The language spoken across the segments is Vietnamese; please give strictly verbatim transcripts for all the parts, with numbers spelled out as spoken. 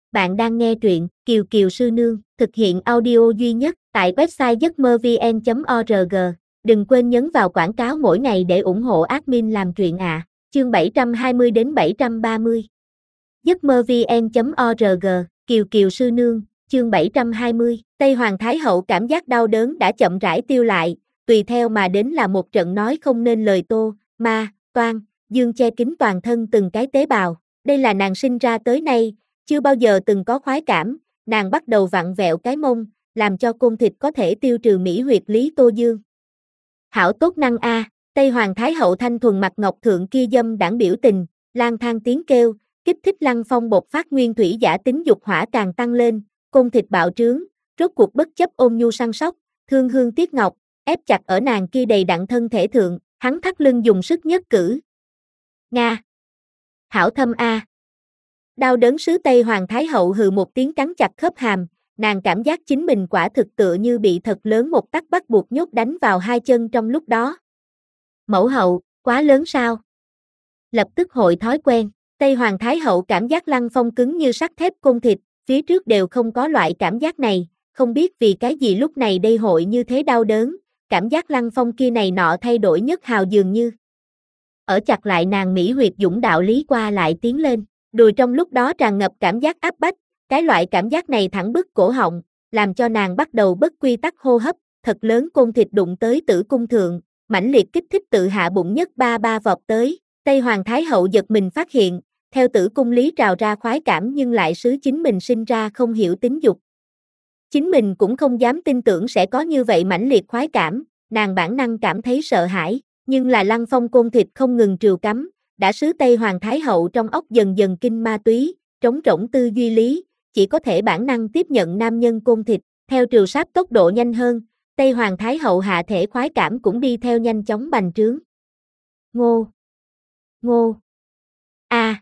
Bạn đang nghe truyện Kiều Kiều Sư Nương, thực hiện audio duy nhất tại website giấc mơ vn chấm org. Đừng quên nhấn vào quảng cáo mỗi ngày để ủng hộ admin làm truyện ạ. À. Chương bảy trăm hai mươi đến bảy trăm ba mươi. giấc mơ vn chấm org, Kiều Kiều Sư Nương, chương bảy trăm hai mươi. Tây Hoàng Thái Hậu cảm giác đau đớn đã chậm rãi tiêu lại, tùy theo mà đến là một trận nói không nên lời tô, ma, toan, dương che kín toàn thân từng cái tế bào. Đây là nàng sinh ra tới nay, chưa bao giờ từng có khoái cảm, nàng bắt đầu vặn vẹo cái mông, làm cho côn thịt có thể tiêu trừ mỹ huyệt lý Tô Dương. Hảo tốt năng a, Tây Hoàng Thái Hậu thanh thuần mặt ngọc thượng kia dâm đãng biểu tình, lang thang tiếng kêu, kích thích Lăng Phong bộc phát nguyên thủy giả tính dục hỏa càng tăng lên, côn thịt bạo trướng, rốt cuộc bất chấp ôn nhu săn sóc, thương hương tiếc ngọc, ép chặt ở nàng kia đầy đặn thân thể thượng, hắn thắt lưng dùng sức nhất cử. Nga. Hảo thâm a. Đau đớn sứ Tây Hoàng Thái Hậu hừ một tiếng cắn chặt khớp hàm, nàng cảm giác chính mình quả thực tựa như bị thật lớn một tắc bắt buộc nhốt đánh vào hai chân trong lúc đó. Mẫu hậu, quá lớn sao? Lập tức hội thói quen, Tây Hoàng Thái Hậu cảm giác Lăng Phong cứng như sắt thép côn thịt, phía trước đều không có loại cảm giác này, không biết vì cái gì lúc này đây hội như thế đau đớn, cảm giác Lăng Phong kia này nọ thay đổi nhất hào dường như. Ở chặt lại nàng mỹ huyệt dũng đạo lý qua lại tiến lên. Đùi trong lúc đó tràn ngập cảm giác áp bách, cái loại cảm giác này thẳng bức cổ họng, làm cho nàng bắt đầu bất quy tắc hô hấp, thật lớn côn thịt đụng tới tử cung thượng, mãnh liệt kích thích tự hạ bụng nhất ba ba vọt tới, Tây Hoàng Thái Hậu giật mình phát hiện, theo tử cung lý trào ra khoái cảm nhưng lại sứ chính mình sinh ra không hiểu tính dục. Chính mình cũng không dám tin tưởng sẽ có như vậy mãnh liệt khoái cảm, nàng bản năng cảm thấy sợ hãi, nhưng là Lăng Phong côn thịt không ngừng trừu cắm, đã sứ Tây Hoàng Thái Hậu trong óc dần dần kinh ma túy, trống rỗng tư duy lý, chỉ có thể bản năng tiếp nhận nam nhân côn thịt, theo trừ sáp tốc độ nhanh hơn, Tây Hoàng Thái Hậu hạ thể khoái cảm cũng đi theo nhanh chóng bành trướng. Ngô! Ngô! A!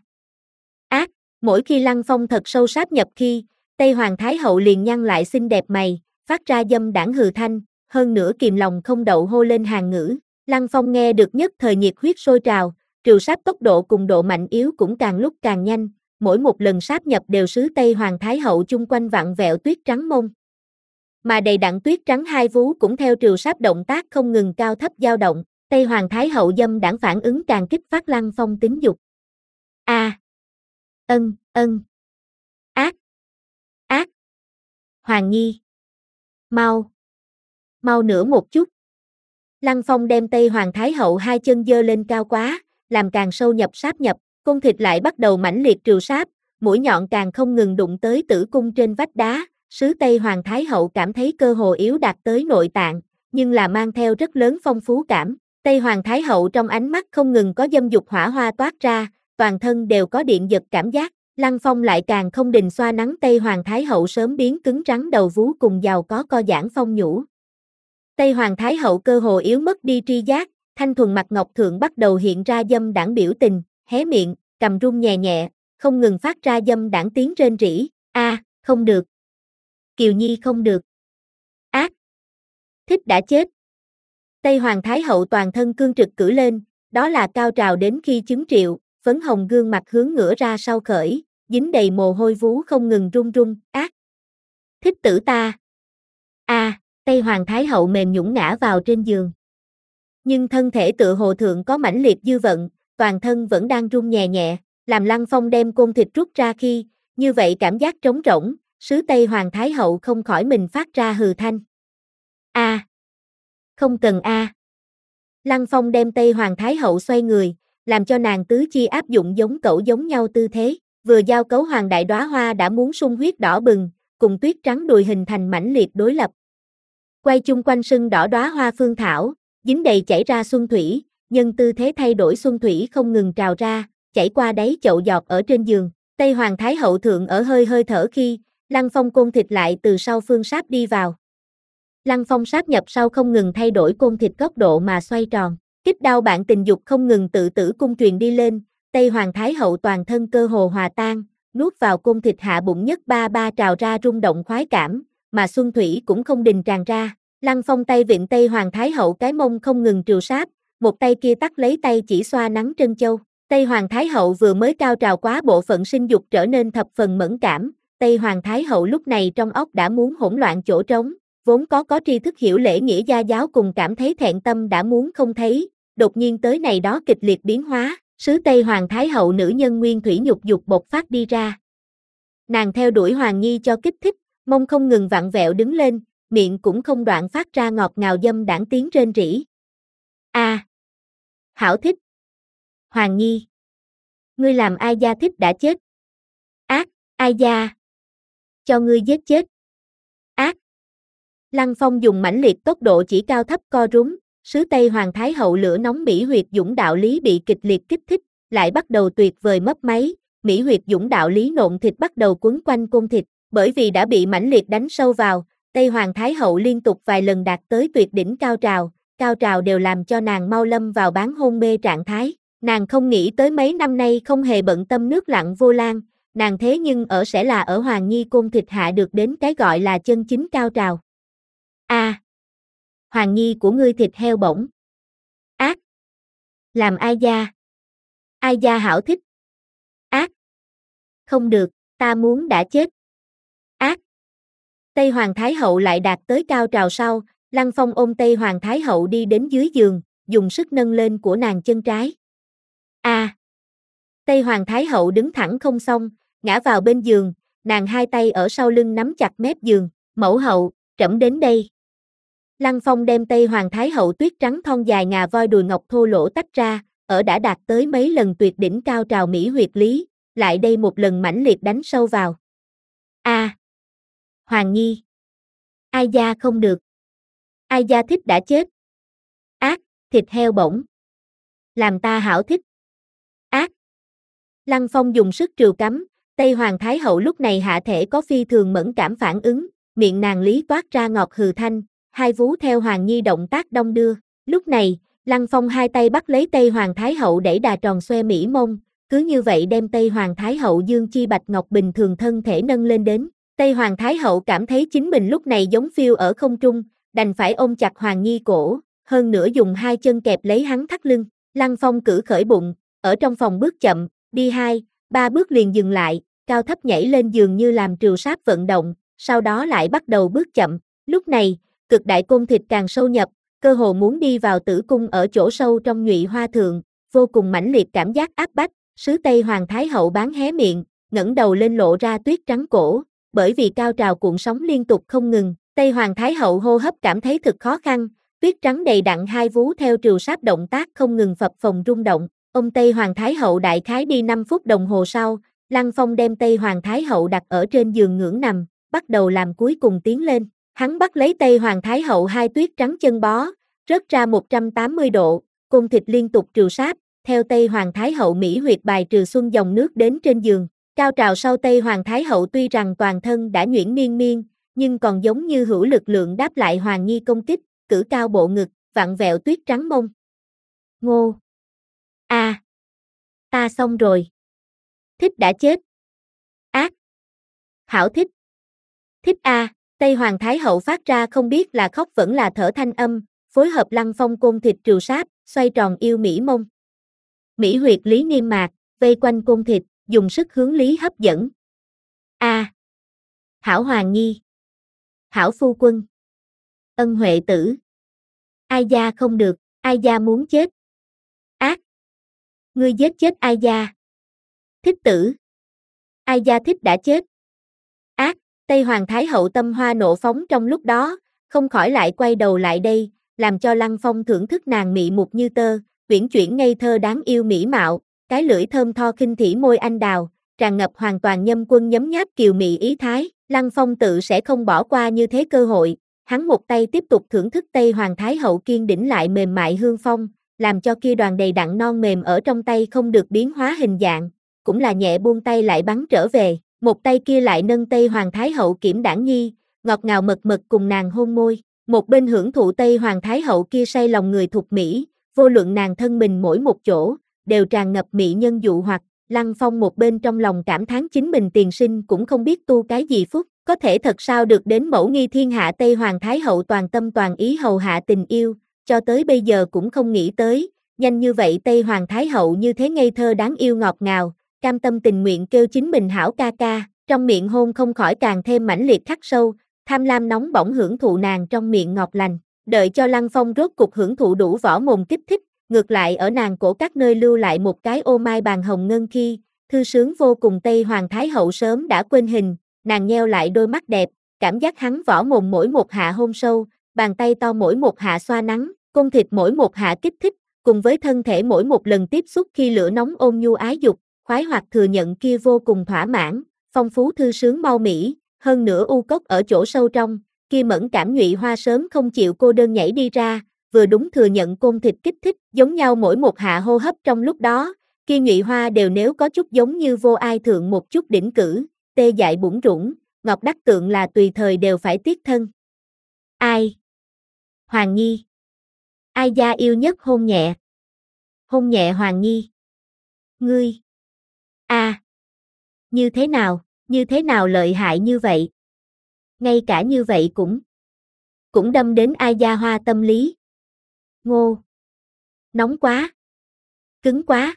Ác! Mỗi khi Lăng Phong thật sâu sáp nhập khi, Tây Hoàng Thái Hậu liền nhăn lại xinh đẹp mày, phát ra dâm đãng hừ thanh, hơn nữa kìm lòng không đậu hô lên hàng ngữ, Lăng Phong nghe được nhất thời nhiệt huyết sôi trào. Trừ sáp tốc độ cùng độ mạnh yếu cũng càng lúc càng nhanh, mỗi một lần sáp nhập đều sứ Tây Hoàng Thái Hậu chung quanh vặn vẹo tuyết trắng mông. Mà đầy đặn tuyết trắng hai vú cũng theo trừ sáp động tác không ngừng cao thấp dao động, Tây Hoàng Thái Hậu dâm đãng phản ứng càng kích phát Lăng Phong tính dục. A. À. Ân, ân. Ác. Ác. Hoàng Nhi. Mau. Mau nữa một chút. Lăng Phong đem Tây Hoàng Thái Hậu hai chân giơ lên cao quá, làm càng sâu nhập sáp nhập, côn thịt lại bắt đầu mãnh liệt trừ sáp, mũi nhọn càng không ngừng đụng tới tử cung trên vách đá, sứ Tây Hoàng Thái Hậu cảm thấy cơ hồ yếu đạt tới nội tạng, nhưng là mang theo rất lớn phong phú cảm, Tây Hoàng Thái Hậu trong ánh mắt không ngừng có dâm dục hỏa hoa toát ra, toàn thân đều có điện giật cảm giác, Lăng Phong lại càng không đình xoa nắng Tây Hoàng Thái Hậu sớm biến cứng rắn đầu vú cùng giàu có co giãn phong nhũ. Tây Hoàng Thái Hậu cơ hồ yếu mất đi tri giác, thanh thuần mặt ngọc thượng bắt đầu hiện ra dâm đãng biểu tình, hé miệng, cầm run nhẹ nhẹ, không ngừng phát ra dâm đãng tiếng rên rỉ, a, à, không được. Kiều Nhi không được. Ác. Thích đã chết. Tây Hoàng Thái Hậu toàn thân cương trực cử lên, đó là cao trào đến khi chứng triệu, phấn hồng gương mặt hướng ngửa ra sau khởi, dính đầy mồ hôi vú không ngừng run run, ác. Thích tử ta. A. À. Tây Hoàng Thái Hậu mềm nhũn ngã vào trên giường. Nhưng thân thể tựa hồ thượng có mãnh liệt dư vận, toàn thân vẫn đang run nhẹ nhẹ, làm Lăng Phong đem côn thịt rút ra khi, như vậy cảm giác trống rỗng, sứ Tây Hoàng Thái Hậu không khỏi mình phát ra hừ thanh. A. À. Không cần a. À. Lăng Phong đem Tây Hoàng Thái Hậu xoay người, làm cho nàng tứ chi áp dụng giống cẩu giống nhau tư thế, vừa giao cấu hoàng đại đóa hoa đã muốn sung huyết đỏ bừng, cùng tuyết trắng đùi hình thành mãnh liệt đối lập. Quay chung quanh sưng đỏ đóa hoa phương thảo, dính đầy chảy ra xuân thủy, nhân tư thế thay đổi xuân thủy không ngừng trào ra, chảy qua đáy chậu giọt ở trên giường. Tây Hoàng Thái Hậu thượng ở hơi hơi thở khi, Lăng Phong côn thịt lại từ sau phương sáp đi vào. Lăng Phong sáp nhập sau không ngừng thay đổi côn thịt góc độ mà xoay tròn, kích đau bạn tình dục không ngừng tự tử cung truyền đi lên, Tây Hoàng Thái Hậu toàn thân cơ hồ hòa tan, nuốt vào côn thịt hạ bụng nhất ba ba trào ra rung động khoái cảm, mà xuân thủy cũng không đình tràn ra. Lăng Phong tay vịn Tây Hoàng Thái Hậu cái mông không ngừng trừ sáp, một tay kia tắt lấy tay chỉ xoa nắng trân châu. Tây Hoàng Thái Hậu vừa mới cao trào quá bộ phận sinh dục trở nên thập phần mẫn cảm, Tây Hoàng Thái Hậu lúc này trong óc đã muốn hỗn loạn chỗ trống, vốn có có tri thức hiểu lễ nghĩa gia giáo cùng cảm thấy thẹn tâm đã muốn không thấy, đột nhiên tới này đó kịch liệt biến hóa, sứ Tây Hoàng Thái Hậu nữ nhân nguyên thủy nhục dục bộc phát đi ra. Nàng theo đuổi Hoàng Nhi cho kích thích, mông không ngừng vặn vẹo đứng lên, miệng cũng không đoạn phát ra ngọt ngào dâm đãng tiếng rên rỉ. A, à, hảo thích. Hoàng Nhi, ngươi làm Ai Gia thích đã chết. Ác, Ai Gia, cho ngươi giết chết. Ác. Lăng Phong dùng mãnh liệt tốc độ chỉ cao thấp co rúm, sứ Tây Hoàng Thái Hậu lửa nóng mỹ huyệt dũng đạo lý bị kịch liệt kích thích, lại bắt đầu tuyệt vời mấp máy, mỹ huyệt dũng đạo lý nộn thịt bắt đầu quấn quanh côn thịt, bởi vì đã bị mãnh liệt đánh sâu vào, Tây Hoàng Thái Hậu liên tục vài lần đạt tới tuyệt đỉnh cao trào, cao trào đều làm cho nàng mau lâm vào bán hôn mê trạng thái, nàng không nghĩ tới mấy năm nay không hề bận tâm nước lặng vô lan, nàng thế nhưng ở sẽ là ở Hoàng Nhi côn thịt hạ được đến cái gọi là chân chính cao trào. A, à, Hoàng Nhi của ngươi thịt heo bổng. Ác. Làm Ai Gia. Ai Gia hảo thích. Ác. Không được, ta muốn đã chết. Ác. Tây Hoàng Thái Hậu lại đạt tới cao trào sau, Lăng Phong ôm Tây Hoàng Thái Hậu đi đến dưới giường, dùng sức nâng lên của nàng chân trái. A. À. Tây Hoàng Thái Hậu đứng thẳng không xong, ngã vào bên giường, nàng hai tay ở sau lưng nắm chặt mép giường, mẫu hậu, trẫm đến đây. Lăng Phong đem Tây Hoàng Thái Hậu tuyết trắng thon dài ngà voi đùi ngọc thô lỗ tách ra, ở đã đạt tới mấy lần tuyệt đỉnh cao trào mỹ huyệt lý, lại đây một lần mãnh liệt đánh sâu vào. A. À. Hoàng Nhi. Ai Gia không được. Ai Gia thích đã chết. Ác, thịt heo bổng. Làm ta hảo thích. Ác. Lăng Phong dùng sức trìu cắm, Tây Hoàng Thái Hậu lúc này hạ thể có phi thường mẫn cảm phản ứng, miệng nàng lý toát ra ngọt hừ thanh, hai vú theo Hoàng Nhi động tác đong đưa. Lúc này, Lăng Phong hai tay bắt lấy Tây Hoàng Thái Hậu đẩy đà tròn xoe mỹ mông, cứ như vậy đem Tây Hoàng Thái Hậu dương chi bạch ngọc bình thường thân thể nâng lên đến. Tây Hoàng Thái Hậu cảm thấy chính mình lúc này giống phiêu ở không trung, đành phải ôm chặt Hoàng Nhi cổ, hơn nữa dùng hai chân kẹp lấy hắn thắt lưng. Lăng Phong cử khởi bụng, ở trong phòng bước chậm, đi hai, ba bước liền dừng lại, cao thấp nhảy lên giường như làm trừu sáp vận động, sau đó lại bắt đầu bước chậm. Lúc này, cực đại côn thịt càng sâu nhập, cơ hồ muốn đi vào tử cung ở chỗ sâu trong nhụy hoa thượng, vô cùng mãnh liệt cảm giác áp bách, sứ Tây Hoàng Thái Hậu bán hé miệng, ngẩng đầu lên lộ ra tuyết trắng cổ, bởi vì cao trào cuộn sóng liên tục không ngừng, Tây Hoàng Thái Hậu hô hấp cảm thấy thực khó khăn, tuyết trắng đầy đặn hai vú theo trừu sáp động tác không ngừng phập phồng rung động. Ông Tây Hoàng Thái Hậu đại khái đi năm phút đồng hồ sau, Lăng Phong đem Tây Hoàng Thái Hậu đặt ở trên giường ngưỡng nằm, bắt đầu làm cuối cùng tiến lên. Hắn bắt lấy Tây Hoàng Thái Hậu hai tuyết trắng chân bó, rớt ra một trăm tám mươi độ, côn thịt liên tục trừ sáp, theo Tây Hoàng Thái Hậu mỹ huyệt bài trừ xuân dòng nước đến trên giường. Cao trào sau Tây Hoàng Thái Hậu tuy rằng toàn thân đã nhuyễn miên miên, nhưng còn giống như hữu lực lượng đáp lại Hoàng Nhi công kích, cử cao bộ ngực, vặn vẹo tuyết trắng mông. Ngô! A! À, ta xong rồi. Thích đã chết. Ác! Hảo thích. Thích a! À, Tây Hoàng Thái Hậu phát ra không biết là khóc vẫn là thở thanh âm, phối hợp Lăng Phong côn thịt trừ sáp, xoay tròn yêu mỹ mông. Mỹ huyệt lý niêm mạc, vây quanh côn thịt, dùng sức hướng lý hấp dẫn. A! À, hảo Hoàng Nhi. Hảo phu quân. Ân Huệ tử. Ai Gia không được, Ai Gia muốn chết. Ác! Ngươi giết chết Ai Gia. Thích tử. Ai Gia thích đã chết. Ác! Tây Hoàng Thái Hậu tâm hoa nộ phóng trong lúc đó, không khỏi lại quay đầu lại đây, làm cho Lăng Phong thưởng thức nàng mị mục như tơ, uyển chuyển ngây thơ đáng yêu mỹ mạo, cái lưỡi thơm tho khinh thỉ môi anh đào, tràn ngập hoàn toàn nhâm quân nhấm nháp kiều mị ý thái. Lăng Phong tự sẽ không bỏ qua như thế cơ hội, hắn một tay tiếp tục thưởng thức Tây Hoàng Thái Hậu kiên đỉnh lại mềm mại hương phong, làm cho kia đoàn đầy đặn non mềm ở trong tay không được biến hóa hình dạng, cũng là nhẹ buông tay lại bắn trở về, một tay kia lại nâng Tây Hoàng Thái Hậu kiểm đảng nhi, ngọt ngào mật mật cùng nàng hôn môi, một bên hưởng thụ Tây Hoàng Thái Hậu kia say lòng người thục mỹ, vô luận nàng thân mình mỗi một chỗ, đều tràn ngập mỹ nhân dụ hoặc. Lăng Phong một bên trong lòng cảm thán chính mình tiền sinh cũng không biết tu cái gì phúc, có thể thật sao được đến mẫu nghi thiên hạ Tây Hoàng Thái Hậu toàn tâm toàn ý hầu hạ tình yêu, cho tới bây giờ cũng không nghĩ tới, nhanh như vậy Tây Hoàng Thái Hậu như thế ngây thơ đáng yêu ngọt ngào, cam tâm tình nguyện kêu chính mình hảo ca ca, trong miệng hôn không khỏi càng thêm mãnh liệt khắc sâu, tham lam nóng bỏng hưởng thụ nàng trong miệng ngọt lành, đợi cho Lăng Phong rốt cục hưởng thụ đủ vỏ mồm kích thích, ngược lại ở nàng cổ các nơi lưu lại một cái ô mai bàn hồng ngân khi, thư sướng vô cùng Tây Hoàng Thái Hậu sớm đã quên hình, nàng nheo lại đôi mắt đẹp, cảm giác hắn vỏ mồm mỗi một hạ hôn sâu, bàn tay to mỗi một hạ xoa nắng, cung thịt mỗi một hạ kích thích, cùng với thân thể mỗi một lần tiếp xúc khi lửa nóng ôn nhu ái dục, khoái hoặc thừa nhận kia vô cùng thỏa mãn, phong phú thư sướng mau mỹ, hơn nữa u cốc ở chỗ sâu trong, kia mẫn cảm nhụy hoa sớm không chịu cô đơn nhảy đi ra, vừa đúng thừa nhận côn thịt kích thích, giống nhau mỗi một hạ hô hấp trong lúc đó, kia nhụy hoa đều nếu có chút giống như vô ai thượng một chút đỉnh cử, tê dại bủn rủn, ngọc đắc tượng là tùy thời đều phải tiết thân. Ai? Hoàng Nhi. Ai gia yêu nhất hôn nhẹ. Hôn nhẹ Hoàng Nhi. Ngươi. A. À. Như thế nào, như thế nào lợi hại như vậy? Ngay cả như vậy cũng cũng đâm đến Ai gia hoa tâm lý. Ngô. Nóng quá. Cứng quá.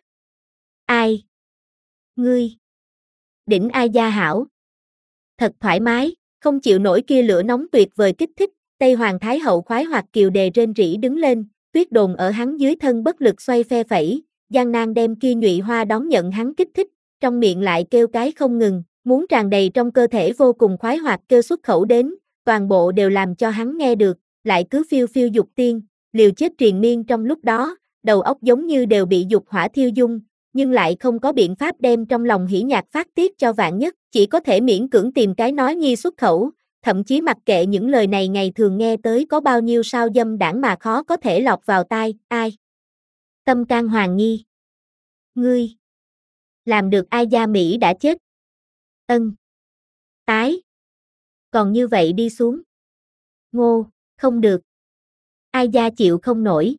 Ai? Ngươi. Đỉnh Ai gia hảo. Thật thoải mái, không chịu nổi kia lửa nóng tuyệt vời kích thích, Tây Hoàng Thái Hậu khoái hoặc kiều đề rên rỉ đứng lên, tuyết đồn ở hắn dưới thân bất lực xoay phe phẩy, gian nan đem kia nhụy hoa đón nhận hắn kích thích, trong miệng lại kêu cái không ngừng, muốn tràn đầy trong cơ thể vô cùng khoái hoặc kêu xuất khẩu đến, toàn bộ đều làm cho hắn nghe được, lại cứ phiêu phiêu dục tiên, liều chết triền miên trong lúc đó, đầu óc giống như đều bị dục hỏa thiêu dung, nhưng lại không có biện pháp đem trong lòng hỉ nhạc phát tiết cho vạn nhất, chỉ có thể miễn cưỡng tìm cái nói nhi xuất khẩu, thậm chí mặc kệ những lời này ngày thường nghe tới có bao nhiêu sao dâm đãng mà khó có thể lọt vào tai, ai? Tâm can Hoàng Nhi. Ngươi. Làm được Ai gia Mỹ đã chết. Ân. Tái. Còn như vậy đi xuống. Ngô, không được. Ai gia chịu không nổi.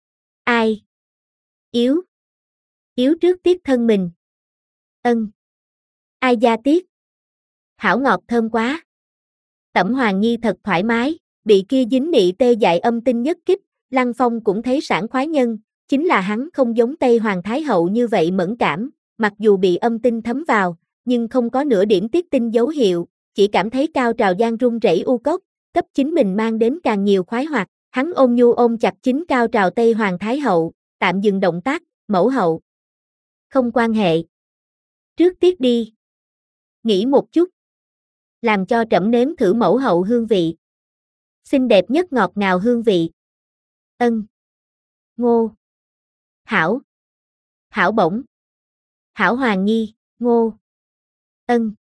Ai? Yếu. Yếu trước tiết thân mình. Ân. Ai gia tiết. Hảo ngọt thơm quá. Tẩm Hoàng Nhi thật thoải mái, bị kia dính nị tê dại âm tinh nhất kích, Lăng Phong cũng thấy sảng khoái nhân, chính là hắn không giống Tây Hoàng Thái Hậu như vậy mẫn cảm, mặc dù bị âm tinh thấm vào, nhưng không có nửa điểm tiết tinh dấu hiệu, chỉ cảm thấy cao trào gian rung rẩy u cốc, cấp chính mình mang đến càng nhiều khoái hoạt, hắn ôm nhu ôm chặt chính cao trào Tây Hoàng Thái Hậu, tạm dừng động tác, mẫu hậu. Không quan hệ. Trước tiết đi. Nghĩ một chút. Làm cho trẫm nếm thử mẫu hậu hương vị. Xinh đẹp nhất ngọt ngào hương vị. Ân. Ngô. Hảo. Hảo bổng. Hảo Hoàng Nhi, Ngô. Ân.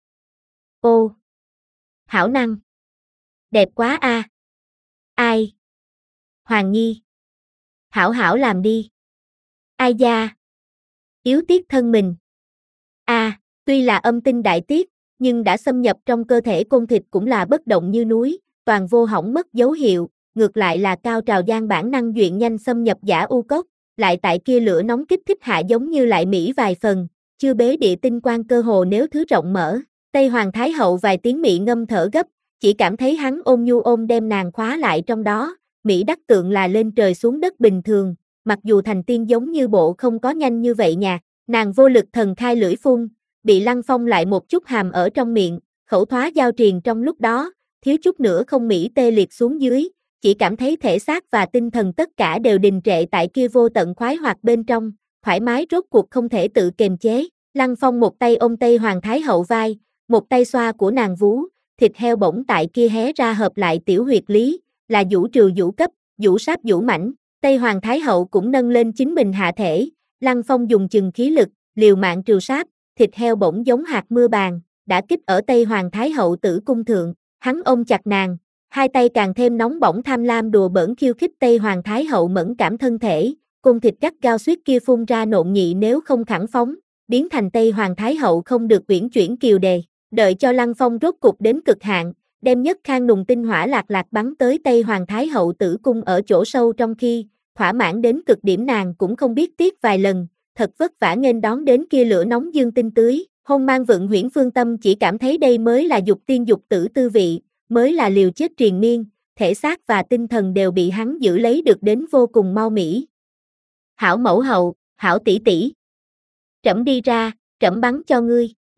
Ô. Hảo năng. Đẹp quá a. À. Ai? Hoàng Nhi. Hảo hảo làm đi. Ai gia? Yếu tiết thân mình. A, à, tuy là âm tinh đại tiết, nhưng đã xâm nhập trong cơ thể côn thịt cũng là bất động như núi, toàn vô hỏng mất dấu hiệu, ngược lại là cao trào gian bản năng duyện nhanh xâm nhập giả u cốc, lại tại kia lửa nóng kích thích hạ giống như lại mỹ vài phần, chưa bế địa tinh quan cơ hồ nếu thứ rộng mở, Tây Hoàng Thái Hậu vài tiếng mị ngâm thở gấp, chỉ cảm thấy hắn ôm nhu ôm đem nàng khóa lại trong đó, mỹ đắc tượng là lên trời xuống đất bình thường, mặc dù thành tiên giống như bộ không có nhanh như vậy nhạc, nàng vô lực thần khai lưỡi phun, bị Lăng Phong lại một chút hàm ở trong miệng, khẩu thoá giao triền trong lúc đó, thiếu chút nữa không mỹ tê liệt xuống dưới, chỉ cảm thấy thể xác và tinh thần tất cả đều đình trệ tại kia vô tận khoái hoạt bên trong, thoải mái rốt cuộc không thể tự kiềm chế. Lăng Phong một tay ôm Tây Hoàng Thái Hậu vai, một tay xoa của nàng vú, thịt heo bỗng tại kia hé ra hợp lại tiểu huyệt lý, là vũ trừ vũ cấp, vũ sáp vũ mảnh. Tây Hoàng Thái Hậu cũng nâng lên chính mình hạ thể, Lăng Phong dùng chừng khí lực, liều mạng trừ sáp, thịt heo bỗng giống hạt mưa bàn, đã kích ở Tây Hoàng Thái Hậu tử cung thượng, hắn ôm chặt nàng, hai tay càng thêm nóng bỏng tham lam đùa bỡn khiêu khích Tây Hoàng Thái Hậu mẫn cảm thân thể, cung thịt gắt gao suýt kia phun ra nộn nhị nếu không thẳng phóng, biến thành Tây Hoàng Thái Hậu không được uyển chuyển kiều đề, đợi cho Lăng Phong rốt cục đến cực hạn, đem nhất khang nùng tinh hỏa lạc lạc bắn tới Tây Hoàng Thái Hậu tử cung ở chỗ sâu trong khi, thỏa mãn đến cực điểm nàng cũng không biết tiếc vài lần, thật vất vả nghênh đón đến kia lửa nóng dương tinh tưới, hôn mang vượng huyễn phương tâm chỉ cảm thấy đây mới là dục tiên dục tử tư vị, mới là liều chết triền miên, thể xác và tinh thần đều bị hắn giữ lấy được đến vô cùng mau mỹ. Hảo mẫu hậu, hảo tỷ tỷ. Trẫm đi ra, trẫm bắn cho ngươi,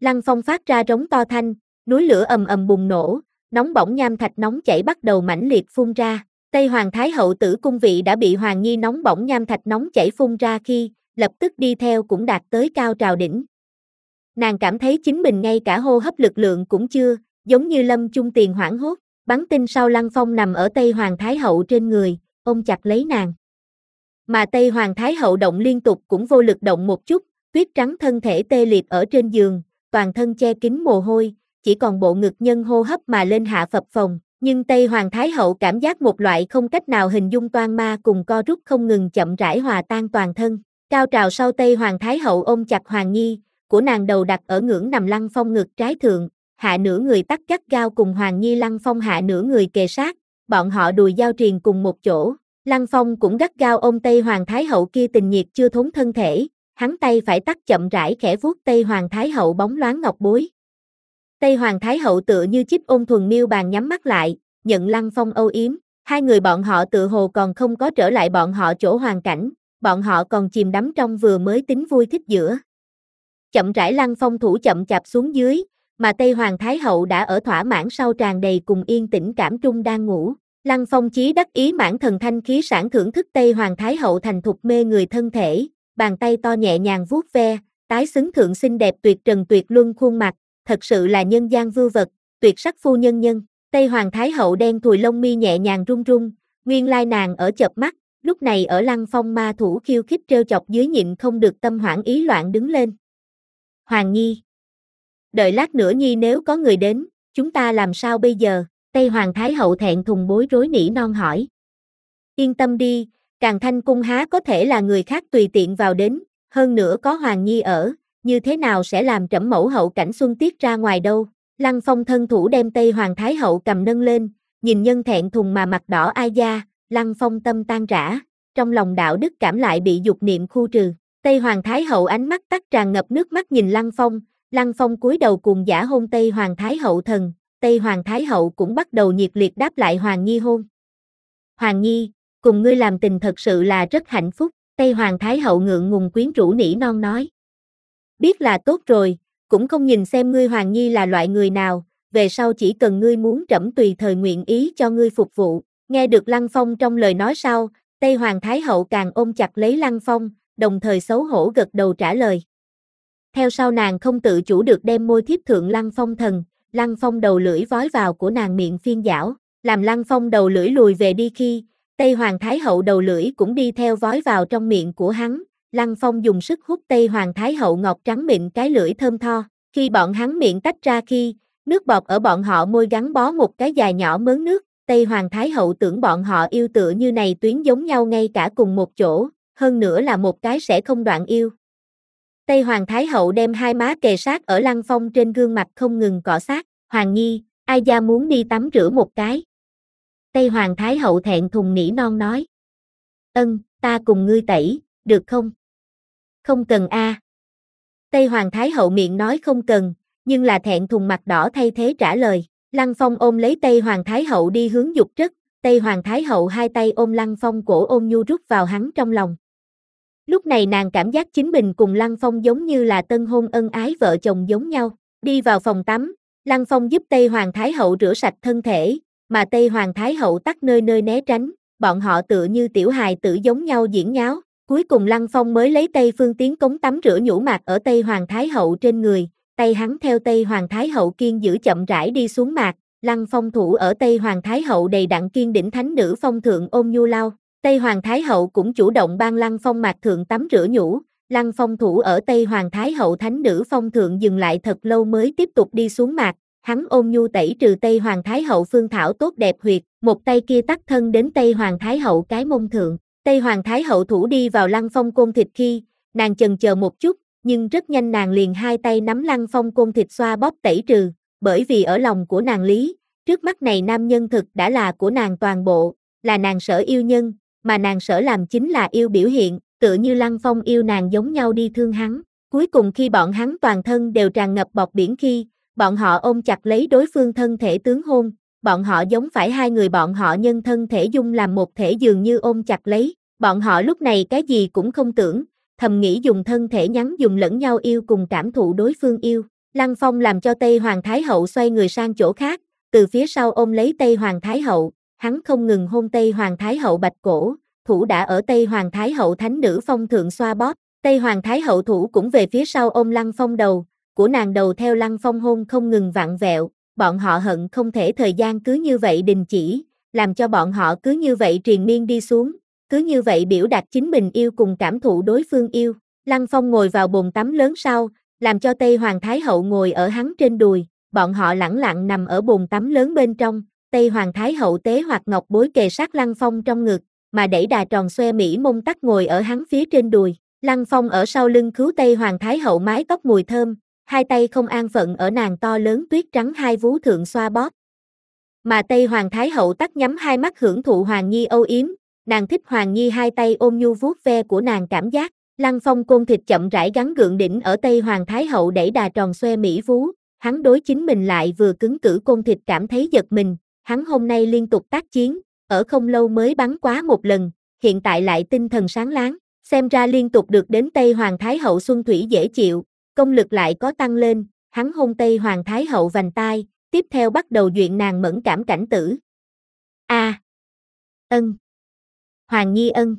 Lăng Phong phát ra rống to thanh, núi lửa ầm ầm bùng nổ, nóng bỏng nham thạch nóng chảy bắt đầu mãnh liệt phun ra. Tây Hoàng Thái Hậu Tử Cung vị đã bị Hoàng Nhi nóng bỏng nham thạch nóng chảy phun ra khi, lập tức đi theo cũng đạt tới cao trào đỉnh. Nàng cảm thấy chính mình ngay cả hô hấp lực lượng cũng chưa, giống như lâm chung tiền hoảng hốt, bắn tinh sau Lăng Phong nằm ở Tây Hoàng Thái Hậu trên người, ôm chặt lấy nàng. Mà Tây Hoàng Thái Hậu động liên tục cũng vô lực động một chút, tuyết trắng thân thể tê liệt ở trên giường, toàn thân che kín mồ hôi, chỉ còn bộ ngực nhân hô hấp mà lên hạ phập phồng. Nhưng Tây Hoàng Thái Hậu cảm giác một loại không cách nào hình dung toan ma cùng co rút không ngừng chậm rãi hòa tan toàn thân. Cao trào sau Tây Hoàng Thái Hậu ôm chặt Hoàng Nhi, của nàng đầu đặt ở ngưỡng nằm Lăng Phong ngực trái thượng, hạ nửa người tắt gắt gao cùng Hoàng Nhi Lăng Phong hạ nửa người kề sát, bọn họ đùi giao triền cùng một chỗ. Lăng Phong cũng gắt gao ôm Tây Hoàng Thái Hậu kia tình nhiệt chưa thốn thân thể, hắn tay phải tắt chậm rãi khẽ vuốt Tây Hoàng Thái Hậu bóng loáng ngọc bối. Tây Hoàng Thái Hậu tựa như chip ôn thuần miêu bàn nhắm mắt lại, nhận Lăng Phong âu yếm, hai người bọn họ tự hồ còn không có trở lại bọn họ chỗ hoàn cảnh, bọn họ còn chìm đắm trong vừa mới tính vui thích giữa. Chậm rãi Lăng Phong thủ chậm chạp xuống dưới, mà Tây Hoàng Thái Hậu đã ở thỏa mãn sau tràn đầy cùng yên tĩnh cảm trung đang ngủ. Lăng Phong chí đắc ý mãn thần thanh khí sản thưởng thức Tây Hoàng Thái Hậu thành thục mê người thân thể, bàn tay to nhẹ nhàng vuốt ve, tái xứng thượng xinh đẹp tuyệt trần tuyệt luân khuôn mặt, thật sự là nhân gian vưu vật, tuyệt sắc phu nhân nhân. Tây Hoàng Thái Hậu đen thùi lông mi nhẹ nhàng run run, nguyên lai nàng ở chợp mắt, lúc này ở Lăng Phong ma thủ khiêu khích trêu chọc dưới nhịn không được tâm hoảng ý loạn đứng lên. Hoàng Nhi, đợi lát nữa Nhi nếu có người đến, chúng ta làm sao bây giờ? Tây Hoàng Thái Hậu thẹn thùng bối rối nỉ non hỏi. Yên tâm đi, Càn Thanh Cung há có thể là người khác tùy tiện vào đến, hơn nữa có Hoàng Nhi ở, như thế nào sẽ làm trẫm mẫu hậu cảnh xuân tiết ra ngoài đâu? Lăng Phong thân thủ đem Tây Hoàng Thái Hậu cầm nâng lên, nhìn nhân thẹn thùng mà mặt đỏ ai da, Lăng Phong tâm tan rã, trong lòng đạo đức cảm lại bị dục niệm khu trừ. Tây Hoàng Thái Hậu ánh mắt tắt tràn ngập nước mắt nhìn Lăng Phong, Lăng Phong cúi đầu cuồng dã hôn Tây Hoàng Thái Hậu thần, Tây Hoàng Thái Hậu cũng bắt đầu nhiệt liệt đáp lại Hoàng Nhi hôn. Hoàng Nhi, cùng ngươi làm tình thật sự là rất hạnh phúc, Tây Hoàng Thái Hậu ngượng ngùng quyến rũ nỉ non nói. Biết là tốt rồi, cũng không nhìn xem ngươi Hoàng Nhi là loại người nào, về sau chỉ cần ngươi muốn trẫm tùy thời nguyện ý cho ngươi phục vụ. Nghe được Lăng Phong trong lời nói sau, Tây Hoàng Thái Hậu càng ôm chặt lấy Lăng Phong, đồng thời xấu hổ gật đầu trả lời. Theo sau nàng không tự chủ được đem môi thiếp thượng Lăng Phong thần, Lăng Phong đầu lưỡi vói vào của nàng miệng phiên giảo, làm Lăng Phong đầu lưỡi lùi về đi khi, Tây Hoàng Thái Hậu đầu lưỡi cũng đi theo vói vào trong miệng của hắn. Lăng Phong dùng sức hút Tây Hoàng Thái Hậu ngọc trắng mịn cái lưỡi thơm tho, khi bọn hắn miệng tách ra khi, nước bọt ở bọn họ môi gắn bó một cái dài nhỏ mớn nước, Tây Hoàng Thái Hậu tưởng bọn họ yêu tựa như này tuyến giống nhau ngay cả cùng một chỗ, hơn nữa là một cái sẽ không đoạn yêu. Tây Hoàng Thái Hậu đem hai má kề sát ở Lăng Phong trên gương mặt không ngừng cọ sát, Hoàng Nhi, ai gia muốn đi tắm rửa một cái. Tây Hoàng Thái Hậu thẹn thùng nỉ non nói. Ân, ta cùng ngươi tẩy, được không? Không cần a. À. Tây Hoàng Thái Hậu miệng nói không cần, nhưng là thẹn thùng mặt đỏ thay thế trả lời. Lăng Phong ôm lấy Tây Hoàng Thái Hậu đi hướng dục trất, Tây Hoàng Thái Hậu hai tay ôm Lăng Phong cổ ôm nhu rút vào hắn trong lòng. Lúc này nàng cảm giác chính mình cùng Lăng Phong giống như là tân hôn ân ái vợ chồng giống nhau. Đi vào phòng tắm, Lăng Phong giúp Tây Hoàng Thái Hậu rửa sạch thân thể, mà Tây Hoàng Thái Hậu tắt nơi nơi né tránh, bọn họ tựa như tiểu hài tử giống nhau diễn nháo. Cuối cùng Lăng Phong mới lấy Tây Phương Tiến cống tắm rửa nhũ mạc ở Tây Hoàng Thái Hậu trên người, tay hắn theo Tây Hoàng Thái Hậu kiên giữ chậm rãi đi xuống mạc, Lăng Phong thủ ở Tây Hoàng Thái Hậu đầy đặn kiên đỉnh thánh nữ phong thượng ôm nhu lau. Tây Hoàng Thái Hậu cũng chủ động ban Lăng Phong mạc thượng tắm rửa nhũ, Lăng Phong thủ ở Tây Hoàng Thái Hậu thánh nữ phong thượng dừng lại thật lâu mới tiếp tục đi xuống mạc, hắn ôm nhu tẩy trừ Tây Hoàng Thái Hậu phương thảo tốt đẹp huyệt, một tay kia tắt thân đến Tây Hoàng Thái Hậu cái mông thượng. Tây Hoàng Thái Hậu thủ đi vào Lăng Phong côn thịt khi, nàng chần chờ một chút, nhưng rất nhanh nàng liền hai tay nắm Lăng Phong côn thịt xoa bóp tẩy trừ, bởi vì ở lòng của nàng lý, trước mắt này nam nhân thực đã là của nàng toàn bộ, là nàng sở yêu nhân, mà nàng sở làm chính là yêu biểu hiện, tựa như Lăng Phong yêu nàng giống nhau đi thương hắn. Cuối cùng khi bọn hắn toàn thân đều tràn ngập bọt biển khi, bọn họ ôm chặt lấy đối phương thân thể tướng hôn, bọn họ giống phải hai người bọn họ nhân thân thể dung làm một thể dường như ôm chặt lấy, bọn họ lúc này cái gì cũng không tưởng, thầm nghĩ dùng thân thể nhắn dùng lẫn nhau yêu cùng cảm thụ đối phương yêu. Lăng Phong làm cho Tây Hoàng Thái Hậu xoay người sang chỗ khác, từ phía sau ôm lấy Tây Hoàng Thái Hậu, hắn không ngừng hôn Tây Hoàng Thái Hậu bạch cổ, thủ đã ở Tây Hoàng Thái Hậu thánh nữ phong thượng xoa bóp, Tây Hoàng Thái Hậu thủ cũng về phía sau ôm Lăng Phong đầu, của nàng đầu theo Lăng Phong hôn không ngừng vặn vẹo, bọn họ hận không thể thời gian cứ như vậy đình chỉ, làm cho bọn họ cứ như vậy triền miên đi xuống, cứ như vậy biểu đạt chính mình yêu cùng cảm thụ đối phương yêu. Lăng Phong ngồi vào bồn tắm lớn sau, làm cho Tây Hoàng Thái Hậu ngồi ở hắn trên đùi, bọn họ lẳng lặng nằm ở bồn tắm lớn bên trong, Tây Hoàng Thái Hậu tế hoặc ngọc bối kề sát Lăng Phong trong ngực, mà đẩy đà tròn xoe mỹ mông tắc ngồi ở hắn phía trên đùi. Lăng Phong ở sau lưng cứu Tây Hoàng Thái Hậu mái tóc mùi thơm, hai tay không an phận ở nàng to lớn tuyết trắng hai vú thượng xoa bóp. Mà Tây Hoàng Thái Hậu tắc nhắm hai mắt hưởng thụ Hoàng Nhi âu yếm, nàng thích Hoàng Nhi hai tay ôm nhu vuốt ve của nàng cảm giác. Lăng Phong côn thịt chậm rãi gắn gượng đỉnh ở Tây Hoàng Thái Hậu đẩy đà tròn xoe mỹ vú, hắn đối chính mình lại vừa cứng cử côn thịt cảm thấy giật mình, hắn hôm nay liên tục tác chiến, ở không lâu mới bắn quá một lần, hiện tại lại tinh thần sáng láng, xem ra liên tục được đến Tây Hoàng Thái Hậu xuân thủy dễ chịu, công lực lại có tăng lên, hắn hôn Tây Hoàng Thái Hậu vành tai, tiếp theo bắt đầu duyện nàng mẫn cảm cảnh tử. A. À. Ân. Hoàng Nhi ân.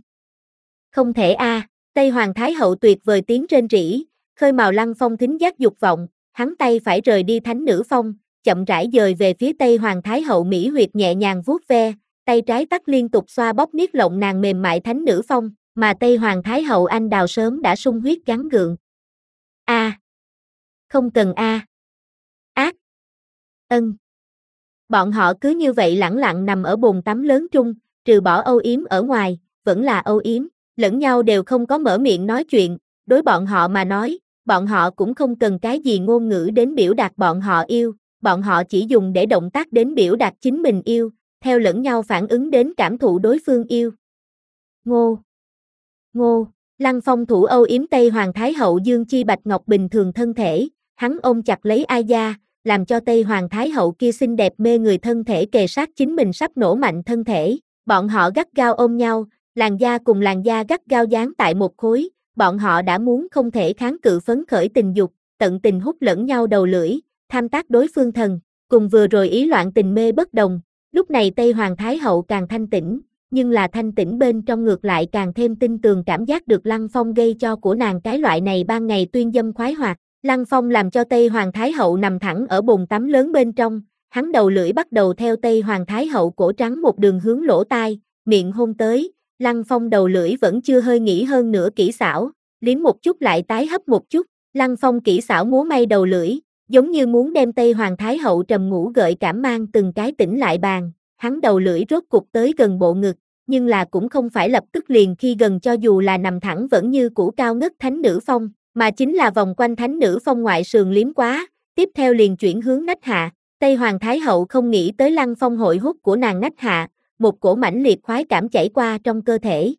Không thể a. À. Tây Hoàng Thái Hậu tuyệt vời tiếng rên rỉ, khơi mào Lăng Phong thính giác dục vọng, hắn tay phải rời đi thánh nữ phong, chậm rãi dời về phía Tây Hoàng Thái Hậu mỹ huyệt nhẹ nhàng vuốt ve, tay trái tắc liên tục xoa bóp niết lộng nàng mềm mại thánh nữ phong, mà Tây Hoàng Thái Hậu anh đào sớm đã sung huyết gắn gượng. A. À. Không cần a. À. Ác. Ân. Bọn họ cứ như vậy lẳng lặng nằm ở bồn tắm lớn trung, trừ bỏ âu yếm ở ngoài, vẫn là âu yếm. Lẫn nhau đều không có mở miệng nói chuyện, đối bọn họ mà nói, bọn họ cũng không cần cái gì ngôn ngữ đến biểu đạt bọn họ yêu, bọn họ chỉ dùng để động tác đến biểu đạt chính mình yêu, theo lẫn nhau phản ứng đến cảm thụ đối phương yêu. Ngô. Ngô, Lăng Phong thủ âu yếm Tây Hoàng Thái Hậu dương chi bạch ngọc bình thường thân thể, hắn ôm chặt lấy ai da, làm cho Tây Hoàng Thái Hậu kia xinh đẹp mê người thân thể kề sát chính mình sắp nổ mạnh thân thể, bọn họ gắt gao ôm nhau. Làn da cùng làn da gắt gao dán tại một khối, bọn họ đã muốn không thể kháng cự phấn khởi tình dục, tận tình hút lẫn nhau đầu lưỡi, tham tác đối phương thần, cùng vừa rồi ý loạn tình mê bất đồng, lúc này Tây Hoàng Thái Hậu càng thanh tĩnh, nhưng là thanh tĩnh bên trong ngược lại càng thêm tin tường cảm giác được Lăng Phong gây cho của nàng cái loại này ban ngày tuyên dâm khoái hoạt. Lăng Phong làm cho Tây Hoàng Thái Hậu nằm thẳng ở bồn tắm lớn bên trong, hắn đầu lưỡi bắt đầu theo Tây Hoàng Thái Hậu cổ trắng một đường hướng lỗ tai, miệng hôn tới. Lăng Phong đầu lưỡi vẫn chưa hơi nghĩ hơn nữa kỹ xảo, liếm một chút lại tái hấp một chút, Lăng Phong kỹ xảo múa may đầu lưỡi, giống như muốn đem Tây Hoàng Thái Hậu trầm ngủ gợi cảm mang từng cái tỉnh lại bàn, hắn đầu lưỡi rốt cục tới gần bộ ngực, nhưng là cũng không phải lập tức liền khi gần cho dù là nằm thẳng vẫn như cũ cao ngất thánh nữ phong, mà chính là vòng quanh thánh nữ phong ngoại sườn liếm quá, tiếp theo liền chuyển hướng nách hạ, Tây Hoàng Thái Hậu không nghĩ tới Lăng Phong hội hút của nàng nách hạ. Một cổ mãnh liệt khoái cảm chảy qua trong cơ thể.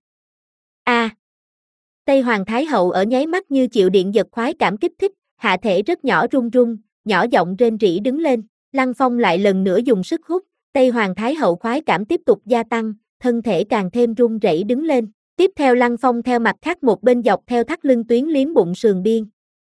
A. À, Tây Hoàng Thái Hậu ở nháy mắt như chịu điện giật khoái cảm kích thích, hạ thể rất nhỏ run run, nhỏ giọng rên rỉ đứng lên, Lăng Phong lại lần nữa dùng sức hút, Tây Hoàng Thái Hậu khoái cảm tiếp tục gia tăng, thân thể càng thêm run rẩy đứng lên, tiếp theo Lăng Phong theo mặt khác một bên dọc theo thắt lưng tuyến liếm bụng sườn biên.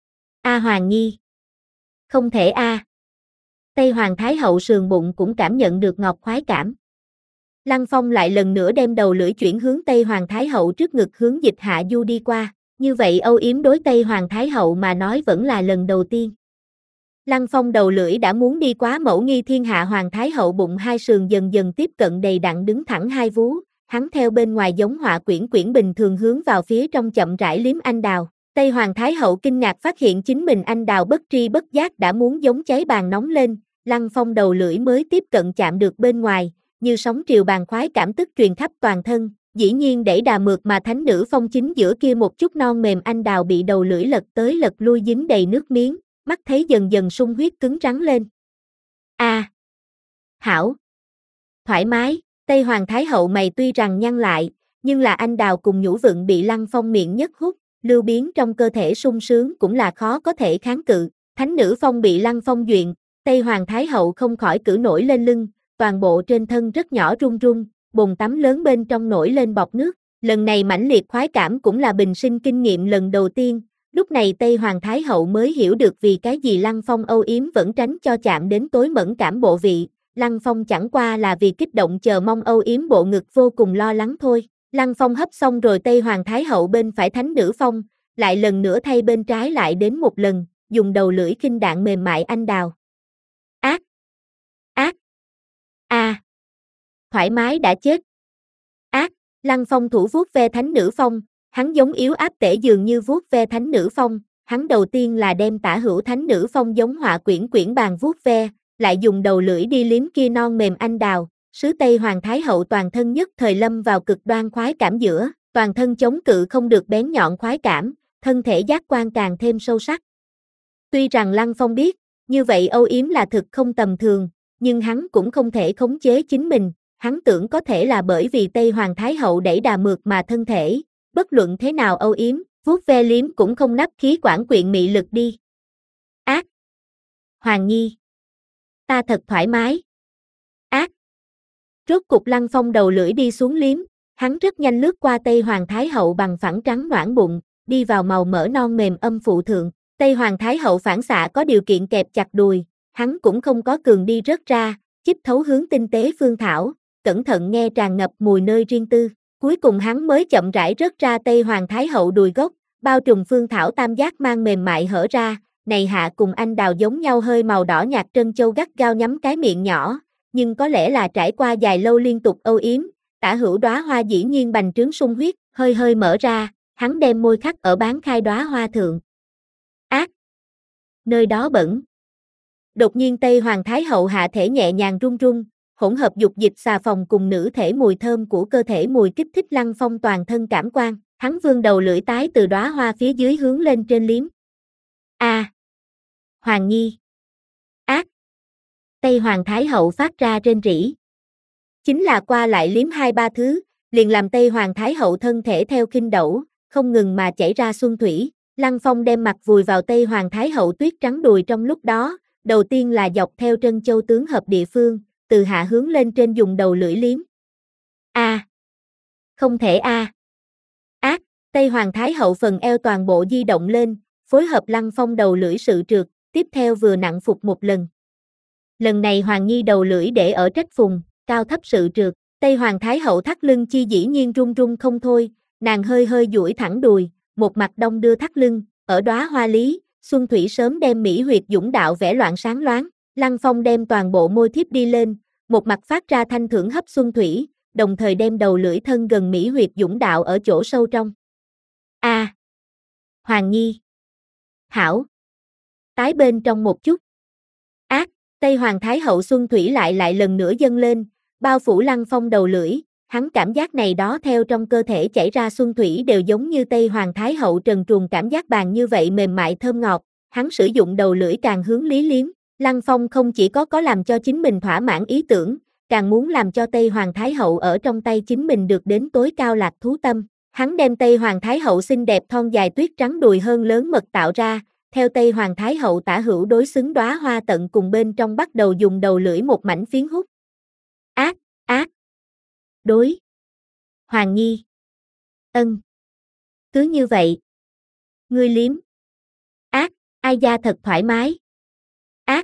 A Hoàng Nhi. Không thể a. À. Tây Hoàng Thái Hậu sườn bụng cũng cảm nhận được ngọt khoái cảm. Lăng Phong lại lần nữa đem đầu lưỡi chuyển hướng Tây Hoàng Thái Hậu trước ngực hướng dịch hạ du đi qua, như vậy âu yếm đối Tây Hoàng Thái Hậu mà nói vẫn là lần đầu tiên. Lăng Phong đầu lưỡi đã muốn đi quá mẫu nghi thiên hạ Hoàng Thái Hậu bụng hai sườn dần dần tiếp cận đầy đặn đứng thẳng hai vú, hắn theo bên ngoài giống họa quyển quyển bình thường hướng vào phía trong chậm rãi liếm anh đào. Tây Hoàng Thái Hậu kinh ngạc phát hiện chính mình anh đào bất tri bất giác đã muốn giống cháy bàn nóng lên, Lăng Phong đầu lưỡi mới tiếp cận chạm được bên ngoài, như sóng triều bàn khoái cảm tức truyền khắp toàn thân, dĩ nhiên đẩy đà mượt mà thánh nữ phong chính giữa kia một chút non mềm anh đào bị đầu lưỡi lật tới lật lui dính đầy nước miếng, mắt thấy dần dần sung huyết cứng rắn lên. A. À, hảo. Thoải mái, Tây Hoàng Thái Hậu mày tuy rằng nhăn lại, nhưng là anh đào cùng nhũ vựng bị Lăng Phong miệng nhất hút, lưu biến trong cơ thể sung sướng cũng là khó có thể kháng cự, thánh nữ phong bị Lăng Phong duyện, Tây Hoàng Thái Hậu không khỏi cử nổi lên lưng, toàn bộ trên thân rất nhỏ run run, bồn tắm lớn bên trong nổi lên bọt nước, lần này mãnh liệt khoái cảm cũng là bình sinh kinh nghiệm lần đầu tiên, Lúc này Tây Hoàng Thái Hậu mới hiểu được vì cái gì Lăng Phong âu yếm vẫn tránh cho chạm đến tối mẫn cảm bộ vị, Lăng Phong chẳng qua là vì kích động chờ mong âu yếm bộ ngực vô cùng lo lắng thôi. Lăng Phong hấp xong rồi Tây Hoàng Thái Hậu bên phải thánh nữ phong, lại lần nữa thay bên trái lại đến một lần, dùng đầu lưỡi khinh đạn mềm mại anh đào. Ác! Ác! A! À. Thoải mái đã chết. Ác! Lăng Phong thủ vuốt ve thánh nữ phong, hắn giống yếu áp tể dường như vuốt ve thánh nữ phong, hắn đầu tiên là đem tả hữu thánh nữ phong giống họa quyển quyển bàn vuốt ve, lại dùng đầu lưỡi đi liếm kia non mềm anh đào, sứ Tây Hoàng Thái Hậu toàn thân nhất thời lâm vào cực đoan khoái cảm giữa, toàn thân chống cự không được bén nhọn khoái cảm, thân thể giác quan càng thêm sâu sắc. Tuy rằng Lăng Phong biết, như vậy âu yếm là thực không tầm thường, nhưng hắn cũng không thể khống chế chính mình, hắn tưởng có thể là bởi vì Tây Hoàng Thái Hậu đẩy đà mượt mà thân thể, bất luận thế nào âu yếm, vuốt ve liếm cũng không nắp khí quản quyện mị lực đi. Ác! Hoàng Nhi! Ta thật thoải mái. Ác! Rốt cục Lăng Phong đầu lưỡi đi xuống liếm, hắn rất nhanh lướt qua Tây Hoàng Thái Hậu bằng phẳng trắng noãn bụng, đi vào màu mỡ non mềm âm phụ thượng. Tây Hoàng Thái Hậu phản xạ có điều kiện kẹp chặt đùi, hắn cũng không có cường đi rớt ra, chích thấu hướng tinh tế phương thảo, cẩn thận nghe tràn ngập mùi nơi riêng tư. Cuối cùng hắn mới chậm rãi rớt ra Tây Hoàng Thái Hậu đùi gốc, bao trùm phương thảo tam giác mang mềm mại hở ra, này hạ cùng anh đào giống nhau hơi màu đỏ nhạt trân châu gắt gao nhắm cái miệng nhỏ, nhưng có lẽ là trải qua dài lâu liên tục âu yếm, tả hữu đóa hoa dĩ nhiên bành trướng sung huyết, hơi hơi mở ra, hắn đem môi khắc ở bán khai đóa hoa thượng. Ác! Nơi đó bẩn. Đột nhiên Tây Hoàng Thái Hậu hạ thể nhẹ nhàng run run, hỗn hợp dục dịch xà phòng cùng nữ thể mùi thơm của cơ thể mùi kích thích Lăng Phong toàn thân cảm quan, hắn vươn đầu lưỡi tái từ đóa hoa phía dưới hướng lên trên liếm. A! À. Hoàng Nhi! Ác! Tây Hoàng Thái Hậu phát ra rên rỉ. Chính là qua lại liếm hai ba thứ, liền làm Tây Hoàng Thái Hậu thân thể theo khinh đẩu, không ngừng mà chảy ra xuân thủy. Lăng Phong đem mặt vùi vào Tây Hoàng Thái Hậu tuyết trắng đùi trong lúc đó, đầu tiên là dọc theo trân châu tướng hợp địa phương, từ hạ hướng lên trên dùng đầu lưỡi liếm. A! À. Không thể a! À. Ác! Tây Hoàng Thái Hậu phần eo toàn bộ di động lên, phối hợp Lăng Phong đầu lưỡi sự trượt, tiếp theo vừa nặng phục một lần. Lần này Hoàng Nhi đầu lưỡi để ở trách phùng, cao thấp sự trượt, Tây Hoàng Thái Hậu thắt lưng chi dĩ nhiên run run không thôi, nàng hơi hơi duỗi thẳng đùi, một mặt đông đưa thắt lưng, ở đóa hoa lý, xuân thủy sớm đem mỹ huyệt dũng đạo vẽ loạn sáng loáng, Lăng Phong đem toàn bộ môi thiếp đi lên, một mặt phát ra thanh thưởng hấp xuân thủy, đồng thời đem đầu lưỡi thân gần mỹ huyệt dũng đạo ở chỗ sâu trong. A! À. Hoàng Nhi! Hảo! Tái bên trong một chút. Ác! Tây Hoàng Thái Hậu xuân thủy lại lại lần nữa dâng lên, bao phủ Lăng Phong đầu lưỡi, hắn cảm giác này đó theo trong cơ thể chảy ra xuân thủy đều giống như Tây Hoàng Thái Hậu trần truồng cảm giác bàn như vậy mềm mại thơm ngọt, hắn sử dụng đầu lưỡi càng hướng lý liếm, Lăng Phong không chỉ có có làm cho chính mình thỏa mãn ý tưởng, càng muốn làm cho Tây Hoàng Thái Hậu ở trong tay chính mình được đến tối cao lạc thú tâm, hắn đem Tây Hoàng Thái Hậu xinh đẹp thon dài tuyết trắng đùi hơn lớn mật tạo ra, theo Tây Hoàng Thái Hậu tả hữu đối xứng đóa hoa tận cùng bên trong bắt đầu dùng đầu lưỡi một mảnh phiến hút. Ác! Ác! Đối! Hoàng Nhi! Ân! Cứ như vậy! Ngươi liếm! Ác! Ai da thật thoải mái! Ác!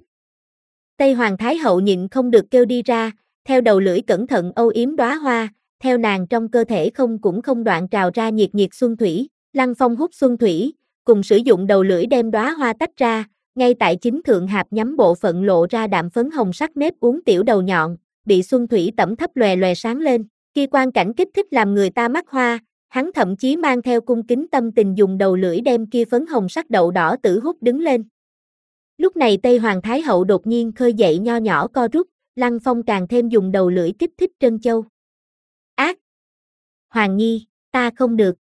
Tây Hoàng Thái Hậu nhịn không được kêu đi ra, theo đầu lưỡi cẩn thận âu yếm đóa hoa, theo nàng trong cơ thể không cũng không đoạn trào ra nhiệt nhiệt xuân thủy, Lăng Phong hút xuân thủy, cùng sử dụng đầu lưỡi đem đóa hoa tách ra, ngay tại chính thượng hạp nhắm bộ phận lộ ra đạm phấn hồng sắc nếp uốn tiểu đầu nhọn, bị xuân thủy tẩm thấp lòe lòe sáng lên, khi quan cảnh kích thích làm người ta mắt hoa, hắn thậm chí mang theo cung kính tâm tình dùng đầu lưỡi đem kia phấn hồng sắc đậu đỏ tử hút đứng lên. Lúc này Tây Hoàng Thái Hậu đột nhiên khơi dậy nho nhỏ co rút, Lăng Phong càng thêm dùng đầu lưỡi kích thích trân châu. Ác! Hoàng Nhi, ta không được.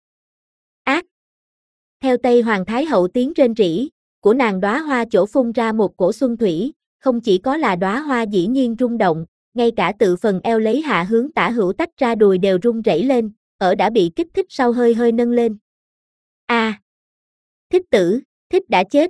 Ác! Theo Tây Hoàng Thái Hậu tiếng rên rỉ, của nàng đóa hoa chỗ phun ra một cổ xuân thủy, không chỉ có là đóa hoa dĩ nhiên rung động, ngay cả tự phần eo lấy hạ hướng tả hữu tách ra đùi đều rung rẩy lên, ở đã bị kích thích sau hơi hơi nâng lên. A! À. Thích tử, thích đã chết.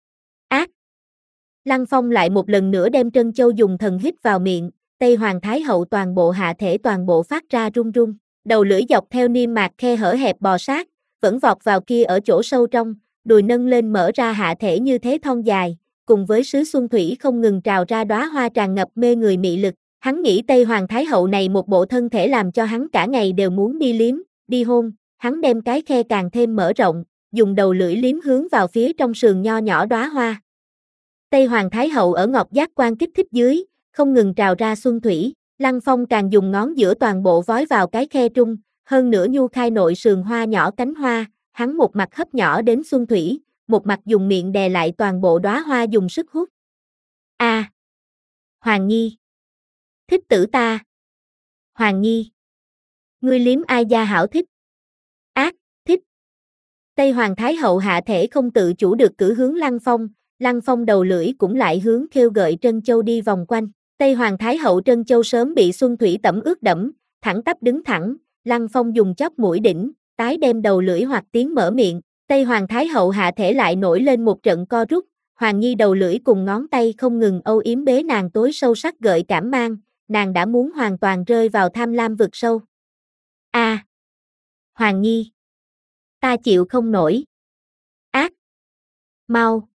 Ác! Lăng Phong lại một lần nữa đem trân châu dùng thần hít vào miệng, Tây Hoàng Thái Hậu toàn bộ hạ thể toàn bộ phát ra run run, đầu lưỡi dọc theo niêm mạc khe hở hẹp bò sát, vẫn vọt vào kia ở chỗ sâu trong, đùi nâng lên mở ra hạ thể như thế thon dài, cùng với sứ xuân thủy không ngừng trào ra đóa hoa tràn ngập mê người mị lực. Hắn nghĩ Tây Hoàng Thái Hậu này một bộ thân thể làm cho hắn cả ngày đều muốn đi liếm, đi hôn, hắn đem cái khe càng thêm mở rộng, dùng đầu lưỡi liếm hướng vào phía trong sườn nho nhỏ đóa hoa. Tây Hoàng Thái Hậu ở ngọc giác quan kích thích dưới, không ngừng trào ra xuân thủy, Lăng Phong càng dùng ngón giữa toàn bộ vói vào cái khe trung, hơn nữa nhu khai nội sườn hoa nhỏ cánh hoa, hắn một mặt hấp nhỏ đến xuân thủy, một mặt dùng miệng đè lại toàn bộ đóa hoa dùng sức hút. A, à, Hoàng Nhi, thích tử ta. Hoàng Nhi, ngươi liếm ai da hảo thích? Ác, thích. Tây Hoàng Thái Hậu hạ thể không tự chủ được cử hướng Lăng Phong, Lăng Phong đầu lưỡi cũng lại hướng khêu gợi Trân Châu đi vòng quanh. Tây Hoàng Thái Hậu Trân Châu sớm bị xuân thủy tẩm ướt đẫm, thẳng tắp đứng thẳng, Lăng Phong dùng chóp mũi đỉnh, tái đem đầu lưỡi hoặc tiếng mở miệng. Tây Hoàng Thái Hậu hạ thể lại nổi lên một trận co rút, Hoàng Nhi đầu lưỡi cùng ngón tay không ngừng âu yếm bế nàng tối sâu sắc gợi cảm mang, nàng đã muốn hoàn toàn rơi vào tham lam vực sâu. A, à, Hoàng Nhi, ta chịu không nổi. Ác, mau.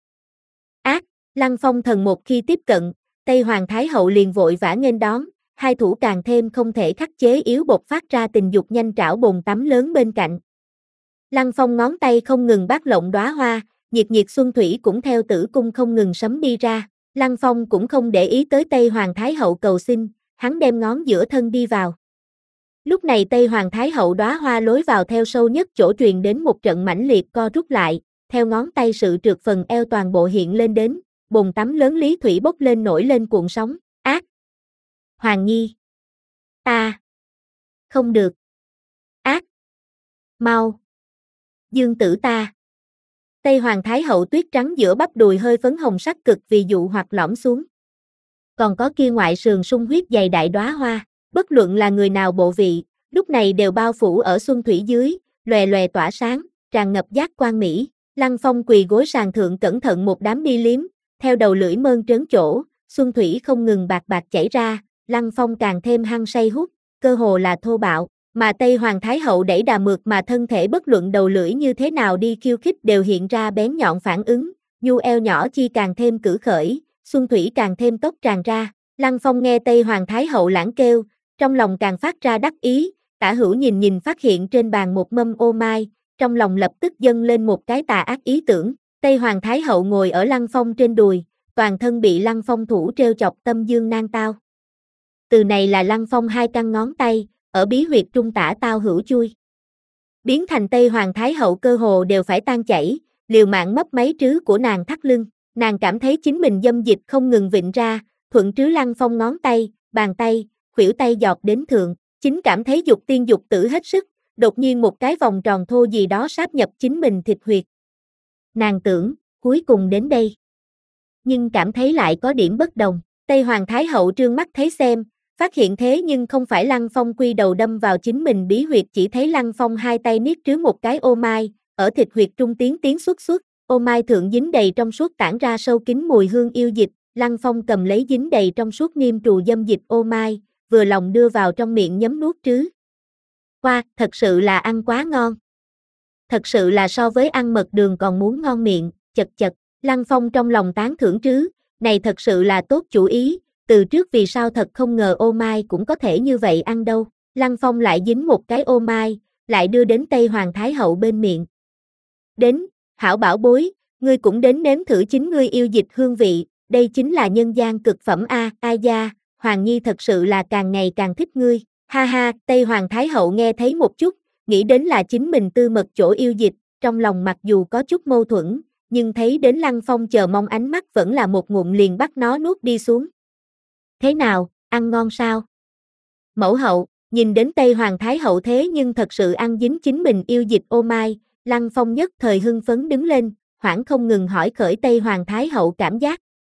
Ác, Lăng Phong thần một khi tiếp cận, Tây Hoàng Thái Hậu liền vội vã nghênh đón, hai thủ càng thêm không thể khắc chế yếu bộc phát ra tình dục nhanh trảo bồn tắm lớn bên cạnh. Lăng Phong ngón tay không ngừng bắt lộng đóa hoa, nhiệt nhiệt xuân thủy cũng theo tử cung không ngừng sấm đi ra. Lăng Phong cũng không để ý tới Tây Hoàng Thái Hậu cầu xin, hắn đem ngón giữa thân đi vào. Lúc này Tây Hoàng Thái Hậu đóa hoa lối vào theo sâu nhất chỗ truyền đến một trận mãnh liệt co rút lại, theo ngón tay sự trượt phần eo toàn bộ hiện lên đến, bồn tắm lớn lý thủy bốc lên nổi lên cuộn sóng. Ác, Hoàng Nhi, ta, không được. Ác, mau, dương tử ta. Tây Hoàng Thái Hậu tuyết trắng giữa bắp đùi hơi phấn hồng sắc cực vì dụ hoặc lõm xuống. Còn có kia ngoại sườn sung huyết dày đại đóa hoa, bất luận là người nào bộ vị, lúc này đều bao phủ ở xuân thủy dưới, lòe lòe tỏa sáng, tràn ngập giác quan mỹ. Lăng Phong quỳ gối sàn thượng cẩn thận một đám đi liếm, theo đầu lưỡi mơn trớn chỗ, xuân thủy không ngừng bạc bạc chảy ra, Lăng Phong càng thêm hăng say hút, cơ hồ là thô bạo, mà Tây Hoàng Thái Hậu đẩy đà mượt mà thân thể bất luận đầu lưỡi như thế nào đi khiêu khích đều hiện ra bén nhọn phản ứng, nhu eo nhỏ chi càng thêm cử khởi, xuân thủy càng thêm tốc tràn ra. Lăng Phong nghe Tây Hoàng Thái Hậu lãng kêu, trong lòng càng phát ra đắc ý, tả hữu nhìn nhìn phát hiện trên bàn một mâm ô mai, trong lòng lập tức dâng lên một cái tà ác ý tưởng. Tây Hoàng Thái Hậu ngồi ở Lăng Phong trên đùi, toàn thân bị Lăng Phong thủ treo chọc tâm dương nan tao. Từ này là Lăng Phong hai căn ngón tay, ở bí huyệt trung tả tao hữu chui. Biến thành Tây Hoàng Thái Hậu cơ hồ đều phải tan chảy, liều mạng mấp mấy trứ của nàng thắt lưng, nàng cảm thấy chính mình dâm dịch không ngừng vịnh ra, thuận trứ Lăng Phong ngón tay, bàn tay, khuỷu tay giọt đến thượng, chính cảm thấy dục tiên dục tử hết sức, đột nhiên một cái vòng tròn thô gì đó sáp nhập chính mình thịt huyệt. Nàng tưởng, cuối cùng đến đây. Nhưng cảm thấy lại có điểm bất đồng, Tây Hoàng Thái Hậu trương mắt thấy xem, phát hiện thế nhưng không phải Lăng Phong quy đầu đâm vào chính mình bí huyệt, chỉ thấy Lăng Phong hai tay niết trứ một cái ô mai, ở thịt huyệt trung tiến tiến xuất xuất, ô mai thượng dính đầy trong suốt tản ra sâu kín mùi hương yêu dịch, Lăng Phong cầm lấy dính đầy trong suốt niêm trù dâm dịch ô mai, vừa lòng đưa vào trong miệng nhấm nuốt trứ. Qua, thật sự là ăn quá ngon. Thật sự là so với ăn mật đường còn muốn ngon miệng, chật chật, Lăng Phong trong lòng tán thưởng trứ, này thật sự là tốt chủ ý, từ trước vì sao thật không ngờ ô mai cũng có thể như vậy ăn đâu. Lăng Phong lại dính một cái ô mai, lại đưa đến Tây Hoàng Thái Hậu bên miệng. Đến, hảo bảo bối, ngươi cũng đến nếm thử chính ngươi yêu dịch hương vị, đây chính là nhân gian cực phẩm a, ai da, Hoàng Nhi thật sự là càng ngày càng thích ngươi. Ha ha, Tây Hoàng Thái Hậu nghe thấy một chút, nghĩ đến là chính mình tư mật chỗ yêu dịch, trong lòng mặc dù có chút mâu thuẫn, nhưng thấy đến Lăng Phong chờ mong ánh mắt vẫn là một ngụm liền bắt nó nuốt đi xuống. Thế nào, ăn ngon sao? Mẫu hậu, nhìn đến Tây Hoàng Thái Hậu thế nhưng thật sự ăn dính chính mình yêu dịch ô mai, Lăng Phong nhất thời hưng phấn đứng lên, hoảng không ngừng hỏi khởi Tây Hoàng Thái Hậu cảm giác.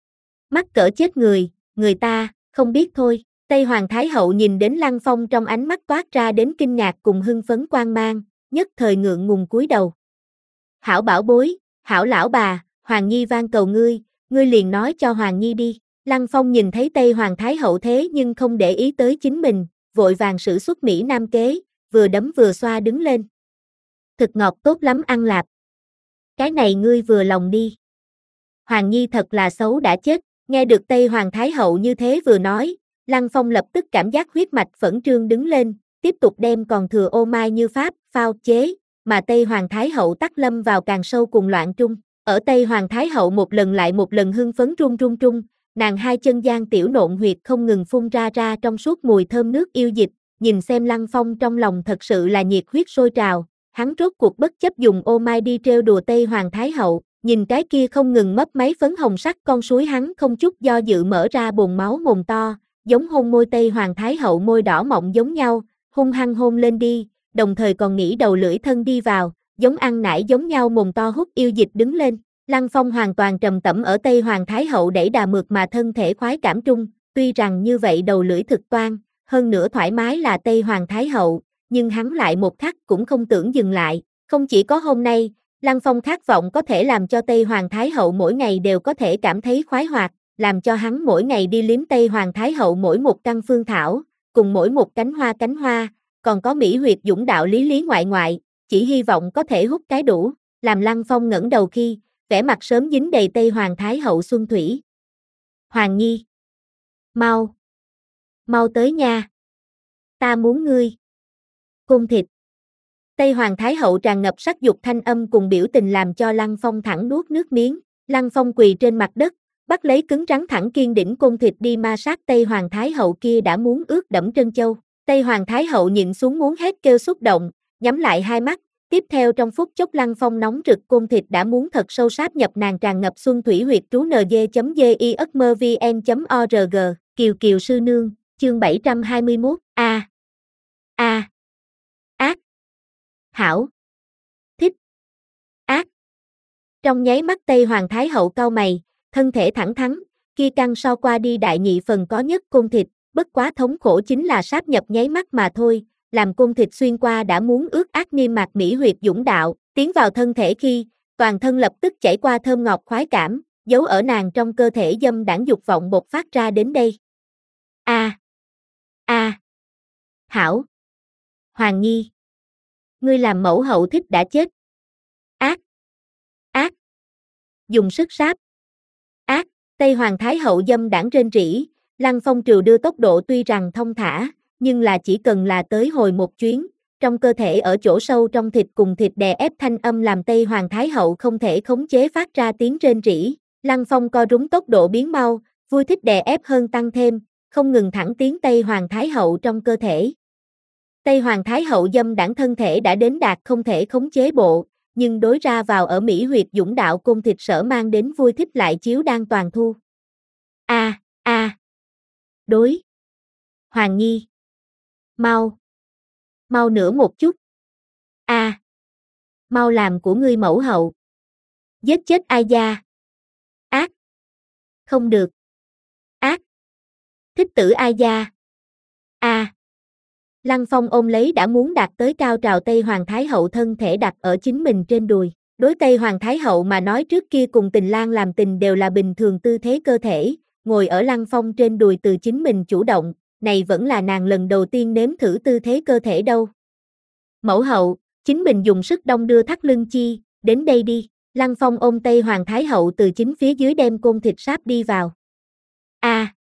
Mắc cỡ chết người, người ta, không biết thôi. Tây Hoàng Thái Hậu nhìn đến Lăng Phong trong ánh mắt toát ra đến kinh ngạc cùng hưng phấn quang mang, nhất thời ngượng ngùng cúi đầu. Hảo bảo bối, hảo lão bà, Hoàng Nhi van cầu ngươi, ngươi liền nói cho Hoàng Nhi đi. Lăng Phong nhìn thấy Tây Hoàng Thái Hậu thế nhưng không để ý tới chính mình, vội vàng sử xuất Mỹ Nam kế, vừa đấm vừa xoa đứng lên. Thực ngọt tốt lắm ăn lạp. Cái này ngươi vừa lòng đi. Hoàng Nhi thật là xấu đã chết, nghe được Tây Hoàng Thái Hậu như thế vừa nói, Lăng Phong lập tức cảm giác huyết mạch phẫn trương đứng lên, tiếp tục đem còn thừa ô mai như pháp, phao chế, mà Tây Hoàng Thái Hậu tắc lâm vào càng sâu cùng loạn trung. Ở Tây Hoàng Thái Hậu một lần lại một lần hưng phấn run run trung, nàng hai chân gian tiểu nộn huyệt không ngừng phun ra ra trong suốt mùi thơm nước yêu dịch, nhìn xem Lăng Phong trong lòng thật sự là nhiệt huyết sôi trào, hắn rốt cuộc bất chấp dùng ô mai đi trêu đùa Tây Hoàng Thái Hậu, nhìn cái kia không ngừng mấp máy phấn hồng sắc con suối hắn không chút do dự mở ra bồn máu mồm to, giống hôn môi Tây Hoàng Thái Hậu môi đỏ mọng giống nhau, hung hăng hôn lên đi, đồng thời còn nghĩ đầu lưỡi thân đi vào, giống ăn nải giống nhau mồm to hút yêu dịch đứng lên. Lăng Phong hoàn toàn trầm tẩm ở Tây Hoàng Thái Hậu đẩy đà mượt mà thân thể khoái cảm trung, tuy rằng như vậy đầu lưỡi thực toan, hơn nữa thoải mái là Tây Hoàng Thái Hậu, nhưng hắn lại một khắc cũng không tưởng dừng lại, không chỉ có hôm nay, Lăng Phong khát vọng có thể làm cho Tây Hoàng Thái Hậu mỗi ngày đều có thể cảm thấy khoái hoạt, làm cho hắn mỗi ngày đi liếm Tây Hoàng Thái Hậu mỗi một căn phương thảo, cùng mỗi một cánh hoa cánh hoa, còn có mỹ huyệt dũng đạo lý lý ngoại ngoại, chỉ hy vọng có thể hút cái đủ, làm Lăng Phong ngẩng đầu khi, vẻ mặt sớm dính đầy Tây Hoàng Thái Hậu xuân thủy. Hoàng Nhi! Mau! Mau tới nha! Ta muốn ngươi! Cung thịt! Tây Hoàng Thái Hậu tràn ngập sắc dục thanh âm cùng biểu tình làm cho Lăng Phong thẳng nuốt nước miếng, Lăng Phong quỳ trên mặt đất, bắt lấy cứng rắn thẳng kiên đỉnh cung thịt đi ma sát Tây Hoàng Thái Hậu kia đã muốn ướt đẫm trân châu. Tây Hoàng Thái Hậu nhịn xuống muốn hét kêu xúc động, nhắm lại hai mắt, tiếp theo trong phút chốc Lăng Phong nóng rực cung thịt đã muốn thật sâu sát nhập nàng tràn ngập xuân thủy huyệt trú nj.giusmvn.org, Kiều Kiều sư nương, chương bảy trăm hai mươi mốt, a a ác, hảo, thích, ác. Trong nháy mắt Tây Hoàng Thái Hậu cau mày, thân thể thẳng thắn, kia căng so qua đi đại nhị phần có nhất cung thịt, bất quá thống khổ chính là sáp nhập nháy mắt mà thôi, làm cung thịt xuyên qua đã muốn ướt át niêm mạc mỹ huyệt dũng đạo, tiến vào thân thể khi, toàn thân lập tức chảy qua thơm ngọt khoái cảm, giấu ở nàng trong cơ thể dâm đãng dục vọng bộc phát ra đến đây. A, a, hảo, Hoàng Nhi, ngươi làm mẫu hậu thích đã chết. Ác, ác, dùng sức sáp. Ác, Tây Hoàng Thái Hậu dâm đãng rên rỉ, Lăng Phong trừ đưa tốc độ tuy rằng thông thả, nhưng là chỉ cần là tới hồi một chuyến, trong cơ thể ở chỗ sâu trong thịt cùng thịt đè ép thanh âm làm Tây Hoàng Thái Hậu không thể khống chế phát ra tiếng rên rỉ. Lăng Phong co rúm tốc độ biến mau, vui thích đè ép hơn tăng thêm, không ngừng thẳng tiến Tây Hoàng Thái Hậu trong cơ thể. Tây Hoàng Thái Hậu dâm đãng thân thể đã đến đạt không thể khống chế bộ, nhưng đối ra vào ở mỹ huyệt dũng đạo cung thịt sở mang đến vui thích lại chiếu đang toàn thu. A, a. Đối. Hoàng Nhi. Mau. Mau nữa một chút. A. Mau làm của ngươi mẫu hậu. Giết chết ai gia. Ác. Không được. Ác. Thích tử ai gia. A. Lăng Phong ôm lấy đã muốn đạt tới cao trào Tây Hoàng Thái Hậu thân thể đặt ở chính mình trên đùi. Đối Tây Hoàng Thái Hậu mà nói trước kia cùng Tình Lang làm tình đều là bình thường tư thế cơ thể, ngồi ở Lăng Phong trên đùi từ chính mình chủ động, này vẫn là nàng lần đầu tiên nếm thử tư thế cơ thể đâu. Mẫu hậu, chính mình dùng sức đông đưa thắt lưng chi, đến đây đi. Lăng Phong ôm Tây Hoàng Thái Hậu từ chính phía dưới đem côn thịt sáp đi vào. A,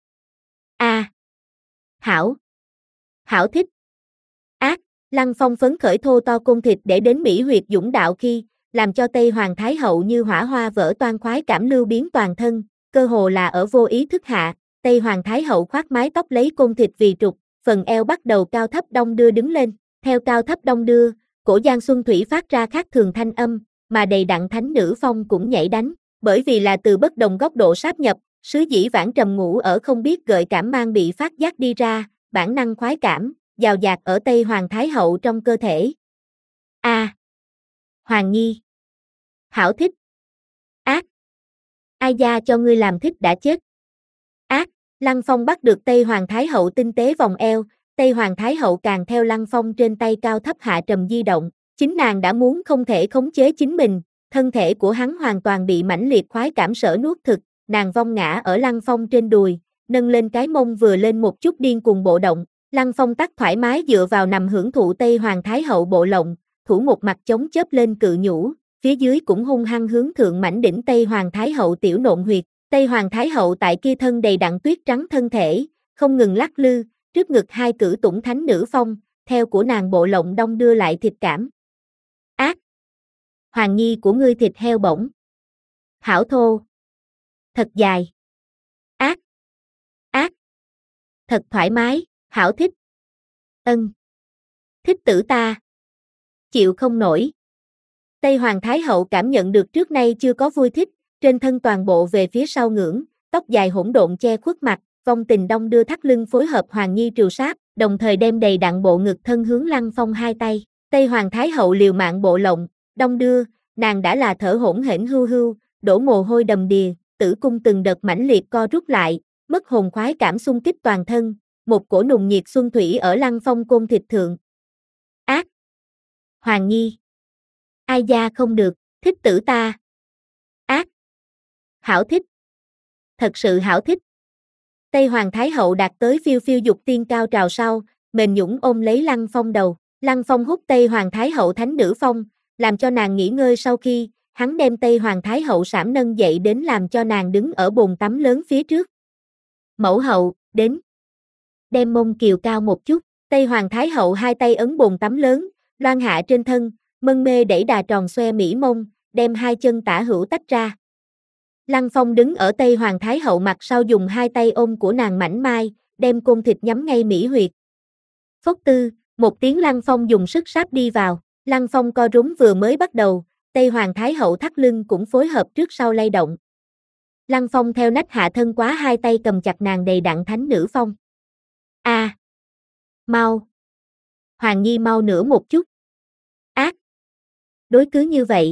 a, hảo, hảo thích. Ác, Lăng Phong phấn khởi thô to côn thịt để đến mỹ huyệt dũng đạo khi, làm cho Tây Hoàng Thái Hậu như hỏa hoa vỡ toan khoái cảm lưu biến toàn thân, cơ hồ là ở vô ý thức hạ, Tây Hoàng Thái Hậu khoác mái tóc lấy côn thịt vì trục, phần eo bắt đầu cao thấp đong đưa đứng lên, theo cao thấp đong đưa, cổ Giang Xuân Thủy phát ra khác thường thanh âm, mà đầy đặn thánh nữ phong cũng nhảy đánh, bởi vì là từ bất đồng góc độ sáp nhập, sứ dĩ vãng trầm ngủ ở không biết gợi cảm mang bị phát giác đi ra, bản năng khoái cảm, dào dạt ở Tây Hoàng Thái Hậu trong cơ thể. A. Hoàng Nhi. Hảo thích. Ác. Ai gia cho ngươi làm thích đã chết. Ác, Lăng Phong bắt được Tây Hoàng Thái Hậu tinh tế vòng eo, Tây Hoàng Thái Hậu càng theo Lăng Phong trên tay cao thấp hạ trầm di động, chính nàng đã muốn không thể khống chế chính mình, thân thể của hắn hoàn toàn bị mãnh liệt khoái cảm sở nuốt thực, nàng vong ngã ở Lăng Phong trên đùi, nâng lên cái mông vừa lên một chút điên cuồng bộ động, Lăng Phong tắt thoải mái dựa vào nằm hưởng thụ Tây Hoàng Thái Hậu bộ lộng, thủ một mặt chống chớp lên cự nhũ, phía dưới cũng hung hăng hướng thượng mảnh đỉnh Tây Hoàng Thái Hậu tiểu nộn huyệt. Tây Hoàng Thái Hậu tại kia thân đầy đặn tuyết trắng thân thể, không ngừng lắc lư, trước ngực hai cử tủng thánh nữ phong, theo của nàng bộ lộng đong đưa lại thịt cảm. Ác! Hoàng nhi của ngươi thịt heo bổng. Hảo thô. Thật dài. Ác! Ác! Thật thoải mái, hảo thích. Ân. Thích tử ta. Chịu không nổi. Tây Hoàng Thái Hậu cảm nhận được trước nay chưa có vui thích, trên thân toàn bộ về phía sau ngưỡng, tóc dài hỗn độn che khuất mặt, vong tình đong đưa thắt lưng phối hợp Hoàng Nhi trừ sát, đồng thời đem đầy đặn bộ ngực thân hướng Lăng Phong hai tay. Tây Hoàng Thái Hậu liều mạng bộ lộng, đong đưa, nàng đã là thở hổn hển hưu hưu, đổ mồ hôi đầm đìa, tử cung từng đợt mãnh liệt co rút lại, mất hồn khoái cảm xung kích toàn thân, một cổ nùng nhiệt xuân thủy ở Lăng Phong côn thịt thượng. Ác! Hoàng Nhi! Ai gia không được, thích tử ta. Ác! Hảo thích! Thật sự hảo thích! Tây Hoàng Thái Hậu đạt tới phiêu phiêu dục tiên cao trào sau, mềm nhũn ôm lấy Lăng Phong đầu. Lăng Phong hút Tây Hoàng Thái Hậu thánh nữ phong, làm cho nàng nghỉ ngơi sau khi, hắn đem Tây Hoàng Thái Hậu sảm nâng dậy đến làm cho nàng đứng ở bồn tắm lớn phía trước. Mẫu hậu, đến. Đem mông kiều cao một chút, Tây Hoàng Thái Hậu hai tay ấn bồn tắm lớn, loan hạ trên thân, mân mê đẩy đà tròn xoe mỹ mông, đem hai chân tả hữu tách ra. Lăng Phong đứng ở Tây Hoàng Thái Hậu mặt sau dùng hai tay ôm của nàng mảnh mai, đem côn thịt nhắm ngay mỹ huyệt. Phốc tư, một tiếng Lăng Phong dùng sức sáp đi vào, Lăng Phong co rúm vừa mới bắt đầu, Tây Hoàng Thái Hậu thắt lưng cũng phối hợp trước sau lay động. Lăng Phong theo nách hạ thân quá hai tay cầm chặt nàng đầy đặn thánh nữ phong. A, à, mau. Hoàng Nhi mau nữa một chút. Ác. Đối cứ như vậy.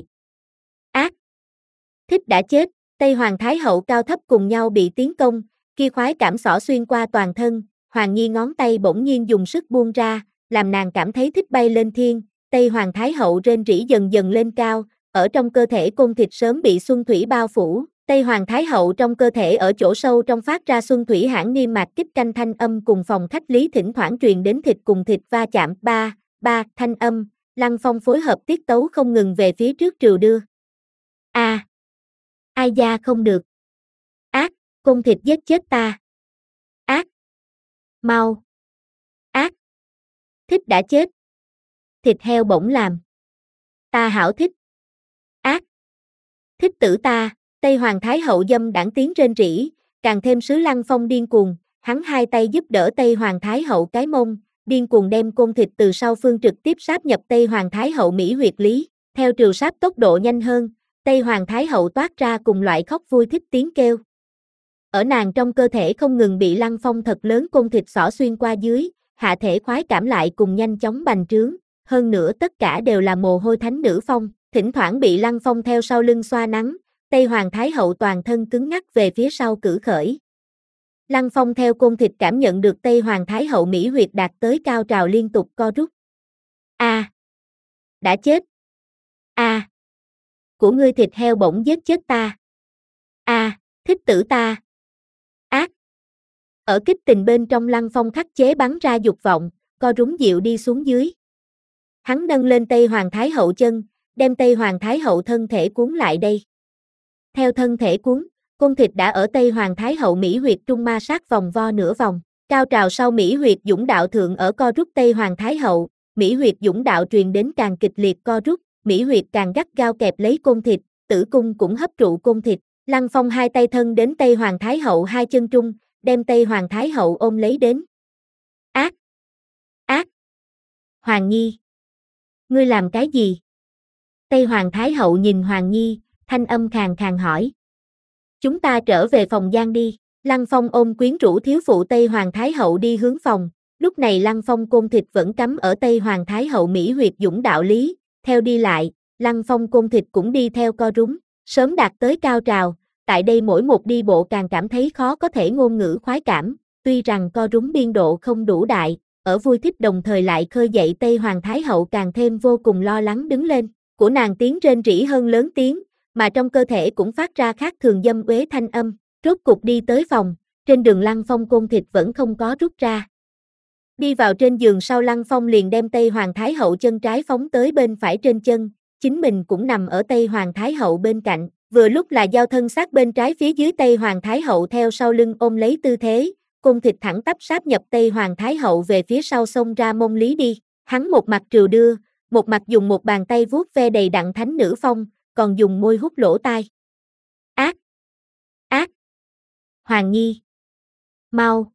Ác. Thích đã chết, Tây Hoàng Thái Hậu cao thấp cùng nhau bị tiến công, kia khoái cảm xỏ xuyên qua toàn thân, Hoàng Nhi ngón tay bỗng nhiên dùng sức buông ra, làm nàng cảm thấy thích bay lên thiên, Tây Hoàng Thái Hậu rên rỉ dần dần lên cao, ở trong cơ thể côn thịt sớm bị xuân thủy bao phủ, Tây Hoàng Thái Hậu trong cơ thể ở chỗ sâu trong phát ra xuân thủy hãn niêm mạc kích canh thanh âm cùng phòng khách lý thỉnh thoảng truyền đến thịt cùng thịt va chạm, ba, ba, thanh âm, Lăng Phong phối hợp tiết tấu không ngừng về phía trước trừ đưa. A. À, ai gia không được. Ác, côn thịt giết chết ta. Ác. Mau. Ác. Thích đã chết. Thịt heo bổng làm. Ta hảo thích. Ác. Thích tử ta, Tây Hoàng Thái Hậu dâm đảng tiếng rên rỉ, càng thêm sứ Lăng Phong điên cuồng, hắn hai tay giúp đỡ Tây Hoàng Thái Hậu cái mông, điên cuồng đem côn thịt từ sau phương trực tiếp sáp nhập Tây Hoàng Thái Hậu mỹ huyệt lý, theo trừ sáp tốc độ nhanh hơn, Tây Hoàng Thái Hậu toát ra cùng loại khóc vui thích tiếng kêu. Ở nàng trong cơ thể không ngừng bị Lăng Phong thật lớn côn thịt xỏ xuyên qua dưới, hạ thể khoái cảm lại cùng nhanh chóng bành trướng, hơn nữa tất cả đều là mồ hôi thánh nữ phong, thỉnh thoảng bị Lăng Phong theo sau lưng xoa nắng, Tây Hoàng Thái Hậu toàn thân cứng ngắc về phía sau cử khởi. Lăng Phong theo côn thịt cảm nhận được Tây Hoàng Thái Hậu mỹ huyệt đạt tới cao trào liên tục co rút. A. À, đã chết. A. À, của ngươi thịt heo bổng giết chết ta. A. À, thích tử ta. Ác. Ở kích tình bên trong Lăng Phong khắc chế bắn ra dục vọng, co rúm dịu đi xuống dưới. Hắn nâng lên Tây Hoàng Thái Hậu chân, đem Tây Hoàng Thái Hậu thân thể cuốn lại đây. Theo thân thể cuốn, côn thịt đã ở Tây Hoàng Thái Hậu mỹ huyệt trung ma sát vòng vo nửa vòng, cao trào sau mỹ huyệt dũng đạo thượng ở co rút Tây Hoàng Thái Hậu, mỹ huyệt dũng đạo truyền đến càng kịch liệt co rút, mỹ huyệt càng gắt gao kẹp lấy côn thịt, tử cung cũng hấp trụ côn thịt, Lăng Phong hai tay thân đến Tây Hoàng Thái Hậu hai chân trung, đem Tây Hoàng Thái Hậu ôm lấy đến. Ác! Ác! Hoàng Nhi! Ngươi làm cái gì? Tây Hoàng Thái Hậu nhìn Hoàng Nhi, thanh âm khàn khàn hỏi. Chúng ta trở về phòng gian đi, Lăng Phong ôm quyến rũ thiếu phụ Tây Hoàng Thái Hậu đi hướng phòng, lúc này Lăng Phong côn thịt vẫn cắm ở Tây Hoàng Thái Hậu mỹ huyệt dũng đạo lý, theo đi lại, Lăng Phong côn thịt cũng đi theo co rúm, sớm đạt tới cao trào, tại đây mỗi một đi bộ càng cảm thấy khó có thể ngôn ngữ khoái cảm, tuy rằng co rúm biên độ không đủ đại, ở vui thích đồng thời lại khơi dậy Tây Hoàng Thái Hậu càng thêm vô cùng lo lắng đứng lên, của nàng tiếng rên rỉ hơn lớn tiếng, mà trong cơ thể cũng phát ra khác thường dâm uế thanh âm, rốt cục đi tới phòng, trên đường Lăng Phong côn thịt vẫn không có rút ra. Đi vào trên giường sau Lăng Phong liền đem Tây Hoàng Thái Hậu chân trái phóng tới bên phải trên chân, chính mình cũng nằm ở Tây Hoàng Thái Hậu bên cạnh, vừa lúc là giao thân sát bên trái phía dưới Tây Hoàng Thái Hậu theo sau lưng ôm lấy tư thế, côn thịt thẳng tắp sáp nhập Tây Hoàng Thái Hậu về phía sau xông ra mông lý đi, hắn một mặt trừu đưa, một mặt dùng một bàn tay vuốt ve đầy đặn thánh nữ phong, còn dùng môi hút lỗ tai. Ác! Ác! Hoàng Nhi! Mau!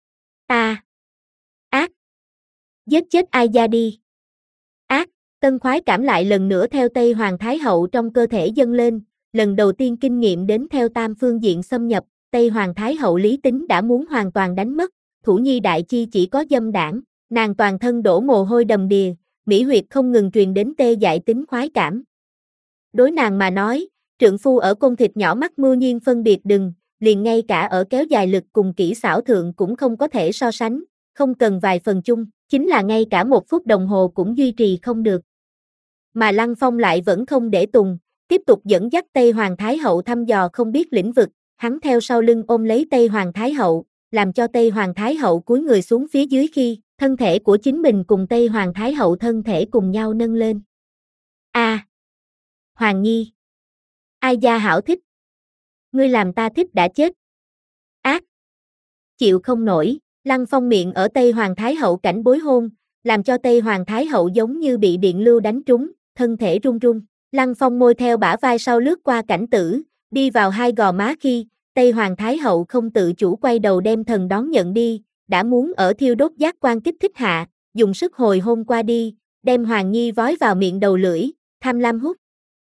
Ta! Ác! Giết chết ai ra đi! Ác! Tân khoái cảm lại lần nữa theo Tây Hoàng Thái Hậu trong cơ thể dâng lên, lần đầu tiên kinh nghiệm đến theo tam phương diện xâm nhập, Tây Hoàng Thái Hậu lý tính đã muốn hoàn toàn đánh mất, Thủ Nhi đại chi chỉ có dâm đảng, nàng toàn thân đổ mồ hôi đầm đìa, mỹ huyệt không ngừng truyền đến tê dại tính khoái cảm. Đối nàng mà nói, trượng phu ở côn thịt nhỏ mắt mưu nhiên phân biệt đừng, liền ngay cả ở kéo dài lực cùng kỹ xảo thượng cũng không có thể so sánh, không cần vài phần chung, chính là ngay cả một phút đồng hồ cũng duy trì không được. Mà Lăng Phong lại vẫn không để tùng, tiếp tục dẫn dắt Tây Hoàng Thái Hậu thăm dò không biết lĩnh vực, hắn theo sau lưng ôm lấy Tây Hoàng Thái Hậu, làm cho Tây Hoàng Thái Hậu cúi người xuống phía dưới khi, thân thể của chính mình cùng Tây Hoàng Thái Hậu thân thể cùng nhau nâng lên. A, à, Hoàng Nhi! Ai gia hảo thích? Ngươi làm ta thích đã chết. Ác! Chịu không nổi, Lăng Phong miệng ở Tây Hoàng Thái Hậu cảnh bối hôn, làm cho Tây Hoàng Thái Hậu giống như bị điện lưu đánh trúng, thân thể run run. Lăng Phong môi theo bả vai sau lướt qua cảnh tử, đi vào hai gò má khi, Tây Hoàng Thái Hậu không tự chủ quay đầu đem thần đón nhận đi, đã muốn ở thiêu đốt giác quan kích thích hạ, dùng sức hồi hôn qua đi, đem Hoàng Nhi vói vào miệng đầu lưỡi, tham lam hút.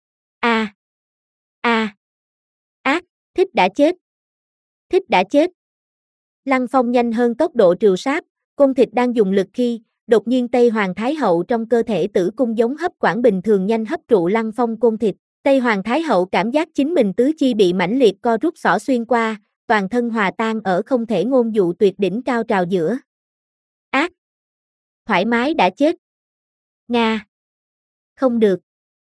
A, a, ác, thích đã chết. Thích đã chết. Lăng Phong nhanh hơn tốc độ trừ sáp, côn thịt đang dùng lực khi, đột nhiên Tây Hoàng Thái Hậu trong cơ thể tử cung giống hấp quản bình thường nhanh hấp trụ Lăng Phong côn thịt. Tây Hoàng Thái Hậu cảm giác chính mình tứ chi bị mãnh liệt co rút xỏ xuyên qua, toàn thân hòa tan ở không thể ngôn dụ tuyệt đỉnh cao trào giữa. Ác! Thoải mái đã chết. Nga! Không được.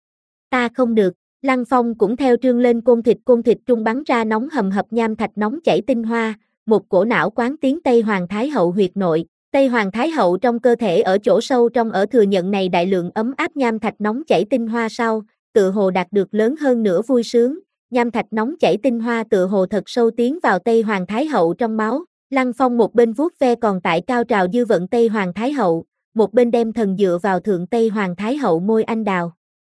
Ta không được. Lăng Phong cũng theo trương lên côn thịt côn thịt trung bắn ra nóng hầm hập nham thạch nóng chảy tinh hoa, một cổ não quán tiến Tây Hoàng Thái Hậu huyệt nội. Tây Hoàng Thái Hậu trong cơ thể ở chỗ sâu trong ở thừa nhận này đại lượng ấm áp nham thạch nóng chảy tinh hoa sau, tự hồ đạt được lớn hơn nữa vui sướng, nham thạch nóng chảy tinh hoa tự hồ thật sâu tiến vào Tây Hoàng Thái Hậu trong máu. Lăng Phong một bên vuốt ve còn tại cao trào dư vận Tây Hoàng Thái Hậu, một bên đem thần dựa vào thượng Tây Hoàng Thái Hậu môi anh đào.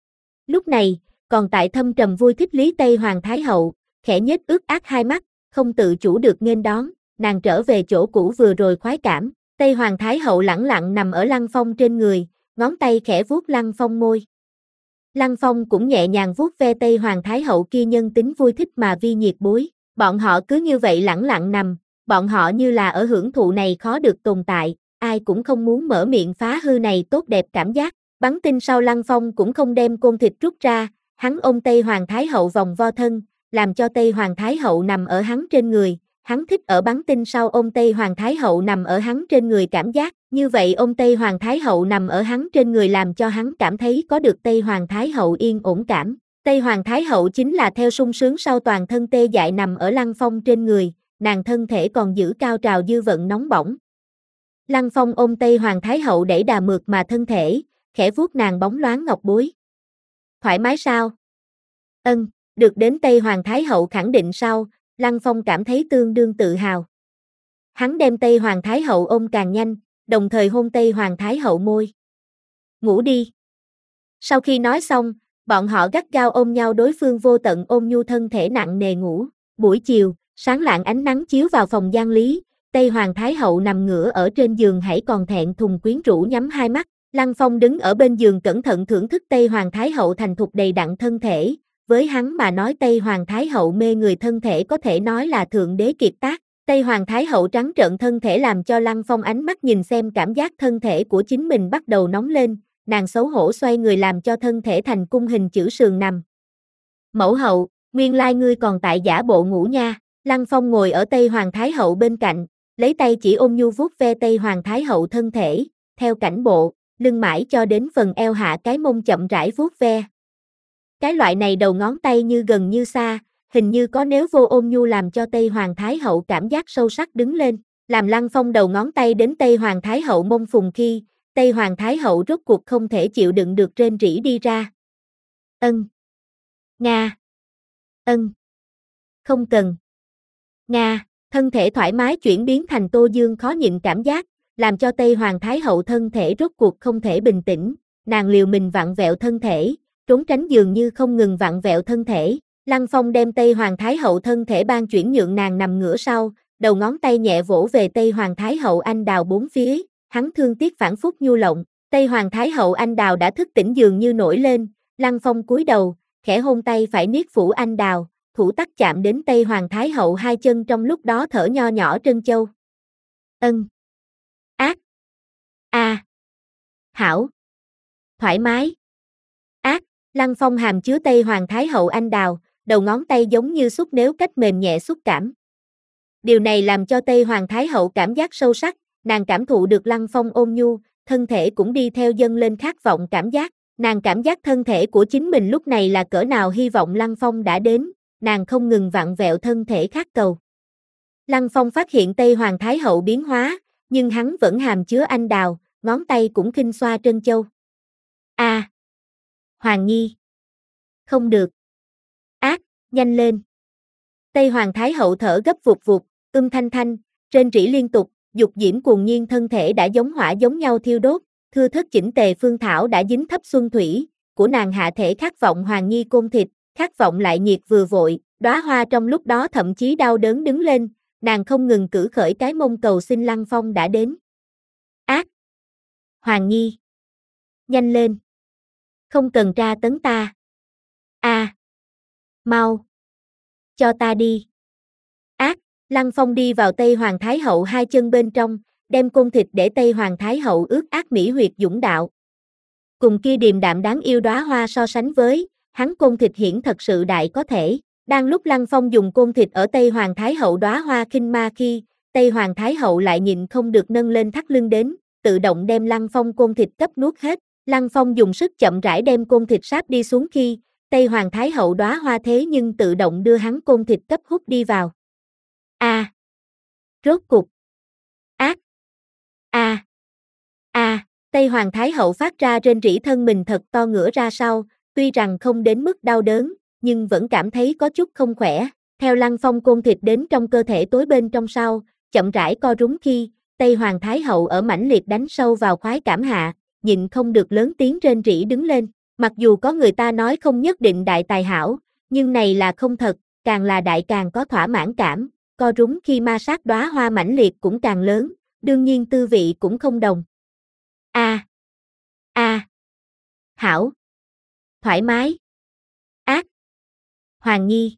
Lúc này, còn tại thâm trầm vui thích lý Tây Hoàng Thái Hậu, khẽ nhếch ướt át hai mắt, không tự chủ được nghênh đón, nàng trở về chỗ cũ vừa rồi khoái cảm. Tây Hoàng Thái Hậu lẳng lặng nằm ở Lăng Phong trên người, ngón tay khẽ vuốt Lăng Phong môi. Lăng Phong cũng nhẹ nhàng vuốt ve Tây Hoàng Thái Hậu kia nhân tính vui thích mà vi nhiệt bối. Bọn họ cứ như vậy lẳng lặng nằm, bọn họ như là ở hưởng thụ này khó được tồn tại, ai cũng không muốn mở miệng phá hư này tốt đẹp cảm giác. Bắn tinh sau Lăng Phong cũng không đem côn thịt rút ra, hắn ôm Tây Hoàng Thái Hậu vòng vo thân, làm cho Tây Hoàng Thái Hậu nằm ở hắn trên người. Hắn thích ở bắn tinh sau ôm Tây Hoàng Thái Hậu nằm ở hắn trên người cảm giác, như vậy ôm Tây Hoàng Thái Hậu nằm ở hắn trên người làm cho hắn cảm thấy có được Tây Hoàng Thái Hậu yên ổn cảm. Tây Hoàng Thái Hậu chính là theo sung sướng sau toàn thân tê dại nằm ở Lăng Phong trên người, nàng thân thể còn giữ cao trào dư vận nóng bỏng. Lăng Phong ôm Tây Hoàng Thái Hậu đẩy đà mượt mà thân thể, khẽ vuốt nàng bóng loáng ngọc bối. Thoải mái sao? Ân, được đến Tây Hoàng Thái Hậu khẳng định sau, Lăng Phong cảm thấy tương đương tự hào. Hắn đem Tây Hoàng Thái Hậu ôm càng nhanh, đồng thời hôn Tây Hoàng Thái Hậu môi. Ngủ đi. Sau khi nói xong, bọn họ gắt gao ôm nhau đối phương vô tận ôm nhu thân thể nặng nề ngủ. Buổi chiều, sáng lạng ánh nắng chiếu vào phòng giang lý, Tây Hoàng Thái Hậu nằm ngửa ở trên giường hãy còn thẹn thùng quyến rũ nhắm hai mắt. Lăng Phong đứng ở bên giường cẩn thận thưởng thức Tây Hoàng Thái Hậu thành thục đầy đặn thân thể. Với hắn mà nói Tây Hoàng Thái Hậu mê người thân thể có thể nói là thượng đế kiệt tác. Tây Hoàng Thái Hậu trắng trợn thân thể làm cho Lăng Phong ánh mắt nhìn xem cảm giác thân thể của chính mình bắt đầu nóng lên, nàng xấu hổ xoay người làm cho thân thể thành cung hình chữ sườn nằm. Mẫu hậu, nguyên lai ngươi còn tại giả bộ ngủ nha. Lăng Phong ngồi ở Tây Hoàng Thái Hậu bên cạnh, lấy tay chỉ ôm nhu vuốt ve Tây Hoàng Thái Hậu thân thể, theo cảnh bộ, lưng mãi cho đến phần eo hạ cái mông chậm rãi vuốt ve. Cái loại này đầu ngón tay như gần như xa, hình như có nếu vô ôm nhu làm cho Tây Hoàng Thái Hậu cảm giác sâu sắc đứng lên, làm Lăng Phong đầu ngón tay đến Tây Hoàng Thái Hậu mông phùng khi, Tây Hoàng Thái Hậu rốt cuộc không thể chịu đựng được rên rỉ đi ra. Ân. Nga. Ân. Không cần. Nga. Thân thể thoải mái chuyển biến thành Tô Dương khó nhịn cảm giác, làm cho Tây Hoàng Thái Hậu thân thể rốt cuộc không thể bình tĩnh, nàng liều mình vặn vẹo thân thể, trốn tránh dường như không ngừng vặn vẹo thân thể. Lăng Phong đem Tây Hoàng Thái Hậu thân thể ban chuyển nhượng nàng nằm ngửa sau, đầu ngón tay nhẹ vỗ về Tây Hoàng Thái Hậu anh đào bốn phía, hắn thương tiếc phản phúc nhu lộng. Tây Hoàng Thái Hậu anh đào đã thức tỉnh dường như nổi lên, Lăng Phong cúi đầu, khẽ hôn tay phải niết phủ anh đào, thủ tắc chạm đến Tây Hoàng Thái Hậu hai chân trong lúc đó thở nho nhỏ trân châu. Ân. Ác. A. Hảo. Thoải mái. Ác. Lăng Phong hàm chứa Tây Hoàng Thái Hậu anh đào, đầu ngón tay giống như xúc nếu cách mềm nhẹ xúc cảm. Điều này làm cho Tây Hoàng Thái Hậu cảm giác sâu sắc, nàng cảm thụ được Lăng Phong ôn nhu, thân thể cũng đi theo dâng lên khát vọng cảm giác, nàng cảm giác thân thể của chính mình lúc này là cỡ nào hy vọng Lăng Phong đã đến, nàng không ngừng vặn vẹo thân thể khát cầu. Lăng Phong phát hiện Tây Hoàng Thái Hậu biến hóa, nhưng hắn vẫn hàm chứa anh đào, ngón tay cũng khinh xoa trân châu. A. À. Hoàng Nhi. Không được. Ác, nhanh lên. Tây Hoàng Thái Hậu thở gấp vụt vụt, ưm thanh thanh, rên rỉ liên tục, dục diễm cuồng nhiên thân thể đã giống hỏa giống nhau thiêu đốt, thưa thất chỉnh tề phương thảo đã dính thấp xuân thủy, của nàng hạ thể khát vọng Hoàng Nhi côn thịt, khát vọng lại nhiệt vừa vội, đóa hoa trong lúc đó thậm chí đau đớn đứng lên, nàng không ngừng cử khởi cái mông cầu xin Lăng Phong đã đến. Ác. Hoàng Nhi. Nhanh lên. Không cần tra tấn ta. A. À. Mau. Cho ta đi. Ác. Lăng Phong đi vào Tây Hoàng Thái Hậu hai chân bên trong, đem côn thịt để Tây Hoàng Thái Hậu ướt ác mỹ huyệt dũng đạo. Cùng kia điềm đạm đáng yêu đóa hoa so sánh với, hắn côn thịt hiển thật sự đại có thể. Đang lúc Lăng Phong dùng côn thịt ở Tây Hoàng Thái Hậu đóa hoa khinh ma khi, Tây Hoàng Thái Hậu lại nhịn không được nâng lên thắt lưng đến, tự động đem Lăng Phong côn thịt cấp nuốt hết. Lăng Phong dùng sức chậm rãi đem côn thịt sáp đi xuống khi, Tây Hoàng Thái Hậu đóa hoa thế nhưng tự động đưa hắn côn thịt cấp hút đi vào. A. À. Rốt cục. Ác. A. À. A. À. Tây Hoàng Thái Hậu phát ra rên rỉ thân mình thật to ngửa ra sau, tuy rằng không đến mức đau đớn, nhưng vẫn cảm thấy có chút không khỏe. Theo Lăng Phong côn thịt đến trong cơ thể tối bên trong sau, chậm rãi co rúm khi, Tây Hoàng Thái Hậu ở mãnh liệt đánh sâu vào khoái cảm hạ, nhịn không được lớn tiếng rên rỉ đứng lên. Mặc dù có người ta nói không nhất định đại tài hảo, nhưng này là không thật, càng là đại càng có thỏa mãn cảm, co rúm khi ma sát đóa hoa mãnh liệt cũng càng lớn, đương nhiên tư vị cũng không đồng. A. À. A. À. Hảo. Thoải mái. Ác. Hoàng Nhi.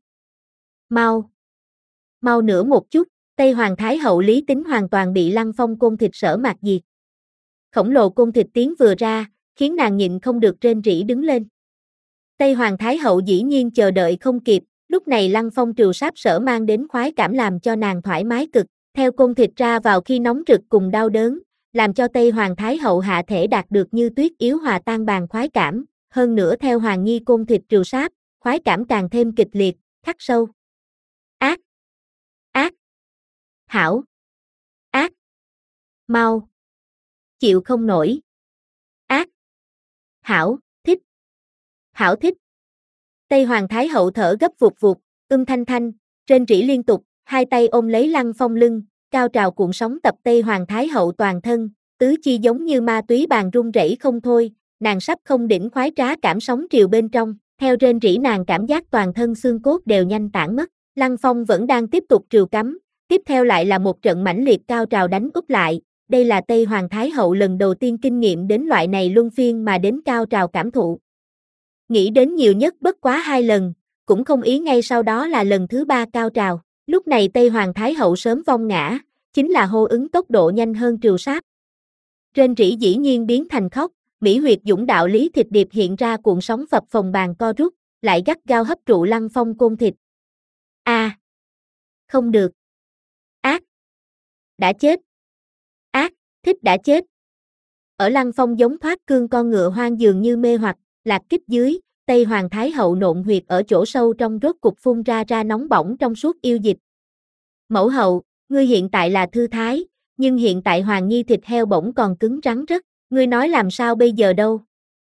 Mau. Mau nữa một chút, Tây Hoàng Thái Hậu lý tính hoàn toàn bị Lăng Phong côn thịt sở mạc diệt. Khổng lồ côn thịt tiếng vừa ra, khiến nàng nhịn không được rên rỉ đứng lên. Tây Hoàng Thái Hậu dĩ nhiên chờ đợi không kịp, lúc này Lăng Phong trừ sáp sở mang đến khoái cảm làm cho nàng thoải mái cực, theo côn thịt ra vào khi nóng rực cùng đau đớn, làm cho Tây Hoàng Thái Hậu hạ thể đạt được như tuyết yếu hòa tan bàn khoái cảm, hơn nữa theo Hoàng Nhi côn thịt trừ sáp, khoái cảm càng thêm kịch liệt, khắc sâu. Ác. Ác. Hảo. Ác. Mau. Chịu không nổi. Ác. Hảo, thích. Hảo thích. Tây Hoàng Thái Hậu thở gấp vụt vụt, ưm thanh thanh, rên rỉ liên tục, hai tay ôm lấy Lăng Phong lưng, cao trào cuộn sóng tập Tây Hoàng Thái Hậu toàn thân, tứ chi giống như ma túy bàn rung rẩy không thôi, nàng sắp không đỉnh khoái trá cảm sóng triều bên trong, theo rên rỉ nàng cảm giác toàn thân xương cốt đều nhanh tản mất, Lăng Phong vẫn đang tiếp tục triều cắm, tiếp theo lại là một trận mãnh liệt cao trào đánh úp lại, đây là Tây Hoàng Thái Hậu lần đầu tiên kinh nghiệm đến loại này luân phiên mà đến cao trào cảm thụ. Nghĩ đến nhiều nhất bất quá hai lần, cũng không ý ngay sau đó là lần thứ ba cao trào, lúc này Tây Hoàng Thái Hậu sớm vong ngã, chính là hô ứng tốc độ nhanh hơn trừ sáp. Rên rỉ dĩ nhiên biến thành khóc, mỹ huyệt dũng đạo lý thịt điệp hiện ra cuộn sóng phập phồng bàn co rút, lại gắt gao hấp trụ Lăng Phong côn thịt. A. À. Không được. Ác. Đã chết. Ác, thích đã chết. Ở Lăng Phong giống thoát cương con ngựa hoang dường như mê hoặc, lạc kích dưới, Tây Hoàng Thái Hậu nộn huyệt ở chỗ sâu trong rốt cục phun ra ra nóng bỏng trong suốt yêu dịch. Mẫu hậu, ngươi hiện tại là thư thái, nhưng hiện tại Hoàng Nhi thịt heo bỗng còn cứng rắn rất, ngươi nói làm sao bây giờ đâu?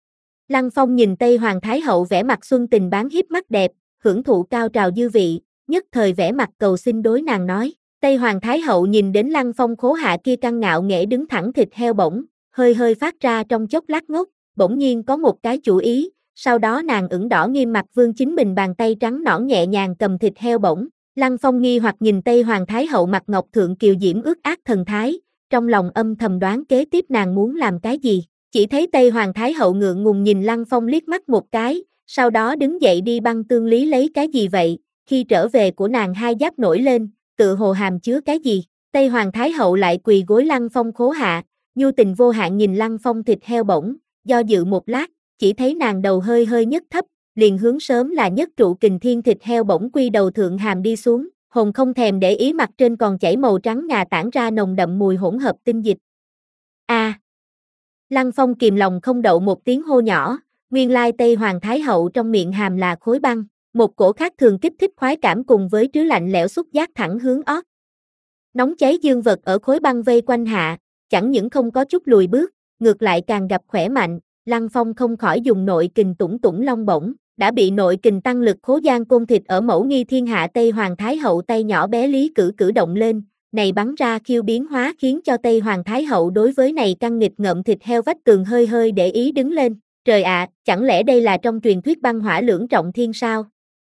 Lăng Phong nhìn Tây Hoàng Thái Hậu vẻ mặt xuân tình bán hiếp mắt đẹp, hưởng thụ cao trào dư vị, nhất thời vẻ mặt cầu xin đối nàng nói. Tây Hoàng Thái Hậu nhìn đến Lăng Phong khố hạ kia căng ngạo nghễ đứng thẳng thịt heo bổng, hơi hơi phát ra trong chốc lát ngốc, bỗng nhiên có một cái chủ ý, sau đó nàng ửng đỏ nghiêm mặt vương chính mình bàn tay trắng nõn nhẹ nhàng cầm thịt heo bổng. Lăng Phong nghi hoặc nhìn Tây Hoàng Thái Hậu mặt ngọc thượng kiều diễm ước ác thần thái, trong lòng âm thầm đoán kế tiếp nàng muốn làm cái gì. Chỉ thấy Tây Hoàng Thái Hậu ngượng ngùng nhìn Lăng Phong liếc mắt một cái, sau đó đứng dậy đi băng tương lý lấy cái gì vậy, khi trở về của nàng hai giáp nổi lên, tự hồ hàm chứa cái gì. Tây Hoàng Thái Hậu lại quỳ gối Lăng Phong khố hạ, nhu tình vô hạn nhìn Lăng Phong thịt heo bổng, do dự một lát, chỉ thấy nàng đầu hơi hơi nhất thấp, liền hướng sớm là nhất trụ kình thiên thịt heo bổng quy đầu thượng hàm đi xuống, hồn không thèm để ý mặt trên còn chảy màu trắng ngà tản ra nồng đậm mùi hỗn hợp tinh dịch. A. À, Lăng Phong kìm lòng không đậu một tiếng hô nhỏ, nguyên lai Tây Hoàng Thái Hậu trong miệng hàm là khối băng, một cổ khác thường kích thích khoái cảm cùng với trứ lạnh lẽo xúc giác thẳng hướng ót. Nóng cháy dương vật ở khối băng vây quanh hạ, chẳng những không có chút lùi bước, ngược lại càng gặp khỏe mạnh, Lăng Phong không khỏi dùng nội kình tủng tủng long bổng, đã bị nội kình tăng lực khố gian côn thịt ở mẫu nghi thiên hạ Tây Hoàng Thái Hậu tay nhỏ bé lý cử cử động lên, này bắn ra khiêu biến hóa khiến cho Tây Hoàng Thái Hậu đối với này căng nghịch ngợm thịt heo vách tường hơi hơi để ý đứng lên, trời ạ, chẳng lẽ đây là trong truyền thuyết băng hỏa lưỡng trọng thiên sao?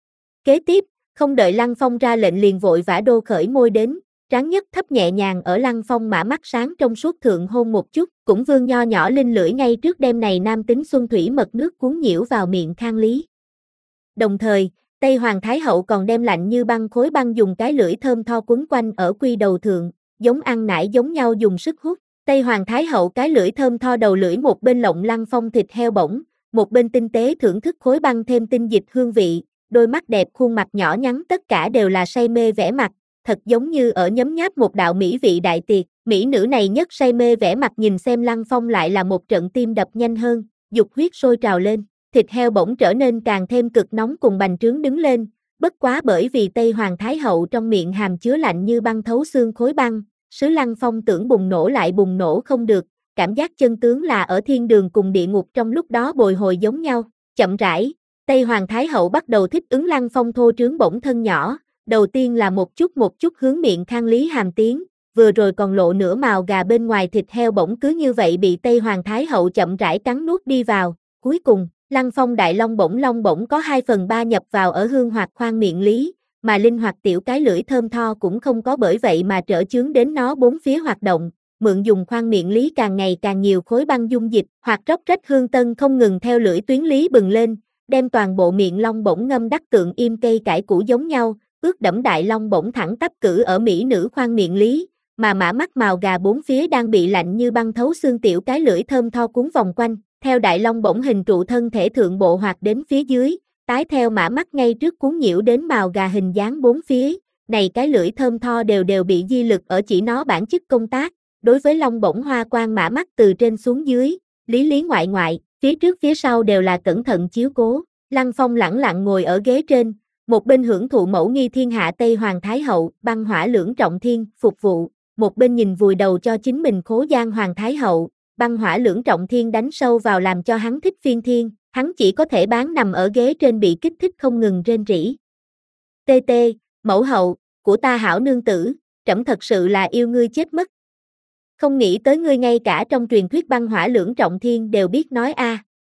Kế tiếp, không đợi Lăng Phong ra lệnh liền vội vã đô khởi môi đến, trán nhất thấp nhẹ nhàng ở Lăng Phong mã mắt sáng trong suốt thượng hôn một chút, cũng vương nho nhỏ linh lưỡi ngay trước đêm này nam tính xuân thủy mật nước cuốn nhiễu vào miệng khang lý. Đồng thời, Tây Hoàng Thái Hậu còn đem lạnh như băng khối băng dùng cái lưỡi thơm tho quấn quanh ở quy đầu thượng, giống ăn nải giống nhau dùng sức hút. Tây Hoàng Thái Hậu cái lưỡi thơm tho đầu lưỡi một bên lộng Lăng Phong thịt heo bổng, một bên tinh tế thưởng thức khối băng thêm tinh dịch hương vị, đôi mắt đẹp khuôn mặt nhỏ nhắn tất cả đều là say mê vẻ mặt, thật giống như ở nhấm nháp một đạo mỹ vị đại tiệc. Mỹ nữ này nhất say mê vẻ mặt nhìn xem Lăng Phong lại là một trận tim đập nhanh hơn, dục huyết sôi trào lên. Thịt heo bỗng trở nên càng thêm cực nóng cùng bành trướng đứng lên, bất quá bởi vì Tây Hoàng Thái Hậu trong miệng hàm chứa lạnh như băng thấu xương khối băng, sứ Lăng Phong tưởng bùng nổ lại bùng nổ không được, cảm giác chân tướng là ở thiên đường cùng địa ngục trong lúc đó bồi hồi giống nhau. Chậm rãi, Tây Hoàng Thái Hậu bắt đầu thích ứng Lăng Phong thô trướng bổng thân nhỏ, đầu tiên là một chút một chút hướng miệng khang lý hàm tiến, vừa rồi còn lộ nửa mào gà bên ngoài thịt heo bỗng cứ như vậy bị Tây Hoàng Thái Hậu chậm rãi cắn nuốt đi vào, cuối cùng Lăng Phong đại long bổng long bổng có hai phần ba nhập vào ở hương hoạt khoang miệng lý, mà linh hoạt tiểu cái lưỡi thơm tho cũng không có bởi vậy mà trở chướng đến nó bốn phía hoạt động, mượn dùng khoang miệng lý càng ngày càng nhiều khối băng dung dịch, hoặc róc rách hương tân không ngừng theo lưỡi tuyến lý bừng lên, đem toàn bộ miệng long bổng ngâm đắc tượng im cây cải củ giống nhau, ướt đẫm đại long bổng thẳng tắp cử ở mỹ nữ khoang miệng lý, mà mã mắt màu gà bốn phía đang bị lạnh như băng thấu xương tiểu cái lưỡi thơm tho cuốn vòng quanh. Theo đại long bổng hình trụ thân thể thượng bộ hoạt đến phía dưới, tái theo mã mắt ngay trước cuốn nhiễu đến màu gà hình dáng bốn phía, này cái lưỡi thơm tho đều đều bị di lực ở chỉ nó bản chức công tác, đối với long bổng hoa quang mã mắt từ trên xuống dưới, lý lý ngoại ngoại, phía trước phía sau đều là cẩn thận chiếu cố. Lăng Phong lẳng lặng ngồi ở ghế trên, một bên hưởng thụ mẫu nghi thiên hạ Tây Hoàng Thái Hậu, băng hỏa lưỡng trọng thiên, phục vụ, một bên nhìn vùi đầu cho chính mình khố gian Hoàng Thái Hậu. Băng hỏa lưỡng trọng thiên đánh sâu vào làm cho hắn thích phiên thiên, hắn chỉ có thể bán nằm ở ghế trên bị kích thích không ngừng rên rỉ. Tê tê, mẫu hậu, của ta hảo nương tử, trẫm thật sự là yêu ngươi chết mất. Không nghĩ tới ngươi ngay cả trong truyền thuyết băng hỏa lưỡng trọng thiên đều biết nói a.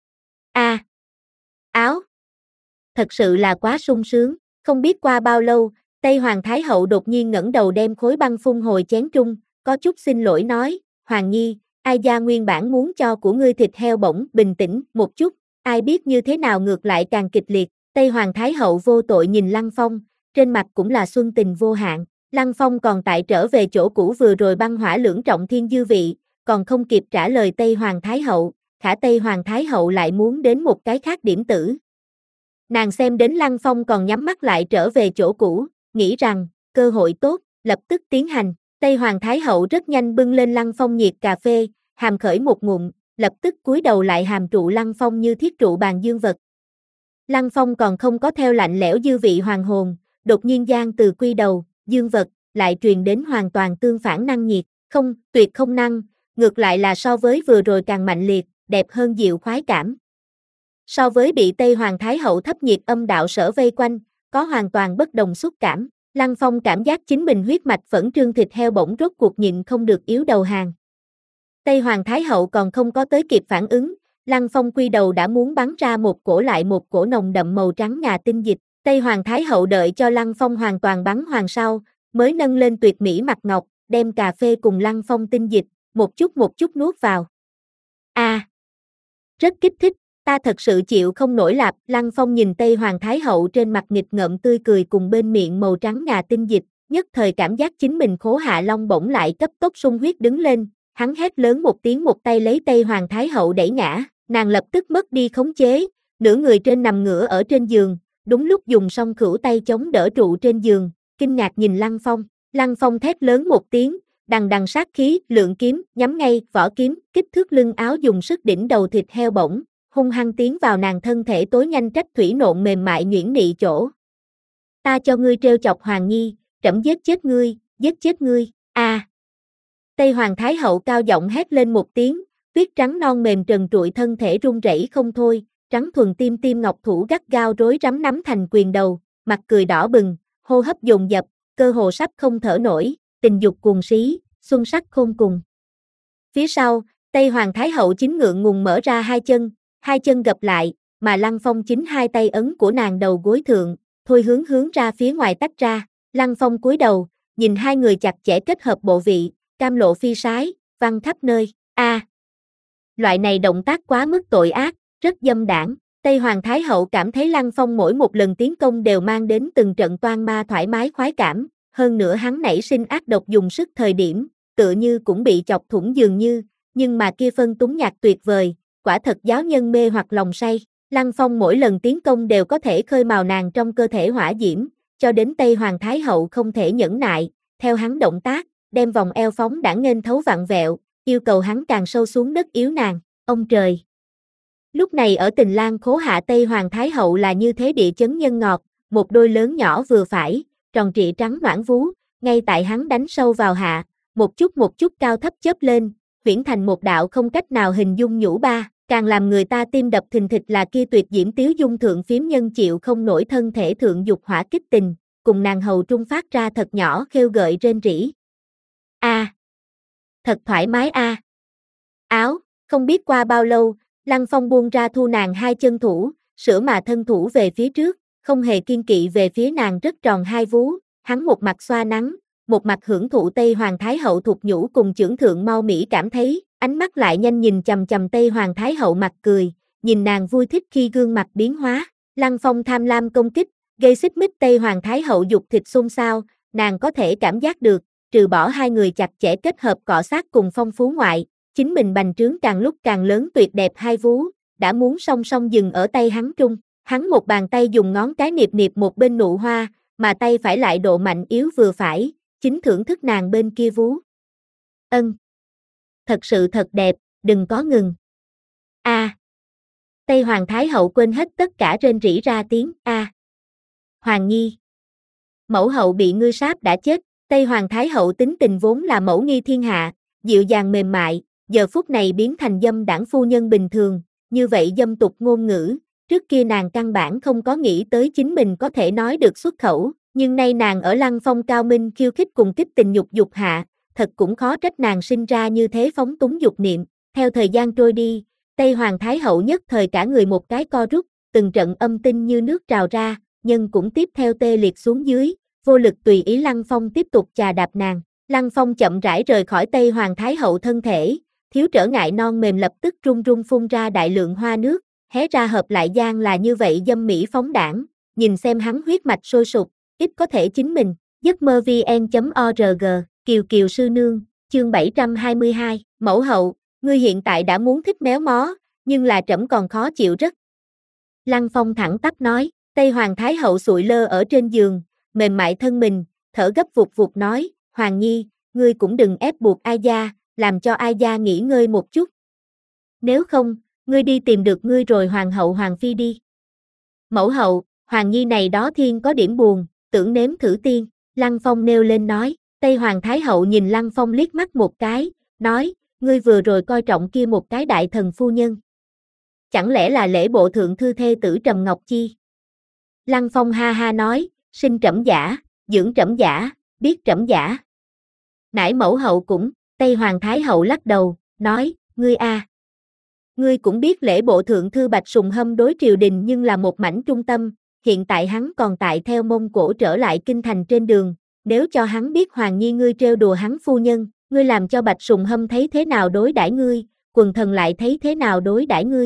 A. Áo. Thật sự là quá sung sướng, không biết qua bao lâu, Tây Hoàng Thái Hậu đột nhiên ngẩng đầu đem khối băng phun hồi chén trung, có chút xin lỗi nói, Hoàng Nhi, ai gia nguyên bản muốn cho của ngươi thịt heo bổng bình tĩnh một chút, ai biết như thế nào ngược lại càng kịch liệt. Tây Hoàng Thái Hậu vô tội nhìn Lăng Phong, trên mặt cũng là xuân tình vô hạn. Lăng Phong còn tại trở về chỗ cũ vừa rồi băng hỏa lưỡng trọng thiên dư vị, còn không kịp trả lời Tây Hoàng Thái Hậu, khả Tây Hoàng Thái Hậu lại muốn đến một cái khác điểm tử. Nàng xem đến Lăng Phong còn nhắm mắt lại trở về chỗ cũ, nghĩ rằng, cơ hội tốt, lập tức tiến hành. Tây Hoàng Thái Hậu rất nhanh bưng lên Lăng Phong nhiệt cà phê, hàm khởi một ngụm, lập tức cúi đầu lại hàm trụ Lăng Phong như thiết trụ bàn dương vật. Lăng Phong còn không có theo lạnh lẽo dư vị hoàng hồn, đột nhiên gian từ quy đầu, dương vật, lại truyền đến hoàn toàn tương phản năng nhiệt, không, tuyệt không năng, ngược lại là so với vừa rồi càng mạnh liệt, đẹp hơn dịu khoái cảm. so với bị Tây Hoàng Thái Hậu thấp nhiệt âm đạo sở vây quanh, có hoàn toàn bất đồng xúc cảm. Lăng Phong cảm giác chính mình huyết mạch phẫn trương thịt heo bỗng rốt cuộc nhịn không được yếu đầu hàng. Tây Hoàng Thái Hậu còn không có tới kịp phản ứng, Lăng Phong quy đầu đã muốn bắn ra một cổ lại một cổ nồng đậm màu trắng ngà tinh dịch. Tây Hoàng Thái Hậu đợi cho Lăng Phong hoàn toàn bắn hoàng sau, mới nâng lên tuyệt mỹ mặt ngọc, đem cà phê cùng Lăng Phong tinh dịch, một chút một chút nuốt vào. A, à, rất kích thích, ta thật sự chịu không nổi lạp. Lăng Phong nhìn Tây Hoàng Thái Hậu trên mặt nghịch ngợm tươi cười cùng bên miệng màu trắng ngà tinh dịch, nhất thời cảm giác chính mình khố hạ long bổng lại cấp tốc sung huyết đứng lên, hắn hét lớn một tiếng, một tay lấy Tây Hoàng Thái Hậu đẩy ngã, nàng lập tức mất đi khống chế, nửa người trên nằm ngửa ở trên giường, đúng lúc dùng song khửu tay chống đỡ trụ trên giường, kinh ngạc nhìn Lăng Phong. Lăng Phong thét lớn một tiếng, đằng đằng sát khí, lượng kiếm, nhắm ngay, vỏ kiếm, kích thước lưng áo dùng sức đỉnh đầu thịt heo bổng, hung hăng tiến vào nàng thân thể tối nhanh trách thủy nộn mềm mại nhuyễn nị chỗ. Ta cho ngươi trêu chọc Hoàng Nhi, trẫm giết chết ngươi, giết chết ngươi, a. À. Tây Hoàng Thái Hậu cao giọng hét lên một tiếng, tuyết trắng non mềm trần trụi thân thể run rẩy không thôi, trắng thuần tim tim ngọc thủ gắt gao rối rắm nắm thành quyền đầu, mặt cười đỏ bừng, hô hấp dồn dập, cơ hồ sắp không thở nổi, tình dục cuồng xí, xuân sắc khôn cùng. Phía sau, Tây Hoàng Thái Hậu chính ngượng ngùng mở ra hai chân, hai chân gập lại, mà Lăng Phong chính hai tay ấn của nàng đầu gối thượng, thôi hướng hướng ra phía ngoài tách ra. Lăng Phong cúi đầu, nhìn hai người chặt chẽ kết hợp bộ vị, cam lộ phi sái, văng khắp nơi. A, à, loại này động tác quá mức tội ác, rất dâm đảng. Tây Hoàng Thái Hậu cảm thấy Lăng Phong mỗi một lần tiến công đều mang đến từng trận toan ma thoải mái khoái cảm, hơn nữa hắn nảy sinh ác độc dùng sức thời điểm, tựa như cũng bị chọc thủng dường như, nhưng mà kia phân túng nhạc tuyệt vời, quả thật giáo nhân mê hoặc lòng say. Lăng Phong mỗi lần tiến công đều có thể khơi mào nàng trong cơ thể hỏa diễm, cho đến Tây Hoàng Thái Hậu không thể nhẫn nại, theo hắn động tác, đem vòng eo phóng đãng nghênh thấu vặn vẹo, yêu cầu hắn càng sâu xuống đất yếu nàng. Ông trời! Lúc này ở Tình Lang khố hạ Tây Hoàng Thái Hậu là như thế địa chấn nhân ngọt, một đôi lớn nhỏ vừa phải, tròn trịa trắng noãn vú, ngay tại hắn đánh sâu vào hạ, một chút một chút cao thấp chớp lên, huyễn thành một đạo không cách nào hình dung nhũ ba, càng làm người ta tim đập thình thịch là kia tuyệt diễm tiếu dung thượng phiếm nhân chịu không nổi thân thể thượng dục hỏa kích tình, cùng nàng hầu trung phát ra thật nhỏ khêu gợi rên rỉ. A, à, thật thoải mái a. À. Áo, không biết qua bao lâu, Lăng Phong buông ra thu nàng hai chân thủ, sửa mà thân thủ về phía trước, không hề kiên kỵ về phía nàng rất tròn hai vú, hắn một mặt xoa nắng, một mặt hưởng thụ Tây Hoàng Thái Hậu thuộc nhũ cùng chưởng thượng mau mỹ cảm thấy, ánh mắt lại nhanh nhìn chầm chầm Tây Hoàng Thái Hậu mặt cười, nhìn nàng vui thích khi gương mặt biến hóa. Lăng Phong tham lam công kích, gây xích mích Tây Hoàng Thái Hậu dục thịt xôn xao, nàng có thể cảm giác được, trừ bỏ hai người chặt chẽ kết hợp cọ sát cùng phong phú ngoại, chính mình bành trướng càng lúc càng lớn tuyệt đẹp hai vú, đã muốn song song dừng ở tay hắn trung. Hắn một bàn tay dùng ngón cái niệp niệp một bên nụ hoa, mà tay phải lại độ mạnh yếu vừa phải, chính thưởng thức nàng bên kia vú. Ân. Thật sự thật đẹp, đừng có ngừng. A. À. Tây Hoàng Thái Hậu quên hết tất cả rên rỉ ra tiếng A. À. Hoàng Nhi. Mẫu hậu bị ngươi sáp đã chết. Tây Hoàng Thái Hậu tính tình vốn là mẫu nghi thiên hạ, dịu dàng mềm mại, giờ phút này biến thành dâm đảng phu nhân bình thường, như vậy dâm tục ngôn ngữ. Trước kia nàng căn bản không có nghĩ tới chính mình có thể nói được xuất khẩu, nhưng nay nàng ở Lăng Phong cao minh khiêu khích cùng kích tình nhục dục hạ, thật cũng khó trách nàng sinh ra như thế phóng túng dục niệm. Theo thời gian trôi đi, Tây Hoàng Thái Hậu nhất thời cả người một cái co rút, từng trận âm tinh như nước trào ra, nhưng cũng tiếp theo tê liệt xuống dưới, vô lực tùy ý Lăng Phong tiếp tục chà đạp nàng. Lăng Phong chậm rãi rời khỏi Tây Hoàng Thái Hậu thân thể, thiếu trở ngại non mềm lập tức run run phun ra đại lượng hoa nước, hé ra hợp lại gian là như vậy dâm mỹ phóng đảng, nhìn xem hắn huyết mạch sôi sục, ít có thể chính mình. giấc mơ vn chấm org, Kiều Kiều sư nương, chương bảy trăm hai mươi hai, mẫu hậu, ngươi hiện tại đã muốn thích méo mó, nhưng là trẫm còn khó chịu rất. Lăng Phong thẳng tắp nói. Tây Hoàng Thái Hậu sụi lơ ở trên giường, mềm mại thân mình, thở gấp vụt vụt nói, Hoàng Nhi, ngươi cũng đừng ép buộc ai gia, làm cho ai gia nghỉ ngơi một chút. Nếu không, ngươi đi tìm được ngươi rồi Hoàng hậu Hoàng phi đi. Mẫu hậu, Hoàng Nhi này đó thiên có điểm buồn, tưởng nếm thử tiên. Lăng Phong nêu lên nói. Tây Hoàng Thái Hậu nhìn Lăng Phong liếc mắt một cái, nói, ngươi vừa rồi coi trọng kia một cái đại thần phu nhân. chẳng lẽ là lễ bộ thượng thư thê tử Trầm Ngọc Chi? Lăng Phong ha ha nói, sinh trẫm giả, dưỡng trẫm giả, biết trẫm giả. Nãi mẫu hậu cũng, Tây Hoàng Thái hậu lắc đầu, nói, ngươi a, à. Ngươi cũng biết lễ bộ thượng thư Bạch Sùng Hâm đối triều đình nhưng là một mảnh trung tâm, hiện tại hắn còn tại theo Mông Cổ trở lại kinh thành trên đường, nếu cho hắn biết Hoàng Nhi ngươi trêu đùa hắn phu nhân, ngươi làm cho Bạch Sùng Hâm thấy thế nào đối đãi ngươi, quần thần lại thấy thế nào đối đãi ngươi.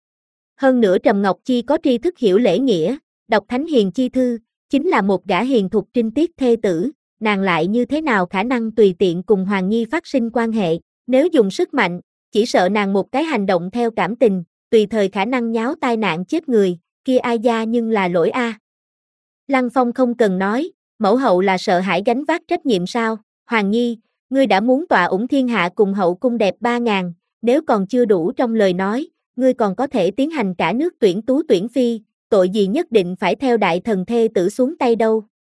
Hơn nữa Trầm Ngọc Chi có tri thức hiểu lễ nghĩa, đọc thánh hiền chi thư, chính là một gã hiền thục trinh tiết thê tử, nàng lại như thế nào khả năng tùy tiện cùng Hoàng Nhi phát sinh quan hệ, nếu dùng sức mạnh, chỉ sợ nàng một cái hành động theo cảm tình, tùy thời khả năng nháo tai nạn chết người, kia ai gia nhưng là lỗi a. Lăng Phong không cần nói, mẫu hậu là sợ hãi gánh vác trách nhiệm sao, Hoàng Nhi, ngươi đã muốn tọa ủng thiên hạ cùng hậu cung đẹp ba ngàn, nếu còn chưa đủ trong lời nói, ngươi còn có thể tiến hành cả nước tuyển tú tuyển phi, tội gì nhất định phải theo đại thần thê tử xuống tay đâu.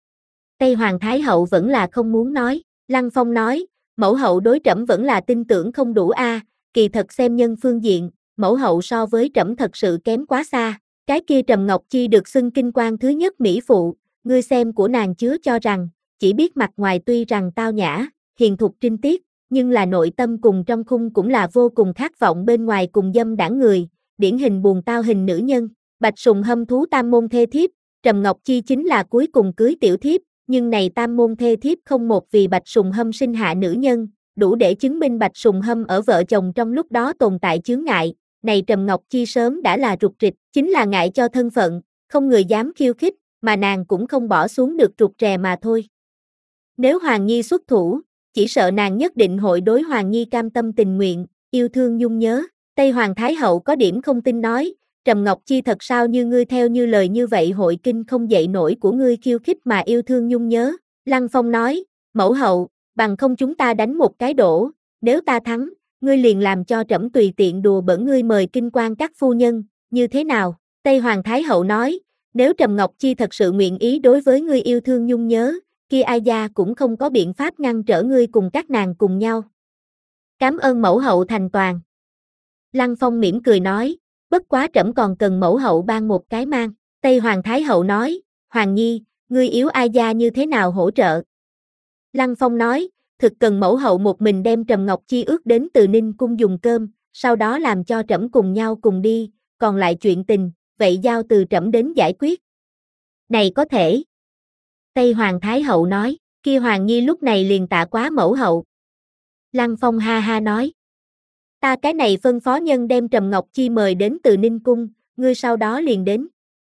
Tây Hoàng Thái hậu vẫn là không muốn nói, Lăng Phong nói, mẫu hậu đối trẫm vẫn là tin tưởng không đủ a, à, kỳ thật xem nhân phương diện, mẫu hậu so với trẫm thật sự kém quá xa, cái kia Trầm Ngọc Chi được xưng kinh quan thứ nhất mỹ phụ, ngươi xem của nàng chứa cho rằng, chỉ biết mặt ngoài tuy rằng tao nhã, hiền thục trinh tiết, nhưng là nội tâm cùng trong khung cũng là vô cùng khát vọng bên ngoài cùng dâm đảng người, điển hình buồn tao hình nữ nhân, Bạch Sùng Hâm thú tam môn thê thiếp, Trầm Ngọc Chi chính là cuối cùng cưới tiểu thiếp, nhưng này tam môn thê thiếp không một vì Bạch Sùng Hâm sinh hạ nữ nhân, đủ để chứng minh Bạch Sùng Hâm ở vợ chồng trong lúc đó tồn tại chướng ngại, này Trầm Ngọc Chi sớm đã là rụt rịch, chính là ngại cho thân phận, không người dám khiêu khích, mà nàng cũng không bỏ xuống được rụt rè mà thôi. Nếu Hoàng Nhi xuất thủ, chỉ sợ nàng nhất định hội đối Hoàng Nhi cam tâm tình nguyện, yêu thương nhung nhớ, Tây Hoàng Thái hậu có điểm không tin nói, Trầm Ngọc Chi thật sao như ngươi theo như lời như vậy hội kinh không dậy nổi của ngươi khiêu khích mà yêu thương nhung nhớ, Lăng Phong nói, mẫu hậu, bằng không chúng ta đánh một cái đổ, nếu ta thắng, ngươi liền làm cho trẫm tùy tiện đùa bỡn ngươi mời kinh quan các phu nhân, như thế nào, Tây Hoàng Thái hậu nói, nếu Trầm Ngọc Chi thật sự nguyện ý đối với ngươi yêu thương nhung nhớ, kia ai gia cũng không có biện pháp ngăn trở ngươi cùng các nàng cùng nhau. Cảm ơn mẫu hậu thành toàn. Lăng Phong mỉm cười nói, bất quá trẫm còn cần mẫu hậu ban một cái mang. Tây Hoàng Thái hậu nói, Hoàng Nhi, ngươi yếu ai gia như thế nào hỗ trợ? Lăng Phong nói, thực cần mẫu hậu một mình đem Trầm Ngọc Chi ước đến Từ Ninh cung dùng cơm, sau đó làm cho trẫm cùng nhau cùng đi, còn lại chuyện tình, vậy giao từ trẫm đến giải quyết. Này có thể. Tây Hoàng Thái hậu nói, kia Hoàng Nhi lúc này liền tạ quá mẫu hậu. Lăng Phong ha ha nói, ta cái này phân phó nhân đem Trầm Ngọc Chi mời đến Từ Ninh cung, ngươi sau đó liền đến.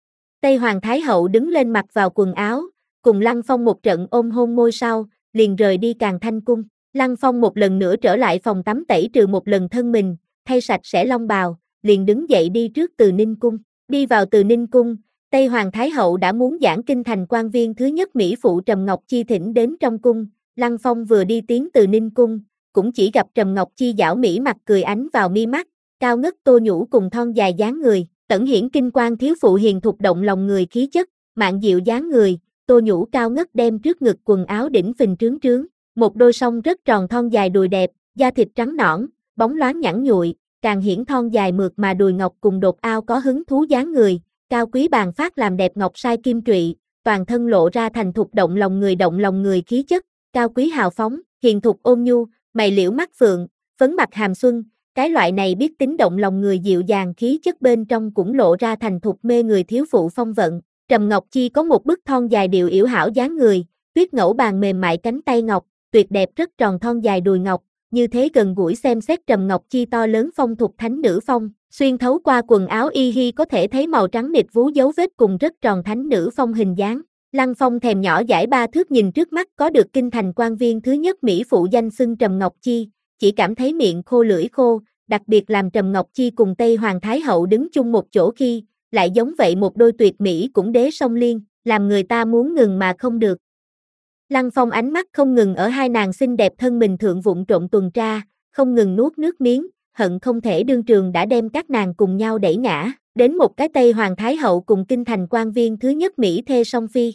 Tây Hoàng Thái hậu đứng lên mặc vào quần áo, cùng Lăng Phong một trận ôm hôn môi sau, liền rời đi Càn Thanh cung. Lăng Phong một lần nữa trở lại phòng tắm tẩy trừ một lần thân mình, thay sạch sẽ long bào, liền đứng dậy đi trước Từ Ninh cung. Đi vào Từ Ninh cung, Tây Hoàng Thái hậu đã muốn giảng kinh thành quan viên thứ nhất mỹ phụ Trầm Ngọc Chi thỉnh đến trong cung. Lăng Phong vừa đi tiến Từ Ninh cung, cũng chỉ gặp Trầm Ngọc Chi giảo mỹ mặt cười ánh vào mi mắt, cao ngất tô nhũ cùng thon dài dáng người, tẩn hiển kinh quan thiếu phụ hiền thục động lòng người khí chất, mạn diệu dáng người, tô nhũ cao ngất đem trước ngực quần áo đỉnh phình trướng trướng, một đôi song rất tròn thon dài đùi đẹp, da thịt trắng nõn, bóng loáng nhẵn nhụi, càng hiển thon dài mượt mà đùi ngọc cùng đột ao có hứng thú dáng người, cao quý bàn phát làm đẹp ngọc sai kim trụy, toàn thân lộ ra thành thục động lòng người động lòng người khí chất, cao quý hào phóng, hiền thục ôn nhu, mày liễu mắt phượng, phấn mặt hàm xuân, cái loại này biết tính động lòng người dịu dàng khí chất bên trong cũng lộ ra thành thục mê người thiếu phụ phong vận. Trầm Ngọc Chi có một bức thon dài điệu yểu hảo dáng người, tuyết ngẫu bàn mềm mại cánh tay ngọc, tuyệt đẹp rất tròn thon dài đùi ngọc, như thế gần gũi xem xét Trầm Ngọc Chi to lớn phong thục thánh nữ phong, xuyên thấu qua quần áo y hi có thể thấy màu trắng nịt vú dấu vết cùng rất tròn thánh nữ phong hình dáng. Lăng Phong thèm nhỏ dãi ba thước nhìn trước mắt có được kinh thành quan viên thứ nhất mỹ phụ danh xưng Trầm Ngọc Chi, chỉ cảm thấy miệng khô lưỡi khô, đặc biệt làm Trầm Ngọc Chi cùng Tây Hoàng Thái hậu đứng chung một chỗ khi, lại giống vậy một đôi tuyệt mỹ cũng đế song liên, làm người ta muốn ngừng mà không được. Lăng Phong ánh mắt không ngừng ở hai nàng xinh đẹp thân mình thượng vụng trộn tuần tra, không ngừng nuốt nước miếng, hận không thể đương trường đã đem các nàng cùng nhau đẩy ngã, đến một cái Tây Hoàng Thái hậu cùng kinh thành quan viên thứ nhất Mỹ thê song phi.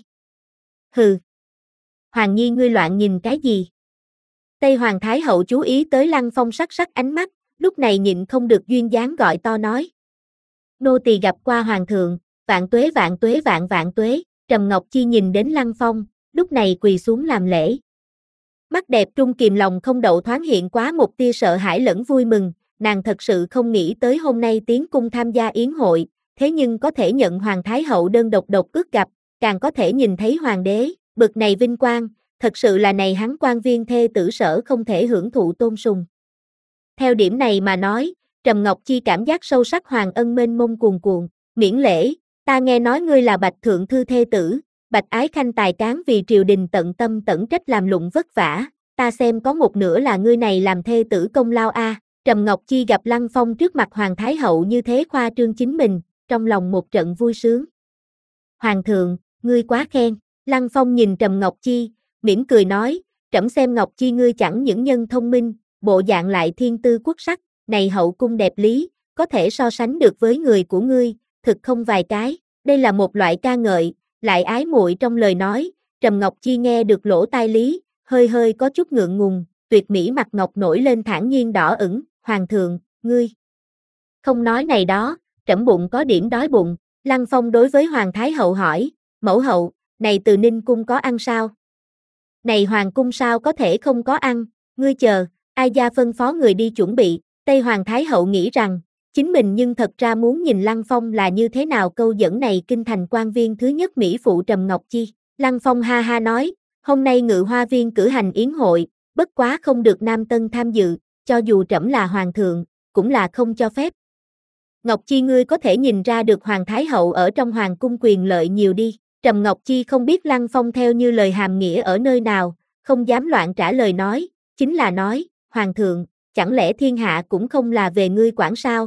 Hừ! Hoàng Nhi ngươi loạn nhìn cái gì? Tây Hoàng Thái hậu chú ý tới Lăng Phong sắc sắc ánh mắt, lúc này nhịn không được duyên dáng gọi to nói. Nô tỳ gặp qua hoàng thượng, vạn tuế vạn tuế vạn vạn tuế. Trầm Ngọc Chi nhìn đến Lăng Phong, lúc này quỳ xuống làm lễ. Mắt đẹp trung kìm lòng không đậu thoáng hiện quá một tia sợ hãi lẫn vui mừng, nàng thật sự không nghĩ tới hôm nay tiến cung tham gia yến hội, thế nhưng có thể nhận Hoàng Thái Hậu đơn độc độc ước gặp, càng có thể nhìn thấy Hoàng đế, bực này vinh quang, thật sự là này hắn quan viên thê tử sở không thể hưởng thụ tôn sùng. Theo điểm này mà nói, Trầm Ngọc Chi cảm giác sâu sắc Hoàng ân mênh mông cuồn cuộn, miễn lễ, ta nghe nói ngươi là Bạch Thượng Thư thê tử, Bạch Ái Khanh tài cán vì triều đình tận tâm tận trách làm lụng vất vả, ta xem có một nửa là ngươi này làm thê tử công lao a. Trầm Ngọc Chi gặp Lăng Phong trước mặt Hoàng Thái Hậu như thế khoa trương chính mình, trong lòng một trận vui sướng. Hoàng thượng, ngươi quá khen. Lăng Phong nhìn Trầm Ngọc Chi, mỉm cười nói, trẫm xem Ngọc Chi ngươi chẳng những nhân thông minh, bộ dạng lại thiên tư quốc sắc, này hậu cung đẹp lý, có thể so sánh được với người của ngươi, thực không vài cái. Đây là một loại ca ngợi, lại ái muội trong lời nói. Trầm Ngọc Chi nghe được lỗ tai lý, hơi hơi có chút ngượng ngùng, tuyệt mỹ mặt ngọc nổi lên thản nhiên đỏ ửng. Hoàng thượng, ngươi không nói này đó, trẫm bụng có điểm đói bụng. Lăng Phong đối với Hoàng Thái Hậu hỏi, mẫu hậu, này từ Ninh cung có ăn sao? Này Hoàng cung sao có thể không có ăn, ngươi chờ, ai gia phân phó người đi chuẩn bị. Tây Hoàng Thái Hậu nghĩ rằng, chính mình nhưng thật ra muốn nhìn Lăng Phong là như thế nào câu dẫn này kinh thành quan viên thứ nhất Mỹ phụ Trầm Ngọc Chi. Lăng Phong ha ha nói, hôm nay Ngự Hoa Viên cử hành yến hội, bất quá không được Nam Tân tham dự, cho dù trẫm là hoàng thượng, cũng là không cho phép. Ngọc Chi ngươi có thể nhìn ra được Hoàng Thái Hậu ở trong hoàng cung quyền lợi nhiều đi. Trầm Ngọc Chi không biết Lăng Phong theo như lời hàm nghĩa ở nơi nào, không dám loạn trả lời nói, chính là nói, Hoàng thượng, chẳng lẽ thiên hạ cũng không là về ngươi quản sao?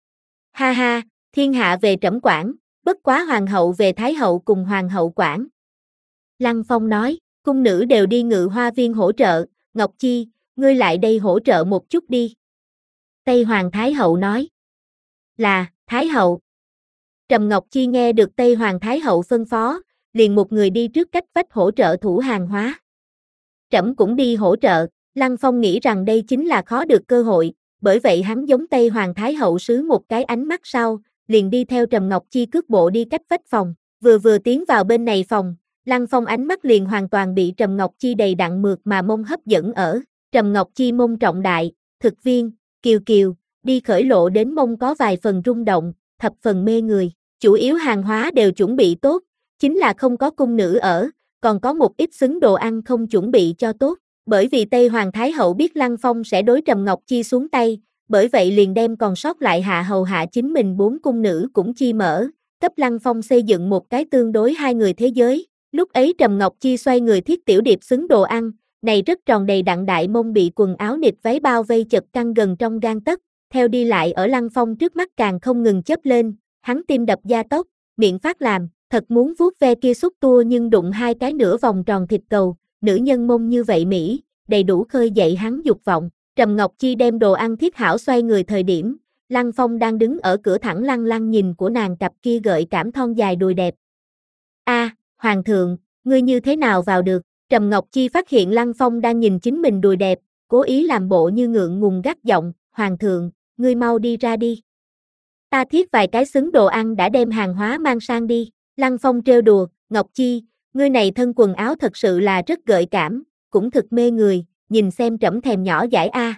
Ha ha, thiên hạ về trẫm quản, bất quá hoàng hậu về Thái Hậu cùng hoàng hậu quản. Lăng Phong nói, cung nữ đều đi Ngự Hoa Viên hỗ trợ, Ngọc Chi, ngươi lại đây hỗ trợ một chút đi. Tây Hoàng Thái Hậu nói, là, Thái Hậu. Trầm Ngọc Chi nghe được Tây Hoàng Thái Hậu phân phó, liền một người đi trước cách vách hỗ trợ thủ hàng hóa. Trẫm cũng đi hỗ trợ, Lăng Phong nghĩ rằng đây chính là khó được cơ hội, bởi vậy hắn giống Tây Hoàng Thái Hậu sứ một cái ánh mắt sau, liền đi theo Trầm Ngọc Chi cước bộ đi cách vách phòng, vừa vừa tiến vào bên này phòng, Lăng Phong ánh mắt liền hoàn toàn bị Trầm Ngọc Chi đầy đặn mượt mà mông hấp dẫn ở, Trầm Ngọc Chi mông trọng đại, thực viên, kiều kiều, đi khởi lộ đến mông có vài phần rung động, thập phần mê người, chủ yếu hàng hóa đều chuẩn bị tốt, chính là không có cung nữ ở, còn có một ít xứng đồ ăn không chuẩn bị cho tốt, bởi vì Tây Hoàng Thái Hậu biết Lăng Phong sẽ đối Trầm Ngọc Chi xuống tay, bởi vậy liền đem còn sót lại hạ hầu hạ chính mình bốn cung nữ cũng chi mở, cấp Lăng Phong xây dựng một cái tương đối hai người thế giới, lúc ấy Trầm Ngọc Chi xoay người thiết tiểu điệp xứng đồ ăn, này rất tròn đầy đặn đại mông bị quần áo nịt váy bao vây chật căng gần trong gang tấc, theo đi lại ở Lăng Phong trước mắt càng không ngừng chớp lên, hắn tim đập gia tốc, miệng phát làm, thật muốn vuốt ve kia xúc tua nhưng đụng hai cái nửa vòng tròn thịt cầu, nữ nhân mông như vậy Mỹ, đầy đủ khơi dậy hắn dục vọng. Trầm Ngọc Chi đem đồ ăn thiết hảo xoay người thời điểm, Lăng Phong đang đứng ở cửa thẳng lăng lăng nhìn của nàng cặp kia gợi cảm thon dài đùi đẹp. A, Hoàng thượng, ngươi như thế nào vào được? Trầm Ngọc Chi phát hiện Lăng Phong đang nhìn chính mình đùi đẹp, cố ý làm bộ như ngượng ngùng gắt giọng, Hoàng thượng, ngươi mau đi ra đi. Ta thiết vài cái xứng đồ ăn đã đem hàng hóa mang sang đi. Lăng Phong trêu đùa, Ngọc Chi, ngươi này thân quần áo thật sự là rất gợi cảm, cũng thực mê người, nhìn xem trẫm thèm nhỏ dãi a.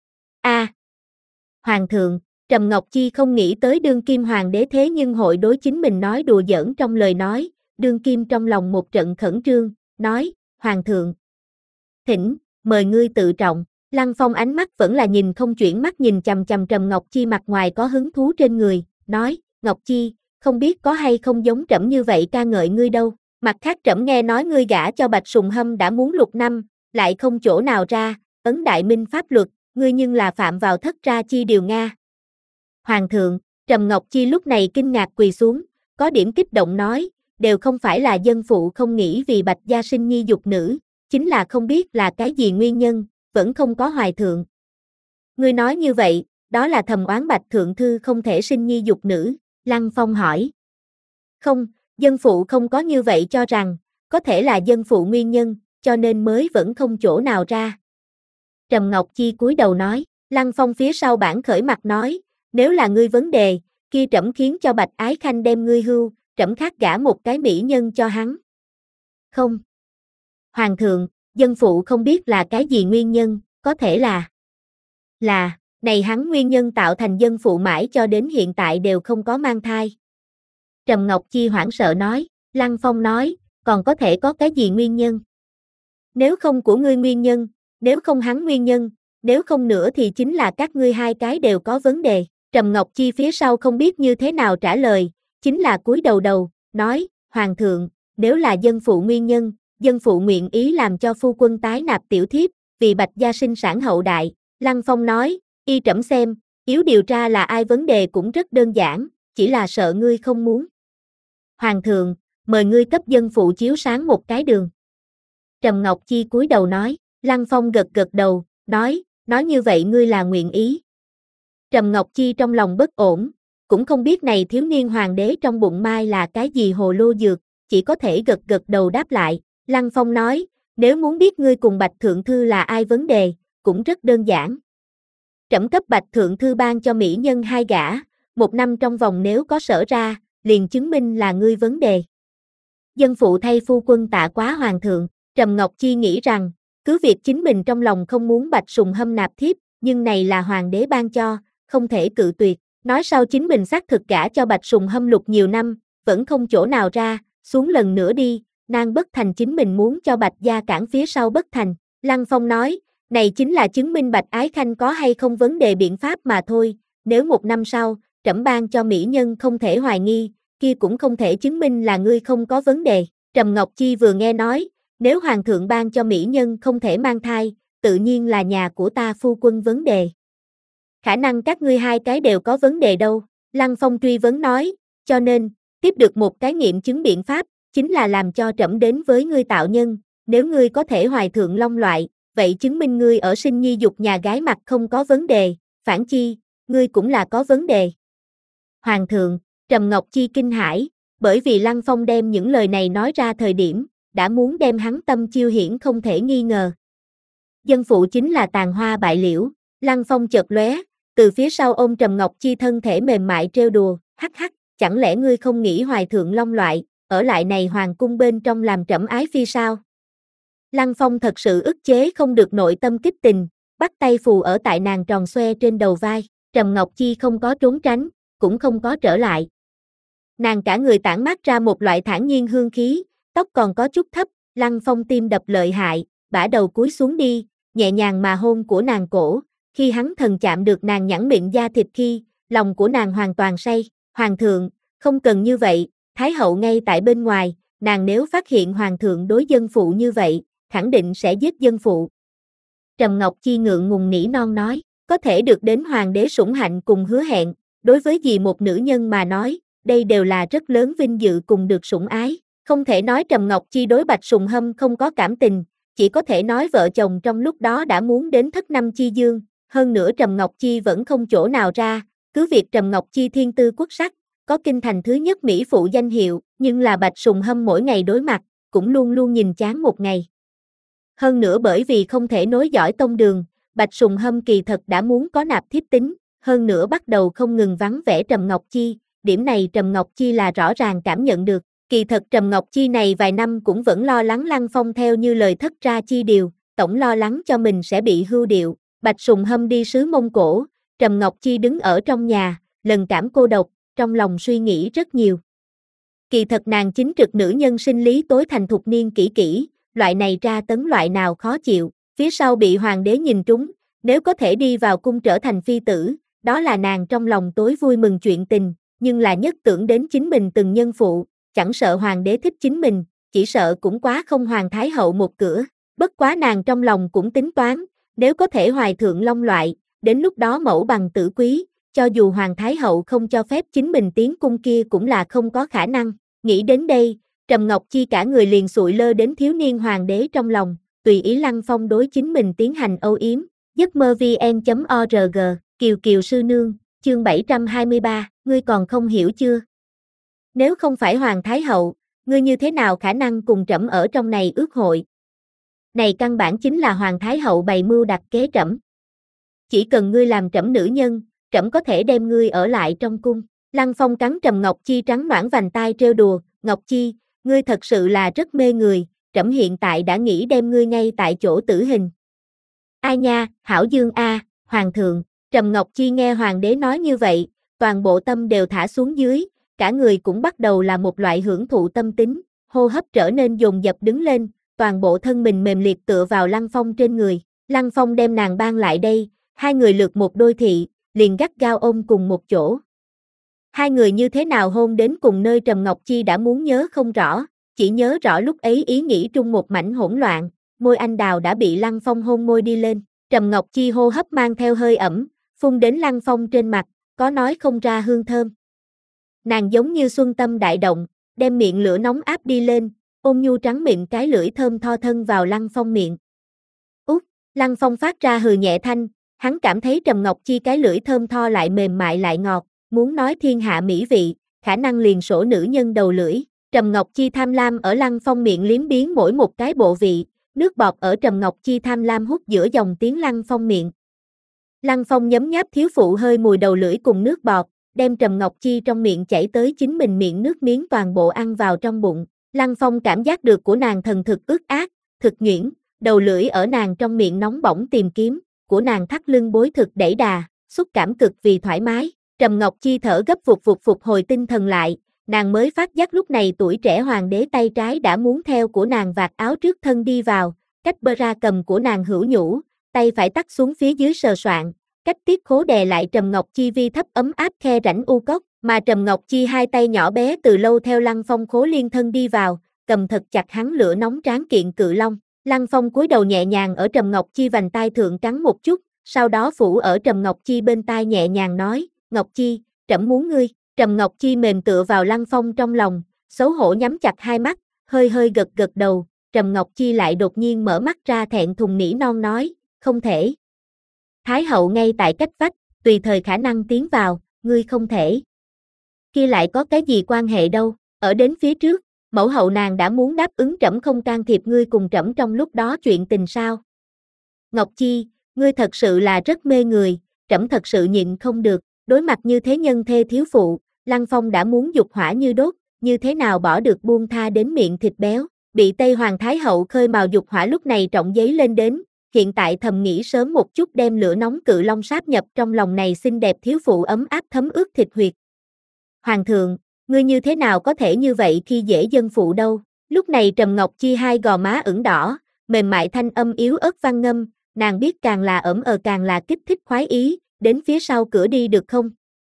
A. Hoàng thượng, Trầm Ngọc Chi không nghĩ tới đương kim hoàng đế thế nhưng hội đối chính mình nói đùa giỡn trong lời nói, đương kim trong lòng một trận khẩn trương, nói, Hoàng thượng. Thỉnh, mời ngươi tự trọng. Lăng Phong ánh mắt vẫn là nhìn không chuyển mắt nhìn chằm chằm Trầm Ngọc Chi mặt ngoài có hứng thú trên người, nói, Ngọc Chi, không biết có hay không giống trẫm như vậy ca ngợi ngươi đâu, mặt khác trẫm nghe nói ngươi gả cho Bạch Sùng Hâm đã muốn lục năm, lại không chỗ nào ra, ấn đại minh pháp luật, ngươi nhưng là phạm vào thất ra chi điều Nga. Hoàng thượng, Trầm Ngọc Chi lúc này kinh ngạc quỳ xuống, có điểm kích động nói, đều không phải là dân phụ không nghĩ vì Bạch gia sinh nhi dục nữ, chính là không biết là cái gì nguyên nhân, vẫn không có hoài thượng. Ngươi nói như vậy, đó là thầm oán Bạch thượng thư không thể sinh nhi dục nữ, Lăng Phong hỏi. Không, dân phụ không có như vậy cho rằng, có thể là dân phụ nguyên nhân, cho nên mới vẫn không chỗ nào ra. Trầm Ngọc Chi cúi đầu nói, Lăng Phong phía sau bản khởi mặt nói, nếu là ngươi vấn đề, kia trẫm khiến cho Bạch Ái Khanh đem ngươi hưu, trẫm khác gả một cái mỹ nhân cho hắn. Không. Hoàng thượng, dân phụ không biết là cái gì nguyên nhân, có thể là là, này hắn nguyên nhân tạo thành dân phụ mãi cho đến hiện tại đều không có mang thai. Trầm Ngọc Chi hoảng sợ nói, Lăng Phong nói, còn có thể có cái gì nguyên nhân? Nếu không của ngươi nguyên nhân, nếu không hắn nguyên nhân, nếu không nữa thì chính là các ngươi hai cái đều có vấn đề. Trầm Ngọc Chi phía sau không biết như thế nào trả lời, chính là cúi đầu đầu, nói, Hoàng thượng, nếu là dân phụ nguyên nhân, dân phụ nguyện ý làm cho phu quân tái nạp tiểu thiếp, vì Bạch gia sinh sản hậu đại. Lăng Phong nói, y trẫm xem, yếu điều tra là ai vấn đề cũng rất đơn giản, chỉ là sợ ngươi không muốn. Hoàng thượng, mời ngươi cấp dân phụ chiếu sáng một cái đường. Trầm Ngọc Chi cúi đầu nói, Lăng Phong gật gật đầu, nói, nói như vậy ngươi là nguyện ý. Trầm Ngọc Chi trong lòng bất ổn, cũng không biết này thiếu niên hoàng đế trong bụng mai là cái gì hồ lô dược, chỉ có thể gật gật đầu đáp lại. Lăng Phong nói, nếu muốn biết ngươi cùng Bạch Thượng Thư là ai vấn đề, cũng rất đơn giản. Trẫm cấp Bạch Thượng Thư ban cho mỹ nhân hai gả, một năm trong vòng nếu có sở ra, liền chứng minh là ngươi vấn đề. Dân phụ thay phu quân tạ quá hoàng thượng. Trầm Ngọc Chi nghĩ rằng, cứ việc chính mình trong lòng không muốn Bạch Sùng Hâm nạp thiếp, nhưng này là hoàng đế ban cho, không thể cự tuyệt. Nói sau chính mình xác thực gả cho Bạch Sùng Hâm lục nhiều năm, vẫn không chỗ nào ra, xuống lần nữa đi, nan bất thành chính mình muốn cho Bạch gia cản phía sau bất thành. Lăng Phong nói, này chính là chứng minh Bạch Ái Khanh có hay không vấn đề biện pháp mà thôi, nếu một năm sau, trẫm ban cho mỹ nhân không thể hoài nghi, kia cũng không thể chứng minh là ngươi không có vấn đề. Trầm Ngọc Chi vừa nghe nói, nếu hoàng thượng ban cho mỹ nhân không thể mang thai, tự nhiên là nhà của ta phu quân vấn đề. Khả năng các ngươi hai cái đều có vấn đề đâu. Lăng Phong truy vấn nói, cho nên, tiếp được một cái nghiệm chứng biện pháp, chính là làm cho trẫm đến với ngươi tạo nhân, nếu ngươi có thể hoài thượng long loại, vậy chứng minh ngươi ở sinh nhi dục nhà gái mặt không có vấn đề, phản chi, ngươi cũng là có vấn đề. Hoàng thượng, Trầm Ngọc Chi kinh hãi, bởi vì Lăng Phong đem những lời này nói ra thời điểm, đã muốn đem hắn tâm chiêu hiển không thể nghi ngờ. Dân phụ chính là tàn hoa bại liễu. Lăng Phong chợt lóe, từ phía sau ôm Trầm Ngọc Chi thân thể mềm mại trêu đùa, hắc hắc, chẳng lẽ ngươi không nghĩ hoài thượng long loại, ở lại này hoàng cung bên trong làm trẫm ái phi sao? Lăng Phong thật sự ức chế không được nội tâm kích tình, bắt tay phù ở tại nàng tròn xoe trên đầu vai, Trầm Ngọc Chi không có trốn tránh, cũng không có trở lại. Nàng cả người tản mát ra một loại thản nhiên hương khí, tóc còn có chút thấp, Lăng Phong tim đập lợi hại, bả đầu cúi xuống đi, nhẹ nhàng mà hôn của nàng cổ, khi hắn thần chạm được nàng nhẵn miệng da thịt khi, lòng của nàng hoàn toàn say. Hoàng thượng, không cần như vậy, Thái hậu ngay tại bên ngoài, nàng nếu phát hiện hoàng thượng đối dân phụ như vậy, khẳng định sẽ giết dân phụ. Trầm Ngọc Chi ngượng ngùng nỉ non nói, có thể được đến hoàng đế sủng hạnh cùng hứa hẹn, đối với gì một nữ nhân mà nói, đây đều là rất lớn vinh dự cùng được sủng ái. Không thể nói Trầm Ngọc Chi đối Bạch Sùng Hâm không có cảm tình, chỉ có thể nói vợ chồng trong lúc đó đã muốn đến thất năm chi dương, hơn nữa Trầm Ngọc Chi vẫn không chỗ nào ra, cứ việc Trầm Ngọc Chi thiên tư quốc sắc, có kinh thành thứ nhất mỹ phụ danh hiệu, nhưng là Bạch Sùng Hâm mỗi ngày đối mặt, cũng luôn luôn nhìn chán một ngày. Hơn nữa bởi vì không thể nối dõi tông đường, Bạch Sùng Hâm kỳ thật đã muốn có nạp thiếp tính, hơn nữa bắt đầu không ngừng vắng vẻ Trầm Ngọc Chi, điểm này Trầm Ngọc Chi là rõ ràng cảm nhận được. Kỳ thật Trầm Ngọc Chi này vài năm cũng vẫn lo lắng Lăng Phong theo như lời thất ra chi điều, tổng lo lắng cho mình sẽ bị hưu điệu. Bạch Sùng Hâm đi sứ Mông Cổ, Trầm Ngọc Chi đứng ở trong nhà, lần cảm cô độc, trong lòng suy nghĩ rất nhiều. Kỳ thật nàng chính trực nữ nhân sinh lý tối thành thục niên kỹ kỹ, loại này tra tấn loại nào khó chịu, phía sau bị hoàng đế nhìn trúng, nếu có thể đi vào cung trở thành phi tử, đó là nàng trong lòng tối vui mừng chuyện tình, nhưng là nhất tưởng đến chính mình từng nhân phụ, chẳng sợ hoàng đế thích chính mình, chỉ sợ cũng quá không hoàng thái hậu một cửa, bất quá nàng trong lòng cũng tính toán, nếu có thể hoài thượng long loại, đến lúc đó mẫu bằng tử quý, cho dù hoàng thái hậu không cho phép chính mình tiến cung kia cũng là không có khả năng. Nghĩ đến đây, Trầm Ngọc Chi cả người liền sụi lơ đến thiếu niên hoàng đế trong lòng, tùy ý Lăng Phong đối chính mình tiến hành âu yếm. giấc mơ vn chấm org, Kiều Kiều sư nương, chương bảy trăm hai mươi ba, ngươi còn không hiểu chưa? Nếu không phải hoàng thái hậu, ngươi như thế nào khả năng cùng trẫm ở trong này ước hội? Này căn bản chính là hoàng thái hậu bày mưu đặt kế trẫm. Chỉ cần ngươi làm trẫm nữ nhân, trẫm có thể đem ngươi ở lại trong cung. Lăng Phong cắn Trầm Ngọc Chi trắng nõn vành tai trêu đùa, Ngọc Chi, ngươi thật sự là rất mê người, trẫm hiện tại đã nghĩ đem ngươi ngay tại chỗ tử hình. Ai nha, hảo dương a, hoàng thượng, Trầm Ngọc Chi nghe hoàng đế nói như vậy, toàn bộ tâm đều thả xuống dưới, cả người cũng bắt đầu là một loại hưởng thụ tâm tính, hô hấp trở nên dồn dập đứng lên, toàn bộ thân mình mềm liệt tựa vào Lăng Phong trên người. Lăng Phong đem nàng ban lại đây, hai người lượt một đôi thị, liền gắt gao ôm cùng một chỗ. Hai người như thế nào hôn đến cùng nơi Trầm Ngọc Chi đã muốn nhớ không rõ, chỉ nhớ rõ lúc ấy ý nghĩ trung một mảnh hỗn loạn, môi anh đào đã bị Lăng Phong hôn môi đi lên, Trầm Ngọc Chi hô hấp mang theo hơi ẩm, phun đến Lăng Phong trên mặt, có nói không ra hương thơm. Nàng giống như xuân tâm đại động, đem miệng lửa nóng áp đi lên, ôn nhu trắng miệng cái lưỡi thơm tho thân vào Lăng Phong miệng. Út, Lăng Phong phát ra hừ nhẹ thanh, hắn cảm thấy Trầm Ngọc Chi cái lưỡi thơm tho lại mềm mại lại ngọt, muốn nói thiên hạ mỹ vị, khả năng liền sổ nữ nhân đầu lưỡi. Trầm Ngọc Chi tham lam ở Lăng Phong miệng liếm biến mỗi một cái bộ vị, nước bọt ở Trầm Ngọc Chi tham lam hút giữa dòng tiếng Lăng Phong miệng. Lăng Phong nhấm nháp thiếu phụ hơi mùi đầu lưỡi cùng nước bọt, đem Trầm Ngọc Chi trong miệng chảy tới chính mình miệng nước miếng toàn bộ ăn vào trong bụng. Lăng Phong cảm giác được của nàng thần thực ướt át, thực nhuyễn, đầu lưỡi ở nàng trong miệng nóng bỏng tìm kiếm, của nàng thắt lưng bối thực đẩy đà, xúc cảm cực vì thoải mái. Trầm Ngọc Chi thở gấp phục phục phục hồi tinh thần lại, nàng mới phát giác lúc này tuổi trẻ hoàng đế tay trái đã muốn theo của nàng vạt áo trước thân đi vào, cách bơ ra cầm của nàng hữu nhũ, tay phải tắt xuống phía dưới sờ soạn, cách tiết khố đè lại Trầm Ngọc Chi vi thấp ấm áp khe rãnh u cốc, mà Trầm Ngọc Chi hai tay nhỏ bé từ lâu theo Lăng Phong khố liên thân đi vào, cầm thật chặt hắn lửa nóng tráng kiện cự long. Lăng Phong cúi đầu nhẹ nhàng ở Trầm Ngọc Chi vành tai thượng cắn một chút, sau đó phủ ở Trầm Ngọc Chi bên tai nhẹ nhàng nói, Ngọc Chi, trẫm muốn ngươi. Trầm Ngọc Chi mềm tựa vào Lăng Phong trong lòng, xấu hổ nhắm chặt hai mắt, hơi hơi gật gật đầu, Trầm Ngọc Chi lại đột nhiên mở mắt ra thẹn thùng nỉ non nói, không thể. Thái hậu ngay tại cách vách, tùy thời khả năng tiến vào, ngươi không thể. Kia lại có cái gì quan hệ đâu, ở đến phía trước, mẫu hậu nàng đã muốn đáp ứng trẫm không can thiệp ngươi cùng trẫm trong lúc đó chuyện tình sao. Ngọc Chi, ngươi thật sự là rất mê người, trẫm thật sự nhịn không được, đối mặt như thế nhân thê thiếu phụ, Lăng Phong đã muốn dục hỏa như đốt, như thế nào bỏ được buông tha đến miệng thịt béo, bị Tây Hoàng Thái hậu khơi mào dục hỏa lúc này trọng giấy lên đến, hiện tại thầm nghĩ sớm một chút đem lửa nóng cự long sáp nhập trong lòng này xinh đẹp thiếu phụ ấm áp thấm ướt thịt huyệt. Hoàng thượng, ngươi như thế nào có thể như vậy khi dễ dân phụ đâu, lúc này Trầm Ngọc Chi hai gò má ửng đỏ, mềm mại thanh âm yếu ớt vang ngâm, nàng biết càng là ẩm ờ càng là kích thích khoái ý, đến phía sau cửa đi được không?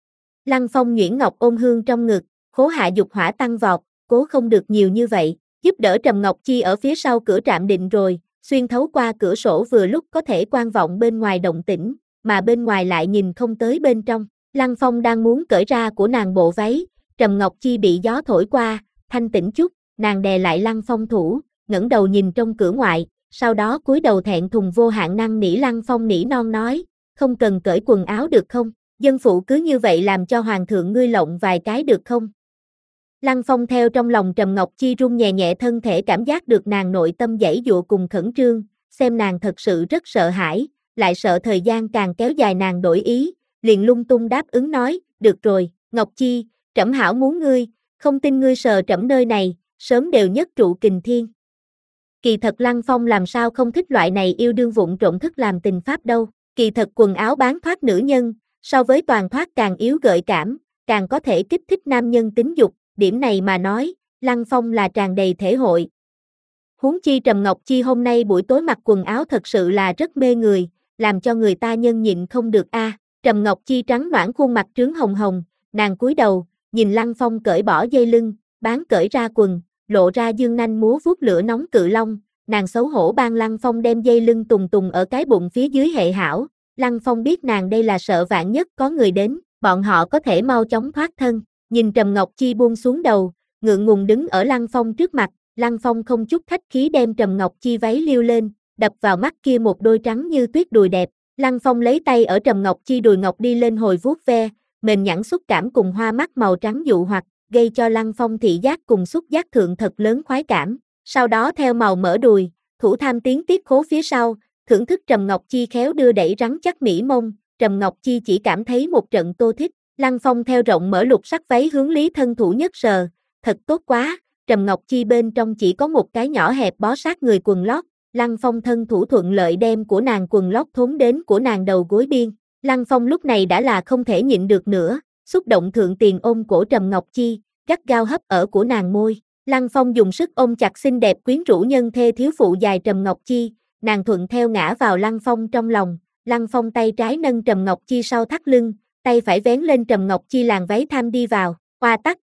Lăng Phong nhuyễn ngọc ôm hương trong ngực, khố hạ dục hỏa tăng vọt, cố không được nhiều như vậy, giúp đỡ Trầm Ngọc Chi ở phía sau cửa trạm định rồi, xuyên thấu qua cửa sổ vừa lúc có thể quan vọng bên ngoài động tĩnh, mà bên ngoài lại nhìn không tới bên trong. Lăng Phong đang muốn cởi ra của nàng bộ váy, Trầm Ngọc Chi bị gió thổi qua, thanh tĩnh chút, nàng đè lại Lăng Phong thủ, ngẩng đầu nhìn trong cửa ngoại, sau đó cúi đầu thẹn thùng vô hạn năn nỉ Lăng Phong nỉ non nói, không cần cởi quần áo được không, dân phụ cứ như vậy làm cho hoàng thượng ngươi lộng vài cái được không. Lăng Phong theo trong lòng Trầm Ngọc Chi run nhẹ nhẹ thân thể cảm giác được nàng nội tâm giãy giụa cùng khẩn trương, xem nàng thật sự rất sợ hãi, lại sợ thời gian càng kéo dài nàng đổi ý, liền lung tung đáp ứng nói, được rồi, Ngọc Chi, trẫm hảo muốn ngươi, không tin ngươi sờ trẫm nơi này, sớm đều nhất trụ kình thiên. Kỳ thật Lăng Phong làm sao không thích loại này yêu đương vụng trộn thức làm tình pháp đâu, kỳ thật quần áo bán thoát nữ nhân, so với toàn thoát càng yếu gợi cảm, càng có thể kích thích nam nhân tính dục, điểm này mà nói, Lăng Phong là tràn đầy thể hội. Huống chi Trầm Ngọc Chi hôm nay buổi tối mặc quần áo thật sự là rất mê người, làm cho người ta nhân nhịn không được a. À. Trầm Ngọc Chi trắng nõn khuôn mặt trướng hồng hồng, nàng cúi đầu, nhìn Lăng Phong cởi bỏ dây lưng, bán cởi ra quần, lộ ra dương nanh múa vuốt lửa nóng cự long, nàng xấu hổ ban Lăng Phong đem dây lưng tùng tùng ở cái bụng phía dưới hệ hảo. Lăng Phong biết nàng đây là sợ vạn nhất có người đến, bọn họ có thể mau chóng thoát thân, nhìn Trầm Ngọc Chi buông xuống đầu, ngượng ngùng đứng ở Lăng Phong trước mặt, Lăng Phong không chút khách khí đem Trầm Ngọc Chi váy liêu lên, đập vào mắt kia một đôi trắng như tuyết đùi đẹp, Lăng Phong lấy tay ở Trầm Ngọc Chi đùi ngọc đi lên hồi vuốt ve, mềm nhẵn xúc cảm cùng hoa mắt màu trắng dụ hoặc, gây cho Lăng Phong thị giác cùng xúc giác thượng thật lớn khoái cảm, sau đó theo màu mỡ đùi, thủ tham tiến tiết khố phía sau, thưởng thức Trầm Ngọc Chi khéo đưa đẩy rắn chắc mỹ mông, Trầm Ngọc Chi chỉ cảm thấy một trận tô thích, Lăng Phong theo rộng mở lục sắc váy hướng Lý Thân Thủ nhất sờ, thật tốt quá, Trầm Ngọc Chi bên trong chỉ có một cái nhỏ hẹp bó sát người quần lót, Lăng Phong thân thủ thuận lợi đem của nàng quần lót thốn đến của nàng đầu gối biên, Lăng Phong lúc này đã là không thể nhịn được nữa, xúc động thượng tiền ôm cổ Trầm Ngọc Chi, gắt gao hấp ở của nàng môi, Lăng Phong dùng sức ôm chặt xinh đẹp quyến rũ nhân thê thiếu phụ dài Trầm Ngọc Chi, nàng thuận theo ngã vào Lăng Phong trong lòng, Lăng Phong tay trái nâng Trầm Ngọc Chi sau thắt lưng, tay phải vén lên Trầm Ngọc Chi làn váy tham đi vào, hoa tắc.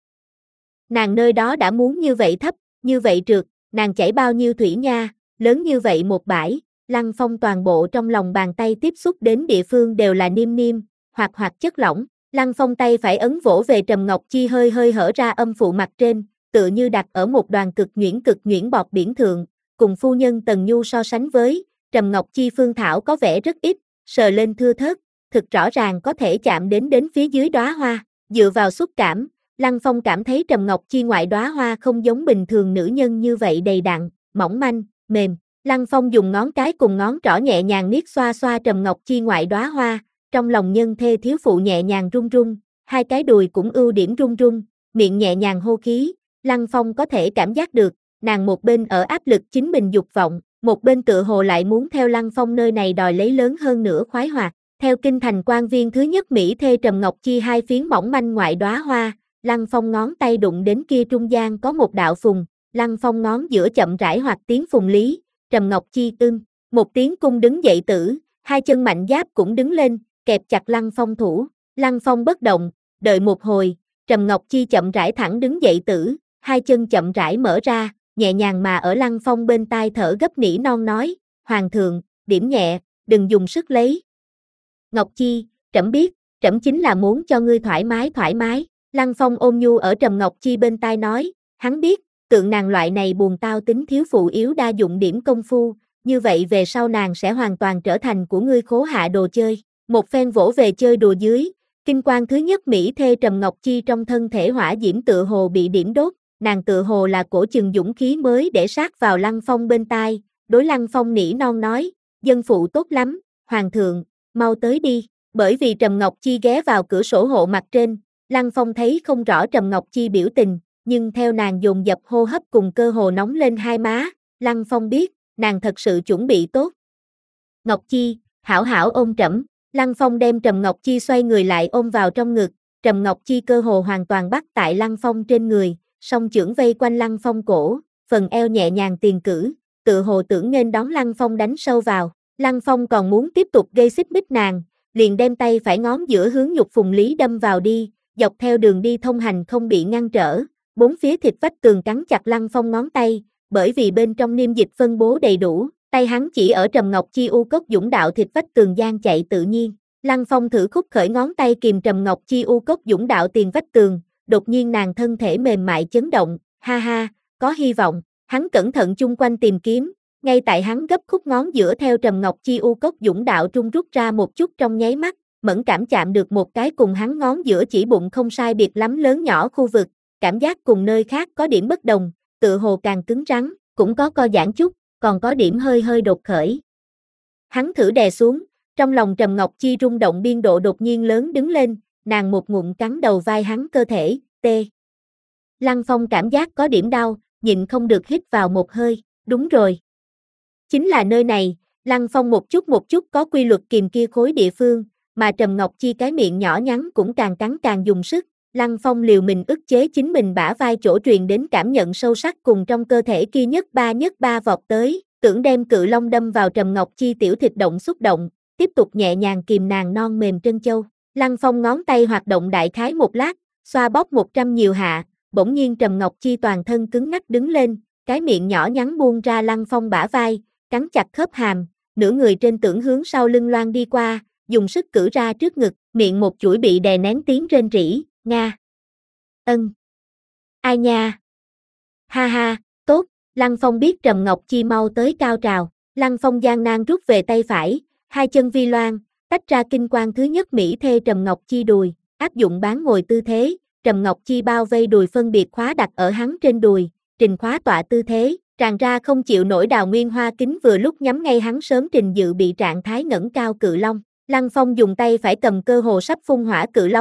Nàng nơi đó đã muốn như vậy thấp, như vậy trượt, nàng chảy bao nhiêu thủy nha, lớn như vậy một bãi, Lăng Phong toàn bộ trong lòng bàn tay tiếp xúc đến địa phương đều là niêm niêm, hoặc hoặc chất lỏng, Lăng Phong tay phải ấn vỗ về Trầm Ngọc Chi hơi hơi hở ra âm phụ mặt trên, tựa như đặt ở một đoàn cực nhuyễn cực nhuyễn bọt biển thượng, cùng phu nhân Tần Nhu so sánh với, Trầm Ngọc Chi phương thảo có vẻ rất ít, sờ lên thưa thớt, thực rõ ràng có thể chạm đến đến phía dưới đóa hoa, dựa vào xúc cảm, Lăng Phong cảm thấy Trầm Ngọc Chi ngoại đóa hoa không giống bình thường nữ nhân như vậy đầy đặn, mỏng manh, mềm. Lăng Phong dùng ngón cái cùng ngón trỏ nhẹ nhàng niết xoa xoa Trầm Ngọc Chi ngoại đóa hoa, trong lòng nhân thê thiếu phụ nhẹ nhàng run run, hai cái đùi cũng ưu điểm run run, miệng nhẹ nhàng hô khí, Lăng Phong có thể cảm giác được, nàng một bên ở áp lực chính mình dục vọng, một bên tựa hồ lại muốn theo Lăng Phong nơi này đòi lấy lớn hơn nữa khoái hoạt. Theo kinh thành quan viên thứ nhất Mỹ thê Trầm Ngọc Chi hai phiến mỏng manh ngoại đóa hoa, Lăng Phong ngón tay đụng đến kia trung gian có một đạo phùng, Lăng Phong ngón giữa chậm rãi hoặc tiếng phùng lý, Trầm Ngọc Chi ưng, một tiếng cung đứng dậy tử, hai chân mạnh giáp cũng đứng lên, kẹp chặt Lăng Phong thủ, Lăng Phong bất động, đợi một hồi, Trầm Ngọc Chi chậm rãi thẳng đứng dậy tử, hai chân chậm rãi mở ra, nhẹ nhàng mà ở Lăng Phong bên tai thở gấp nỉ non nói, Hoàng thượng, điểm nhẹ, đừng dùng sức lấy. Ngọc Chi, trẫm biết, trẫm chính là muốn cho ngươi thoải mái thoải mái, Lăng Phong ôm nhu ở Trầm Ngọc Chi bên tai nói, hắn biết, tượng nàng loại này buồn tao tính thiếu phụ yếu đa dụng điểm công phu, như vậy về sau nàng sẽ hoàn toàn trở thành của ngươi khố hạ đồ chơi, một phen vỗ về chơi đùa dưới, kinh quan thứ nhất Mỹ thê Trầm Ngọc Chi trong thân thể hỏa diễm tựa hồ bị điểm đốt, nàng tựa hồ là cổ chừng dũng khí mới để sát vào Lăng Phong bên tai, đối Lăng Phong nỉ non nói, dân phụ tốt lắm, Hoàng thượng, mau tới đi, bởi vì Trầm Ngọc Chi ghé vào cửa sổ hộ mặt trên, Lăng Phong thấy không rõ Trầm Ngọc Chi biểu tình, nhưng theo nàng dồn dập hô hấp cùng cơ hồ nóng lên hai má, Lăng Phong biết, nàng thật sự chuẩn bị tốt. Ngọc Chi, hảo hảo ôm trẫm, Lăng Phong đem Trầm Ngọc Chi xoay người lại ôm vào trong ngực, Trầm Ngọc Chi cơ hồ hoàn toàn bắt tại Lăng Phong trên người, song chưởng vây quanh Lăng Phong cổ, phần eo nhẹ nhàng tiền cử, tự hồ tưởng nên đón Lăng Phong đánh sâu vào. Lăng Phong còn muốn tiếp tục gây xích mích nàng, liền đem tay phải ngón giữa hướng nhục phùng lý đâm vào đi, dọc theo đường đi thông hành không bị ngăn trở, bốn phía thịt vách tường cắn chặt Lăng Phong ngón tay, bởi vì bên trong niêm dịch phân bố đầy đủ, tay hắn chỉ ở Trầm Ngọc Chi u cốc dũng đạo thịt vách tường gian chạy tự nhiên. Lăng Phong thử khúc khởi ngón tay kìm Trầm Ngọc Chi u cốc dũng đạo tiền vách tường, đột nhiên nàng thân thể mềm mại chấn động, ha ha, có hy vọng, hắn cẩn thận chung quanh tìm kiếm. Ngay tại hắn gấp khúc ngón giữa theo Trầm Ngọc Chi u cốc dũng đạo trung rút ra một chút trong nháy mắt, mẫn cảm chạm được một cái cùng hắn ngón giữa chỉ bụng không sai biệt lắm lớn nhỏ khu vực, cảm giác cùng nơi khác có điểm bất đồng, tựa hồ càng cứng rắn, cũng có co giãn chút, còn có điểm hơi hơi đột khởi. Hắn thử đè xuống, trong lòng Trầm Ngọc Chi rung động biên độ đột nhiên lớn đứng lên, nàng một ngụm cắn đầu vai hắn cơ thể, tê. Lăng Phong cảm giác có điểm đau, nhịn không được hít vào một hơi, đúng rồi. Chính là nơi này, Lăng Phong một chút một chút có quy luật kìm kia khối địa phương, mà Trầm Ngọc Chi cái miệng nhỏ nhắn cũng càng cắn càng dùng sức, Lăng Phong liều mình ức chế chính mình bả vai chỗ truyền đến cảm nhận sâu sắc cùng trong cơ thể kia nhất ba nhất ba vọt tới, tưởng đem cự long đâm vào Trầm Ngọc Chi tiểu thịt động xúc động, tiếp tục nhẹ nhàng kìm nàng non mềm trân châu. Lăng Phong ngón tay hoạt động đại khái một lát, xoa bóp một trăm nhiều hạ, bỗng nhiên Trầm Ngọc Chi toàn thân cứng ngắc đứng lên, cái miệng nhỏ nhắn buông ra Lăng Phong bả vai, cắn chặt khớp hàm, nửa người trên tưởng hướng sau lưng loan đi qua, dùng sức cử ra trước ngực, miệng một chuỗi bị đè nén tiếng rên rỉ, nga. Ân. Ai nha. Ha ha, tốt, Lăng Phong biết Trầm Ngọc Chi mau tới cao trào, Lăng Phong gian nan rút về tay phải, hai chân vi loan, tách ra kinh quan thứ nhất Mỹ thê Trầm Ngọc Chi đùi, áp dụng bán ngồi tư thế, Trầm Ngọc Chi bao vây đùi phân biệt khóa đặt ở hắn trên đùi, trình khóa tọa tư thế, tràn ra không chịu nổi đào nguyên hoa kính vừa lúc nhắm ngay hắn sớm trình dự bị trạng thái ngẩng cao cự long. Lăng Phong dùng tay phải cầm cơ hồ sắp phun hỏa cự long,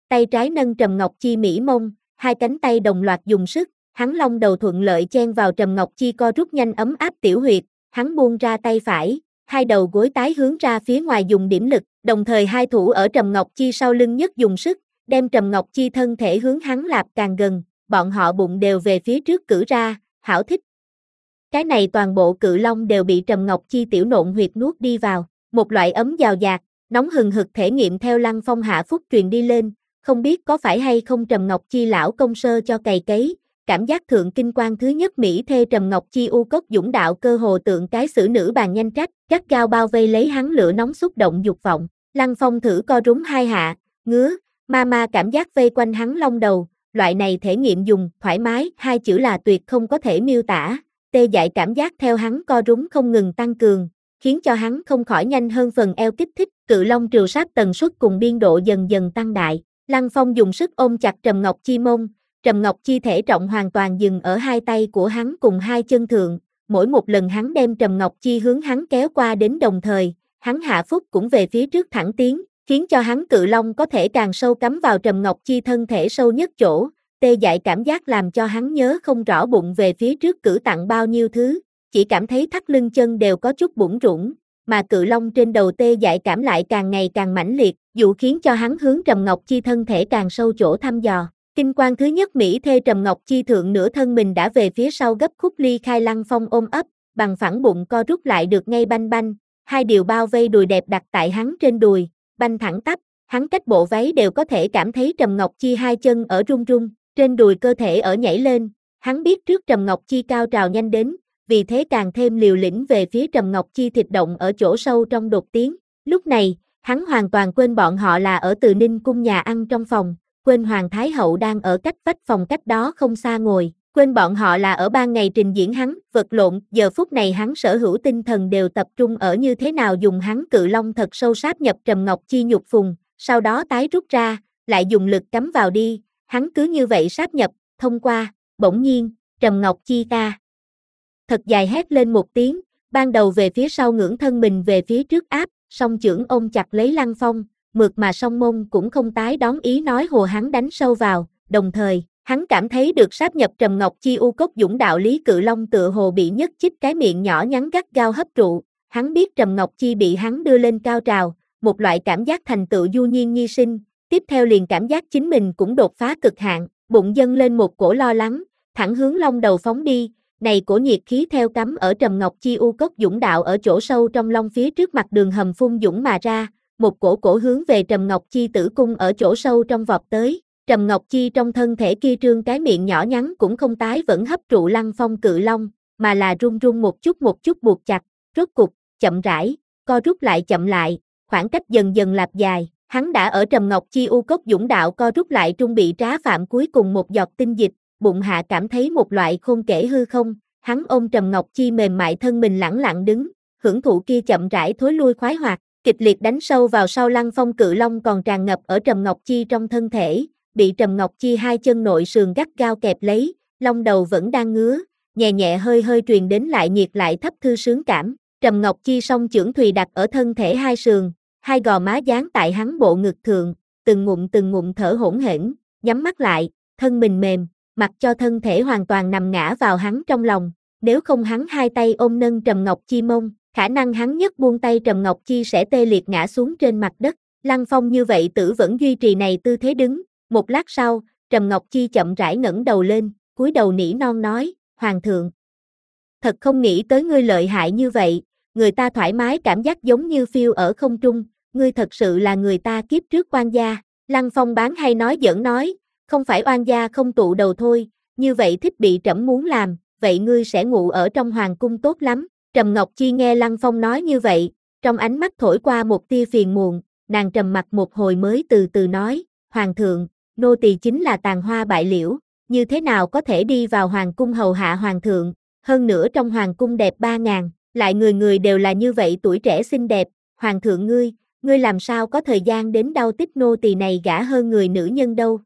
tay trái nâng Trầm Ngọc Chi mỹ mông, hai cánh tay đồng loạt dùng sức, hắn long đầu thuận lợi chen vào Trầm Ngọc Chi co rút nhanh ấm áp tiểu huyệt, hắn buông ra tay phải, hai đầu gối tái hướng ra phía ngoài dùng điểm lực, đồng thời hai thủ ở Trầm Ngọc Chi sau lưng nhất dùng sức, đem Trầm Ngọc Chi thân thể hướng hắn lạp càng gần, bọn họ bụng đều về phía trước cử ra, hảo thích. Cái này toàn bộ cự long đều bị Trầm Ngọc Chi tiểu nộn huyệt nuốt đi vào, một loại ấm giào dạt, nóng hừng hực thể nghiệm theo Lăng Phong hạ phúc truyền đi lên, không biết có phải hay không Trầm Ngọc Chi lão công sơ cho cày cấy, cảm giác thượng kinh quan thứ nhất mỹ thê Trầm Ngọc Chi u cốc dũng đạo cơ hồ tượng cái xử nữ bàn nhanh trách, gắt gao bao vây lấy hắn lửa nóng xúc động dục vọng, Lăng Phong thử co rúm hai hạ, ngứa, ma ma cảm giác vây quanh hắn long đầu, loại này thể nghiệm dùng, thoải mái, hai chữ là tuyệt không có thể miêu tả, tê dại cảm giác theo hắn co rúm không ngừng tăng cường, khiến cho hắn không khỏi nhanh hơn phần eo kích thích, cự long trừ sát tần suất cùng biên độ dần dần tăng đại, Lăng Phong dùng sức ôm chặt Trầm Ngọc Chi mông, Trầm Ngọc Chi thể trọng hoàn toàn dừng ở hai tay của hắn cùng hai chân thượng, mỗi một lần hắn đem Trầm Ngọc Chi hướng hắn kéo qua đến đồng thời, hắn hạ phúc cũng về phía trước thẳng tiến, khiến cho hắn cự long có thể càng sâu cắm vào Trầm Ngọc Chi thân thể sâu nhất chỗ, tê dại cảm giác làm cho hắn nhớ không rõ bụng về phía trước cử tặng bao nhiêu thứ, chỉ cảm thấy thắt lưng chân đều có chút bủn rủn, mà cự long trên đầu tê dại cảm lại càng ngày càng mãnh liệt, dụ khiến cho hắn hướng Trầm Ngọc Chi thân thể càng sâu chỗ thăm dò. Kinh quan thứ nhất mỹ thê Trầm Ngọc Chi thượng nửa thân mình đã về phía sau gấp khúc ly khai Lăng Phong ôm ấp, bằng phẳng bụng co rút lại được ngay banh banh, hai điều bao vây đùi đẹp đặt tại hắn trên đùi, banh thẳng tắp, hắn cách bộ váy đều có thể cảm thấy Trầm Ngọc Chi hai chân ở run run, trên đùi cơ thể ở nhảy lên, hắn biết trước Trầm Ngọc Chi cao trào nhanh đến, vì thế càng thêm liều lĩnh về phía Trầm Ngọc Chi thịt động ở chỗ sâu trong đột tiến, lúc này, hắn hoàn toàn quên bọn họ là ở Từ Ninh cung nhà ăn trong phòng, quên Hoàng Thái Hậu đang ở cách vách phòng cách đó không xa ngồi, quên bọn họ là ở ban ngày trình diễn hắn, vật lộn, giờ phút này hắn sở hữu tinh thần đều tập trung ở như thế nào dùng hắn cự long thật sâu sáp nhập Trầm Ngọc Chi nhục phùng, sau đó tái rút ra, lại dùng lực cắm vào đi, hắn cứ như vậy sáp nhập, thông qua, bỗng nhiên, Trầm Ngọc Chi ta. Thật dài hét lên một tiếng, ban đầu về phía sau ngưỡng thân mình về phía trước áp, song chưởng ôm chặt lấy Lăng Phong, mượt mà song mông cũng không tái đón ý nói hồ hắn đánh sâu vào, đồng thời, hắn cảm thấy được sáp nhập Trầm Ngọc Chi u cốc dũng đạo lý cự long tựa hồ bị nhất chích cái miệng nhỏ nhắn gắt gao hấp trụ, hắn biết Trầm Ngọc Chi bị hắn đưa lên cao trào, một loại cảm giác thành tựu du nhiên nhi sinh, tiếp theo liền cảm giác chính mình cũng đột phá cực hạn, bụng dâng lên một cổ lo lắng, thẳng hướng long đầu phóng đi, này cổ nhiệt khí theo cắm ở Trầm Ngọc Chi u cốc dũng đạo ở chỗ sâu trong long phía trước mặt đường hầm phun dũng mà ra, một cổ cổ hướng về Trầm Ngọc Chi tử cung ở chỗ sâu trong vọt tới, Trầm Ngọc Chi trong thân thể kia trương cái miệng nhỏ nhắn cũng không tái vẫn hấp trụ Lăng Phong cự long, mà là run run một chút một chút buộc chặt, rốt cục, chậm rãi, co rút lại chậm lại, khoảng cách dần dần lạp dài, hắn đã ở Trầm Ngọc Chi u cốc dũng đạo co rút lại trung bị trá phạm cuối cùng một giọt tinh dịch, bụng hạ cảm thấy một loại khôn kể hư không, hắn ôm Trầm Ngọc Chi mềm mại thân mình lẳng lặng đứng, hưởng thụ kia chậm rãi thối lui khoái hoạt, kịch liệt đánh sâu vào sau Lăng Phong cự long còn tràn ngập ở Trầm Ngọc Chi trong thân thể, bị Trầm Ngọc Chi hai chân nội sườn gắt gao kẹp lấy, long đầu vẫn đang ngứa, nhẹ nhẹ hơi hơi truyền đến lại nhiệt lại thấp thư sướng cảm, Trầm Ngọc Chi song chưởng thùy đặt ở thân thể hai sườn, hai gò má dán tại hắn bộ ngực thượng, từng ngụm từng ngụm thở hỗn hển, nhắm mắt lại, thân mình mềm, mặc cho thân thể hoàn toàn nằm ngã vào hắn trong lòng, nếu không hắn hai tay ôm nâng Trầm Ngọc Chi mông, khả năng hắn nhất buông tay Trầm Ngọc Chi sẽ tê liệt ngã xuống trên mặt đất, Lăng Phong như vậy tử vẫn duy trì này tư thế đứng, một lát sau, Trầm Ngọc Chi chậm rãi ngẩng đầu lên, cúi đầu nỉ non nói, Hoàng thượng. Thật không nghĩ tới ngươi lợi hại như vậy, người ta thoải mái cảm giác giống như phiêu ở không trung, ngươi thật sự là người ta kiếp trước oan gia, Lăng Phong bán hay nói giỡn nói, không phải oan gia không tụ đầu thôi, như vậy thích bị trẫm muốn làm, vậy ngươi sẽ ngủ ở trong hoàng cung tốt lắm, Trầm Ngọc Chi nghe Lăng Phong nói như vậy, trong ánh mắt thổi qua một tia phiền muộn, nàng trầm mặt một hồi mới từ từ nói, Hoàng thượng, nô tỳ chính là tàn hoa bại liễu, như thế nào có thể đi vào hoàng cung hầu hạ hoàng thượng, hơn nữa trong hoàng cung đẹp ba ngàn, lại người người đều là như vậy tuổi trẻ xinh đẹp, hoàng thượng ngươi, ngươi làm sao có thời gian đến đau tích nô tỳ này gả hơn người nữ nhân đâu.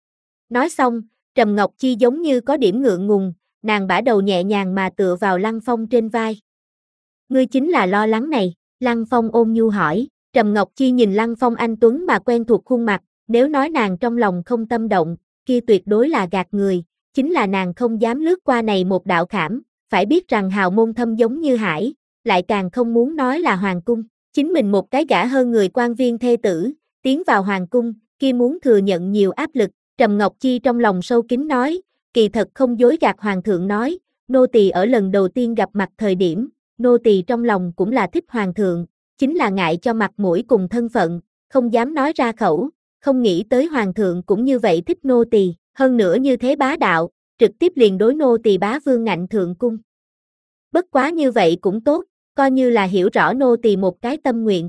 Nói xong, Trầm Ngọc Chi giống như có điểm ngượng ngùng, nàng bả đầu nhẹ nhàng mà tựa vào Lăng Phong trên vai. Ngươi chính là lo lắng này, Lăng Phong ôn nhu hỏi, Trầm Ngọc Chi nhìn Lăng Phong anh tuấn mà quen thuộc khuôn mặt, nếu nói nàng trong lòng không tâm động, kia tuyệt đối là gạt người, chính là nàng không dám lướt qua này một đạo khảm, phải biết rằng hào môn thâm giống như hải, lại càng không muốn nói là hoàng cung, chính mình một cái gã hơn người quan viên thê tử, tiến vào hoàng cung, kia muốn thừa nhận nhiều áp lực, Trầm Ngọc Chi trong lòng sâu kín nói, kỳ thật không dối gạt hoàng thượng nói, nô tỳ ở lần đầu tiên gặp mặt thời điểm, nô tỳ trong lòng cũng là thích hoàng thượng, chính là ngại cho mặt mũi cùng thân phận, không dám nói ra khẩu, không nghĩ tới hoàng thượng cũng như vậy thích nô tỳ, hơn nữa như thế bá đạo, trực tiếp liền đối nô tỳ bá vương ngạnh thượng cung. Bất quá như vậy cũng tốt, coi như là hiểu rõ nô tỳ một cái tâm nguyện.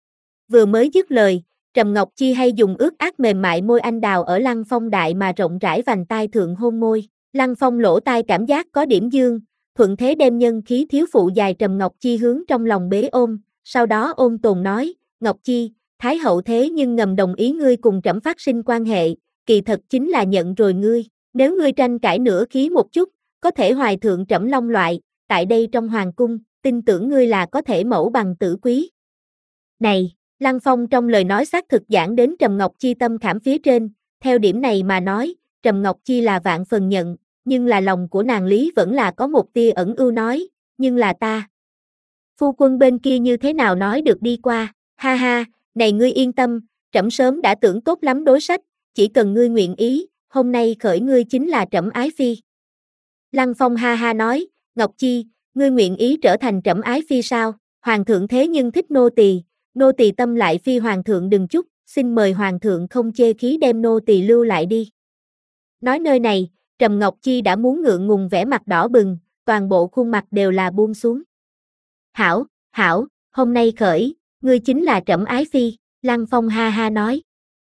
Vừa mới dứt lời, Trầm Ngọc Chi hay dùng ướt át mềm mại môi anh đào ở Lăng Phong đại mà rộng rãi vành tai thượng hôn môi, Lăng Phong lỗ tai cảm giác có điểm dương, thuận thế đem nhân khí thiếu phụ dài Trầm Ngọc Chi hướng trong lòng bế ôm, sau đó ôm tồn nói, Ngọc Chi, Thái hậu thế nhưng ngầm đồng ý ngươi cùng trẫm phát sinh quan hệ, kỳ thật chính là nhận rồi ngươi, nếu ngươi tranh cãi nửa khí một chút, có thể hoài thượng trẫm long loại, tại đây trong hoàng cung, tin tưởng ngươi là có thể mẫu bằng tử quý. Này, Lăng Phong trong lời nói xác thực giảng đến Trầm Ngọc Chi tâm khảm phía trên, theo điểm này mà nói, Trầm Ngọc Chi là vạn phần nhận, nhưng là lòng của nàng lý vẫn là có một tia ẩn ưu nói, nhưng là ta. Phu quân bên kia như thế nào nói được đi qua, ha ha, này ngươi yên tâm, trẫm sớm đã tưởng tốt lắm đối sách, chỉ cần ngươi nguyện ý, hôm nay khởi ngươi chính là trẫm ái phi. Lăng Phong ha ha nói, Ngọc Chi, ngươi nguyện ý trở thành trẫm ái phi sao, hoàng thượng thế nhưng thích nô tỳ, nô tỳ tâm lại phi hoàng thượng đừng chút, xin mời hoàng thượng không chê khí đem nô tỳ lưu lại đi. Nói nơi này, Trầm Ngọc Chi đã muốn ngượng ngùng vẻ mặt đỏ bừng, toàn bộ khuôn mặt đều là buông xuống. Hảo, hảo, hôm nay khởi, ngươi chính là trẫm ái phi, Lăng Phong ha ha nói.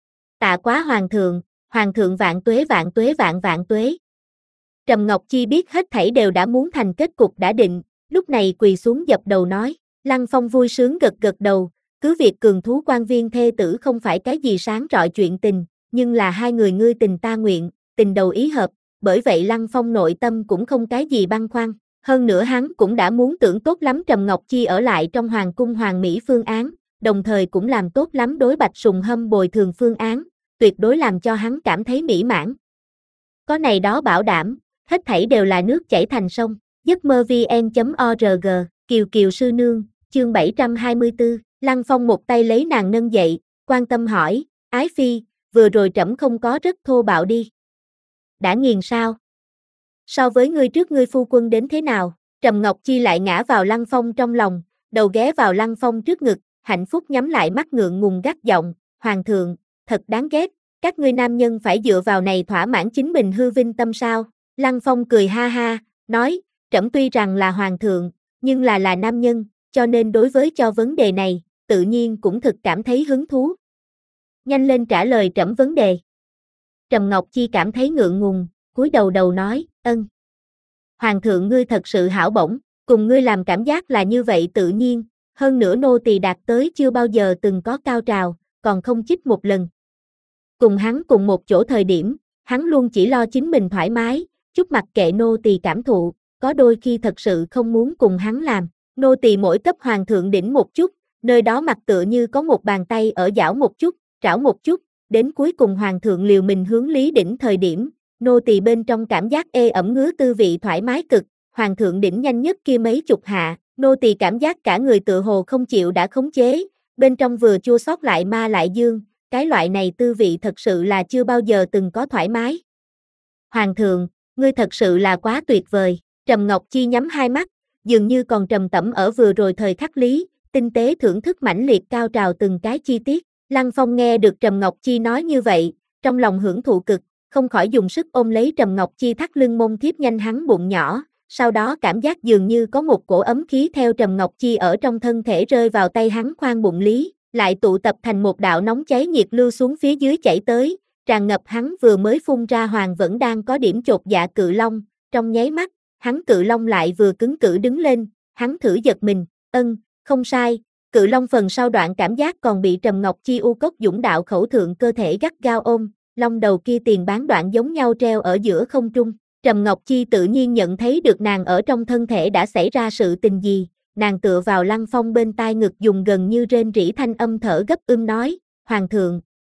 Tạ quá hoàng thượng, hoàng thượng vạn tuế vạn tuế vạn vạn tuế. Trầm Ngọc Chi biết hết thảy đều đã muốn thành kết cục đã định, lúc này quỳ xuống dập đầu nói, Lăng Phong vui sướng gật gật đầu, cứ việc cường thú quan viên thê tử không phải cái gì sáng rọi chuyện tình, nhưng là hai người ngươi tình ta nguyện, tình đầu ý hợp, bởi vậy Lăng Phong nội tâm cũng không cái gì băn khoăn, hơn nữa hắn cũng đã muốn tưởng tốt lắm Trầm Ngọc Chi ở lại trong hoàng cung hoàng mỹ phương án, đồng thời cũng làm tốt lắm đối Bạch Sùng Hâm bồi thường phương án, tuyệt đối làm cho hắn cảm thấy mỹ mãn. Có này đó bảo đảm, hết thảy đều là nước chảy thành sông, giấc mơ vn chấm org, Kiều Kiều sư nương, chương bảy trăm hai mươi tư, Lăng Phong một tay lấy nàng nâng dậy, quan tâm hỏi, ái phi, vừa rồi trẫm không có rất thô bạo đi. Đã nghiền sao? So với ngươi trước ngươi phu quân đến thế nào? Trầm Ngọc Chi lại ngã vào Lăng Phong trong lòng, đầu ghé vào Lăng Phong trước ngực, hạnh phúc nhắm lại mắt ngượng ngùng gắt giọng, hoàng thượng, thật đáng ghét, các ngươi nam nhân phải dựa vào này thỏa mãn chính mình hư vinh tâm sao? Lăng Phong cười ha ha, nói, trẫm tuy rằng là hoàng thượng, nhưng là là nam nhân, cho nên đối với cho vấn đề này, tự nhiên cũng thực cảm thấy hứng thú. Nhanh lên trả lời trẫm vấn đề. Trầm Ngọc Chi cảm thấy ngượng ngùng, cúi đầu đầu nói, ân. Hoàng thượng ngươi thật sự hảo bổng, cùng ngươi làm cảm giác là như vậy tự nhiên, hơn nữa nô tỳ đạt tới chưa bao giờ từng có cao trào, còn không chích một lần. Cùng hắn cùng một chỗ thời điểm, hắn luôn chỉ lo chính mình thoải mái, chút mặc kệ nô tỳ cảm thụ, có đôi khi thật sự không muốn cùng hắn làm. Nô tỳ mỗi cấp hoàng thượng đỉnh một chút, nơi đó mặt tựa như có một bàn tay ở giảo một chút, trảo một chút, đến cuối cùng hoàng thượng liều mình hướng lý đỉnh thời điểm, nô tỳ bên trong cảm giác ê ẩm ngứa tư vị thoải mái cực, hoàng thượng đỉnh nhanh nhất kia mấy chục hạ, nô tỳ cảm giác cả người tựa hồ không chịu đã khống chế, bên trong vừa chua xót lại ma lại dương, cái loại này tư vị thật sự là chưa bao giờ từng có thoải mái. Hoàng thượng, ngươi thật sự là quá tuyệt vời, Trầm Ngọc Chi nhắm hai mắt, dường như còn trầm tẩm ở vừa rồi thời khắc lý, tinh tế thưởng thức mãnh liệt cao trào từng cái chi tiết. Lăng Phong nghe được Trầm Ngọc Chi nói như vậy, trong lòng hưởng thụ cực, không khỏi dùng sức ôm lấy Trầm Ngọc Chi thắt lưng mông thiếp nhanh hắn bụng nhỏ, sau đó cảm giác dường như có một cổ ấm khí theo Trầm Ngọc Chi ở trong thân thể rơi vào tay hắn khoang bụng lý, lại tụ tập thành một đạo nóng cháy nhiệt lưu xuống phía dưới chảy tới, tràn ngập hắn vừa mới phun ra hoàng vẫn đang có điểm chột dạ cự long, trong nháy mắt, hắn cự long lại vừa cứng cử đứng lên, hắn thử giật mình, ân, không sai, cự long phần sau đoạn cảm giác còn bị Trầm Ngọc Chi u cốc dũng đạo khẩu thượng cơ thể gắt gao ôm, long đầu kia tiền bán đoạn giống nhau treo ở giữa không trung. Trầm Ngọc Chi tự nhiên nhận thấy được nàng ở trong thân thể đã xảy ra sự tình gì, nàng tựa vào Lăng Phong bên tai ngực dùng gần như rên rỉ thanh âm thở gấp ưm nói, Hoàng thượng,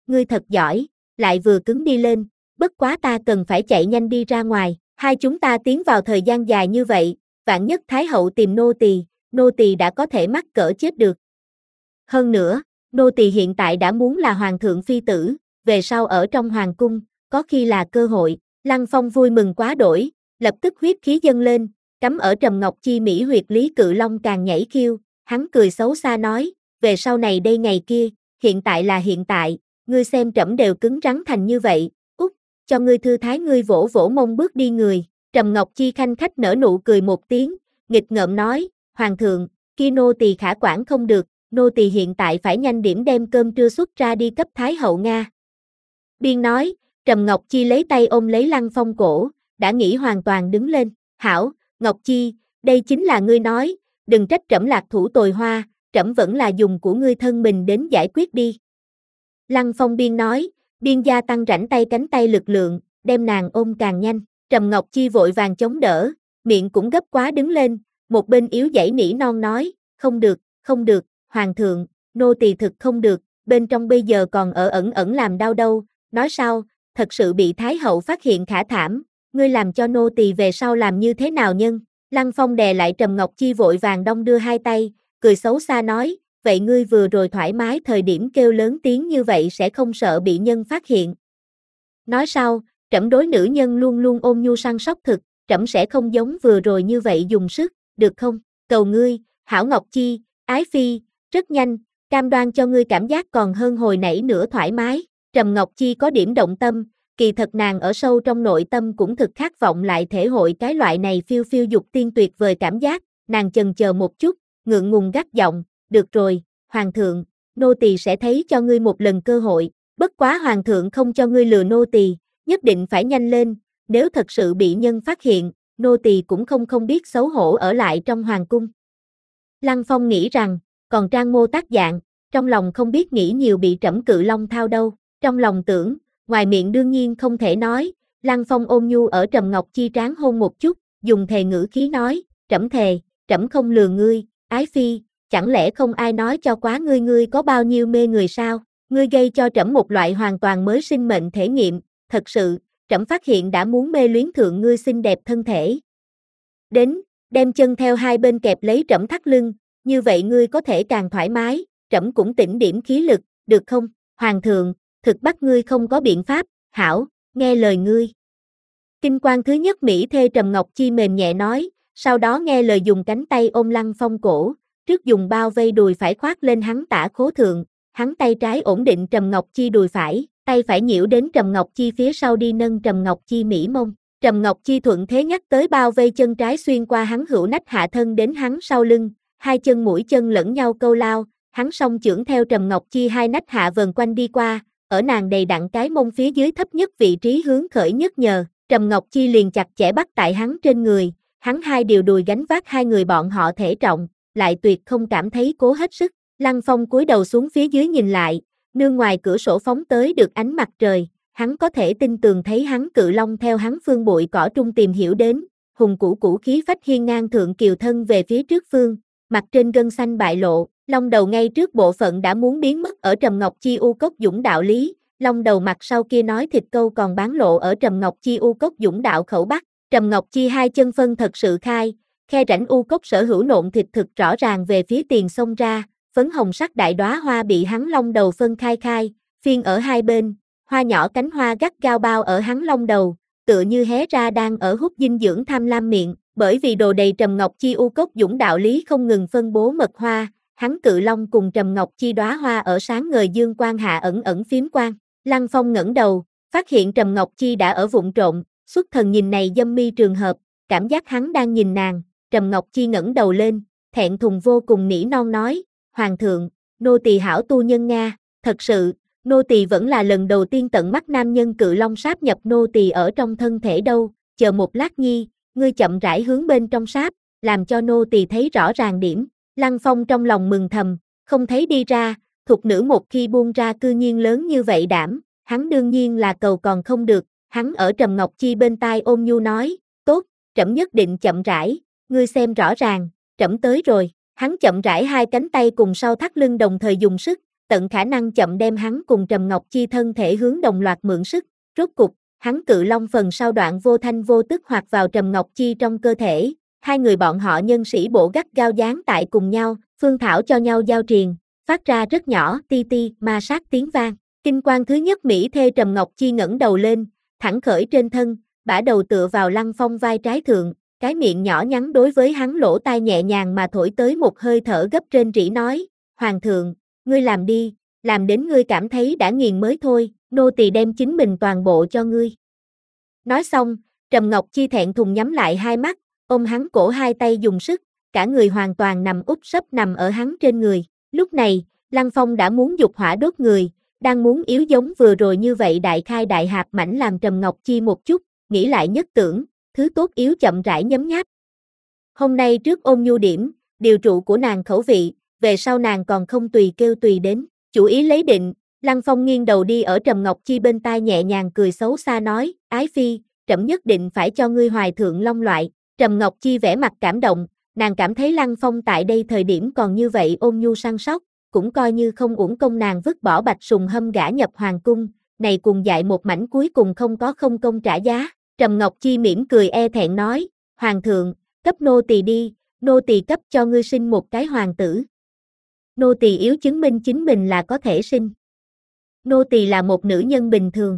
ngươi thật giỏi, lại vừa cứng đi lên, bất quá ta cần phải chạy nhanh đi ra ngoài, hai chúng ta tiến vào thời gian dài như vậy, vạn nhất Thái hậu tìm nô tỳ, nô tỳ đã có thể mắc cỡ chết được. Hơn nữa, nô tỳ hiện tại đã muốn là hoàng thượng phi tử, về sau ở trong hoàng cung, có khi là cơ hội. Lăng Phong vui mừng quá đổi, lập tức huyết khí dâng lên, cắm ở Trầm Ngọc Chi mỹ huyệt Lý Cự Long càng nhảy khiêu, hắn cười xấu xa nói, về sau này đây ngày kia, hiện tại là hiện tại, ngươi xem trẫm đều cứng rắn thành như vậy, út, cho ngươi thư thái ngươi vỗ vỗ mông bước đi người. Trầm Ngọc Chi khanh khách nở nụ cười một tiếng, nghịch ngợm nói, hoàng thượng, kia nô tỳ khả quản không được, nô tỳ hiện tại phải nhanh điểm đem cơm trưa xuất ra đi cấp Thái hậu Nga. Biên nói, Trầm Ngọc Chi lấy tay ôm lấy Lăng Phong cổ, đã nghĩ hoàn toàn đứng lên, hảo, Ngọc Chi, đây chính là ngươi nói, đừng trách trẫm lạc thủ tồi hoa, trẫm vẫn là dùng của ngươi thân mình đến giải quyết đi. Lăng Phong biên nói, biên gia tăng rảnh tay cánh tay lực lượng, đem nàng ôm càng nhanh, Trầm Ngọc Chi vội vàng chống đỡ, miệng cũng gấp quá đứng lên, một bên yếu dãy nỉ non nói, không được, không được, hoàng thượng, nô tỳ thực không được, bên trong bây giờ còn ở ẩn ẩn làm đau đâu, nói sao, thật sự bị Thái hậu phát hiện khả thảm, ngươi làm cho nô tỳ về sau làm như thế nào nhân? Lăng Phong đè lại Trầm Ngọc Chi vội vàng đong đưa hai tay, cười xấu xa nói, vậy ngươi vừa rồi thoải mái thời điểm kêu lớn tiếng như vậy sẽ không sợ bị nhân phát hiện. Nói sao, trẫm đối nữ nhân luôn luôn ôn nhu săn sóc thực, trẫm sẽ không giống vừa rồi như vậy dùng sức, được không? Cầu ngươi, hảo Ngọc Chi, ái phi, rất nhanh, cam đoan cho ngươi cảm giác còn hơn hồi nãy nữa thoải mái. Trầm Ngọc Chi có điểm động tâm, kỳ thật nàng ở sâu trong nội tâm cũng thực khát vọng lại thể hội cái loại này phiêu phiêu dục tiên tuyệt vời cảm giác, nàng chần chờ một chút, ngượng ngùng gắt giọng, được rồi, hoàng thượng, nô tỳ sẽ thấy cho ngươi một lần cơ hội, bất quá hoàng thượng không cho ngươi lừa nô tỳ, nhất định phải nhanh lên, nếu thật sự bị nhân phát hiện, nô tỳ cũng không không biết xấu hổ ở lại trong hoàng cung. Lăng Phong nghĩ rằng, còn trang mô tác dạng, trong lòng không biết nghĩ nhiều bị Trẫm Cự Long thao đâu, trong lòng tưởng, ngoài miệng đương nhiên không thể nói, Lăng Phong ôn nhu ở Trầm Ngọc Chi trán hôn một chút, dùng thề ngữ khí nói, trẫm thề, trẫm không lừa ngươi, ái phi, chẳng lẽ không ai nói cho quá ngươi ngươi có bao nhiêu mê người sao, ngươi gây cho trẫm một loại hoàn toàn mới sinh mệnh thể nghiệm, thật sự, trẫm phát hiện đã muốn mê luyến thượng ngươi xinh đẹp thân thể. Đến, đem chân theo hai bên kẹp lấy trẫm thắt lưng, như vậy ngươi có thể càng thoải mái, trẫm cũng tỉnh điểm khí lực, được không, hoàng thượng, thực bắt ngươi không có biện pháp, hảo, nghe lời ngươi. Kinh quan thứ nhất Mỹ thê Trầm Ngọc Chi mềm nhẹ nói, sau đó nghe lời dùng cánh tay ôm Lăng Phong cổ, trước dùng bao vây đùi phải khoác lên hắn tả khố thượng, hắn tay trái ổn định Trầm Ngọc Chi đùi phải, tay phải nhiễu đến Trầm Ngọc Chi phía sau đi nâng Trầm Ngọc Chi mỹ mông. Trầm Ngọc Chi thuận thế nhắc tới bao vây chân trái xuyên qua hắn hữu nách hạ thân đến hắn sau lưng, hai chân mũi chân lẫn nhau câu lao, hắn song chưởng theo Trầm Ngọc Chi hai nách hạ vần quanh đi qua, ở nàng đầy đặn cái mông phía dưới thấp nhất vị trí hướng khởi nhất nhờ, Trầm Ngọc Chi liền chặt chẽ bắt tại hắn trên người, hắn hai điều đùi gánh vác hai người bọn họ thể trọng, lại tuyệt không cảm thấy cố hết sức. Lăng Phong cúi đầu xuống phía dưới nhìn lại, nương ngoài cửa sổ phóng tới được ánh mặt trời, hắn có thể tin tường thấy hắn Cự Long theo hắn phương bụi cỏ trung tìm hiểu đến, hùng cũ cũ khí phách hiên ngang thượng kiều thân về phía trước phương, mặt trên gân xanh bại lộ, long đầu ngay trước bộ phận đã muốn biến mất ở Trầm Ngọc Chi u cốc dũng đạo lý, long đầu mặt sau kia nói thịt câu còn bán lộ ở Trầm Ngọc Chi u cốc dũng đạo khẩu bắc, Trầm Ngọc Chi hai chân phân thật sự khai, khe rãnh u cốc sở hữu nộn thịt thực rõ ràng về phía tiền xông ra, phấn hồng sắc đại đóa hoa bị hắn long đầu phân khai khai, phiên ở hai bên, hoa nhỏ cánh hoa gắt gao bao ở hắn long đầu, tựa như hé ra đang ở hút dinh dưỡng tham lam miệng, bởi vì đồ đầy Trầm Ngọc Chi u cốc dũng đạo lý không ngừng phân bố mật hoa, hắn Cự Long cùng Trầm Ngọc Chi đóa hoa ở sáng ngời dương quang hạ ẩn ẩn phím quang. Lăng Phong ngẩng đầu, phát hiện Trầm Ngọc Chi đã ở vụng trộn, xuất thần nhìn này dâm mi trường hợp, cảm giác hắn đang nhìn nàng, Trầm Ngọc Chi ngẩng đầu lên, thẹn thùng vô cùng nỉ non nói, hoàng thượng, nô tỳ hảo tu nhân Nga, thật sự, nô tỳ vẫn là lần đầu tiên tận mắt nam nhân Cự Long sáp nhập nô tỳ ở trong thân thể đâu, chờ một lát nhi, ngươi chậm rãi hướng bên trong sáp, làm cho nô tỳ thấy rõ ràng điểm. Lăng Phong trong lòng mừng thầm, không thấy đi ra, thục nữ một khi buông ra cư nhiên lớn như vậy đảm, hắn đương nhiên là cầu còn không được, hắn ở Trầm Ngọc Chi bên tai ôn nhu nói, tốt, trẫm nhất định chậm rãi, ngươi xem rõ ràng, trẫm tới rồi, hắn chậm rãi hai cánh tay cùng sau thắt lưng đồng thời dùng sức, tận khả năng chậm đem hắn cùng Trầm Ngọc Chi thân thể hướng đồng loạt mượn sức, rốt cục, hắn cự long phần sau đoạn vô thanh vô tức hoạt vào Trầm Ngọc Chi trong cơ thể, hai người bọn họ nhân sĩ bộ gắt gao dán tại cùng nhau, phương thảo cho nhau giao triền, phát ra rất nhỏ ti ti ma sát tiếng vang. Kinh quan thứ nhất Mỹ thê Trầm Ngọc Chi ngẩng đầu lên, thẳng khởi trên thân, bả đầu tựa vào Lăng Phong vai trái thượng, cái miệng nhỏ nhắn đối với hắn lỗ tai nhẹ nhàng mà thổi tới một hơi thở gấp trên rỉ nói, Hoàng thượng, ngươi làm đi, làm đến ngươi cảm thấy đã nghiền mới thôi, nô tỳ đem chính mình toàn bộ cho ngươi. Nói xong, Trầm Ngọc Chi thẹn thùng nhắm lại hai mắt, ôm hắn cổ hai tay dùng sức, cả người hoàn toàn nằm úp sấp nằm ở hắn trên người. Lúc này, Lăng Phong đã muốn dục hỏa đốt người, đang muốn yếu giống vừa rồi như vậy đại khai đại hạp mảnh làm Trầm Ngọc Chi một chút, nghĩ lại nhất tưởng, thứ tốt yếu chậm rãi nhấm nháp. Hôm nay trước ôn nhu điểm, điều trụ của nàng khẩu vị, về sau nàng còn không tùy kêu tùy đến, chủ ý lấy định, Lăng Phong nghiêng đầu đi ở Trầm Ngọc Chi bên tai nhẹ nhàng cười xấu xa nói, ái phi, trẫm nhất định phải cho ngươi hoài thượng long loại. Trầm Ngọc Chi vẻ mặt cảm động, nàng cảm thấy Lăng Phong tại đây thời điểm còn như vậy ôn nhu săn sóc, cũng coi như không uổng công nàng vứt bỏ Bạch Sùng Hâm gả nhập hoàng cung, này cùng dại một mảnh cuối cùng không có không công trả giá. Trầm Ngọc Chi mỉm cười e thẹn nói, Hoàng thượng, cấp nô tỳ đi, nô tỳ cấp cho ngươi sinh một cái hoàng tử. Nô tỳ yếu chứng minh chính mình là có thể sinh. Nô tỳ là một nữ nhân bình thường.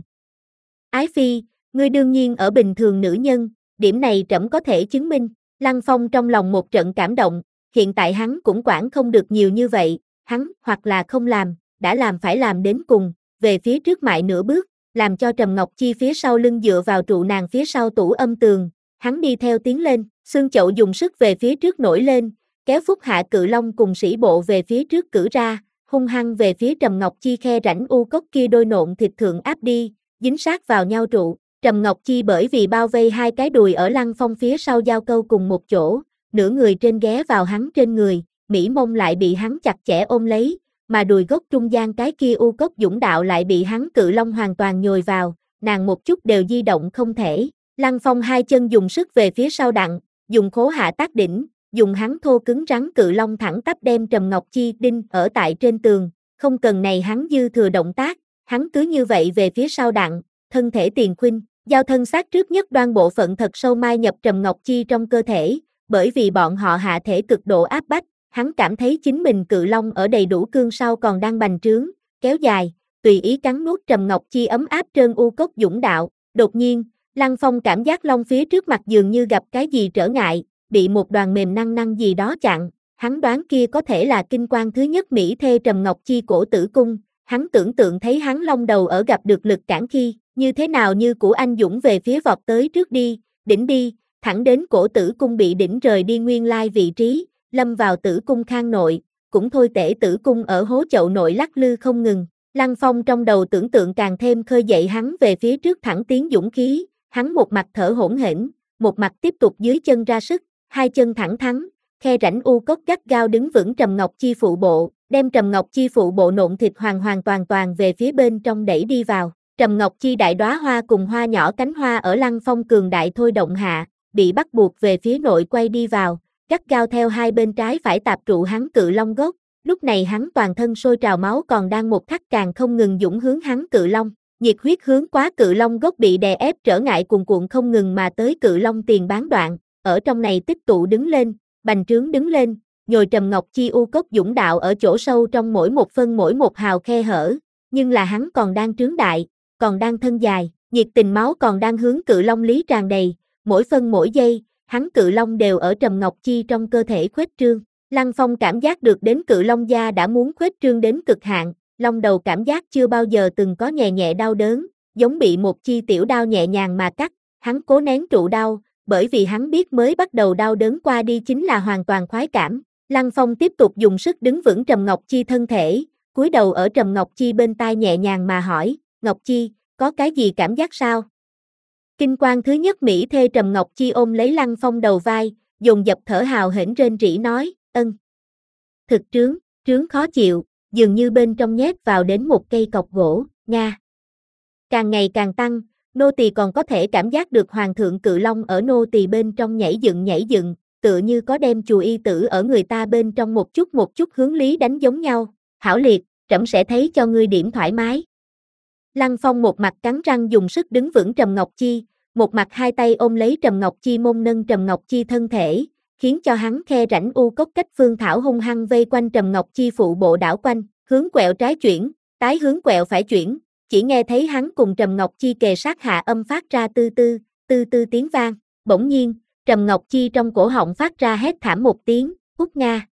Ái phi, ngươi đương nhiên ở bình thường nữ nhân, điểm này trẫm có thể chứng minh. Lăng Phong trong lòng một trận cảm động, hiện tại hắn cũng quản không được nhiều như vậy, hắn hoặc là không làm, đã làm phải làm đến cùng, về phía trước mại nửa bước, làm cho Trầm Ngọc Chi phía sau lưng dựa vào trụ nàng phía sau tủ âm tường, hắn đi theo tiến lên, xương chậu dùng sức về phía trước nổi lên, kéo Phúc Hạ Cự Long cùng sĩ bộ về phía trước cử ra, hung hăng về phía Trầm Ngọc Chi khe rãnh u cốc kia đôi nộn thịt thượng áp đi, dính sát vào nhau trụ. Trầm Ngọc Chi bởi vì bao vây hai cái đùi ở Lăng Phong phía sau giao câu cùng một chỗ, nửa người trên ghé vào hắn trên người, mỹ mông lại bị hắn chặt chẽ ôm lấy, mà đùi gốc trung gian cái kia u cốc dũng đạo lại bị hắn Cự Long hoàn toàn nhồi vào, nàng một chút đều di động không thể. Lăng Phong hai chân dùng sức về phía sau đặng, dùng khố hạ tác đỉnh, dùng hắn thô cứng rắn Cự Long thẳng tắp đem Trầm Ngọc Chi đinh ở tại trên tường, không cần này hắn dư thừa động tác, hắn cứ như vậy về phía sau đặng, thân thể tiền khuynh, giao thân xác trước nhất đoan bộ phận thật sâu mai nhập Trầm Ngọc Chi trong cơ thể, bởi vì bọn họ hạ thể cực độ áp bách, hắn cảm thấy chính mình Cự Long ở đầy đủ cương sau còn đang bành trướng, kéo dài, tùy ý cắn nuốt Trầm Ngọc Chi ấm áp trơn u cốc dũng đạo. Đột nhiên, Lăng Phong cảm giác Long phía trước mặt dường như gặp cái gì trở ngại, bị một đoàn mềm năng năng gì đó chặn, hắn đoán kia có thể là kinh quan thứ nhất Mỹ thê Trầm Ngọc Chi cổ tử cung, hắn tưởng tượng thấy hắn Long đầu ở gặp được lực cản khi, như thế nào như của anh dũng về phía vọt tới trước đi, đỉnh đi, thẳng đến cổ tử cung bị đỉnh rời đi nguyên lai vị trí, lâm vào tử cung khang nội, cũng thôi tể tử cung ở hố chậu nội lắc lư không ngừng. Lăng Phong trong đầu tưởng tượng càng thêm khơi dậy hắn về phía trước thẳng tiến dũng khí, hắn một mặt thở hổn hển, một mặt tiếp tục dưới chân ra sức, hai chân thẳng thắn, khe rãnh u cốc gắt gao đứng vững Trầm Ngọc Chi phụ bộ, đem Trầm Ngọc Chi phụ bộ nộn thịt hoàn hoàn toàn toàn về phía bên trong đẩy đi vào. Trầm Ngọc Chi đại đóa hoa cùng hoa nhỏ cánh hoa ở Lăng Phong cường đại thôi động hạ, bị bắt buộc về phía nội quay đi vào, gắt gao theo hai bên trái phải tạp trụ hắn Cự Long gốc. Lúc này hắn toàn thân sôi trào máu còn đang một khắc càng không ngừng dũng hướng hắn Cự Long, nhiệt huyết hướng quá Cự Long gốc bị đè ép trở ngại cuồn cuộn không ngừng mà tới Cự Long tiền bán đoạn, ở trong này tích tụ đứng lên, bành trướng đứng lên, nhồi Trầm Ngọc Chi u cốc dũng đạo ở chỗ sâu trong mỗi một phân mỗi một hào khe hở, nhưng là hắn còn đang trướng đại, còn đang thân dài, nhiệt tình máu còn đang hướng Cự Long lý tràn đầy, mỗi phân mỗi giây, hắn Cự Long đều ở Trầm Ngọc Chi trong cơ thể khuếch trương. Lăng Phong cảm giác được đến Cự Long da đã muốn khuếch trương đến cực hạn, long đầu cảm giác chưa bao giờ từng có nhẹ nhẹ đau đớn, giống bị một chi tiểu đao nhẹ nhàng mà cắt, hắn cố nén trụ đau, bởi vì hắn biết mới bắt đầu đau đớn qua đi chính là hoàn toàn khoái cảm. Lăng Phong tiếp tục dùng sức đứng vững Trầm Ngọc Chi thân thể, cúi đầu ở Trầm Ngọc Chi bên tai nhẹ nhàng mà hỏi, Ngọc Chi, có cái gì cảm giác sao? Kinh quan thứ nhất Mỹ thê Trầm Ngọc Chi ôm lấy Lăng Phong đầu vai, dồn dập thở hào hển rên rỉ nói, ân. Thực trướng, trướng khó chịu, dường như bên trong nhét vào đến một cây cọc gỗ, nga. Càng ngày càng tăng, nô tỳ còn có thể cảm giác được Hoàng thượng Cự Long ở nô tỳ bên trong nhảy dựng nhảy dựng, tựa như có đem chùa y tử ở người ta bên trong một chút một chút hướng lý đánh giống nhau, hảo liệt, trẫm sẽ thấy cho ngươi điểm thoải mái. Lăng Phong một mặt cắn răng dùng sức đứng vững Trầm Ngọc Chi, một mặt hai tay ôm lấy Trầm Ngọc Chi mông nâng Trầm Ngọc Chi thân thể, khiến cho hắn khe rãnh u cốc cách phương thảo hung hăng vây quanh Trầm Ngọc Chi phụ bộ đảo quanh, hướng quẹo trái chuyển, tái hướng quẹo phải chuyển, chỉ nghe thấy hắn cùng Trầm Ngọc Chi kề sát hạ âm phát ra tư tư, tư tư tiếng vang, bỗng nhiên, Trầm Ngọc Chi trong cổ họng phát ra hét thảm một tiếng, út nga.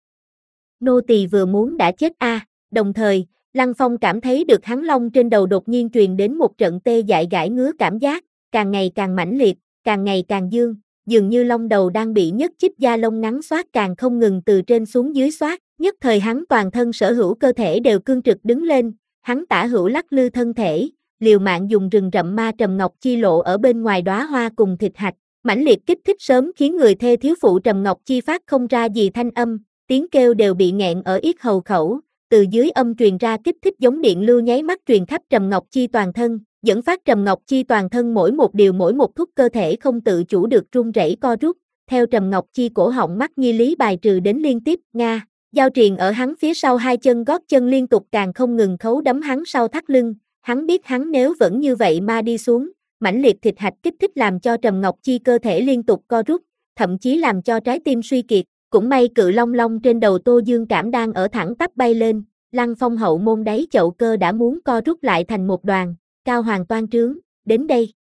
Nô tỳ vừa muốn đã chết a, à. Đồng thời, Lăng Phong cảm thấy được hắn lông trên đầu đột nhiên truyền đến một trận tê dại gãi ngứa cảm giác, càng ngày càng mãnh liệt, càng ngày càng dương, dường như lông đầu đang bị nhất chích da lông ngắn xoát càng không ngừng từ trên xuống dưới xoát, nhất thời hắn toàn thân sở hữu cơ thể đều cương trực đứng lên, hắn tả hữu lắc lư thân thể, liều mạng dùng rừng rậm ma Trầm Ngọc Chi lộ ở bên ngoài đóa hoa cùng thịt hạch, mãnh liệt kích thích sớm khiến người thê thiếu phụ Trầm Ngọc Chi phát không ra gì thanh âm, tiếng kêu đều bị nghẹn ở yết hầu khẩu, từ dưới âm truyền ra kích thích giống điện lưu nháy mắt truyền khắp Trầm Ngọc Chi toàn thân, dẫn phát Trầm Ngọc Chi toàn thân mỗi một điều mỗi một thúc cơ thể không tự chủ được run rẩy co rút, theo Trầm Ngọc Chi cổ họng mắt nghi lý bài trừ đến liên tiếp, nga, giao triền ở hắn phía sau hai chân gót chân liên tục càng không ngừng khấu đấm hắn sau thắt lưng, hắn biết hắn nếu vẫn như vậy mà đi xuống, mãnh liệt thịt hạch kích thích làm cho Trầm Ngọc Chi cơ thể liên tục co rút, thậm chí làm cho trái tim suy kiệt, cũng may cự long long trên đầu Tô Dương Cảm đang ở thẳng tắp bay lên, Lăng Phong hậu môn đáy chậu cơ đã muốn co rút lại thành một đoàn, cao hoàng toan trướng, đến đây.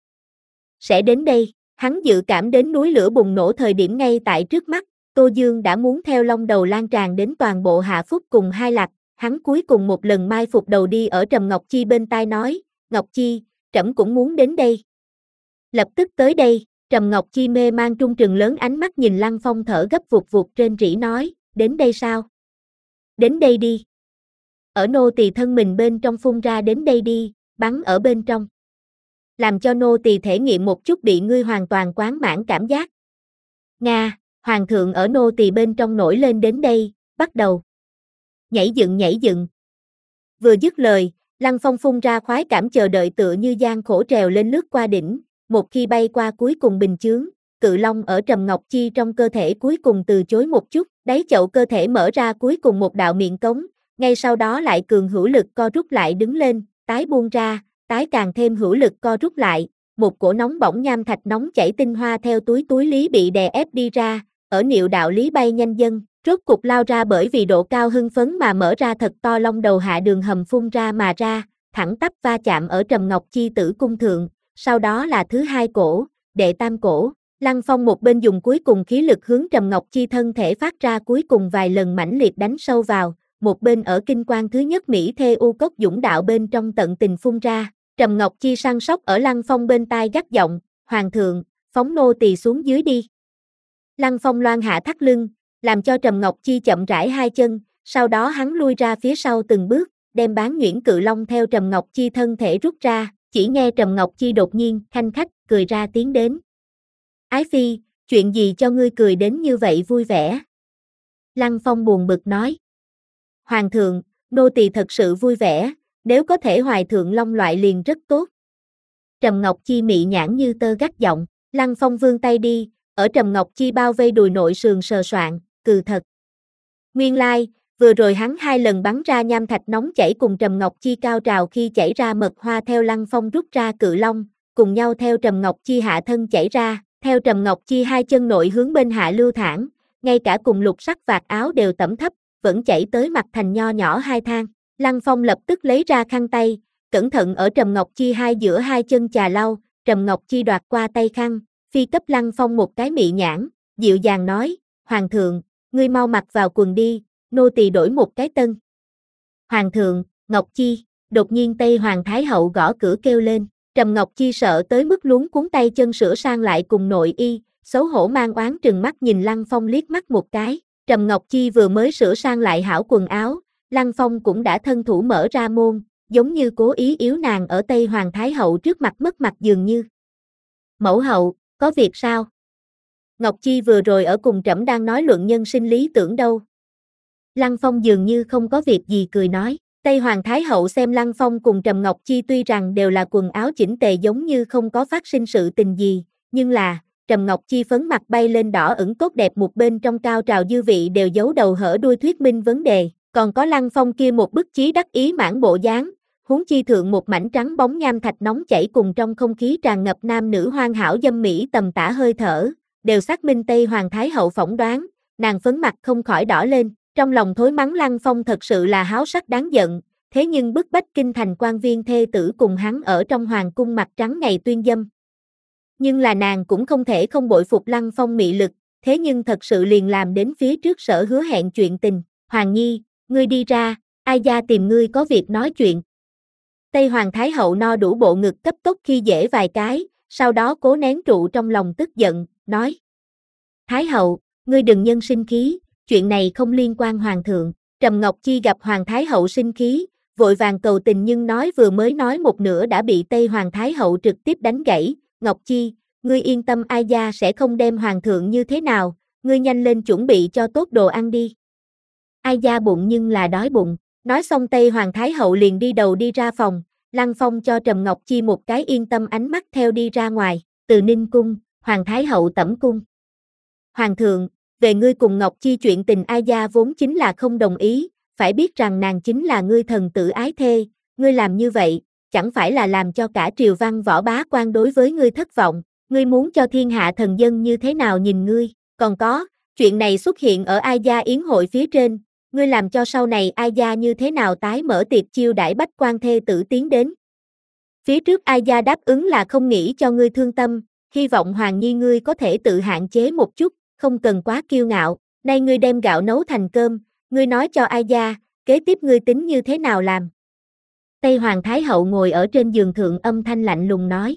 Sẽ đến đây, hắn dự cảm đến núi lửa bùng nổ thời điểm ngay tại trước mắt, Tô Dương đã muốn theo long đầu lan tràn đến toàn bộ Hạ Phúc cùng hai lạc, hắn cuối cùng một lần mai phục đầu đi ở Trầm Ngọc Chi bên tai nói, Ngọc Chi, trẫm cũng muốn đến đây. Lập tức tới đây, Trầm Ngọc Chi mê mang trung trừng lớn ánh mắt nhìn Lăng Phong thở gấp vụt vụt trên rỉ nói, đến đây sao? Đến đây đi. Ở nô tỳ thân mình bên trong phun ra đến đây đi, bắn ở bên trong. Làm cho nô tỳ thể nghiệm một chút bị ngươi hoàn toàn quán mãn cảm giác. Nga, hoàng thượng ở nô tỳ bên trong nổi lên đến đây, bắt đầu. Nhảy dựng nhảy dựng. Vừa dứt lời, Lăng Phong phun ra khoái cảm chờ đợi tựa như gian khổ trèo lên lướt qua đỉnh, một khi bay qua cuối cùng bình chướng, cự long ở Trầm Ngọc Chi trong cơ thể cuối cùng từ chối một chút, đáy chậu cơ thể mở ra cuối cùng một đạo miệng cống, ngay sau đó lại cường hữu lực co rút lại đứng lên, tái buông ra, tái càng thêm hữu lực co rút lại, một cổ nóng bỏng nham thạch nóng chảy tinh hoa theo túi túi lý bị đè ép đi ra, ở niệu đạo lý bay nhanh dân, rốt cục lao ra bởi vì độ cao hưng phấn mà mở ra thật to long đầu hạ đường hầm phun ra mà ra, thẳng tắp va chạm ở Trầm Ngọc Chi tử cung thượng, sau đó là thứ hai cổ, đệ tam cổ, Lăng Phong một bên dùng cuối cùng khí lực hướng Trầm Ngọc Chi thân thể phát ra cuối cùng vài lần mãnh liệt đánh sâu vào, một bên ở kinh quan thứ nhất Mỹ thê u cốc dũng đạo bên trong tận tình phun ra, Trầm Ngọc Chi săn sóc ở Lăng Phong bên tai gắt giọng, Hoàng thượng, phóng nô tỳ xuống dưới đi. Lăng Phong loan hạ thắt lưng, làm cho Trầm Ngọc Chi chậm rãi hai chân, sau đó hắn lui ra phía sau từng bước, đem bán nhuyễn cự long theo Trầm Ngọc Chi thân thể rút ra, chỉ nghe Trầm Ngọc Chi đột nhiên, khanh khách, cười ra tiếng đến. Ái phi, chuyện gì cho ngươi cười đến như vậy vui vẻ? Lăng Phong buồn bực nói. Hoàng thượng, nô tỳ thật sự vui vẻ, nếu có thể hoài thượng long loại liền rất tốt. Trầm Ngọc Chi mị nhãn như tơ gắt giọng, Lăng Phong vươn tay đi, ở Trầm Ngọc Chi bao vây đùi nội sườn sờ soạn, cừ thật. Nguyên lai, like, vừa rồi hắn hai lần bắn ra nham thạch nóng chảy cùng Trầm Ngọc Chi cao trào khi chảy ra mật hoa theo Lăng Phong rút ra cự long, cùng nhau theo Trầm Ngọc Chi hạ thân chảy ra, theo Trầm Ngọc Chi hai chân nội hướng bên hạ lưu thẳng, ngay cả cùng lục sắc vạt áo đều tẩm thấp, vẫn chảy tới mặt thành nho nhỏ hai thang. Lăng Phong lập tức lấy ra khăn tay, cẩn thận ở Trầm Ngọc Chi hai giữa hai chân chà lau, Trầm Ngọc Chi đoạt qua tay khăn, phi cấp Lăng Phong một cái mị nhãn, dịu dàng nói, Hoàng thượng, ngươi mau mặc vào quần đi, nô tỳ đổi một cái tân. Hoàng thượng, Ngọc Chi, đột nhiên Tây Hoàng Thái Hậu gõ cửa kêu lên, Trầm Ngọc Chi sợ tới mức luống cuống tay chân sửa sang lại cùng nội y, xấu hổ mang oán trừng mắt nhìn Lăng Phong liếc mắt một cái, Trầm Ngọc Chi vừa mới sửa sang lại hảo quần áo, Lăng Phong cũng đã thân thủ mở ra môn, giống như cố ý yếu nàng ở Tây Hoàng Thái Hậu trước mặt mất mặt dường như. Mẫu hậu, có việc sao? Ngọc Chi vừa rồi ở cùng trẫm đang nói luận nhân sinh lý tưởng đâu. Lăng Phong dường như không có việc gì cười nói, Tây Hoàng Thái Hậu xem Lăng Phong cùng Trầm Ngọc Chi tuy rằng đều là quần áo chỉnh tề giống như không có phát sinh sự tình gì, nhưng là, Trầm Ngọc Chi phấn mặt bay lên đỏ ửng tốt đẹp một bên trong cao trào dư vị đều giấu đầu hở đuôi thuyết minh vấn đề, Còn có Lăng Phong kia một bức chí đắc ý mãn bộ dáng, huống chi thượng một mảnh trắng bóng nham thạch nóng chảy cùng trong không khí tràn ngập nam nữ hoàn hảo dâm mỹ tầm tả hơi thở, đều xác minh Tây Hoàng Thái Hậu phỏng đoán, nàng phấn mặt không khỏi đỏ lên, trong lòng thối mắng Lăng Phong thật sự là háo sắc đáng giận, thế nhưng bức bách kinh thành quan viên thê tử cùng hắn ở trong hoàng cung mặt trắng ngày tuyên dâm. Nhưng là nàng cũng không thể không bội phục Lăng Phong mị lực, thế nhưng thật sự liền làm đến phía trước Sở hứa hẹn chuyện tình, Hoàng Nhi, ngươi đi ra, ai gia tìm ngươi có việc nói chuyện. Tây Hoàng Thái Hậu no đủ bộ ngực cấp tốc khi dễ vài cái, sau đó cố nén trụ trong lòng tức giận, nói. Thái Hậu, ngươi đừng nhân sinh khí, chuyện này không liên quan Hoàng thượng. Trầm Ngọc Chi gặp Hoàng Thái Hậu sinh khí, vội vàng cầu tình nhưng nói vừa mới nói một nửa đã bị Tây Hoàng Thái Hậu trực tiếp đánh gãy. Ngọc Chi, ngươi yên tâm ai gia sẽ không đem Hoàng thượng như thế nào, ngươi nhanh lên chuẩn bị cho tốt đồ ăn đi. Ai gia bụng nhưng là đói bụng. Nói xong Tây Hoàng Thái Hậu liền đi đầu đi ra phòng, Lăng Phong cho Trầm Ngọc Chi một cái yên tâm ánh mắt theo đi ra ngoài, Từ Ninh cung, Hoàng Thái Hậu tẩm cung. Hoàng thượng, về ngươi cùng Ngọc Chi chuyện tình ai gia vốn chính là không đồng ý, phải biết rằng nàng chính là ngươi thần tử ái thê, ngươi làm như vậy, chẳng phải là làm cho cả triều văn võ bá quan đối với ngươi thất vọng, ngươi muốn cho thiên hạ thần dân như thế nào nhìn ngươi, còn có, chuyện này xuất hiện ở ai gia yến hội phía trên. Ngươi làm cho sau này ai gia như thế nào tái mở tiệc chiêu đãi bách quan thê tử tiến đến. Phía trước ai gia đáp ứng là không nghĩ cho ngươi thương tâm, hy vọng Hoàng Nhi ngươi có thể tự hạn chế một chút, không cần quá kiêu ngạo, nay ngươi đem gạo nấu thành cơm, ngươi nói cho ai gia, kế tiếp ngươi tính như thế nào làm. Tây Hoàng Thái Hậu ngồi ở trên giường thượng âm thanh lạnh lùng nói.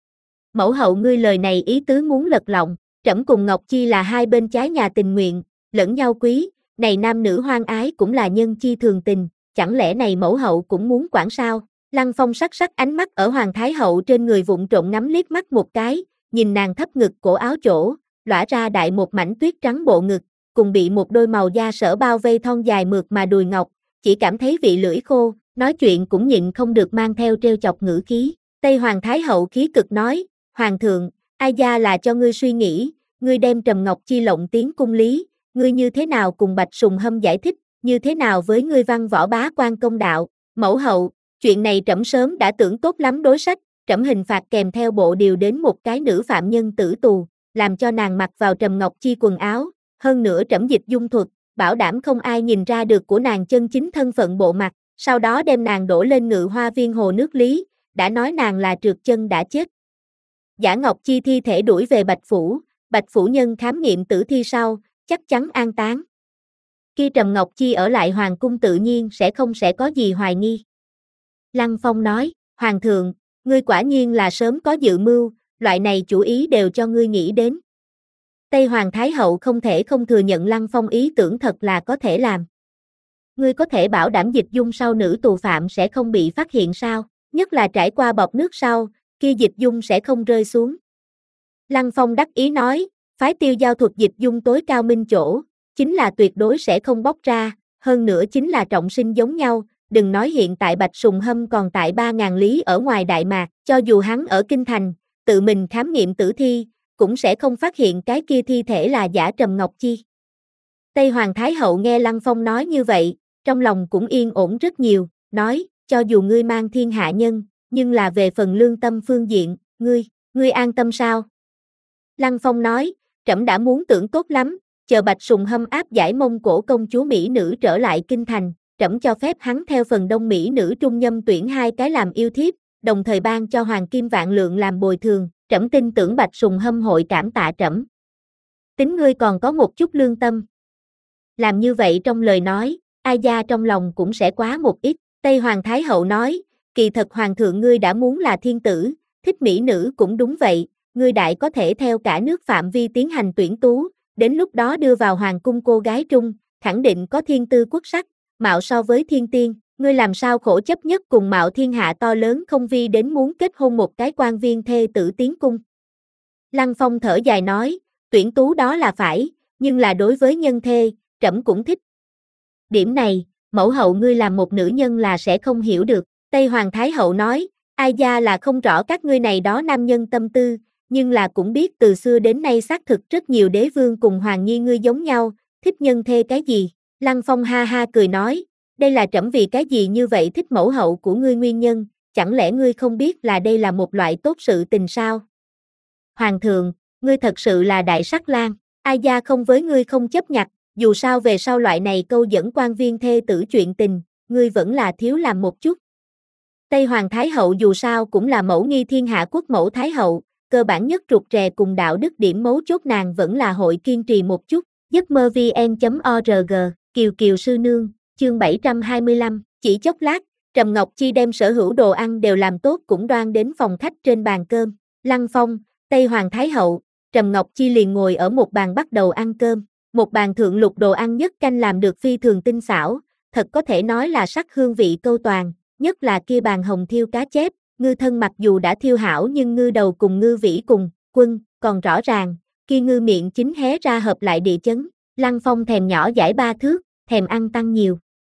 Mẫu hậu ngươi lời này ý tứ muốn lật lọng, trẫm cùng Ngọc Chi là hai bên trái nhà tình nguyện, lẫn nhau quý. Này nam nữ hoan ái cũng là nhân chi thường tình, chẳng lẽ này mẫu hậu cũng muốn quản sao? Lăng Phong sắc sắc ánh mắt ở Hoàng Thái Hậu trên người vụng trộn ngắm liếc mắt một cái, nhìn nàng thấp ngực cổ áo chỗ, lõa ra đại một mảnh tuyết trắng bộ ngực, cùng bị một đôi màu da sỡ bao vây thon dài mượt mà đùi ngọc, chỉ cảm thấy vị lưỡi khô, nói chuyện cũng nhịn không được mang theo trêu chọc ngữ khí. Tây Hoàng Thái Hậu khí cực nói, Hoàng thượng, ai gia là cho ngươi suy nghĩ, ngươi đem Trầm Ngọc Chi lộng tiến cung lý. Ngươi như thế nào cùng Bạch Sùng Hâm giải thích, như thế nào với ngươi văn võ bá quan công đạo, mẫu hậu, chuyện này trẫm sớm đã tưởng tốt lắm đối sách, trẫm hình phạt kèm theo bộ điều đến một cái nữ phạm nhân tử tù, làm cho nàng mặc vào Trầm Ngọc Chi quần áo, hơn nữa trẫm dịch dung thuật, bảo đảm không ai nhìn ra được của nàng chân chính thân phận bộ mặt, sau đó đem nàng đổ lên Ngự Hoa Viên hồ nước lý, đã nói nàng là trượt chân đã chết. Giả Ngọc Chi thi thể đuổi về Bạch Phủ, Bạch Phủ nhân khám nghiệm tử thi sau, chắc chắn an táng. Khi Trầm Ngọc Chi ở lại Hoàng cung tự nhiên sẽ không sẽ có gì hoài nghi. Lăng Phong nói, Hoàng thượng, ngươi quả nhiên là sớm có dự mưu, loại này chủ ý đều cho ngươi nghĩ đến. Tây Hoàng Thái Hậu không thể không thừa nhận Lăng Phong ý tưởng thật là có thể làm. Ngươi có thể bảo đảm dịch dung sau nữ tù phạm sẽ không bị phát hiện sao, nhất là trải qua bọt nước sau, kia dịch dung sẽ không rơi xuống. Lăng Phong đắc ý nói, phái tiêu giao thuật dịch dung tối cao minh chỗ, chính là tuyệt đối sẽ không bóc ra, hơn nữa chính là trọng sinh giống nhau, đừng nói hiện tại Bạch Sùng Hâm còn tại ba ngàn lý ở ngoài Đại Mạc, cho dù hắn ở Kinh Thành, tự mình khám nghiệm tử thi, cũng sẽ không phát hiện cái kia thi thể là giả Trầm Ngọc Chi. Tây Hoàng Thái Hậu nghe Lăng Phong nói như vậy, trong lòng cũng yên ổn rất nhiều, nói, cho dù ngươi mang thiên hạ nhân, nhưng là về phần lương tâm phương diện, ngươi, ngươi an tâm sao? Lăng Phong nói, trẫm đã muốn tưởng tốt lắm, chờ Bạch Sùng Hâm áp giải Mông Cổ công chúa Mỹ nữ trở lại Kinh Thành, trẫm cho phép hắn theo phần đông Mỹ nữ trung nhâm tuyển hai cái làm yêu thiếp, đồng thời ban cho hoàng kim vạn lượng làm bồi thường, trẫm tin tưởng Bạch Sùng Hâm hội cảm tạ trẫm. Tính ngươi còn có một chút lương tâm. Làm như vậy trong lời nói, ai gia trong lòng cũng sẽ quá một ít, Tây Hoàng Thái Hậu nói, kỳ thật Hoàng thượng ngươi đã muốn là thiên tử, thích Mỹ nữ cũng đúng vậy. Ngươi đại có thể theo cả nước phạm vi tiến hành tuyển tú, đến lúc đó đưa vào hoàng cung cô gái trung, khẳng định có thiên tư quốc sắc, mạo so với thiên tiên, ngươi làm sao khổ chấp nhất cùng mạo thiên hạ to lớn không vi đến muốn kết hôn một cái quan viên thê tử tiến cung. Lăng Phong thở dài nói, tuyển tú đó là phải, nhưng là đối với nhân thê, trẫm cũng thích. Điểm này, mẫu hậu ngươi làm một nữ nhân là sẽ không hiểu được, Tây Hoàng Thái Hậu nói, ai gia là không rõ các ngươi này đó nam nhân tâm tư, nhưng là cũng biết từ xưa đến nay xác thực rất nhiều đế vương cùng hoàng nhi ngươi giống nhau, thích nhân thê cái gì. Lăng Phong ha ha cười nói, đây là trẫm vì cái gì như vậy thích mẫu hậu của ngươi nguyên nhân, chẳng lẽ ngươi không biết là đây là một loại tốt sự tình sao? Hoàng thượng, ngươi thật sự là đại sắc lang, ai gia không với ngươi không chấp nhặt, dù sao về sau loại này câu dẫn quan viên thê tử chuyện tình, ngươi vẫn là thiếu làm một chút. Tây Hoàng Thái Hậu dù sao cũng là mẫu nghi thiên hạ quốc mẫu Thái Hậu, cơ bản nhất rụt rè cùng đạo đức điểm mấu chốt nàng vẫn là hội kiên trì một chút. giấc mơ vn chấm org, Kiều Kiều sư nương, chương bảy trăm hai mươi lăm, chỉ chốc lát, Trầm Ngọc Chi đem sở hữu đồ ăn đều làm tốt cũng đoan đến phòng khách trên bàn cơm. Lăng Phong, Tây Hoàng Thái Hậu, Trầm Ngọc Chi liền ngồi ở một bàn bắt đầu ăn cơm. Một bàn thượng lục đồ ăn nhất canh làm được phi thường tinh xảo, thật có thể nói là sắc hương vị câu toàn, nhất là kia bàn hồng thiêu cá chép, ngư thân mặc dù đã thiêu hảo nhưng ngư đầu cùng ngư vĩ cùng, quân, còn rõ ràng, kia ngư miệng chính hé ra hợp lại địa chấn. Lăng Phong thèm nhỏ dãi ba thước, thèm ăn tăng nhiều.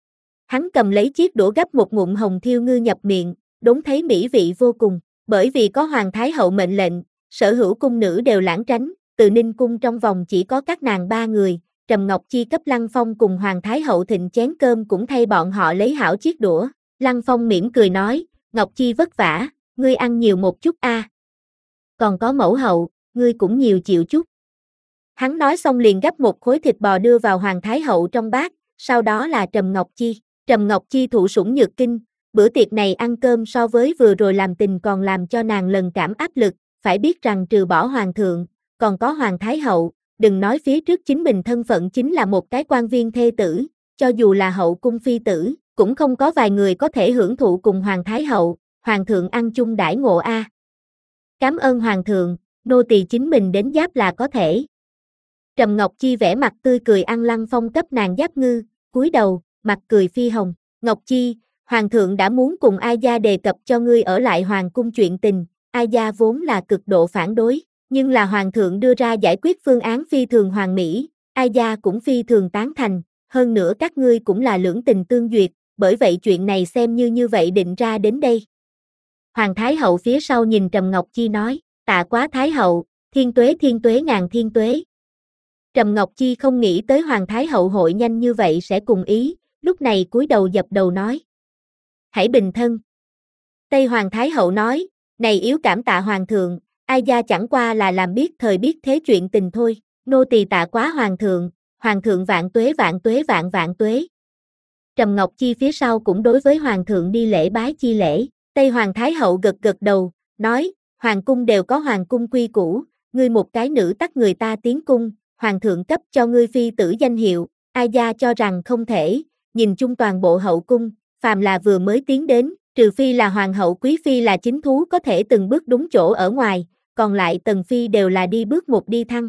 Hắn cầm lấy chiếc đũa gấp một ngụm hồng thiêu ngư nhập miệng, đốn thấy mỹ vị vô cùng, bởi vì có Hoàng Thái Hậu mệnh lệnh, sở hữu cung nữ đều lảng tránh, từ Ninh cung trong vòng chỉ có các nàng ba người, Trầm Ngọc Chi cấp Lăng Phong cùng Hoàng Thái Hậu thịnh chén cơm cũng thay bọn họ lấy hảo chiếc đũa. Lăng Phong mỉm cười nói, Ngọc Chi vất vả, ngươi ăn nhiều một chút a. À. Còn có mẫu hậu, ngươi cũng nhiều chịu chút. Hắn nói xong liền gắp một khối thịt bò đưa vào Hoàng Thái Hậu trong bát, sau đó là Trầm Ngọc Chi. Trầm Ngọc Chi thụ sủng nhược kinh, bữa tiệc này ăn cơm so với vừa rồi làm tình còn làm cho nàng lần cảm áp lực, phải biết rằng trừ bỏ Hoàng thượng, còn có Hoàng Thái Hậu, đừng nói phía trước chính mình thân phận chính là một cái quan viên thê tử, cho dù là hậu cung phi tử, cũng không có vài người có thể hưởng thụ cùng Hoàng Thái Hậu, Hoàng thượng ăn chung đãi ngộ a. À. Cảm ơn Hoàng thượng, nô tỳ chính mình đến giáp là có thể. Trầm Ngọc Chi vẻ mặt tươi cười ăn Lăng Phong cấp nàng giáp ngư, cúi đầu, mặt cười phi hồng. Ngọc Chi, Hoàng thượng đã muốn cùng Ai gia đề cập cho ngươi ở lại Hoàng cung chuyện tình, Ai gia vốn là cực độ phản đối, nhưng là Hoàng thượng đưa ra giải quyết phương án phi thường hoàn mỹ, Ai gia cũng phi thường tán thành, hơn nữa các ngươi cũng là lưỡng tình tương duyệt, bởi vậy chuyện này xem như như vậy định ra đến đây. Hoàng Thái Hậu phía sau nhìn Trầm Ngọc Chi nói, tạ quá Thái Hậu, thiên tuế thiên tuế ngàn thiên tuế. Trầm Ngọc Chi không nghĩ tới Hoàng Thái Hậu hội nhanh như vậy sẽ cùng ý, lúc này cúi đầu dập đầu nói. Hãy bình thân. Tây Hoàng Thái Hậu nói, này yếu cảm tạ Hoàng thượng, Ai gia chẳng qua là làm biết thời biết thế chuyện tình thôi, nô tỳ tạ quá Hoàng thượng, Hoàng thượng vạn tuế vạn tuế vạn vạn tuế. Trầm Ngọc Chi phía sau cũng đối với Hoàng thượng đi lễ bái chi lễ, Tây Hoàng Thái Hậu gật gật đầu, nói, Hoàng cung đều có Hoàng cung quy củ, ngươi một cái nữ tắc người ta tiến cung, Hoàng thượng cấp cho ngươi phi tử danh hiệu, Ai gia cho rằng không thể, nhìn chung toàn bộ hậu cung, phàm là vừa mới tiến đến, trừ phi là Hoàng hậu Quý phi là chính thú có thể từng bước đúng chỗ ở ngoài, còn lại tần phi đều là đi bước một đi thăng.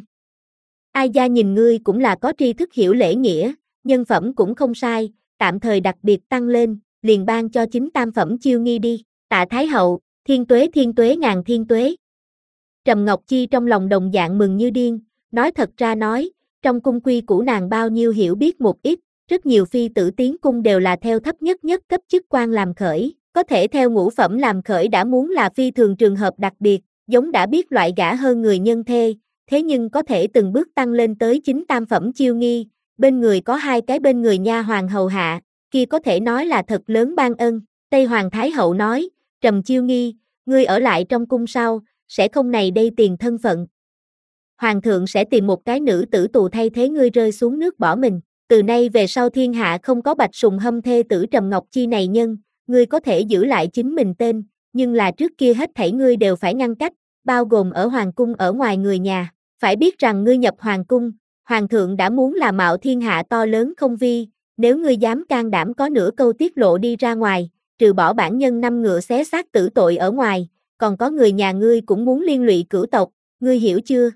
Ai gia nhìn ngươi cũng là có tri thức hiểu lễ nghĩa, nhân phẩm cũng không sai, tạm thời đặc biệt tăng lên, liền ban cho chính tam phẩm chiêu nghi đi, tạ Thái Hậu, thiên tuế thiên tuế ngàn thiên tuế. Trầm Ngọc Chi trong lòng đồng dạng mừng như điên, nói thật ra nói, trong cung quy củ nàng bao nhiêu hiểu biết một ít, rất nhiều phi tử tiến cung đều là theo thấp nhất nhất cấp chức quan làm khởi, có thể theo ngũ phẩm làm khởi đã muốn là phi thường trường hợp đặc biệt, giống đã biết loại gả hơn người nhân thê, thế nhưng có thể từng bước tăng lên tới chính tam phẩm chiêu nghi, bên người có hai cái bên người nha hoàng hầu hạ, kia có thể nói là thật lớn ban ân. Tây Hoàng Thái Hậu nói, Trầm chiêu nghi, ngươi ở lại trong cung sau, sẽ không này đây tiền thân phận. Hoàng thượng sẽ tìm một cái nữ tử tù thay thế ngươi rơi xuống nước bỏ mình, từ nay về sau thiên hạ không có Bạch Sùng Hâm thê tử Trầm Ngọc Chi này nhân, ngươi có thể giữ lại chính mình tên, nhưng là trước kia hết thảy ngươi đều phải ngăn cách, bao gồm ở Hoàng cung ở ngoài người nhà, phải biết rằng ngươi nhập Hoàng cung, Hoàng thượng đã muốn là mạo thiên hạ to lớn không vi, nếu ngươi dám can đảm có nửa câu tiết lộ đi ra ngoài, trừ bỏ bản nhân năm ngựa xé xác tử tội ở ngoài, còn có người nhà ngươi cũng muốn liên lụy cửu tộc, ngươi hiểu chưa?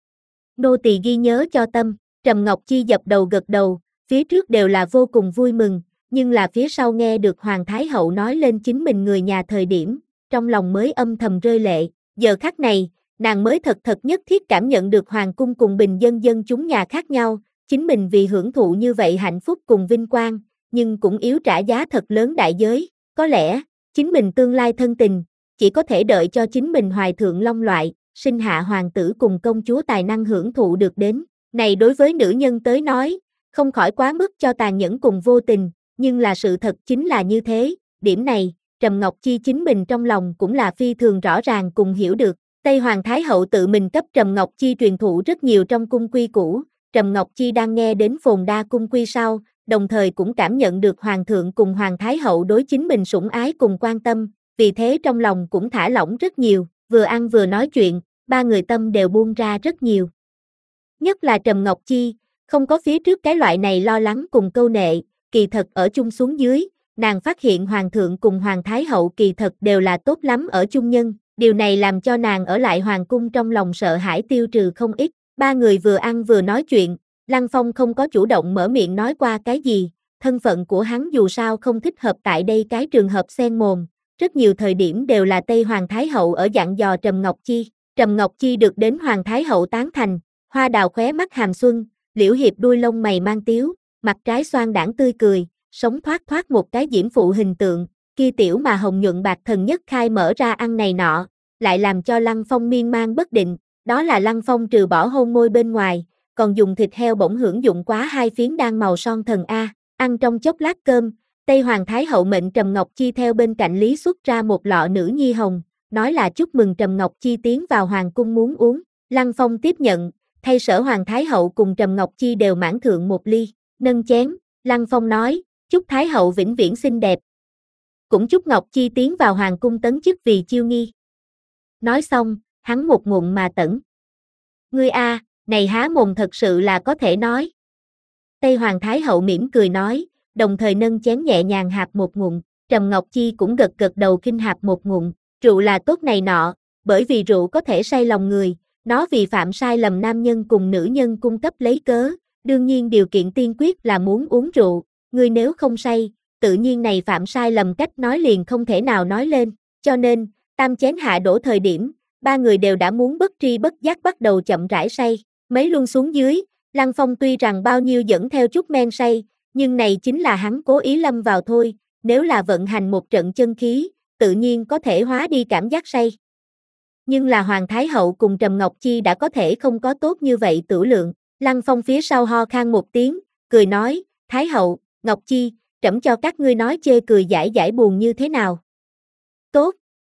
Nô tỳ ghi nhớ cho tâm, Trầm Ngọc Chi dập đầu gật đầu, phía trước đều là vô cùng vui mừng, nhưng là phía sau nghe được Hoàng Thái Hậu nói lên chính mình người nhà thời điểm, trong lòng mới âm thầm rơi lệ, giờ khắc này, nàng mới thật thật nhất thiết cảm nhận được Hoàng cung cùng bình dân dân chúng nhà khác nhau, chính mình vì hưởng thụ như vậy hạnh phúc cùng vinh quang, nhưng cũng yếu trả giá thật lớn đại giới, có lẽ, chính mình tương lai thân tình, chỉ có thể đợi cho chính mình hoài thượng long loại, sinh hạ hoàng tử cùng công chúa tài năng hưởng thụ được đến, này đối với nữ nhân tới nói, không khỏi quá mức cho tàn nhẫn cùng vô tình, nhưng là sự thật chính là như thế, điểm này, Trầm Ngọc Chi chính mình trong lòng cũng là phi thường rõ ràng cùng hiểu được. Tây Hoàng Thái Hậu tự mình cấp Trầm Ngọc Chi truyền thụ rất nhiều trong cung quy củ, Trầm Ngọc Chi đang nghe đến Phồn Đa cung quy sau, đồng thời cũng cảm nhận được Hoàng thượng cùng Hoàng Thái Hậu đối chính mình sủng ái cùng quan tâm, vì thế trong lòng cũng thả lỏng rất nhiều, vừa ăn vừa nói chuyện, ba người tâm đều buông ra rất nhiều. Nhất là Trầm Ngọc Chi, không có phía trước cái loại này lo lắng cùng câu nệ, kỳ thật ở chung xuống dưới, nàng phát hiện Hoàng thượng cùng Hoàng Thái Hậu kỳ thật đều là tốt lắm ở chung nhân, điều này làm cho nàng ở lại Hoàng cung trong lòng sợ hãi tiêu trừ không ít, ba người vừa ăn vừa nói chuyện, Lăng Phong không có chủ động mở miệng nói qua cái gì, thân phận của hắn dù sao không thích hợp tại đây cái trường hợp xen mồm, rất nhiều thời điểm đều là Tây Hoàng Thái Hậu ở dặn dò Trầm Ngọc Chi, Trầm Ngọc Chi được đến Hoàng Thái Hậu tán thành, hoa đào khóe mắt hàm xuân, liễu hiệp đuôi lông mày mang tiếu, mặt trái xoan đãng tươi cười, sống thoát thoát một cái diễm phụ hình tượng, kia tiểu mà hồng nhuận bạc thần nhất khai mở ra ăn này nọ, lại làm cho Lăng Phong miên man bất định, đó là Lăng Phong trừ bỏ hôn môi bên ngoài, còn dùng thịt heo bỗng hưởng dụng quá hai phiến đan màu son thần A, ăn trong chốc lát cơm, Tây Hoàng Thái Hậu mệnh Trầm Ngọc Chi theo bên cạnh Lý xuất ra một lọ nữ nhi hồng, nói là chúc mừng Trầm Ngọc Chi tiến vào Hoàng cung muốn uống, Lăng Phong tiếp nhận, thay Sở Hoàng Thái Hậu cùng Trầm Ngọc Chi đều mãn thượng một ly, nâng chén, Lăng Phong nói, chúc Thái Hậu vĩnh viễn xinh đẹp. Cũng chúc Ngọc Chi tiến vào Hoàng cung tấn chức vì chiêu nghi. Nói xong, hắn một ngụm mà tẩn. Ngươi a, này há mồm thật sự là có thể nói. Tây Hoàng Thái Hậu mỉm cười nói, đồng thời nâng chén nhẹ nhàng hạp một ngụm, Trầm Ngọc Chi cũng gật gật đầu kinh hạp một ngụm, rượu là tốt này nọ, bởi vì rượu có thể say lòng người, nó vì phạm sai lầm nam nhân cùng nữ nhân cung cấp lấy cớ, đương nhiên điều kiện tiên quyết là muốn uống rượu, ngươi nếu không say, tự nhiên này phạm sai lầm cách nói liền không thể nào nói lên, cho nên, tam chén hạ đổ thời điểm, ba người đều đã muốn bất tri bất giác bắt đầu chậm rãi say, mấy luân xuống dưới, Lăng Phong tuy rằng bao nhiêu dẫn theo chút men say, nhưng này chính là hắn cố ý lâm vào thôi, nếu là vận hành một trận chân khí, tự nhiên có thể hóa đi cảm giác say. Nhưng là Hoàng Thái Hậu cùng Trầm Ngọc Chi đã có thể không có tốt như vậy tửu lượng, Lăng Phong phía sau ho khan một tiếng, cười nói, Thái Hậu, Ngọc Chi, trẫm cho các ngươi nói chê cười giải giải buồn như thế nào. Tốt.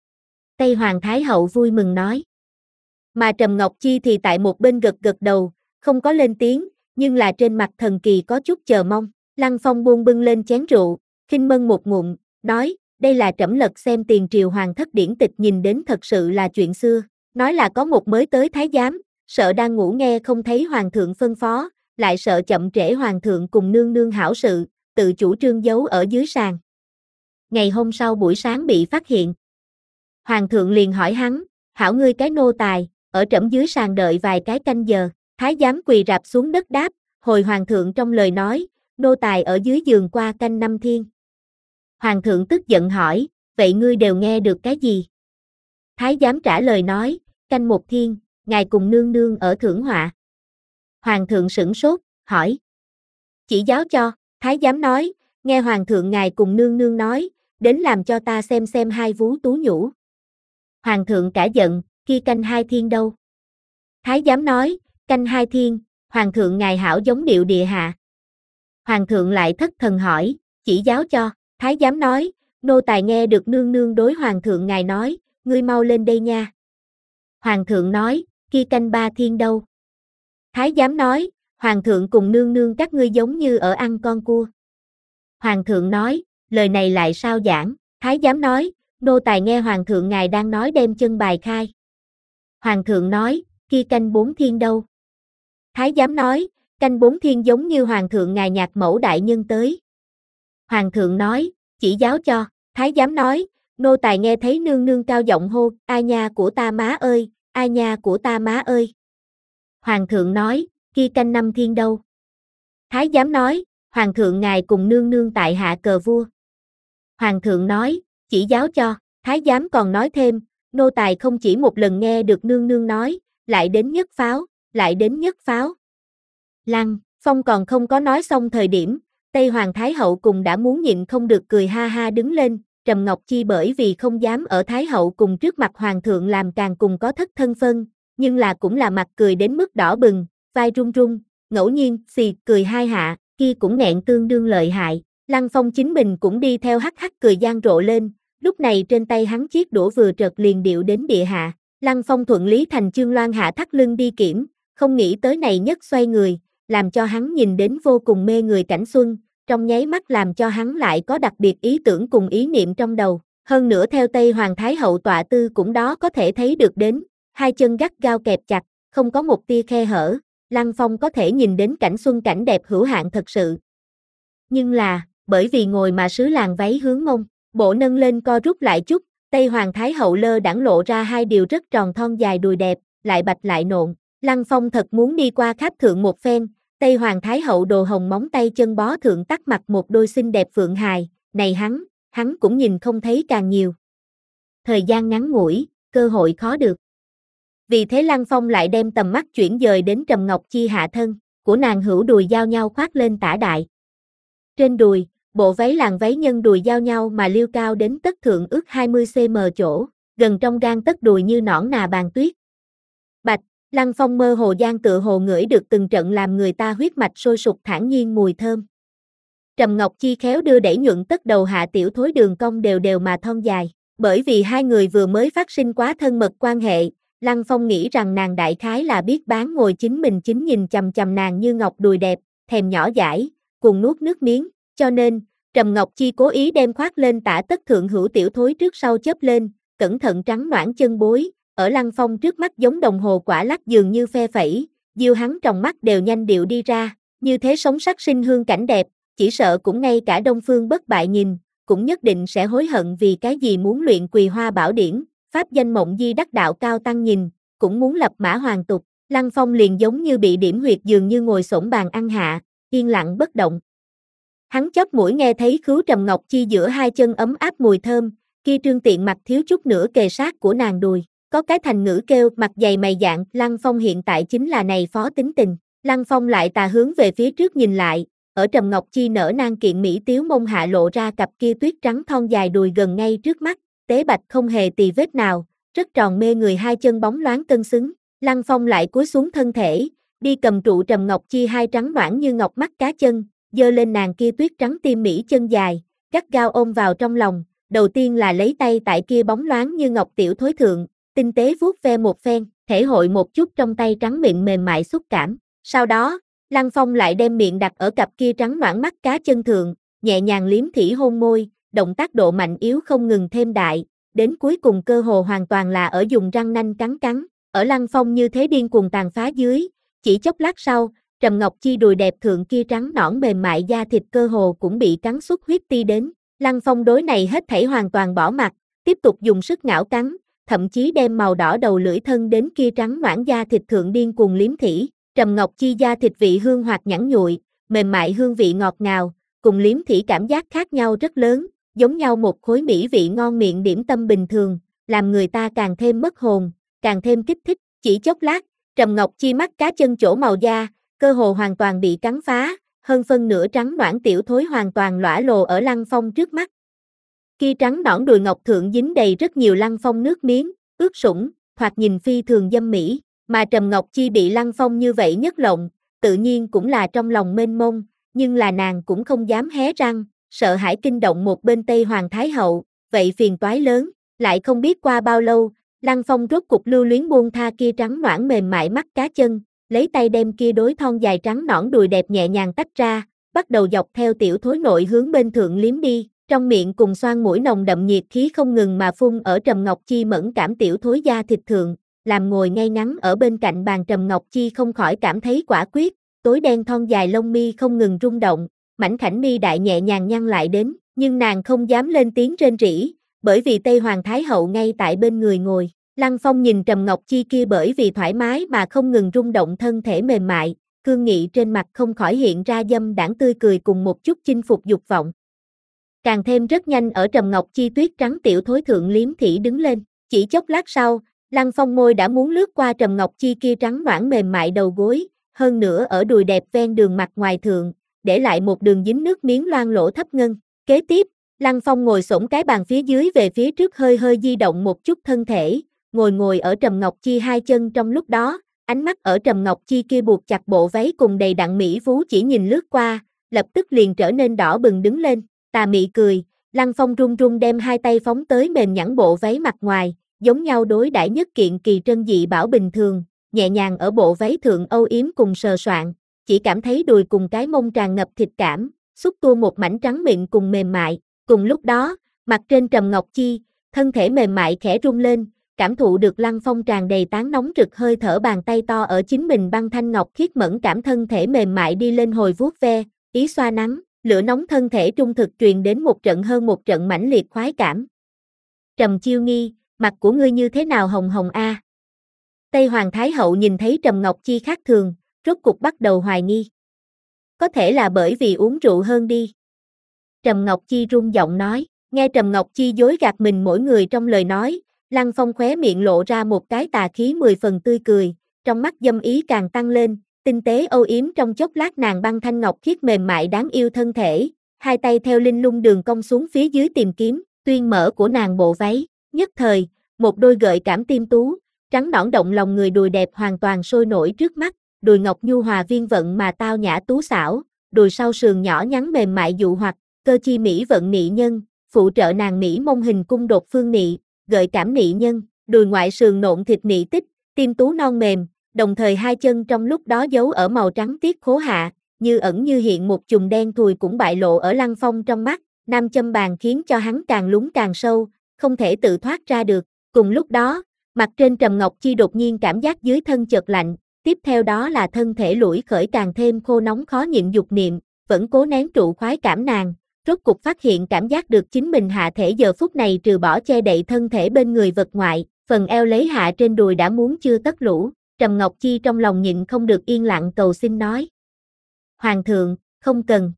Tây Hoàng Thái Hậu vui mừng nói. Mà Trầm Ngọc Chi thì tại một bên gật gật đầu, không có lên tiếng, nhưng là trên mặt thần kỳ có chút chờ mong. Lăng Phong buông bưng lên chén rượu, khinh mân một ngụm, nói, đây là trẫm lật xem tiền triều hoàng thất điển tịch nhìn đến thật sự là chuyện xưa, nói là có một mới tới thái giám, sợ đang ngủ nghe không thấy hoàng thượng phân phó, lại sợ chậm trễ hoàng thượng cùng nương nương hảo sự, tự chủ trương giấu ở dưới sàn. Ngày hôm sau buổi sáng bị phát hiện. Hoàng thượng liền hỏi hắn, hảo ngươi cái nô tài, ở trẫm dưới sàn đợi vài cái canh giờ, thái giám quỳ rạp xuống đất đáp, hồi hoàng thượng trong lời nói, nô tài ở dưới giường qua canh năm thiên. Hoàng thượng tức giận hỏi, vậy ngươi đều nghe được cái gì? Thái giám trả lời nói, canh một thiên, ngài cùng nương nương ở thưởng họa. Hoàng thượng sửng sốt, hỏi. Chỉ giáo cho, thái giám nói, nghe hoàng thượng ngài cùng nương nương nói, đến làm cho ta xem xem hai vú tú nhũ. Hoàng thượng cả giận, kia canh hai thiên đâu? Thái giám nói, canh hai thiên, hoàng thượng ngài hảo giống điệu địa hạ. Hoàng thượng lại thất thần hỏi, chỉ giáo cho, thái giám nói, nô tài nghe được nương nương đối hoàng thượng ngài nói, ngươi mau lên đây nha. Hoàng thượng nói, kia canh ba thiên đâu? Thái giám nói, hoàng thượng cùng nương nương các ngươi giống như ở ăn con cua. Hoàng thượng nói, lời này lại sao giảng? Thái giám nói, nô tài nghe hoàng thượng ngài đang nói đem chân bài khai. Hoàng thượng nói, kia canh bốn thiên đâu? Thái giám nói, canh bốn thiên giống như hoàng thượng ngài nhạc mẫu đại nhân tới. Hoàng thượng nói, chỉ giáo cho, thái giám nói, nô tài nghe thấy nương nương cao giọng hô, ai nha của ta má ơi, ai nha của ta má ơi. Hoàng thượng nói, kia canh năm thiên đâu? Thái giám nói, hoàng thượng ngài cùng nương nương tại hạ cờ vua. Hoàng thượng nói, chỉ giáo cho, thái giám còn nói thêm, nô tài không chỉ một lần nghe được nương nương nói, lại đến nhất pháo, lại đến nhất pháo. Lăng Phong còn không có nói xong thời điểm, Tây Hoàng Thái Hậu cùng đã muốn nhịn không được cười ha ha đứng lên, Trầm Ngọc Chi bởi vì không dám ở Thái Hậu cùng trước mặt Hoàng thượng làm càng cùng có thất thân phân, nhưng là cũng là mặt cười đến mức đỏ bừng, vai run run, ngẫu nhiên xì cười hai hạ, kia cũng nghẹn tương đương lợi hại, Lăng Phong chính mình cũng đi theo hắc hắc cười gian rộ lên, lúc này trên tay hắn chiếc đũa vừa trật liền điệu đến địa hạ. Lăng Phong thuận lý thành chương loan hạ thắt lưng đi kiểm, không nghĩ tới này nhất xoay người, làm cho hắn nhìn đến vô cùng mê người cảnh xuân, trong nháy mắt làm cho hắn lại có đặc biệt ý tưởng cùng ý niệm trong đầu. Hơn nữa theo Tây Hoàng Thái Hậu tọa tư cũng đó có thể thấy được đến, hai chân gắt gao kẹp chặt, không có một tia khe hở, Lăng Phong có thể nhìn đến cảnh xuân cảnh đẹp hữu hạn thật sự. Nhưng là, bởi vì ngồi mà sứ làng váy hướng mông, bộ nâng lên co rút lại chút, Tây Hoàng Thái Hậu lơ đãng lộ ra hai điều rất tròn thon dài đùi đẹp, lại bạch lại nộn. Lăng Phong thật muốn đi qua khắp thượng một phen, Tây Hoàng Thái Hậu đồ hồng móng tay chân bó thượng tắt mặt một đôi xinh đẹp phượng hài, này hắn, hắn cũng nhìn không thấy càng nhiều. Thời gian ngắn ngủi, cơ hội khó được. Vì thế Lăng Phong lại đem tầm mắt chuyển dời đến Trầm Ngọc Chi hạ thân, của nàng hữu đùi giao nhau khoác lên tả đại. Trên đùi, bộ váy làng váy nhân đùi giao nhau mà liêu cao đến tất thượng ước hai mươi xăng-ti-mét chỗ, gần trong gang tất đùi như nõn nà bàn tuyết. Bạch, Lăng Phong mơ hồ gian tựa hồ ngửi được từng trận làm người ta huyết mạch sôi sục thản nhiên mùi thơm. Trầm Ngọc Chi khéo đưa đẩy nhuận tất đầu hạ tiểu thối đường cong đều đều mà thon dài, bởi vì hai người vừa mới phát sinh quá thân mật quan hệ, Lăng Phong nghĩ rằng nàng đại khái là biết bán ngồi chính mình chính nhìn chằm chằm nàng như ngọc đùi đẹp, thèm nhỏ dãi, cùng nuốt nước miếng, cho nên, Trầm Ngọc Chi cố ý đem khoác lên tả tất thượng hữu tiểu thối trước sau chớp lên, cẩn thận trắng noãn chân bối, ở Lăng Phong trước mắt giống đồng hồ quả lắc dường như phe phẩy, diêu hắn trong mắt đều nhanh điệu đi ra, như thế sống sắc sinh hương cảnh đẹp, chỉ sợ cũng ngay cả Đông Phương Bất Bại nhìn, cũng nhất định sẽ hối hận vì cái gì muốn luyện Quỳ Hoa Bảo Điển, pháp danh mộng di đắc đạo cao tăng nhìn, cũng muốn lập mã hoàng tục. Lăng Phong liền giống như bị điểm huyệt dường như ngồi xổm bàn ăn hạ, yên lặng bất động. Hắn chóp mũi nghe thấy khứu Trầm Ngọc Chi giữa hai chân ấm áp mùi thơm, kia trương tiện mặt thiếu chút nữa kề sát của nàng đùi, có cái thành ngữ kêu mặt dày mày dạn, Lăng Phong hiện tại chính là này phó tính tình. Lăng Phong lại tà hướng về phía trước nhìn lại, ở Trầm Ngọc Chi nở nang kiện mỹ tiếu mông hạ lộ ra cặp kia tuyết trắng thon dài đùi gần ngay trước mắt, tế bạch không hề tì vết nào, rất tròn mê người hai chân bóng loáng cân xứng. Lăng Phong lại cúi xuống thân thể, đi cầm trụ Trầm Ngọc Chi hai trắng noãn như ngọc mắt cá chân, giơ lên nàng kia tuyết trắng tim mỹ chân dài, gắt gao ôm vào trong lòng, đầu tiên là lấy tay tại kia bóng loáng như ngọc tiểu thối thượng, tinh tế vuốt ve một phen, thể hội một chút trong tay trắng miệng mềm mại xúc cảm. Sau đó, Lăng Phong lại đem miệng đặt ở cặp kia trắng noãn mắt cá chân thượng, nhẹ nhàng liếm thỉ hôn môi, động tác độ mạnh yếu không ngừng thêm đại, đến cuối cùng cơ hồ hoàn toàn là ở dùng răng nanh cắn cắn, ở Lăng Phong như thế điên cuồng tàn phá dưới, chỉ chốc lát sau, Trầm Ngọc Chi đùi đẹp thượng kia trắng nõn mềm mại da thịt cơ hồ cũng bị cắn xuất huyết ti đến. Lăng Phong đối này hết thảy hoàn toàn bỏ mặt, tiếp tục dùng sức ngảo cắn, thậm chí đem màu đỏ đầu lưỡi thân đến kia trắng noãn da thịt thượng điên cuồng liếm thỉ. Trầm Ngọc Chi da thịt vị hương hoạt nhẵn nhụi, mềm mại hương vị ngọt ngào, cùng liếm thỉ cảm giác khác nhau rất lớn, giống nhau một khối mỹ vị ngon miệng điểm tâm bình thường, làm người ta càng thêm mất hồn, càng thêm kích thích. Chỉ chốc lát, Trầm Ngọc Chi mắt cá chân chỗ màu da, cơ hồ hoàn toàn bị cắn phá, hơn phân nửa trắng noãn tiểu thối hoàn toàn lõa lồ ở Lăng Phong trước mắt. Kia trắng nõn đùi ngọc thượng dính đầy rất nhiều Lăng Phong nước miếng, ướt sũng, thoạt nhìn phi thường dâm mỹ, mà Trầm Ngọc Chi bị Lăng Phong như vậy nhất lộng, tự nhiên cũng là trong lòng mênh mông, nhưng là nàng cũng không dám hé răng, sợ hãi kinh động một bên Tây Hoàng Thái Hậu, vậy phiền toái lớn, lại không biết qua bao lâu, Lăng Phong rốt cục lưu luyến buông tha kia trắng noãn mềm mại mắt cá chân, lấy tay đem kia đối thon dài trắng nõn đùi đẹp nhẹ nhàng tách ra, bắt đầu dọc theo tiểu thối nội hướng bên thượng liếm đi, trong miệng cùng xoang mũi nồng đậm nhiệt khí không ngừng mà phun ở Trầm Ngọc Chi mẫn cảm tiểu thối da thịt thượng, làm ngồi ngay ngắn ở bên cạnh bàn Trầm Ngọc Chi không khỏi cảm thấy quả quyết, tối đen thon dài lông mi không ngừng rung động, mảnh khảnh mi đại nhẹ nhàng nhăn lại đến, nhưng nàng không dám lên tiếng rên rỉ, bởi vì Tây Hoàng Thái Hậu ngay tại bên người ngồi. Lăng Phong nhìn Trầm Ngọc Chi kia bởi vì thoải mái mà không ngừng rung động thân thể mềm mại, cương nghị trên mặt không khỏi hiện ra dâm đãng tươi cười cùng một chút chinh phục dục vọng. Càng thêm rất nhanh ở Trầm Ngọc Chi tuyết trắng tiểu thối thượng liếm thỉ đứng lên, chỉ chốc lát sau, Lăng Phong môi đã muốn lướt qua Trầm Ngọc Chi kia trắng noãn mềm mại đầu gối, hơn nữa ở đùi đẹp ven đường mặt ngoài thượng, để lại một đường dính nước miếng loang lỗ thấp ngân. Kế tiếp, Lăng Phong ngồi xổm cái bàn phía dưới về phía trước hơi hơi di động một chút thân thể, ngồi ngồi ở Trầm Ngọc Chi hai chân trong lúc đó, ánh mắt ở Trầm Ngọc Chi kia buộc chặt bộ váy cùng đầy đặn mỹ vú chỉ nhìn lướt qua, lập tức liền trở nên đỏ bừng đứng lên, tà mị cười, Lăng Phong run run đem hai tay phóng tới mềm nhẵn bộ váy mặt ngoài, giống nhau đối đãi nhất kiện kỳ trân dị bảo bình thường, nhẹ nhàng ở bộ váy thượng âu yếm cùng sờ soạng, chỉ cảm thấy đùi cùng cái mông tràn ngập thịt cảm, xúc tua một mảnh trắng mịn cùng mềm mại, cùng lúc đó, mặt trên Trầm Ngọc Chi, thân thể mềm mại khẽ rung lên, cảm thụ được Lăng Phong tràn đầy tán nóng rực hơi thở bàn tay to ở chính mình băng thanh ngọc khiết mẫn cảm thân thể mềm mại đi lên hồi vuốt ve, ý xoa nắng, lửa nóng thân thể trung thực truyền đến một trận hơn một trận mãnh liệt khoái cảm. Trầm Chiêu Nghi, mặt của ngươi như thế nào hồng hồng a? Tây Hoàng Thái Hậu nhìn thấy Trầm Ngọc Chi khác thường, rốt cục bắt đầu hoài nghi. Có thể là bởi vì uống rượu hơn đi. Trầm Ngọc Chi run giọng nói, nghe Trầm Ngọc Chi dối gạt mình mỗi người trong lời nói, Lăng Phong khóe miệng lộ ra một cái tà khí mười phần tươi cười, trong mắt dâm ý càng tăng lên, tinh tế âu yếm trong chốc lát nàng băng thanh ngọc khiết mềm mại đáng yêu thân thể, hai tay theo linh lung đường cong xuống phía dưới tìm kiếm, tuyên mở của nàng bộ váy, nhất thời, một đôi gợi cảm tim tú, trắng nõn động lòng người đùi đẹp hoàn toàn sôi nổi trước mắt, đùi ngọc nhu hòa viên vận mà tao nhã tú xảo, đùi sau sườn nhỏ nhắn mềm mại dụ hoặc, cơ chi mỹ vận nị nhân, phụ trợ nàng mỹ mông hình cung đột phương nị, gợi cảm nị nhân, đùi ngoại sườn nộn thịt nị tích, tim tú non mềm, đồng thời hai chân trong lúc đó giấu ở màu trắng tiết khố hạ, như ẩn như hiện một chùm đen thùi cũng bại lộ ở Lăng Phong trong mắt, nam châm bàn khiến cho hắn càng lún càng sâu, không thể tự thoát ra được. Cùng lúc đó, mặt trên Trầm Ngọc Chi đột nhiên cảm giác dưới thân chợt lạnh, tiếp theo đó là thân thể lủi khởi càng thêm khô nóng khó nhịn dục niệm, vẫn cố nén trụ khoái cảm nàng, rốt cục phát hiện cảm giác được chính mình hạ thể giờ phút này trừ bỏ che đậy thân thể bên người vật ngoại, phần eo lấy hạ trên đùi đã muốn chưa tất lũ, Trầm Ngọc Chi trong lòng nhịn không được yên lặng cầu xin nói. Hoàng thượng, không cần.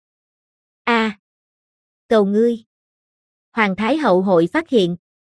A, à, cầu ngươi. Hoàng Thái Hậu hội phát hiện.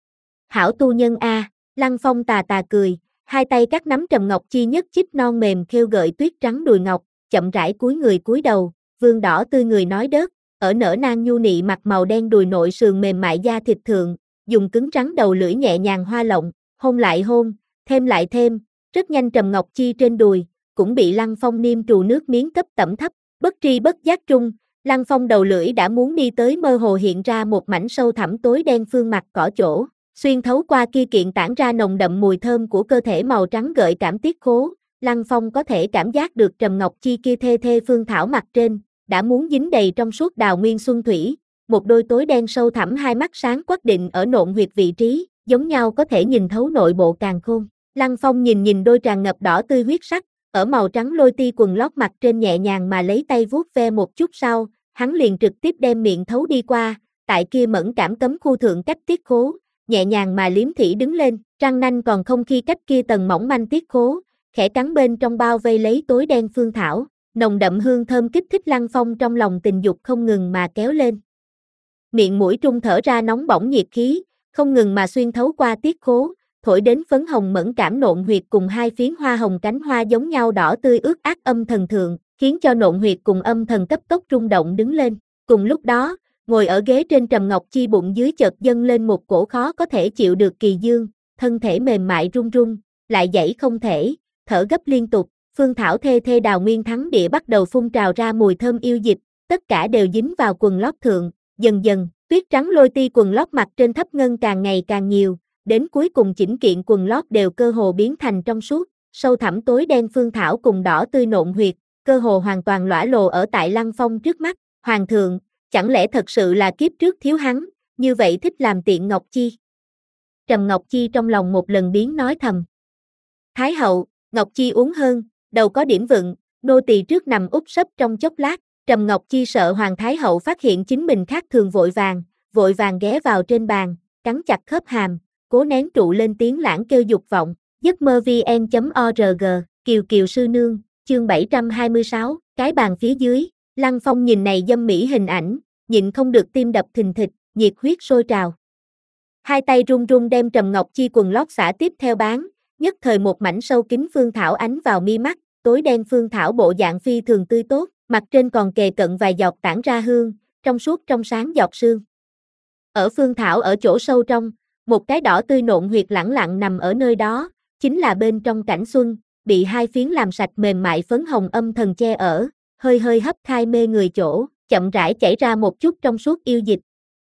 Hảo tu nhân a, à, Lăng Phong tà tà cười, hai tay cắt nắm Trầm Ngọc Chi nhất chích non mềm khêu gợi tuyết trắng đùi ngọc, chậm rãi cúi người cúi đầu, vương đỏ tươi người nói đớt, ở nở nang nhu nị mặt màu đen đùi nội sườn mềm mại da thịt thượng, dùng cứng trắng đầu lưỡi nhẹ nhàng hoa lộng, hôn lại hôn, thêm lại thêm, rất nhanh Trầm Ngọc Chi trên đùi, cũng bị Lăng Phong niêm trù nước miếng cấp tẩm thấp, bất tri bất giác trung, Lăng Phong đầu lưỡi đã muốn đi tới mơ hồ hiện ra một mảnh sâu thẳm tối đen phương mặt cỏ chỗ, xuyên thấu qua kia kiện tản ra nồng đậm mùi thơm của cơ thể màu trắng gợi cảm tiết khố, Lăng Phong có thể cảm giác được Trầm Ngọc Chi kia thê thê phương thảo mặt trên, đã muốn dính đầy trong suốt đào nguyên xuân thủy, một đôi tối đen sâu thẳm hai mắt sáng quắc định ở nộn huyệt vị trí, giống nhau có thể nhìn thấu nội bộ càn khôn. Lăng Phong nhìn nhìn đôi tràn ngập đỏ tươi huyết sắc, ở màu trắng lôi ti quần lót mặt trên nhẹ nhàng mà lấy tay vuốt ve một chút sau, hắn liền trực tiếp đem miệng thấu đi qua, tại kia mẫn cảm cấm khu thượng cách tiết khố, nhẹ nhàng mà liếm thỉ đứng lên, răng nanh còn không khi cách kia tầng mỏng manh tiết khố, khẽ cắn bên trong bao vây lấy tối đen phương thảo, nồng đậm hương thơm kích thích Lăng Phong trong lòng tình dục không ngừng mà kéo lên. Miệng mũi trung thở ra nóng bỏng nhiệt khí, không ngừng mà xuyên thấu qua tiết khố, thổi đến phấn hồng mẫn cảm nộn huyệt cùng hai phiến hoa hồng cánh hoa giống nhau đỏ tươi ướt át âm thần thượng, khiến cho nộn huyệt cùng âm thần cấp tốc rung động đứng lên. Cùng lúc đó, ngồi ở ghế trên Trầm Ngọc Chi bụng dưới chợt dâng lên một cổ khó có thể chịu được kỳ dương, thân thể mềm mại run run, lại dãy không thể, thở gấp liên tục, phương thảo thê thê đào nguyên thắng địa bắt đầu phun trào ra mùi thơm yêu dịch, tất cả đều dính vào quần lót thượng, dần dần, tuyết trắng lôi ti quần lót mặt trên thấp ngân càng ngày càng nhiều, đến cuối cùng chỉnh kiện quần lót đều cơ hồ biến thành trong suốt, sâu thẳm tối đen phương thảo cùng đỏ tươi nộn huyệt, cơ hồ hoàn toàn lõa lồ ở tại Lăng Phong trước mắt, hoàng thượng, chẳng lẽ thật sự là kiếp trước thiếu hắn, như vậy thích làm tiện Ngọc Chi. Trầm Ngọc Chi trong lòng một lần biến nói thầm. Thái hậu, Ngọc Chi uống hơn, đầu có điểm vựng, nô tỳ trước nằm úp sấp trong chốc lát, Trầm Ngọc Chi sợ Hoàng Thái hậu phát hiện chính mình khác thường vội vàng, vội vàng ghé vào trên bàn, cắn chặt khớp hàm, cố nén trụ lên tiếng lãng kêu dục vọng, giấc mơ vn chấm org, Kiều Kiều sư nương, chương bảy trăm hai mươi sáu, cái bàn phía dưới, Lăng Phong nhìn này dâm mỹ hình ảnh, nhịn không được tim đập thình thịch, nhiệt huyết sôi trào. Hai tay run run đem Trầm Ngọc Chi quần lót xả tiếp theo bán, nhất thời một mảnh sâu kín phương thảo ánh vào mi mắt, tối đen phương thảo bộ dạng phi thường tươi tốt, mặt trên còn kề cận vài giọt tản ra hương, trong suốt trong sáng giọt sương. Ở phương thảo ở chỗ sâu trong, một cái đỏ tươi nộn huyệt lẳng lặng nằm ở nơi đó, chính là bên trong cảnh xuân, bị hai phiến làm sạch mềm mại phấn hồng âm thần che ở, hơi hơi hấp khai mê người chỗ, chậm rãi chảy ra một chút trong suốt yêu dịch.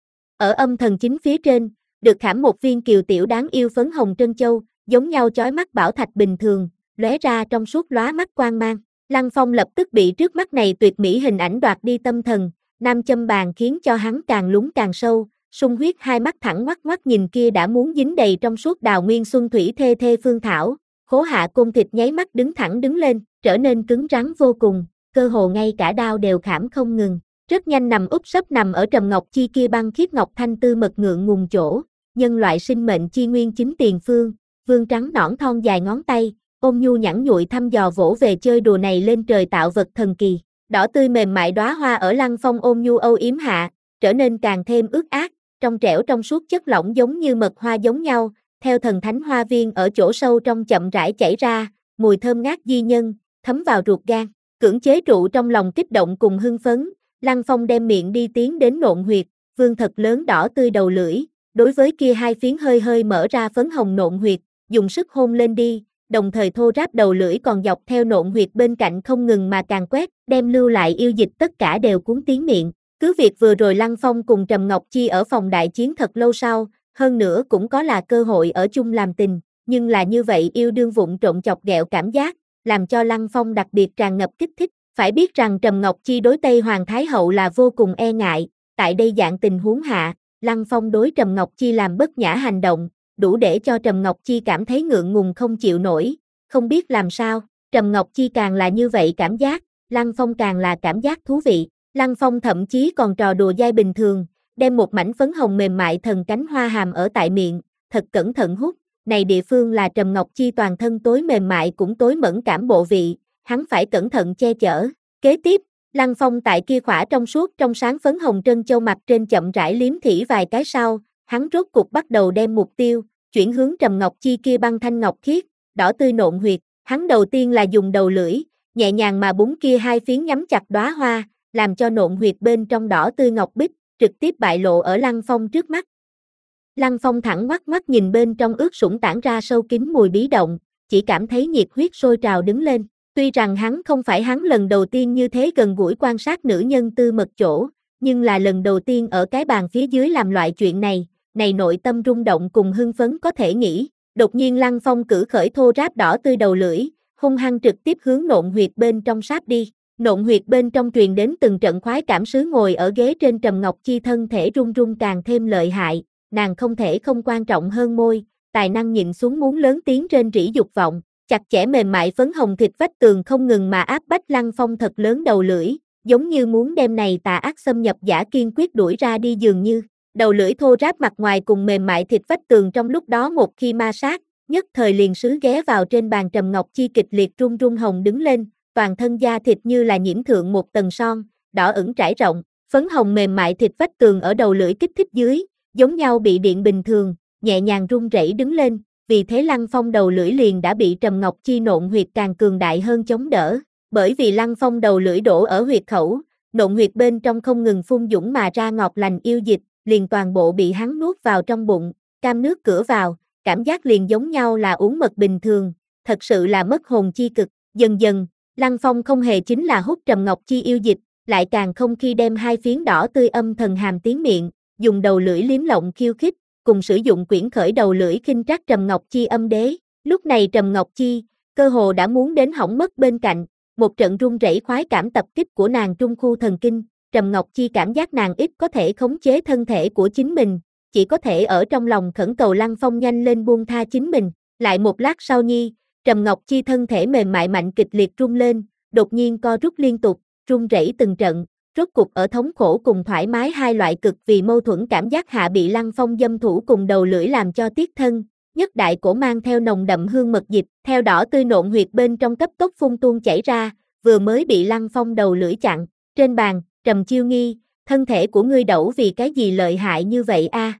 Ở âm thần chính phía trên, được khảm một viên kiều tiểu đáng yêu phấn hồng trân châu, giống nhau chói mắt bảo thạch bình thường, lóe ra trong suốt lóa mắt quang mang. Lăng Phong lập tức bị trước mắt này tuyệt mỹ hình ảnh đoạt đi tâm thần, nam châm bàn khiến cho hắn càng lún càng sâu, sung huyết hai mắt thẳng ngoắt ngoắt nhìn kia đã muốn dính đầy trong suốt đào nguyên xuân thủy thê thê phương thảo, khố hạ côn thịt nháy mắt đứng thẳng đứng lên, trở nên cứng rắn vô cùng, cơ hồ ngay cả đao đều khảm không ngừng. Rất nhanh nằm úp sấp nằm ở trầm ngọc chi kia băng khiết ngọc thanh tư mật ngượng ngùng chỗ, nhân loại sinh mệnh chi nguyên chính tiền phương, vương trắng nõn thon dài ngón tay, ôm nhu nhẵn nhụi thăm dò vỗ về chơi đùa này lên trời tạo vật thần kỳ. Đỏ tươi mềm mại đóa hoa ở Lăng Phong ôm nhu âu yếm hạ, trở nên càng thêm ướt át, trong trẻo trong suốt chất lỏng giống như mật hoa giống nhau, theo thần thánh hoa viên ở chỗ sâu trong chậm rãi chảy ra, mùi thơm ngát di nhân, thấm vào ruột gan, cưỡng chế trụ trong lòng kích động cùng hưng phấn. Lăng Phong đem miệng đi tiến đến nộn huyệt, vương thật lớn đỏ tươi đầu lưỡi, đối với kia hai phiến hơi hơi mở ra phấn hồng nộn huyệt, dùng sức hôn lên đi, đồng thời thô ráp đầu lưỡi còn dọc theo nộn huyệt bên cạnh không ngừng mà càng quét, đem lưu lại yêu dịch tất cả đều cuốn tiến miệng. Cứ việc vừa rồi Lăng Phong cùng Trầm Ngọc Chi ở phòng đại chiến thật lâu sau, hơn nữa cũng có là cơ hội ở chung làm tình, nhưng là như vậy yêu đương vụng trộn chọc ghẹo cảm giác, làm cho Lăng Phong đặc biệt tràn ngập kích thích. Phải biết rằng Trầm Ngọc Chi đối Tây Hoàng Thái Hậu là vô cùng e ngại, tại đây dạng tình huống hạ, Lăng Phong đối Trầm Ngọc Chi làm bất nhã hành động, đủ để cho Trầm Ngọc Chi cảm thấy ngượng ngùng không chịu nổi, không biết làm sao, Trầm Ngọc Chi càng là như vậy cảm giác, Lăng Phong càng là cảm giác thú vị, Lăng Phong thậm chí còn trò đùa dai bình thường, đem một mảnh phấn hồng mềm mại thần cánh hoa hàm ở tại miệng, thật cẩn thận hút, này địa phương là Trầm Ngọc Chi toàn thân tối mềm mại cũng tối mẫn cảm bộ vị, hắn phải cẩn thận che chở. Kế tiếp, Lăng Phong tại kia khỏa trong suốt trong sáng phấn hồng trân châu mặt trên chậm rãi liếm thỉ vài cái sau, hắn rốt cục bắt đầu đem mục tiêu, chuyển hướng Trầm Ngọc Chi kia băng thanh ngọc khiết, đỏ tươi nộn huyệt, hắn đầu tiên là dùng đầu lưỡi, nhẹ nhàng mà búng kia hai phiến nhắm chặt đóa hoa, làm cho nộn huyệt bên trong đỏ tươi ngọc bích, trực tiếp bại lộ ở Lăng Phong trước mắt. Lăng Phong thẳng ngoắt ngoắt nhìn bên trong ướt sũng tản ra sâu kín mùi bí động, chỉ cảm thấy nhiệt huyết sôi trào đứng lên. Tuy rằng hắn không phải hắn lần đầu tiên như thế gần gũi quan sát nữ nhân tư mật chỗ, nhưng là lần đầu tiên ở cái bàn phía dưới làm loại chuyện này, này nội tâm rung động cùng hưng phấn có thể nghĩ. Đột nhiên Lăng Phong cử khởi thô ráp đỏ tươi đầu lưỡi, hung hăng trực tiếp hướng nộn huyệt bên trong sáp đi. Nộn huyệt bên trong truyền đến từng trận khoái cảm sứ ngồi ở ghế trên Trầm Ngọc Chi thân thể run run càng thêm lợi hại, nàng không thể không quan trọng hơn môi, tài năng nhìn xuống muốn lớn tiếng trên rỉ dục vọng. Chặt chẽ mềm mại phấn hồng thịt vách tường không ngừng mà áp bách Lăng Phong thật lớn đầu lưỡi, giống như muốn đem này tà ác xâm nhập giả kiên quyết đuổi ra đi dường như. Đầu lưỡi thô ráp mặt ngoài cùng mềm mại thịt vách tường trong lúc đó một khi ma sát, nhất thời liền sứ ghé vào trên bàn Trầm Ngọc Chi kịch liệt run run hồng đứng lên, toàn thân da thịt như là nhiễm thượng một tầng son, đỏ ửng trải rộng, phấn hồng mềm mại thịt vách tường ở đầu lưỡi kích thích dưới, giống nhau bị điện bình thường, nhẹ nhàng run rẩy đứng lên. Vì thế Lăng Phong đầu lưỡi liền đã bị Trầm Ngọc Chi nộn huyệt càng cường đại hơn chống đỡ, bởi vì Lăng Phong đầu lưỡi đổ ở huyệt khẩu, nộn huyệt bên trong không ngừng phun dũng mà ra ngọt lành yêu dịch, liền toàn bộ bị hắn nuốt vào trong bụng, cam nước cửa vào, cảm giác liền giống nhau là uống mật bình thường, thật sự là mất hồn chi cực. Dần dần, Lăng Phong không hề chính là hút Trầm Ngọc Chi yêu dịch, lại càng không khi đem hai phiến đỏ tươi âm thần hàm tiến miệng, dùng đầu lưỡi liếm lộng khiêu khích, cùng sử dụng quyển khởi đầu lưỡi khinh trác Trầm Ngọc Chi âm đế. Lúc này Trầm Ngọc Chi, cơ hồ đã muốn đến hỏng mất bên cạnh, một trận run rẩy khoái cảm tập kích của nàng trung khu thần kinh, Trầm Ngọc Chi cảm giác nàng ít có thể khống chế thân thể của chính mình, chỉ có thể ở trong lòng khẩn cầu Lăng Phong nhanh lên buông tha chính mình. Lại một lát sau nhi, Trầm Ngọc Chi thân thể mềm mại mạnh kịch liệt rung lên, đột nhiên co rút liên tục, run rẩy từng trận. Rốt cục ở thống khổ cùng thoải mái hai loại cực vì mâu thuẫn cảm giác hạ bị Lăng Phong dâm thủ cùng đầu lưỡi làm cho tiếc thân, nhất đại cổ mang theo nồng đậm hương mật dịch, theo đỏ tươi nộn huyệt bên trong cấp tốc phun tuôn chảy ra, vừa mới bị Lăng Phong đầu lưỡi chặn. Trên bàn, Trầm Chiêu Nghi, thân thể của ngươi đẩu vì cái gì lợi hại như vậy a?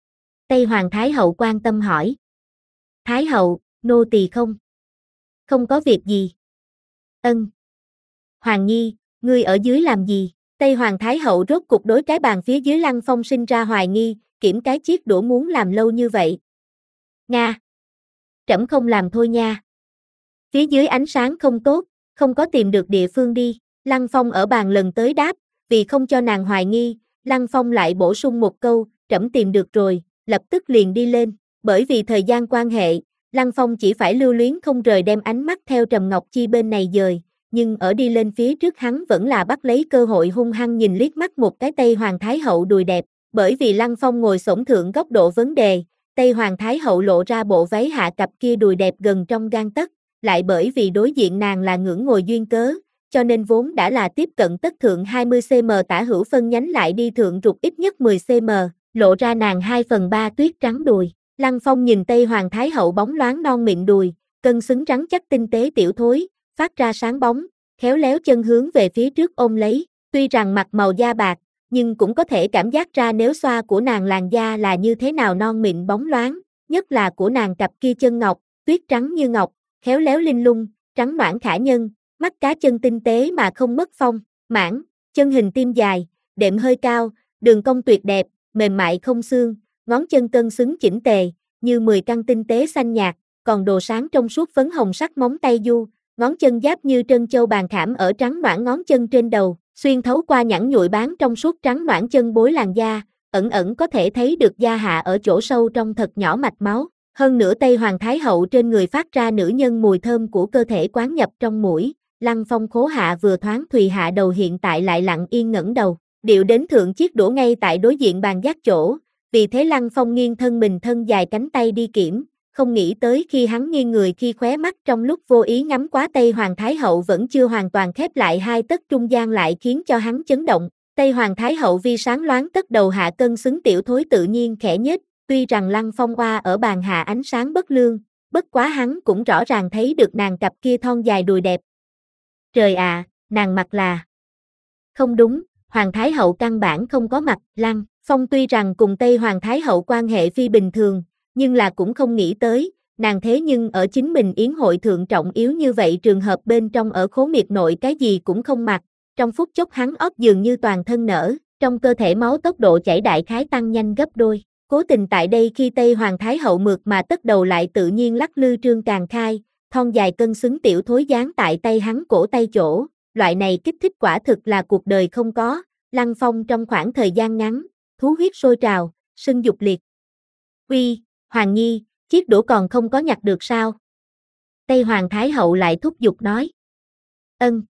Tây Hoàng Thái Hậu quan tâm hỏi. Thái Hậu, nô tỳ không. Không có việc gì. Ân. Hoàng Nhi, ngươi ở dưới làm gì? Tây Hoàng Thái Hậu rốt cục đối cái bàn phía dưới Lăng Phong sinh ra hoài nghi, kiểm cái chiếc đũa muốn làm lâu như vậy. Nga. Trẫm không làm thôi nha. Phía dưới ánh sáng không tốt, không có tìm được địa phương đi. Lăng Phong ở bàn lần tới đáp, vì không cho nàng hoài nghi, Lăng Phong lại bổ sung một câu, trẫm tìm được rồi, lập tức liền đi lên, bởi vì thời gian quan hệ, Lăng Phong chỉ phải lưu luyến không rời đem ánh mắt theo Trầm Ngọc Chi bên này dời, nhưng ở đi lên phía trước hắn vẫn là bắt lấy cơ hội hung hăng nhìn liếc mắt một cái Tây Hoàng Thái Hậu đùi đẹp, bởi vì Lăng Phong ngồi xổm thượng góc độ vấn đề, Tây Hoàng Thái Hậu lộ ra bộ váy hạ cặp kia đùi đẹp gần trong gang tấc, lại bởi vì đối diện nàng là ngưỡng ngồi duyên cớ, cho nên vốn đã là tiếp cận tất thượng hai mươi xăng-ti-mét tả hữu phân nhánh lại đi thượng rụt ít nhất mười xăng-ti-mét, lộ ra nàng hai phần ba tuyết trắng đùi. Lăng Phong nhìn Tây Hoàng Thái Hậu bóng loáng non mịn đùi, cân xứng trắng chắc tinh tế tiểu thối, phát ra sáng bóng, khéo léo chân hướng về phía trước ôm lấy, tuy rằng mặt màu da bạc, nhưng cũng có thể cảm giác ra nếu xoa của nàng làn da là như thế nào non mịn bóng loáng, nhất là của nàng cặp kia chân ngọc, tuyết trắng như ngọc, khéo léo linh lung, trắng nõn khả nhân, mắt cá chân tinh tế mà không mất phong, mãn, chân hình tim dài, đệm hơi cao, đường cong tuyệt đẹp, mềm mại không xương, ngón chân cân xứng chỉnh tề, như mười căn tinh tế xanh nhạt, còn đồ sáng trong suốt phấn hồng sắc móng tay du, ngón chân giáp như trân châu bàn khảm ở trắng nõn ngón chân trên đầu, xuyên thấu qua nhẵn nhụi bán trong suốt trắng nõn chân bối làn da, ẩn ẩn có thể thấy được da hạ ở chỗ sâu trong thật nhỏ mạch máu. Hơn nữa Tây Hoàng Thái Hậu trên người phát ra nữ nhân mùi thơm của cơ thể quán nhập trong mũi, Lăng Phong khố hạ vừa thoáng Thùy hạ đầu hiện tại lại lặng yên ngẩng đầu, điệu đến thượng chiếc đũa ngay tại đối diện bàn giác chỗ, vì thế Lăng Phong nghiêng thân mình thân dài cánh tay đi kiểm, không nghĩ tới khi hắn nghiêng người khi khóe mắt trong lúc vô ý ngắm quá Tây Hoàng Thái Hậu vẫn chưa hoàn toàn khép lại hai tấc trung gian lại khiến cho hắn chấn động, Tây Hoàng Thái Hậu vi sáng loáng tất đầu hạ cân xứng tiểu thối tự nhiên khẽ nhếch. Tuy rằng Lăng Phong oa ở bàn hạ ánh sáng bất lương, bất quá hắn cũng rõ ràng thấy được nàng cặp kia thon dài đùi đẹp. Trời ạ, à, nàng mặc là... Không đúng, Hoàng Thái Hậu căn bản không có mặt, Lăng Phong tuy rằng cùng Tây Hoàng Thái Hậu quan hệ phi bình thường, nhưng là cũng không nghĩ tới, nàng thế nhưng ở chính mình yến hội thượng trọng yếu như vậy trường hợp bên trong ở khố miệt nội cái gì cũng không mặc, trong phút chốc hắn óc dường như toàn thân nở, trong cơ thể máu tốc độ chảy đại khái tăng nhanh gấp đôi. Cố tình tại đây khi Tây Hoàng Thái Hậu mượt mà tất đầu lại tự nhiên lắc lư trương càng khai, thon dài cân xứng tiểu thối dán tại tay hắn cổ tay chỗ, loại này kích thích quả thực là cuộc đời không có, Lăng Phong trong khoảng thời gian ngắn, thú huyết sôi trào, sưng dục liệt. Uy, Hoàng Nhi, chiếc đũa còn không có nhặt được sao? Tây Hoàng Thái Hậu lại thúc giục nói. Ân.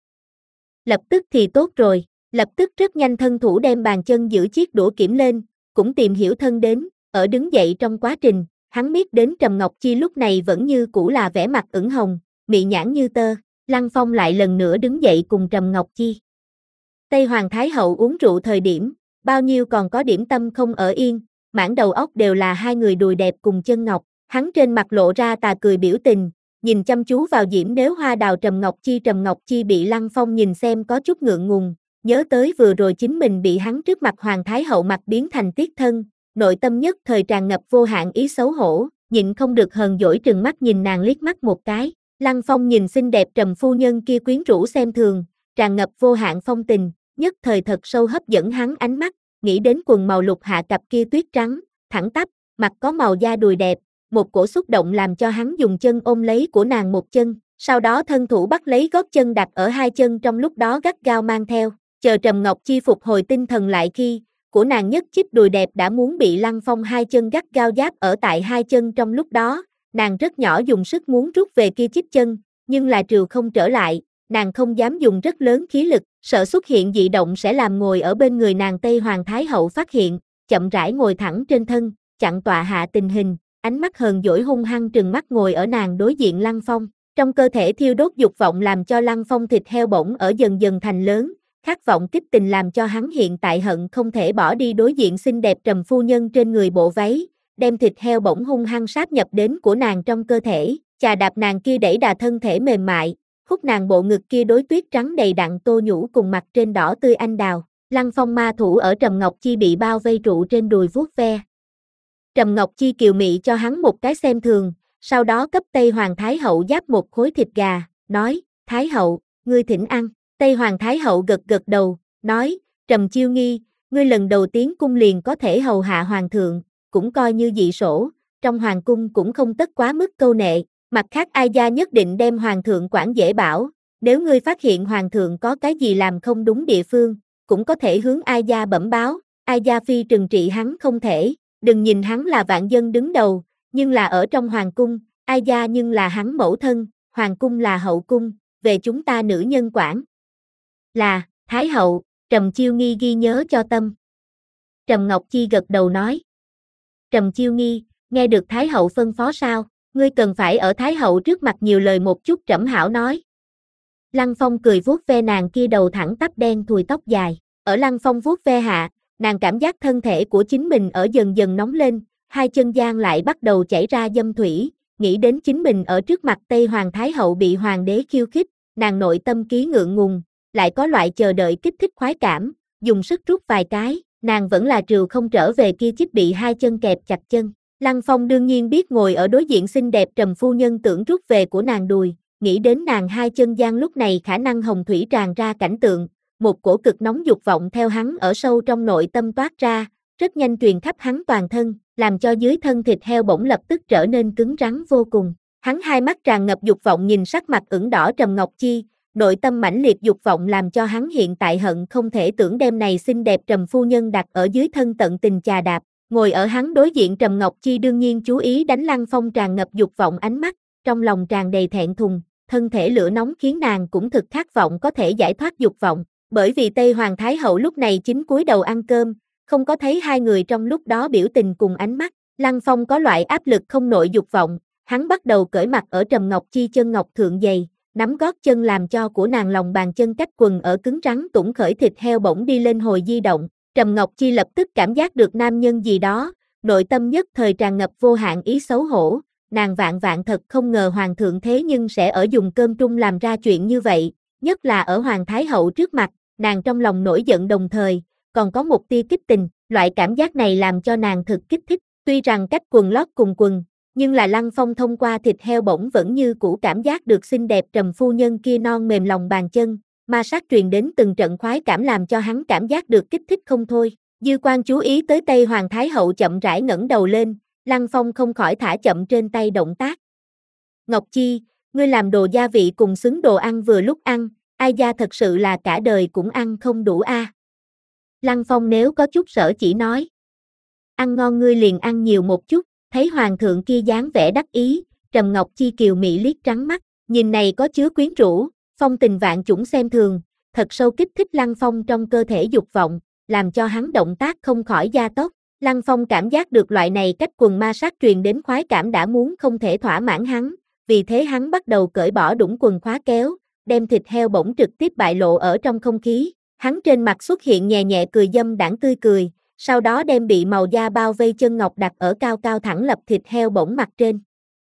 Lập tức thì tốt rồi, lập tức rất nhanh thân thủ đem bàn chân giữ chiếc đũa kiểm lên, cũng tìm hiểu thân đến, ở đứng dậy trong quá trình, hắn biết đến Trầm Ngọc Chi lúc này vẫn như cũ là vẻ mặt ửng hồng, mị nhãn như tơ, Lăng Phong lại lần nữa đứng dậy cùng Trầm Ngọc Chi. Tây Hoàng Thái Hậu uống rượu thời điểm, bao nhiêu còn có điểm tâm không ở yên, mãn đầu óc đều là hai người đùi đẹp cùng chân ngọc, hắn trên mặt lộ ra tà cười biểu tình, nhìn chăm chú vào Diễm Nếu Hoa Đào Trầm Ngọc Chi Trầm Ngọc Chi bị Lăng Phong nhìn xem có chút ngượng ngùng. Nhớ tới vừa rồi chính mình bị hắn trước mặt Hoàng Thái Hậu mặt biến thành tiết thân, nội tâm nhất thời tràn ngập vô hạn ý xấu hổ, nhịn không được hờn dỗi trừng mắt nhìn nàng liếc mắt một cái. Lăng Phong nhìn xinh đẹp Trầm phu nhân kia quyến rũ xem thường, tràn ngập vô hạn phong tình, nhất thời thật sâu hấp dẫn hắn ánh mắt, nghĩ đến quần màu lục hạ cặp kia tuyết trắng, thẳng tắp, mặt có màu da đùi đẹp, một cổ xúc động làm cho hắn dùng chân ôm lấy của nàng một chân, sau đó thân thủ bắt lấy gót chân đặt ở hai chân trong lúc đó gắt gao mang theo. Chờ Trầm Ngọc Chi phục hồi tinh thần lại khi, của nàng nhất chip đùi đẹp đã muốn bị Lăng Phong hai chân gắt gao giáp ở tại hai chân trong lúc đó, nàng rất nhỏ dùng sức muốn rút về kia chip chân, nhưng là trừ không trở lại, nàng không dám dùng rất lớn khí lực, sợ xuất hiện dị động sẽ làm ngồi ở bên người nàng Tây Hoàng Thái Hậu phát hiện, chậm rãi ngồi thẳng trên thân, chặn tọa hạ tình hình, ánh mắt hờn dỗi hung hăng trừng mắt ngồi ở nàng đối diện Lăng Phong, trong cơ thể thiêu đốt dục vọng làm cho Lăng Phong thịt heo bỗng ở dần dần thành lớn. Khát vọng kích tình làm cho hắn hiện tại hận không thể bỏ đi đối diện xinh đẹp Trầm phu nhân trên người bộ váy, đem thịt heo bỗng hung hăng sáp nhập đến của nàng trong cơ thể, chà đạp nàng kia đẩy đà thân thể mềm mại, hút nàng bộ ngực kia đối tuyết trắng đầy đặn tô nhũ cùng mặt trên đỏ tươi anh đào. Lăng Phong ma thủ ở Trầm Ngọc Chi bị bao vây trụ trên đùi vuốt ve. Trầm Ngọc Chi kiều mị cho hắn một cái xem thường, sau đó cấp Tây Hoàng Thái Hậu giáp một khối thịt gà, nói, Thái Hậu, ngươi thỉnh ăn. Tây Hoàng Thái Hậu gật gật đầu, nói, Trầm Chiêu Nghi, ngươi lần đầu tiến cung liền có thể hầu hạ Hoàng thượng, cũng coi như dị sổ, trong Hoàng cung cũng không tất quá mức câu nệ, mặt khác ai gia nhất định đem Hoàng thượng quản dễ bảo, Nếu ngươi phát hiện hoàng thượng có cái gì làm không đúng địa phương, cũng có thể hướng Ai Gia bẩm báo, Ai Gia phi trừng trị hắn không thể, đừng nhìn hắn là vạn dân đứng đầu, nhưng là ở trong hoàng cung, Ai Gia nhưng là hắn mẫu thân, hoàng cung là hậu cung, về chúng ta nữ nhân quản. Là, Thái hậu, Trầm Chiêu Nghi ghi nhớ cho tâm. Trầm Ngọc Chi gật đầu nói. Trầm Chiêu Nghi, nghe được Thái hậu phân phó sao, ngươi cần phải ở Thái hậu trước mặt nhiều lời một chút, trẫm hảo nói. Lăng Phong cười vuốt ve nàng kia đầu thẳng tắp đen thùi tóc dài, ở Lăng Phong vuốt ve hạ, nàng cảm giác thân thể của chính mình ở dần dần nóng lên, hai chân gian lại bắt đầu chảy ra dâm thủy, nghĩ đến chính mình ở trước mặt Tây Hoàng Thái hậu bị hoàng đế khiêu khích, nàng nội tâm ký ngượng ngùng, lại có loại chờ đợi kích thích khoái cảm, dùng sức rút vài cái, nàng vẫn là trừ không trở về kia chích bị hai chân kẹp chặt chân. Lăng Phong đương nhiên biết ngồi ở đối diện xinh đẹp Trầm phu nhân tưởng rút về của nàng đùi, nghĩ đến nàng hai chân gian lúc này khả năng hồng thủy tràn ra cảnh tượng, một cổ cực nóng dục vọng theo hắn ở sâu trong nội tâm toát ra, rất nhanh truyền khắp hắn toàn thân, làm cho dưới thân thịt heo bỗng lập tức trở nên cứng rắn vô cùng. Hắn hai mắt tràn ngập dục vọng nhìn sắc mặt ửng đỏ Trầm Ngọc Chi, nội tâm mãnh liệt dục vọng làm cho hắn hiện tại hận không thể tưởng đem này xinh đẹp Trầm phu nhân đặt ở dưới thân tận tình chà đạp. Ngồi ở hắn đối diện Trầm Ngọc Chi đương nhiên chú ý đánh Lăng Phong tràn ngập dục vọng ánh mắt, trong lòng tràn đầy thẹn thùng, thân thể lửa nóng khiến nàng cũng thực khát vọng có thể giải thoát dục vọng, bởi vì Tây Hoàng Thái hậu lúc này chính cúi đầu ăn cơm, không có thấy hai người trong lúc đó biểu tình cùng ánh mắt, Lăng Phong có loại áp lực không nội dục vọng, hắn bắt đầu cởi mặc ở Trầm Ngọc Chi chân ngọc thượng giày, nắm gót chân làm cho của nàng lòng bàn chân cách quần ở cứng rắn tủng khởi thịt heo bỗng đi lên hồi di động. Trầm Ngọc Chi lập tức cảm giác được nam nhân gì đó, nội tâm nhất thời tràn ngập vô hạn ý xấu hổ, nàng vạn vạn thật không ngờ hoàng thượng thế nhưng sẽ ở dùng cơm trung làm ra chuyện như vậy, nhất là ở hoàng thái hậu trước mặt, nàng trong lòng nổi giận đồng thời, còn có một tia kích tình, loại cảm giác này làm cho nàng thực kích thích, tuy rằng cách quần lót cùng quần, nhưng là Lăng Phong thông qua thịt heo bỗng vẫn như cũ cảm giác được xinh đẹp Trầm phu nhân kia non mềm lòng bàn chân. Ma sát truyền đến từng trận khoái cảm làm cho hắn cảm giác được kích thích không thôi. Dư quan chú ý tới Tây Hoàng Thái hậu chậm rãi ngẩng đầu lên, Lăng Phong không khỏi thả chậm trên tay động tác. Ngọc Chi, ngươi làm đồ gia vị cùng xứng đồ ăn vừa lúc ăn, Ai Gia thật sự là cả đời cũng ăn không đủ a. À. Lăng Phong nếu có chút sở chỉ nói. Ăn ngon ngươi liền ăn nhiều một chút, thấy hoàng thượng kia dáng vẻ đắc ý, Trầm Ngọc Chi kiều mị liếc trắng mắt, nhìn này có chứa quyến rũ. Phong tình vạn chủng xem thường, thật sâu kích thích Lăng Phong trong cơ thể dục vọng, làm cho hắn động tác không khỏi gia tốc. Lăng Phong cảm giác được loại này cách quần ma sát truyền đến khoái cảm đã muốn không thể thỏa mãn hắn, vì thế hắn bắt đầu cởi bỏ đũng quần khóa kéo, đem thịt heo bỗng trực tiếp bại lộ ở trong không khí. Hắn trên mặt xuất hiện nhẹ nhẹ cười dâm đãng tươi cười, sau đó đem bị màu da bao vây chân ngọc đặt ở cao cao thẳng lập thịt heo bỗng mặt trên.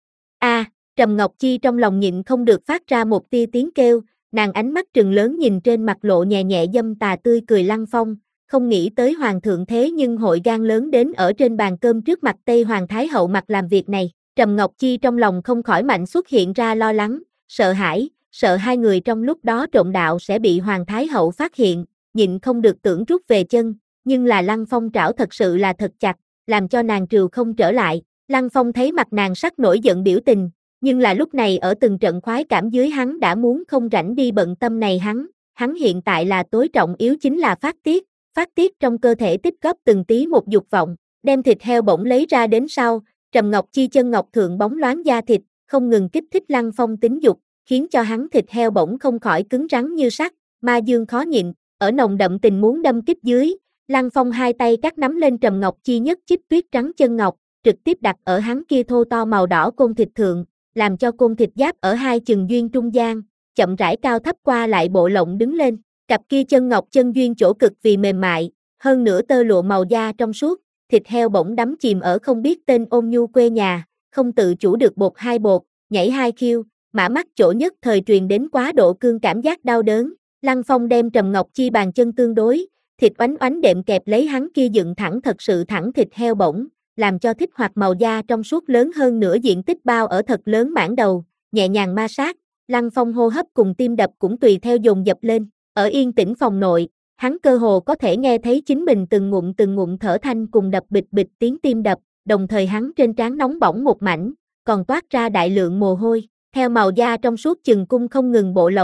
A, à, Trầm Ngọc Chi trong lòng nhịn không được phát ra một tia tiếng kêu, nàng ánh mắt trừng lớn nhìn trên mặt lộ nhẹ nhẹ dâm tà tươi cười Lăng Phong, không nghĩ tới hoàng thượng thế nhưng hội gan lớn đến ở trên bàn cơm trước mặt Tây Hoàng Thái hậu mặt làm việc này. Trầm Ngọc Chi trong lòng không khỏi mạnh xuất hiện ra lo lắng, sợ hãi, sợ hai người trong lúc đó trộm đạo sẽ bị Hoàng Thái hậu phát hiện, nhịn không được tưởng rút về chân, nhưng là Lăng Phong trảo thật sự là thật chặt, làm cho nàng trừ không trở lại. Lăng Phong thấy mặt nàng sắc nổi giận biểu tình, nhưng là lúc này ở từng trận khoái cảm dưới hắn đã muốn không rảnh đi bận tâm này hắn, hắn hiện tại là tối trọng yếu chính là phát tiết, phát tiết trong cơ thể tích góp từng tí một dục vọng, đem thịt heo bỗng lấy ra đến sau, Trầm Ngọc Chi chân ngọc thượng bóng loáng da thịt, không ngừng kích thích Lăng Phong tính dục, khiến cho hắn thịt heo bỗng không khỏi cứng rắn như sắt, ma dương khó nhịn, ở nồng đậm tình muốn đâm kích dưới, Lăng Phong hai tay cắt nắm lên Trầm Ngọc Chi nhất chích tuyết trắng chân ngọc, trực tiếp đặt ở hắn kia thô to màu đỏ côn thịt thượng, làm cho côn thịt giáp ở hai chừng duyên trung gian, chậm rãi cao thấp qua lại bộ lộng đứng lên, cặp kia chân ngọc chân duyên chỗ cực vì mềm mại, hơn nữa tơ lụa màu da trong suốt, thịt heo bỗng đắm chìm ở không biết tên ôn nhu quê nhà, không tự chủ được bột hai bột, nhảy hai khiêu, mã mắt chỗ nhất thời truyền đến quá độ cương cảm giác đau đớn. Lăng Phong đem Trầm Ngọc Chi bàn chân tương đối, thịt oánh oánh đệm kẹp lấy hắn kia dựng thẳng thật sự thẳng thịt heo bỗng, làm cho thích hoạt màu da trong suốt lớn hơn nửa diện tích bao ở thật lớn mảng đầu, nhẹ nhàng ma sát, Lăng Phong hô hấp cùng tim đập cũng tùy theo dồn dập lên, ở yên tĩnh phòng nội, hắn cơ hồ có thể nghe thấy chính mình từng ngụm từng ngụm thở thanh cùng đập bịch bịch tiếng tim đập, đồng thời hắn trên trán nóng bỏng một mảnh, còn toát ra đại lượng mồ hôi, theo màu da trong suốt chừng cung không ngừng bộ lộng,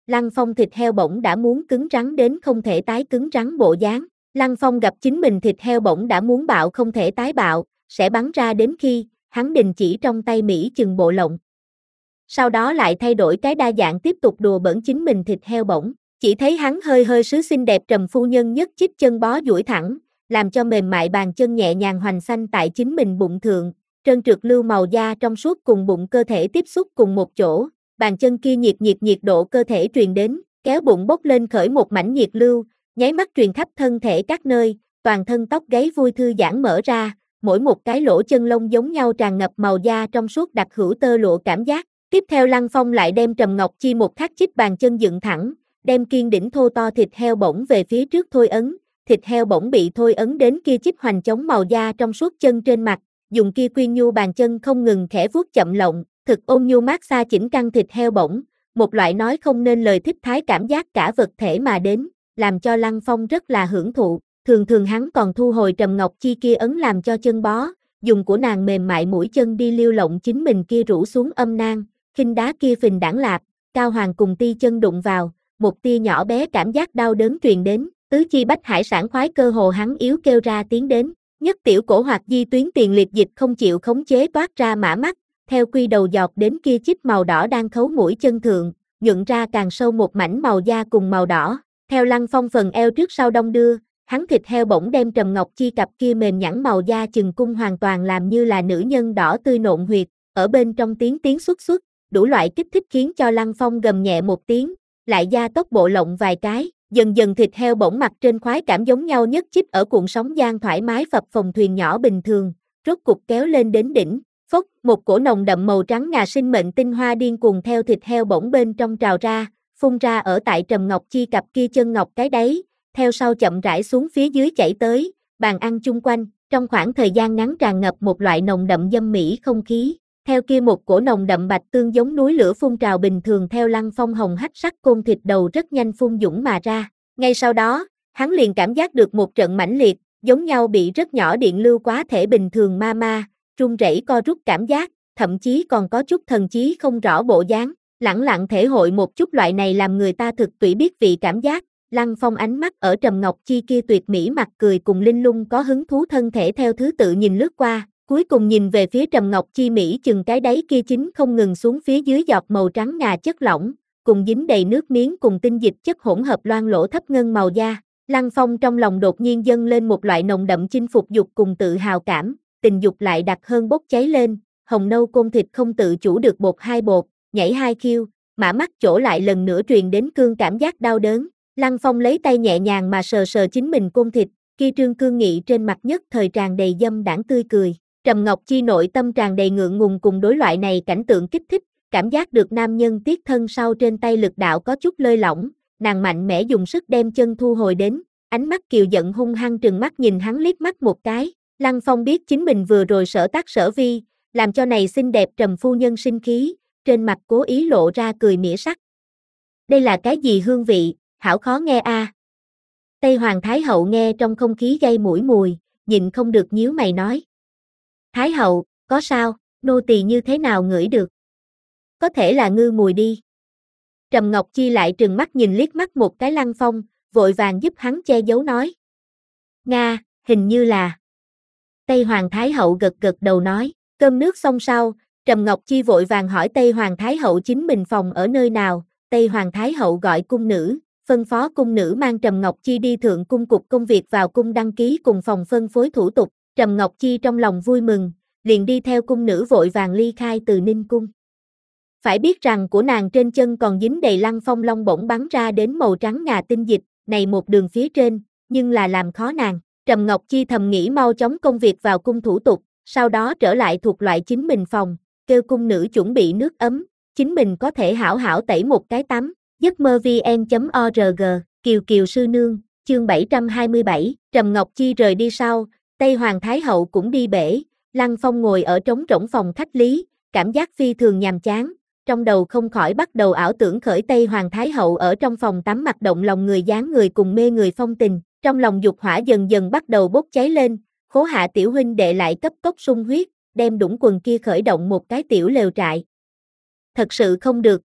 Lăng Phong thịt heo bỗng đã muốn cứng rắn đến không thể tái cứng rắn bộ dáng. Lăng Phong gặp chính mình thịt heo bỗng đã muốn bạo không thể tái bạo, sẽ bắn ra đến khi, hắn đình chỉ trong tay Mỹ chừng bộ lộng. Sau đó lại thay đổi cái đa dạng tiếp tục đùa bỡn chính mình thịt heo bỗng. Chỉ thấy hắn hơi hơi sứ xinh đẹp trầm phu nhân nhất chích chân bó duỗi thẳng, làm cho mềm mại bàn chân nhẹ nhàng hoành xanh tại chính mình bụng thượng, trơn trượt lưu màu da trong suốt cùng bụng cơ thể tiếp xúc cùng một chỗ, bàn chân kia nhiệt nhiệt nhiệt độ cơ thể truyền đến, kéo bụng bốc lên khởi một mảnh nhiệt lưu, nháy mắt truyền khắp thân thể các nơi, toàn thân tóc gáy vui thư giãn mở ra, mỗi một cái lỗ chân lông giống nhau tràn ngập màu da trong suốt đặc hữu tơ lụa cảm giác. Tiếp theo Lăng Phong lại đem Trầm Ngọc Chi một khắc chích bàn chân dựng thẳng, đem kiên đỉnh thô to thịt heo bỗng về phía trước thôi ấn, thịt heo bỗng bị thôi ấn đến kia chích hoành chống màu da trong suốt chân trên mặt, dùng kia quyên nhu bàn chân không ngừng khẽ vuốt chậm lộng, thực ôn nhu mát xa chỉnh căng thịt heo bỗng, một loại nói không nên lời thích thái cảm giác cả vật thể mà đến, làm cho Lăng Phong rất là hưởng thụ, thường thường hắn còn thu hồi Trầm Ngọc Chi kia ấn làm cho chân bó, dùng của nàng mềm mại mũi chân đi liêu lộng chính mình kia rũ xuống âm nang, khinh đá kia phình đãng lạp, cao hoàng cùng ti chân đụng vào, một tia nhỏ bé cảm giác đau đớn truyền đến, tứ chi bách hải sản khoái cơ hồ hắn yếu kêu ra tiếng đến, nhất tiểu cổ hoặc di tuyến tiền liệt dịch không chịu khống chế toát ra mã mắt, theo quy đầu giọt đến kia chích màu đỏ đang khấu mũi chân thượng, nhuận ra càng sâu một mảnh màu da cùng màu đỏ, theo Lăng Phong phần eo trước sau đong đưa, hắn thịt heo bỗng đem Trầm Ngọc Chi cặp kia mềm nhẵn màu da chừng cung hoàn toàn làm như là nữ nhân đỏ tươi nộn huyệt, ở bên trong tiếng tiếng xuất xuất, đủ loại kích thích khiến cho Lăng Phong gầm nhẹ một tiếng, lại gia tốc bộ lộng vài cái, dần dần thịt heo bỗng mặt trên khoái cảm giống nhau nhất chích ở cuộn sóng gian thoải mái phập phồng thuyền nhỏ bình thường, rốt cục kéo lên đến đỉnh, phốc, một cổ nồng đậm màu trắng ngà sinh mệnh tinh hoa điên cuồng theo thịt heo bỗng bên trong trào ra, phun ra ở tại Trầm Ngọc Chi cặp kia chân ngọc cái đáy, theo sau chậm rãi xuống phía dưới chảy tới, bàn ăn chung quanh, trong khoảng thời gian ngắn tràn ngập một loại nồng đậm dâm mỹ không khí. Theo kia một cổ nồng đậm bạch tương giống núi lửa phun trào bình thường theo Lăng Phong hồng hắc sắc côn thịt đầu rất nhanh phun dũng mà ra. Ngay sau đó, hắn liền cảm giác được một trận mãnh liệt, giống nhau bị rất nhỏ điện lưu quá thể bình thường ma ma, run rẩy co rút cảm giác, thậm chí còn có chút thần trí không rõ bộ dáng, lẳng lặng thể hội một chút loại này làm người ta thực tủy biết vị cảm giác. Lăng Phong ánh mắt ở Trầm Ngọc Chi kia tuyệt mỹ mặt cười cùng linh lung có hứng thú thân thể theo thứ tự nhìn lướt qua. Cuối cùng nhìn về phía Trầm Ngọc Chi Mỹ chừng cái đáy kia chính không ngừng xuống phía dưới giọt màu trắng ngà chất lỏng, cùng dính đầy nước miếng cùng tinh dịch chất hỗn hợp loang lỗ thấp ngân màu da. Lăng Phong trong lòng đột nhiên dâng lên một loại nồng đậm chinh phục dục cùng tự hào cảm, tình dục lại đặc hơn bốc cháy lên, hồng nâu côn thịt không tự chủ được bột hai bột, nhảy hai khiêu, mã mắt chỗ lại lần nữa truyền đến cương cảm giác đau đớn. Lăng Phong lấy tay nhẹ nhàng mà sờ sờ chính mình côn thịt, kia trương cương nghị trên mặt nhất thời tràn đầy dâm đãng tươi cười. Trầm Ngọc Chi nội tâm tràn đầy ngượng ngùng cùng đối loại này cảnh tượng kích thích, cảm giác được nam nhân tiết thân sau trên tay lực đạo có chút lơi lỏng, nàng mạnh mẽ dùng sức đem chân thu hồi đến, ánh mắt kiều giận hung hăng trừng mắt nhìn hắn liếc mắt một cái. Lăng Phong biết chính mình vừa rồi sở tác sở vi, làm cho này xinh đẹp Trầm phu nhân sinh khí, trên mặt cố ý lộ ra cười mỉa sắc. Đây là cái gì hương vị, hảo khó nghe a. À. Tây Hoàng Thái hậu nghe trong không khí gây mũi mùi, nhìn không được nhíu mày nói. Thái hậu, có sao, nô tỳ như thế nào ngửi được? Có thể là ngư mùi đi. Trầm Ngọc Chi lại trừng mắt nhìn liếc mắt một cái Lăng Phong, vội vàng giúp hắn che giấu nói. Nga, hình như là. Tây Hoàng Thái hậu gật gật đầu nói, cơm nước xong sau, Trầm Ngọc Chi vội vàng hỏi Tây Hoàng Thái hậu chính mình phòng ở nơi nào, Tây Hoàng Thái hậu gọi cung nữ, phân phó cung nữ mang Trầm Ngọc Chi đi thượng cung cục công việc vào cung đăng ký cùng phòng phân phối thủ tục. Trầm Ngọc Chi trong lòng vui mừng, liền đi theo cung nữ vội vàng ly khai từ Ninh cung. Phải biết rằng của nàng trên chân còn dính đầy Lăng Phong long bổng bắn ra đến màu trắng ngà tinh dịch, này một đường phía trên, nhưng là làm khó nàng. Trầm Ngọc Chi thầm nghĩ mau chóng công việc vào cung thủ tục, sau đó trở lại thuộc loại chính mình phòng, kêu cung nữ chuẩn bị nước ấm, chính mình có thể hảo hảo tẩy một cái tắm. giấc mơ vn chấm org, Kiều Kiều sư nương, chương bảy trăm hai mươi bảy, Trầm Ngọc Chi rời đi sau, Tây Hoàng Thái hậu cũng đi bể, Lăng Phong ngồi ở trống rỗng phòng khách lý, cảm giác phi thường nhàm chán, trong đầu không khỏi bắt đầu ảo tưởng khởi Tây Hoàng Thái hậu ở trong phòng tắm mặt động lòng người dáng người cùng mê người phong tình, trong lòng dục hỏa dần dần bắt đầu bốc cháy lên, khố hạ tiểu huynh đệ lại cấp tốc sung huyết, đem đũng quần kia khởi động một cái tiểu lều trại. Thật sự không được,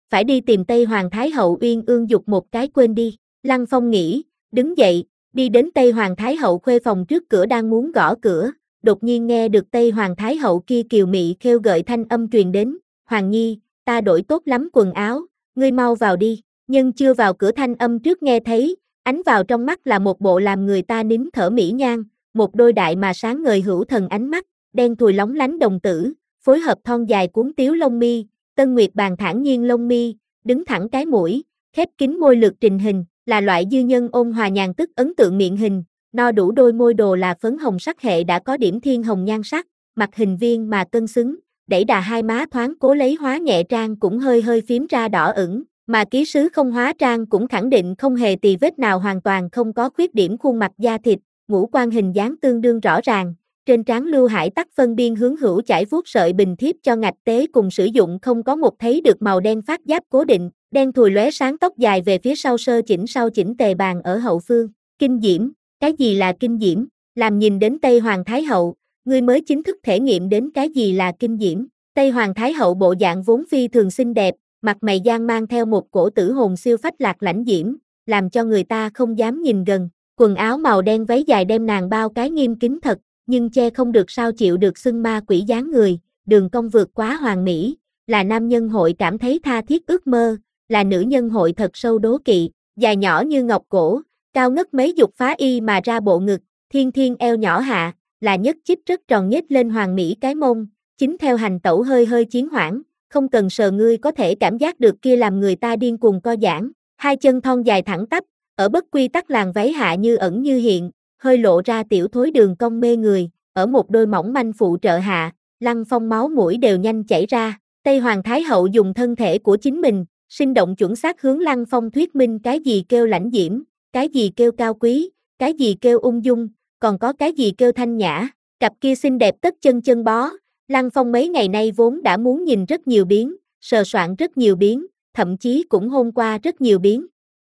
phải đi tìm Tây Hoàng Thái Hậu Uyên Ương dục một cái quên đi. Lăng Phong nghĩ, đứng dậy, đi đến Tây Hoàng Thái Hậu khuê phòng trước cửa đang muốn gõ cửa, đột nhiên nghe được Tây Hoàng Thái Hậu kia kiều mị khêu gợi thanh âm truyền đến, Hoàng Nhi, ta đổi tốt lắm quần áo, ngươi mau vào đi, nhưng chưa vào cửa thanh âm trước nghe thấy, ánh vào trong mắt là một bộ làm người ta nín thở mỹ nhan, một đôi đại mà sáng ngời hữu thần ánh mắt, đen thùi lóng lánh đồng tử, phối hợp thon dài cuốn tiếu lông mi, Tân Nguyệt bàn thản nhiên lông mi, đứng thẳng cái mũi, khép kín môi lược trình hình, là loại dư nhân ôn hòa nhàn tức ấn tượng miệng hình, no đủ đôi môi đồ là phấn hồng sắc hệ đã có điểm thiên hồng nhan sắc, mặt hình viên mà cân xứng, đẩy đà hai má thoáng cố lấy hóa nhẹ trang cũng hơi hơi phím ra đỏ ửng, mà ký sứ không hóa trang cũng khẳng định không hề tì vết nào hoàn toàn không có khuyết điểm khuôn mặt da thịt, ngũ quan hình dáng tương đương rõ ràng, trên trán Lưu Hải tắc phân biên hướng hữu chải vuốt sợi bình thiếp cho ngạch tế cùng sử dụng không có một thấy được màu đen phát giáp cố định, đen thùi lóe sáng tóc dài về phía sau sơ chỉnh sau chỉnh tề bàn ở hậu phương, kinh diễm, cái gì là kinh diễm, làm nhìn đến Tây Hoàng Thái Hậu, ngươi mới chính thức thể nghiệm đến cái gì là kinh diễm, Tây Hoàng Thái Hậu bộ dạng vốn phi thường xinh đẹp, mặt mày gian mang theo một cổ tử hồn siêu phách lạc lãnh diễm, làm cho người ta không dám nhìn gần, quần áo màu đen váy dài đem nàng bao cái nghiêm kín thật, nhưng che không được sao chịu được xưng ma quỷ dáng người, đường cong vượt quá hoàn mỹ, là nam nhân hội cảm thấy tha thiết ước mơ, là nữ nhân hội thật sâu đố kỵ, dài nhỏ như ngọc cổ, cao ngất mấy dục phá y mà ra bộ ngực, thiên thiên eo nhỏ hạ, là nhất chích rất tròn nhếch lên hoàn mỹ cái mông, chính theo hành tẩu hơi hơi chiến hoảng, không cần sờ ngươi có thể cảm giác được kia làm người ta điên cuồng co giãn, hai chân thon dài thẳng tắp, ở bất quy tắc làn váy hạ như ẩn như hiện, hơi lộ ra tiểu thối đường cong mê người, ở một đôi mỏng manh phụ trợ hạ, Lăng Phong máu mũi đều nhanh chảy ra, Tây Hoàng Thái Hậu dùng thân thể của chính mình, sinh động chuẩn xác hướng Lăng Phong thuyết minh cái gì kêu lãnh diễm, cái gì kêu cao quý, cái gì kêu ung dung, còn có cái gì kêu thanh nhã, cặp kia xinh đẹp tất chân chân bó, Lăng Phong mấy ngày nay vốn đã muốn nhìn rất nhiều biến, sờ soạn rất nhiều biến, thậm chí cũng hôn qua rất nhiều biến.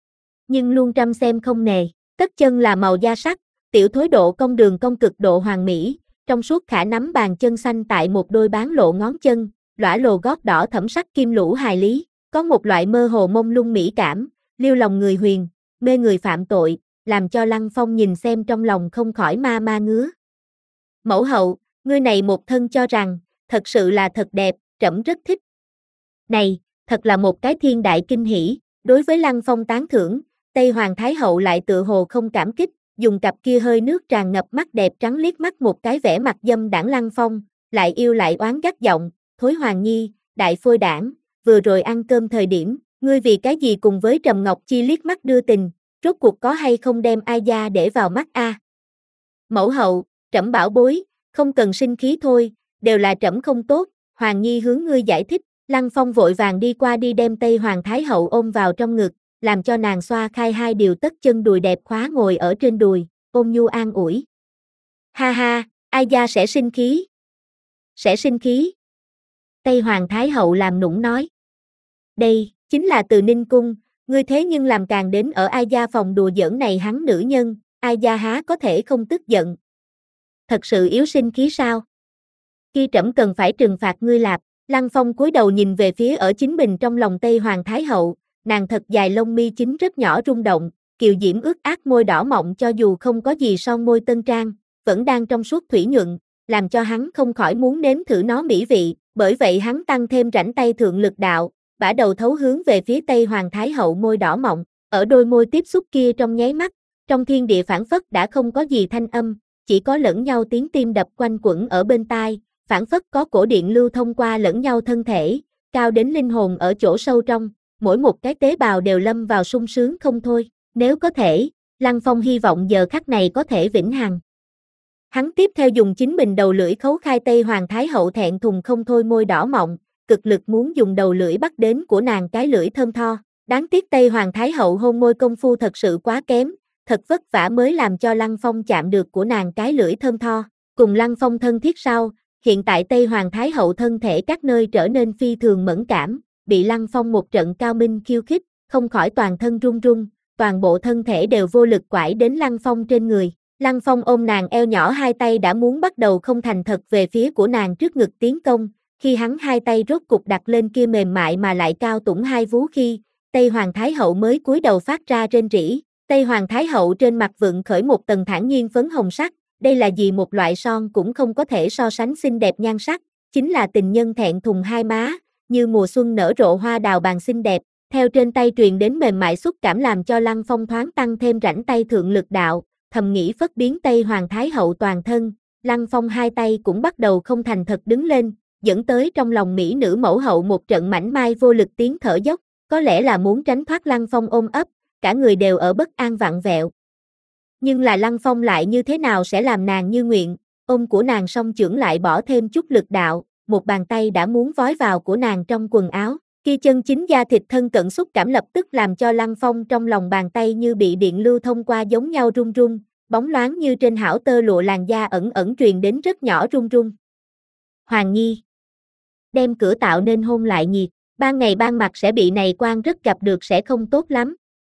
Nhưng luôn trăm xem không nề, tất chân là màu da sắc, tiểu thối độ cong đường cong cực độ hoàn mỹ, trong suốt khả nắm bàn chân xanh tại một đôi bán lộ ngón chân, lõa lồ gót đỏ thẫm sắc kim lũ hài lý, có một loại mơ hồ mông lung mỹ cảm, liêu lòng người huyền, mê người phạm tội, làm cho Lăng Phong nhìn xem trong lòng không khỏi ma ma ngứa. Mẫu hậu, ngươi này một thân cho rằng, thật sự là thật đẹp, trẫm rất thích. Này, thật là một cái thiên đại kinh hỉ, đối với Lăng Phong tán thưởng, Tây Hoàng Thái Hậu lại tựa hồ không cảm kích, dùng cặp kia hơi nước tràn ngập mắt đẹp trắng liếc mắt một cái vẻ mặt dâm đảng Lăng Phong, lại yêu lại oán gắt giọng, thối Hoàng Nhi, đại phôi đảng, vừa rồi ăn cơm thời điểm, ngươi vì cái gì cùng với Trầm Ngọc Chi liếc mắt đưa tình, rốt cuộc có hay không đem ai gia để vào mắt a? À? Mẫu hậu, trẫm bảo bối, không cần sinh khí thôi, đều là trẫm không tốt, Hoàng Nhi hướng ngươi giải thích, Lăng Phong vội vàng đi qua đi đem Tây Hoàng Thái Hậu ôm vào trong ngực, làm cho nàng xoa khai hai điều tất chân đùi đẹp khóa ngồi ở trên đùi, ôm nhu an ủi. Ha ha, ai gia sẽ sinh khí? Sẽ sinh khí. Tây Hoàng Thái Hậu làm nũng nói. Đây, chính là từ Ninh Cung, ngươi thế nhưng làm càng đến ở ai gia phòng đùa giỡn này hắn nữ nhân, ai gia há có thể không tức giận. Thật sự yếu sinh khí sao? Khi trẫm cần phải trừng phạt ngươi lạp, Lăng Phong cúi đầu nhìn về phía ở chính mình trong lòng Tây Hoàng Thái Hậu, nàng thật dài lông mi chính rất nhỏ rung động, kiều diễm ướt át môi đỏ mọng cho dù không có gì son môi tân trang, vẫn đang trong suốt thủy nhuận, làm cho hắn không khỏi muốn nếm thử nó mỹ vị, bởi vậy hắn tăng thêm rảnh tay thượng lực đạo, bả đầu thấu hướng về phía Tây Hoàng Thái Hậu môi đỏ mọng, ở đôi môi tiếp xúc kia trong nháy mắt, trong thiên địa phảng phất đã không có gì thanh âm, chỉ có lẫn nhau tiếng tim đập quanh quẩn ở bên tai, phảng phất có cổ điện lưu thông qua lẫn nhau thân thể, cao đến linh hồn ở chỗ sâu trong, mỗi một cái tế bào đều lâm vào sung sướng không thôi, nếu có thể, Lăng Phong hy vọng giờ khắc này có thể vĩnh hằng. Hắn tiếp theo dùng chính mình đầu lưỡi khấu khai Tây Hoàng Thái Hậu thẹn thùng không thôi môi đỏ mọng, cực lực muốn dùng đầu lưỡi bắt đến của nàng cái lưỡi thơm tho, đáng tiếc Tây Hoàng Thái Hậu hôn môi công phu thật sự quá kém, thật vất vả mới làm cho Lăng Phong chạm được của nàng cái lưỡi thơm tho, cùng Lăng Phong thân thiết sau, hiện tại Tây Hoàng Thái Hậu thân thể các nơi trở nên phi thường mẫn cảm, bị Lăng Phong một trận cao minh khiêu khích, không khỏi toàn thân run run, toàn bộ thân thể đều vô lực quải đến Lăng Phong trên người. Lăng Phong ôm nàng eo nhỏ hai tay đã muốn bắt đầu không thành thật về phía của nàng trước ngực tiến công, Khi hắn hai tay rốt cục đặt lên kia mềm mại mà lại cao tủng hai vú khi, Tây Hoàng Thái Hậu mới cúi đầu phát ra rên rỉ. Tây Hoàng Thái Hậu trên mặt vượng khởi một tầng thản nhiên phấn hồng sắc, đây là gì một loại son cũng không có thể so sánh xinh đẹp nhan sắc, chính là tình nhân thẹn thùng hai má, như mùa xuân nở rộ hoa đào bàn xinh đẹp, theo trên tay truyền đến mềm mại xúc cảm làm cho Lăng Phong thoáng tăng thêm rảnh tay thượng lực đạo, thầm nghĩ phất biến Tây Hoàng Thái Hậu toàn thân, Lăng Phong hai tay cũng bắt đầu không thành thật đứng lên, dẫn tới trong lòng mỹ nữ mẫu hậu một trận mảnh mai vô lực tiếng thở dốc, có lẽ là muốn tránh thoát Lăng Phong ôm ấp, cả người đều ở bất an vặn vẹo. Nhưng là Lăng Phong lại như thế nào sẽ làm nàng như nguyện, ôm của nàng song chưởng lại bỏ thêm chút lực đạo, một bàn tay đã muốn vói vào của nàng trong quần áo, khi chân chính da thịt thân cận xúc cảm lập tức làm cho Lăng Phong trong lòng bàn tay như bị điện lưu thông qua giống nhau run run, bóng loáng như trên hảo tơ lụa làn da ẩn ẩn truyền đến rất nhỏ run run. Hoàng Nhi, đem cửa tạo nên hôn lại nhiệt, ban ngày ban mặt sẽ bị này quan rất gặp được sẽ không tốt lắm.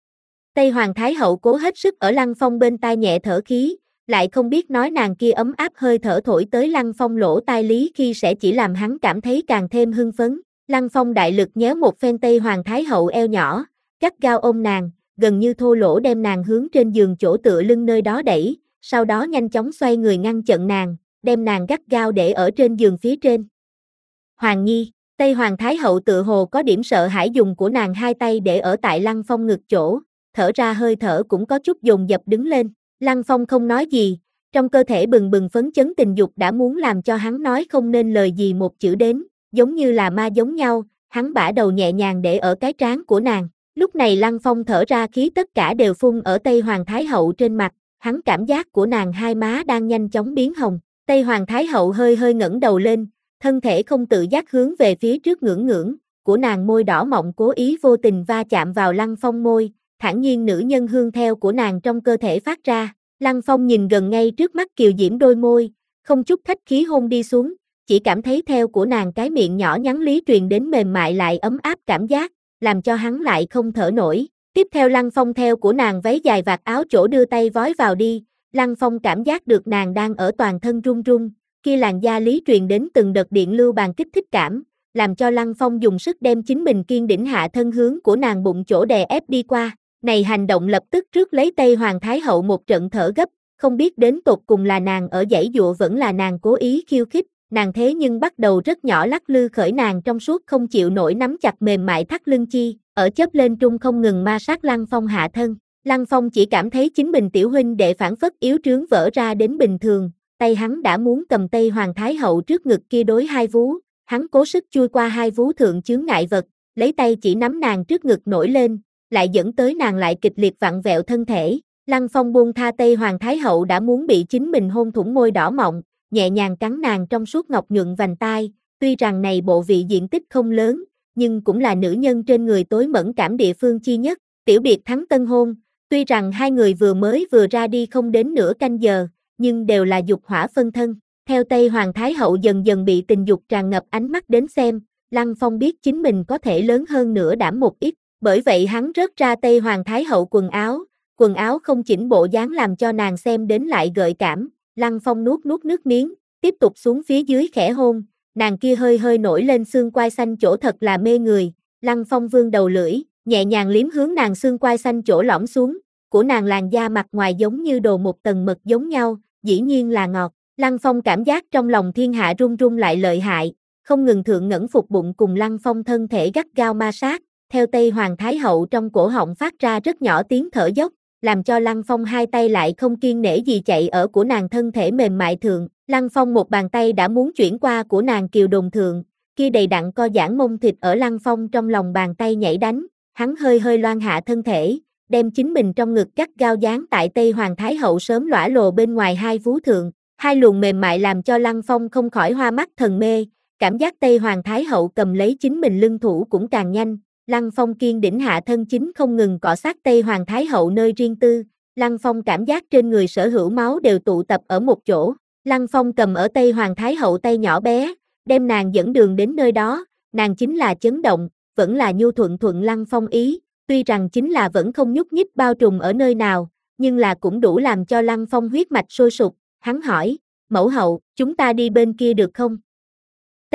Tây Hoàng Thái Hậu cố hết sức ở Lăng Phong bên tai nhẹ thở khí, lại không biết nói nàng kia ấm áp hơi thở thổi tới Lăng Phong lỗ tai lý khi sẽ chỉ làm hắn cảm thấy càng thêm hưng phấn. Lăng Phong đại lực nhéo một phen Tây Hoàng Thái Hậu eo nhỏ, gắt gao ôm nàng, gần như thô lỗ đem nàng hướng trên giường chỗ tựa lưng nơi đó đẩy, sau đó nhanh chóng xoay người ngăn chặn nàng, đem nàng gắt gao để ở trên giường phía trên. Hoàng Nhi, Tây Hoàng Thái Hậu tự hồ có điểm sợ hãi dùng của nàng hai tay để ở tại Lăng Phong ngực chỗ, thở ra hơi thở cũng có chút dồn dập đứng lên, Lăng Phong không nói gì, trong cơ thể bừng bừng phấn chấn tình dục đã muốn làm cho hắn nói không nên lời gì một chữ đến, giống như là ma giống nhau, hắn bả đầu nhẹ nhàng để ở cái trán của nàng, lúc này Lăng Phong thở ra khí tất cả đều phun ở Tây Hoàng Thái Hậu trên mặt, hắn cảm giác của nàng hai má đang nhanh chóng biến hồng, Tây Hoàng Thái Hậu hơi hơi ngẩng đầu lên, thân thể không tự giác hướng về phía trước ngưỡng ngưỡng, của nàng môi đỏ mọng cố ý vô tình va chạm vào Lăng Phong môi, thản nhiên nữ nhân hương theo của nàng trong cơ thể phát ra, Lăng Phong nhìn gần ngay trước mắt kiều diễm đôi môi, không chút khách khí hôn đi xuống, chỉ cảm thấy theo của nàng cái miệng nhỏ nhắn lý truyền đến mềm mại lại ấm áp cảm giác, làm cho hắn lại không thở nổi. Tiếp theo Lăng Phong theo của nàng váy dài vạt áo chỗ đưa tay vói vào đi, Lăng Phong cảm giác được nàng đang ở toàn thân run run, kia làn da lý truyền đến từng đợt điện lưu bàn kích thích cảm, làm cho Lăng Phong dùng sức đem chính mình kiên đỉnh hạ thân hướng của nàng bụng chỗ đè ép đi qua. Này hành động lập tức rước lấy Tây Hoàng Thái Hậu một trận thở gấp, không biết đến tột cùng là nàng ở giãy dụa vẫn là nàng cố ý khiêu khích, nàng thế nhưng bắt đầu rất nhỏ lắc lư khởi nàng trong suốt không chịu nổi nắm chặt mềm mại thắt lưng chi, ở chớp lên trung không ngừng ma sát Lăng Phong hạ thân. Lăng Phong chỉ cảm thấy chính mình tiểu huynh đệ phản phất yếu trướng vỡ ra đến bình thường, tay hắn đã muốn cầm Tây Hoàng Thái Hậu trước ngực kia đối hai vú, hắn cố sức chui qua hai vú thượng chướng ngại vật, lấy tay chỉ nắm nàng trước ngực nổi lên, lại dẫn tới nàng lại kịch liệt vặn vẹo thân thể. Lăng Phong buông tha Tây Hoàng Thái Hậu đã muốn bị chính mình hôn thủng môi đỏ mọng, nhẹ nhàng cắn nàng trong suốt ngọc nhuận vành tai, tuy rằng này bộ vị diện tích không lớn, nhưng cũng là nữ nhân trên người tối mẫn cảm địa phương chi nhất, tiểu biệt thắng tân hôn, tuy rằng hai người vừa mới vừa ra đi không đến nửa canh giờ, nhưng đều là dục hỏa phân thân. Theo Tây Hoàng Thái Hậu dần dần bị tình dục tràn ngập ánh mắt đến xem, Lăng Phong biết chính mình có thể lớn hơn nữa đảm một ít, bởi vậy hắn rớt ra Tây Hoàng Thái Hậu quần áo, quần áo không chỉnh bộ dáng làm cho nàng xem đến lại gợi cảm, Lăng Phong nuốt nuốt nước miếng, tiếp tục xuống phía dưới khẽ hôn, nàng kia hơi hơi nổi lên xương quai xanh chỗ thật là mê người, Lăng Phong vươn đầu lưỡi, nhẹ nhàng liếm hướng nàng xương quai xanh chỗ lõm xuống, của nàng làn da mặt ngoài giống như đồ một tầng mật giống nhau, dĩ nhiên là ngọt, Lăng Phong cảm giác trong lòng thiên hạ run run lại lợi hại, không ngừng thượng ngẩn phục bụng cùng Lăng Phong thân thể gắt gao ma sát, theo Tây Hoàng Thái Hậu trong cổ họng phát ra rất nhỏ tiếng thở dốc, làm cho Lăng Phong hai tay lại không kiêng nể gì chạy ở của nàng thân thể mềm mại thượng, Lăng Phong một bàn tay đã muốn chuyển qua của nàng kiều đồn thượng, kia đầy đặn co giãn mông thịt ở Lăng Phong trong lòng bàn tay nhảy đánh, hắn hơi hơi loan hạ thân thể, đem chính mình trong ngực cắt gao dán tại Tây Hoàng Thái Hậu sớm lõa lồ bên ngoài hai vú thượng, hai luồng mềm mại làm cho Lăng Phong không khỏi hoa mắt thần mê, cảm giác Tây Hoàng Thái Hậu cầm lấy chính mình lưng thủ cũng càng nhanh. Lăng Phong kiên đỉnh hạ thân chính không ngừng cọ sát Tây Hoàng Thái Hậu nơi riêng tư, Lăng Phong cảm giác trên người sở hữu máu đều tụ tập ở một chỗ, Lăng Phong cầm ở Tây Hoàng Thái Hậu tay nhỏ bé, đem nàng dẫn đường đến nơi đó, nàng chính là chấn động, vẫn là nhu thuận thuận Lăng Phong ý, tuy rằng chính là vẫn không nhúc nhích bao trùm ở nơi nào, nhưng là cũng đủ làm cho Lăng Phong huyết mạch sôi sục, hắn hỏi, mẫu hậu, chúng ta đi bên kia được không?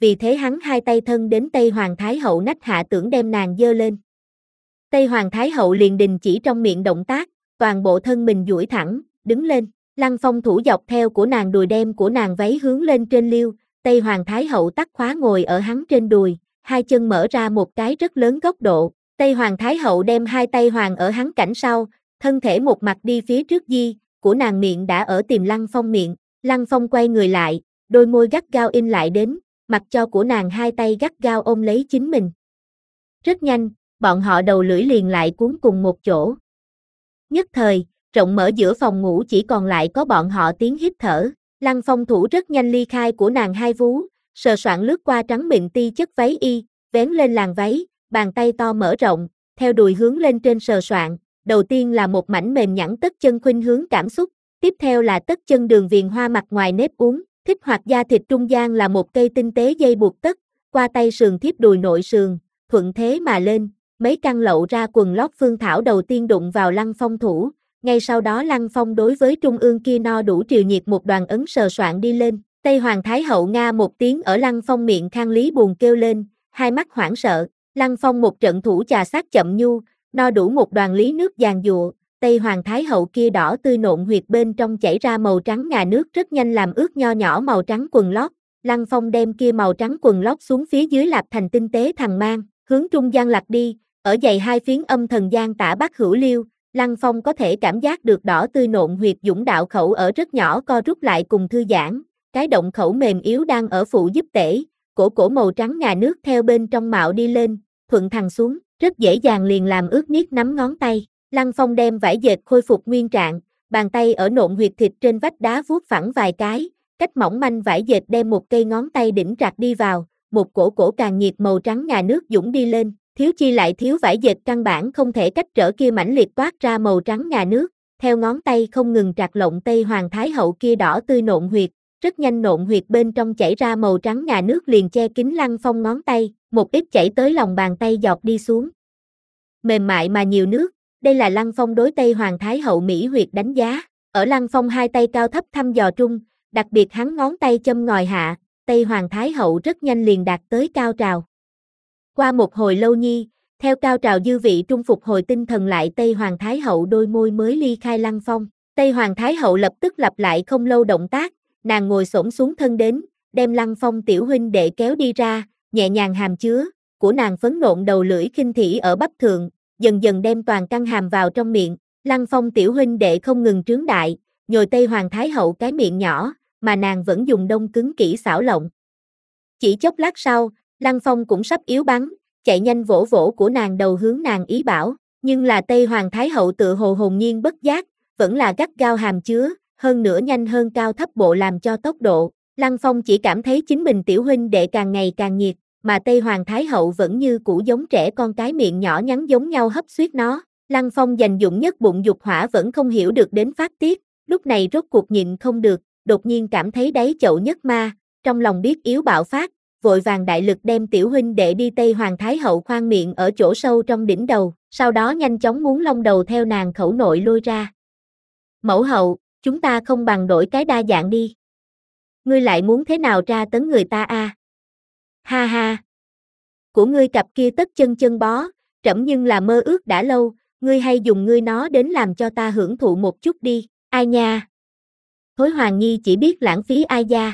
vì thế hắn hai tay thân đến Tây Hoàng Thái Hậu nách hạ tưởng đem nàng dơ lên. Tây Hoàng Thái Hậu liền đình chỉ trong miệng động tác, toàn bộ thân mình duỗi thẳng, đứng lên, Lăng Phong thủ dọc theo của nàng đùi đem của nàng váy hướng lên trên liêu, Tây Hoàng Thái Hậu tắc khóa ngồi ở hắn trên đùi, hai chân mở ra một cái rất lớn góc độ, Tây Hoàng Thái Hậu đem hai tay hoàng ở hắn cảnh sau, thân thể một mặt đi phía trước di, của nàng miệng đã ở tìm Lăng Phong miệng, Lăng Phong quay người lại, đôi môi gắt gao in lại đến, mặc cho của nàng hai tay gắt gao ôm lấy chính mình. Rất nhanh, bọn họ đầu lưỡi liền lại cuốn cùng một chỗ. Nhất thời, rộng mở giữa phòng ngủ chỉ còn lại có bọn họ tiếng hít thở, Lăng Phong thủ rất nhanh ly khai của nàng hai vú, sờ soạng lướt qua trắng mịn ti chất váy y, vén lên làn váy, bàn tay to mở rộng, theo đùi hướng lên trên sờ soạng, đầu tiên là một mảnh mềm nhẵn tất chân khuynh hướng cảm xúc, tiếp theo là tất chân đường viền hoa mặt ngoài nếp uốn, thích hoặc da thịt trung gian là một cây tinh tế dây buộc tất, qua tay sườn thiếp đùi nội sườn, thuận thế mà lên, mấy căn lậu ra quần lót phương thảo đầu tiên đụng vào Lăng Phong thủ, ngay sau đó Lăng Phong đối với trung ương kia no đủ triều nhiệt một đoàn ấn sờ soạng đi lên, Tây Hoàng Thái Hậu nga một tiếng ở Lăng Phong miệng khang lý buồn kêu lên, hai mắt hoảng sợ, Lăng Phong một trận thủ chà sát chậm nhu, no đủ một đoàn lý nước giàn giụa, Tây Hoàng Thái Hậu kia đỏ tươi nộn huyệt bên trong chảy ra màu trắng ngà nước rất nhanh làm ướt nho nhỏ màu trắng quần lót, Lăng Phong đem kia màu trắng quần lót xuống phía dưới lạp thành tinh tế thằng mang, hướng trung gian lặt đi, ở dày hai phiến âm thần gian tả bắc hữu liêu, Lăng Phong có thể cảm giác được đỏ tươi nộn huyệt dũng đạo khẩu ở rất nhỏ co rút lại cùng thư giãn, cái động khẩu mềm yếu đang ở phụ giúp tể, cổ cổ màu trắng ngà nước theo bên trong mạo đi lên, thuận thẳng xuống, rất dễ dàng liền làm ướt niết nắm ngón tay. Lăng Phong đem vải dệt khôi phục nguyên trạng, bàn tay ở nộn huyệt thịt trên vách đá vuốt phẳng vài cái, cách mỏng manh vải dệt đem một cây ngón tay đỉnh trạc đi vào, một cổ cổ càng nhiệt màu trắng ngà nước dũng đi lên, thiếu chi lại thiếu vải dệt căn bản không thể cách trở kia mãnh liệt toát ra màu trắng ngà nước, theo ngón tay không ngừng trạc lộng Tây Hoàng Thái Hậu kia đỏ tươi nộn huyệt, rất nhanh nộn huyệt bên trong chảy ra màu trắng ngà nước liền che kín Lăng Phong ngón tay, một ít chảy tới lòng bàn tay giọt đi xuống. Mềm mại mà nhiều nước, đây là Lăng Phong đối Tây Hoàng Thái Hậu mỹ huyệt đánh giá, ở Lăng Phong hai tay cao thấp thăm dò trung, đặc biệt hắn ngón tay châm ngòi hạ, Tây Hoàng Thái Hậu rất nhanh liền đạt tới cao trào. Qua một hồi lâu nhi, theo cao trào dư vị trung phục hồi tinh thần lại Tây Hoàng Thái Hậu đôi môi mới ly khai Lăng Phong, Tây Hoàng Thái Hậu lập tức lặp lại không lâu động tác, nàng ngồi xổm xuống thân đến, đem Lăng Phong tiểu huynh đệ kéo đi ra, nhẹ nhàng hàm chứa, của nàng phấn nộn đầu lưỡi khinh thỉ ở bắp thượng, dần dần đem toàn căn hàm vào trong miệng, Lăng Phong tiểu huynh đệ không ngừng trướng đại, nhồi Tây Hoàng Thái Hậu cái miệng nhỏ, mà nàng vẫn dùng đông cứng kỹ xảo lộng. Chỉ chốc lát sau, Lăng Phong cũng sắp yếu bắn, chạy nhanh vỗ vỗ của nàng đầu hướng nàng ý bảo, nhưng là Tây Hoàng Thái Hậu tự hồ hồn nhiên bất giác, vẫn là gắt gao hàm chứa, hơn nữa nhanh hơn cao thấp bộ làm cho tốc độ, Lăng Phong chỉ cảm thấy chính mình tiểu huynh đệ càng ngày càng nhiệt, mà Tây Hoàng Thái Hậu vẫn như cũ giống trẻ con cái miệng nhỏ nhắn giống nhau hấp suýt nó, Lăng Phong dành dụng nhất bụng dục hỏa vẫn không hiểu được đến phát tiết, lúc này rốt cuộc nhịn không được, đột nhiên cảm thấy đáy chậu nhất ma, trong lòng biết yếu bạo phát, vội vàng đại lực đem tiểu huynh đệ đi Tây Hoàng Thái Hậu khoan miệng ở chỗ sâu trong đỉnh đầu, sau đó nhanh chóng muốn lông đầu theo nàng khẩu nội lôi ra. Mẫu hậu, chúng ta không bằng đổi cái đa dạng đi. Ngươi lại muốn thế nào tra tấn người ta a? À? Ha ha. Của ngươi cặp kia tất chân chân bó, trẫm nhưng là mơ ước đã lâu, ngươi hay dùng ngươi nó đến làm cho ta hưởng thụ một chút đi, ai nha. Thối Hoàng Nhi chỉ biết lãng phí ai gia.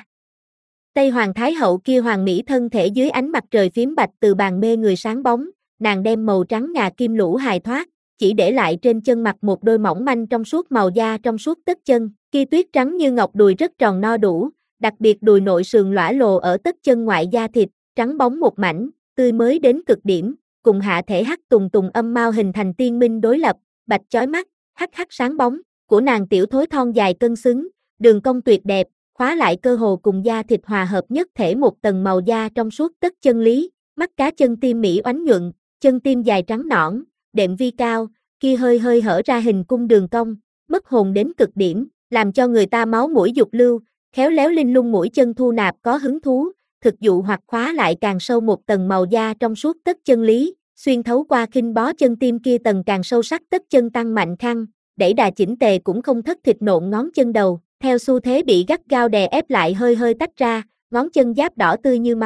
Tây Hoàng Thái Hậu kia hoàng mỹ thân thể dưới ánh mặt trời phím bạch từ bàn mê người sáng bóng, nàng đem màu trắng ngà kim lũ hài thoát, chỉ để lại trên chân mặt một đôi mỏng manh trong suốt màu da trong suốt tất chân, kia tuyết trắng như ngọc đùi rất tròn no đủ, đặc biệt đùi nội sườn lõa lồ ở tất chân ngoại da thịt, trắng bóng một mảnh, tươi mới đến cực điểm, cùng hạ thể hắc tùng tùng âm mau hình thành tiên minh đối lập, bạch chói mắt, hắc hắc sáng bóng, của nàng tiểu thối thon dài cân xứng, đường cong tuyệt đẹp, khóa lại cơ hồ cùng da thịt hòa hợp nhất thể một tầng màu da trong suốt tất chân lý, mắt cá chân tim mỹ oánh nhuận, chân tim dài trắng nõn, đệm vi cao, kia hơi hơi hở ra hình cung đường cong, mất hồn đến cực điểm, làm cho người ta máu mũi dục lưu, khéo léo linh lung mũi chân thu nạp có hứng thú, thực dụ hoặc khóa lại càng sâu một tầng màu da trong suốt tất chân lý, xuyên thấu qua khinh bó chân tim kia tầng càng sâu sắc tất chân tăng mạnh khăn, đẩy đà chỉnh tề cũng không thất thịt nộn ngón chân đầu, theo xu thế bị gắt gao đè ép lại hơi hơi tách ra, ngón chân giáp đỏ tươi như máu,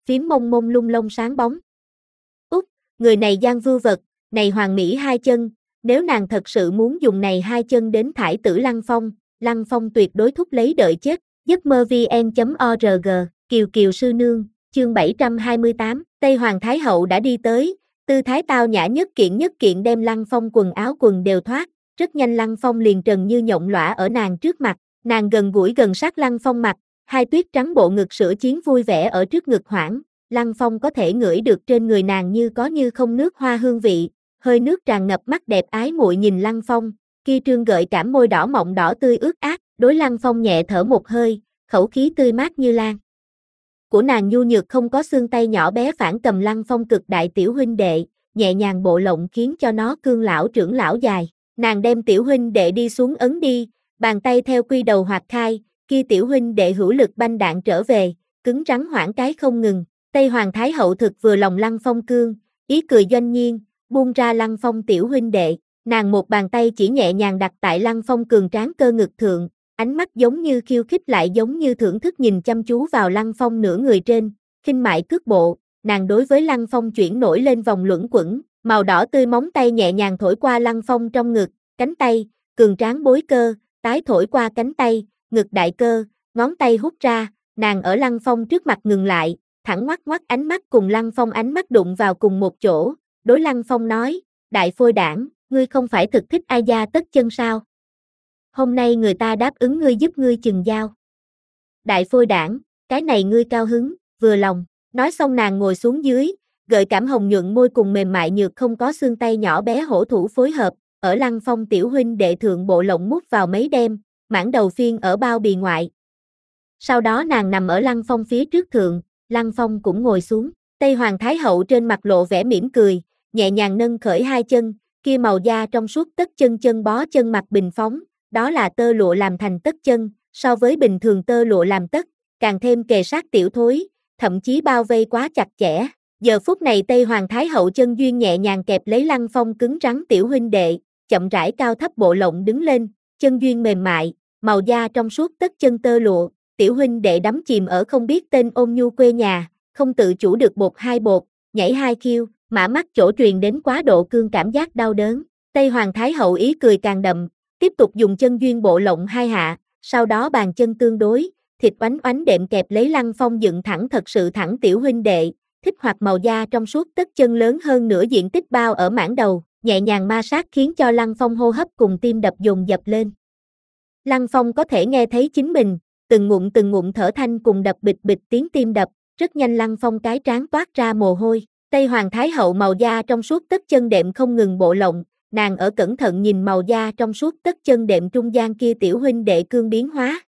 phím mông mông lung lông sáng bóng. Úc, người này gian vưu vật, này hoàng mỹ hai chân, nếu nàng thật sự muốn dùng này hai chân đến thải tử Lăng Phong, Lăng Phong tuyệt đối thúc lấy đợi chết. giấc mơ vn chấm org, Kiều Kiều sư nương, chương bảy trăm hai mươi tám, Tây Hoàng Thái Hậu đã đi tới, tư thái tao nhã nhất kiện nhất kiện đem Lăng Phong quần áo quần đều thoát, rất nhanh Lăng Phong liền trần như nhộng lõa ở nàng trước mặt, nàng gần gũi gần sát Lăng Phong mặt, hai tuyết trắng bộ ngực sữa chiến vui vẻ ở trước ngực hoảng, Lăng Phong có thể ngửi được trên người nàng như có như không nước hoa hương vị, hơi nước tràn ngập mắt đẹp ái muội nhìn Lăng Phong, kia trương gợi cảm môi đỏ mọng đỏ tươi ướt át, đối Lăng Phong nhẹ thở một hơi, khẩu khí tươi mát như lan. Của nàng nhu nhược không có xương tay nhỏ bé phản cầm Lăng Phong cực đại tiểu huynh đệ, nhẹ nhàng bộ lộng khiến cho nó cương lão trưởng lão dài. Nàng đem tiểu huynh đệ đi xuống ấn đi, bàn tay theo quy đầu hoạt khai, kia tiểu huynh đệ hữu lực banh đạn trở về, cứng rắn hoảng cái không ngừng. Tây Hoàng Thái Hậu thực vừa lòng Lăng Phong cương, ý cười doanh nhiên, buông ra Lăng Phong tiểu huynh đệ, nàng một bàn tay chỉ nhẹ nhàng đặt tại Lăng Phong cường tráng cơ ngực thượng, ánh mắt giống như khiêu khích lại giống như thưởng thức nhìn chăm chú vào Lăng Phong nửa người trên, khinh mại cước bộ, nàng đối với Lăng Phong chuyển nổi lên vòng luẩn quẩn, màu đỏ tươi móng tay nhẹ nhàng thổi qua Lăng Phong trong ngực, cánh tay, cường tráng bối cơ, tái thổi qua cánh tay, ngực đại cơ, ngón tay hút ra, nàng ở Lăng Phong trước mặt ngừng lại, thẳng ngoắt ngoắt ánh mắt cùng Lăng Phong ánh mắt đụng vào cùng một chỗ, đối Lăng Phong nói, đại phôi đảng, ngươi không phải thực thích ai gia tất chân sao? Hôm nay người ta đáp ứng ngươi giúp ngươi chừng giao. Đại phôi đảng, cái này ngươi cao hứng, vừa lòng, nói xong nàng ngồi xuống dưới, gợi cảm hồng nhuận môi cùng mềm mại nhược không có xương tay nhỏ bé hổ thủ phối hợp, ở Lăng Phong tiểu huynh đệ thượng bộ lộng mút vào mấy đêm, mãn đầu phiên ở bao bì ngoại. Sau đó nàng nằm ở Lăng Phong phía trước thượng, Lăng Phong cũng ngồi xuống, Tây Hoàng Thái Hậu trên mặt lộ vẻ mỉm cười, nhẹ nhàng nâng khởi hai chân, kia màu da trong suốt tất chân chân bó chân mặt bình phóng, đó là tơ lụa làm thành tất chân, so với bình thường tơ lụa làm tất, càng thêm kề sát tiểu thối, thậm chí bao vây quá chặt chẽ. Giờ phút này Tây Hoàng Thái Hậu chân duyên nhẹ nhàng kẹp lấy Lăng Phong cứng rắn tiểu huynh đệ, chậm rãi cao thấp bộ lộng đứng lên, chân duyên mềm mại, màu da trong suốt tất chân tơ lụa, tiểu huynh đệ đắm chìm ở không biết tên ôn nhu quê nhà, không tự chủ được bột hai bột, nhảy hai khiêu, mã mắt chỗ truyền đến quá độ cương cảm giác đau đớn. Tây Hoàng Thái Hậu ý cười càng đậm, tiếp tục dùng chân duyên bộ lộng hai hạ, sau đó bàn chân tương đối, thịt oánh oánh đệm kẹp lấy Lăng Phong dựng thẳng thật sự thẳng tiểu huynh đệ, thích hoặc màu da trong suốt tất chân lớn hơn nửa diện tích bao ở mảng đầu, nhẹ nhàng ma sát khiến cho Lăng Phong hô hấp cùng tim đập dồn dập lên. Lăng Phong có thể nghe thấy chính mình, từng ngụm từng ngụm thở thanh cùng đập bịch bịch tiếng tim đập, rất nhanh Lăng Phong cái trán toát ra mồ hôi, Tây Hoàng Thái Hậu màu da trong suốt tất chân đệm không ngừng bộ lộng, nàng ở cẩn thận nhìn màu da trong suốt tất chân đệm trung gian kia tiểu huynh đệ cương biến hóa.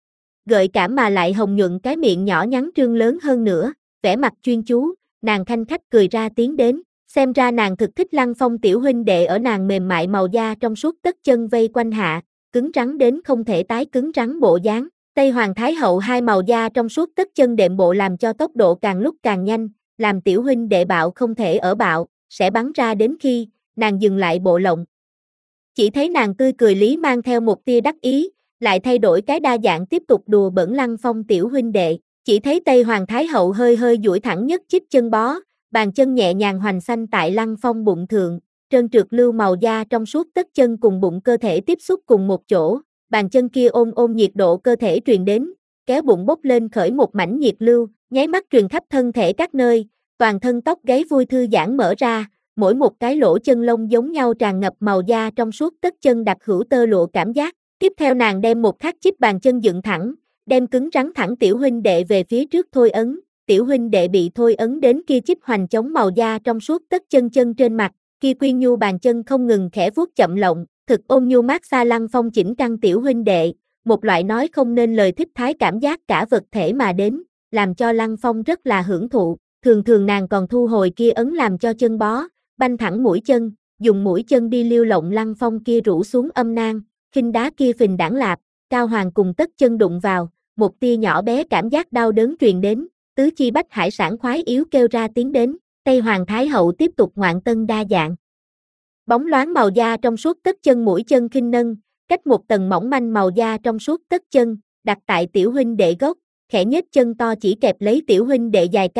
Gợi cảm mà lại hồng nhuận cái miệng nhỏ nhắn trương lớn hơn nữa, vẻ mặt chuyên chú, nàng khanh khách cười ra tiếng đến, xem ra nàng thực thích Lăng Phong tiểu huynh đệ ở nàng mềm mại màu da trong suốt tất chân vây quanh hạ, cứng rắn đến không thể tái cứng rắn bộ dáng. Tây Hoàng Thái Hậu hai màu da trong suốt tất chân đệm bộ làm cho tốc độ càng lúc càng nhanh, làm tiểu huynh đệ bạo không thể ở bạo, sẽ bắn ra đến khi nàng dừng lại bộ lộng. Chỉ thấy nàng tươi cười lý mang theo một tia đắc ý, lại thay đổi cái đa dạng tiếp tục đùa bỡn Lăng Phong tiểu huynh đệ. Chỉ thấy Tây Hoàng Thái Hậu hơi hơi duỗi thẳng nhất chích chân bó, bàn chân nhẹ nhàng hoành xanh tại Lăng Phong bụng thượng, trơn trượt lưu màu da trong suốt tất chân cùng bụng cơ thể tiếp xúc cùng một chỗ, bàn chân kia ôm ôm nhiệt độ cơ thể truyền đến, kéo bụng bốc lên khởi một mảnh nhiệt lưu, nháy mắt truyền khắp thân thể các nơi, toàn thân tóc gáy vui thư giãn mở ra, mỗi một cái lỗ chân lông giống nhau tràn ngập màu da trong suốt tất chân đặc hữu tơ lụa cảm giác. Tiếp theo nàng đem một khắc chích bàn chân dựng thẳng, đem cứng rắn thẳng tiểu huynh đệ về phía trước thôi ấn, tiểu huynh đệ bị thôi ấn đến kia chích hoành chống màu da trong suốt tất chân chân trên mặt, kia quyên nhu bàn chân không ngừng khẽ vuốt chậm lộng, thực ôn nhu mát xa Lăng Phong chỉnh căng tiểu huynh đệ, một loại nói không nên lời thích thái cảm giác cả vật thể mà đến, làm cho Lăng Phong rất là hưởng thụ, thường thường nàng còn thu hồi kia ấn làm cho chân bó, banh thẳng mũi chân, dùng mũi chân đi liêu lộng Lăng Phong kia rũ xuống âm nang, khinh đá kia phình đảng lạp, cao hoàng cùng tất chân đụng vào, một tia nhỏ bé cảm giác đau đớn truyền đến, tứ chi bách hải sản khoái yếu kêu ra tiếng đến, Tây Hoàng Thái Hậu tiếp tục ngoạn tân đa dạng. Bóng loáng màu da trong suốt tất chân mũi chân khinh nâng, cách một tầng mỏng manh màu da trong suốt tất chân, đặt tại tiểu huynh đệ gốc, khẽ nhếch chân to chỉ kẹp lấy tiểu huynh đệ dài can,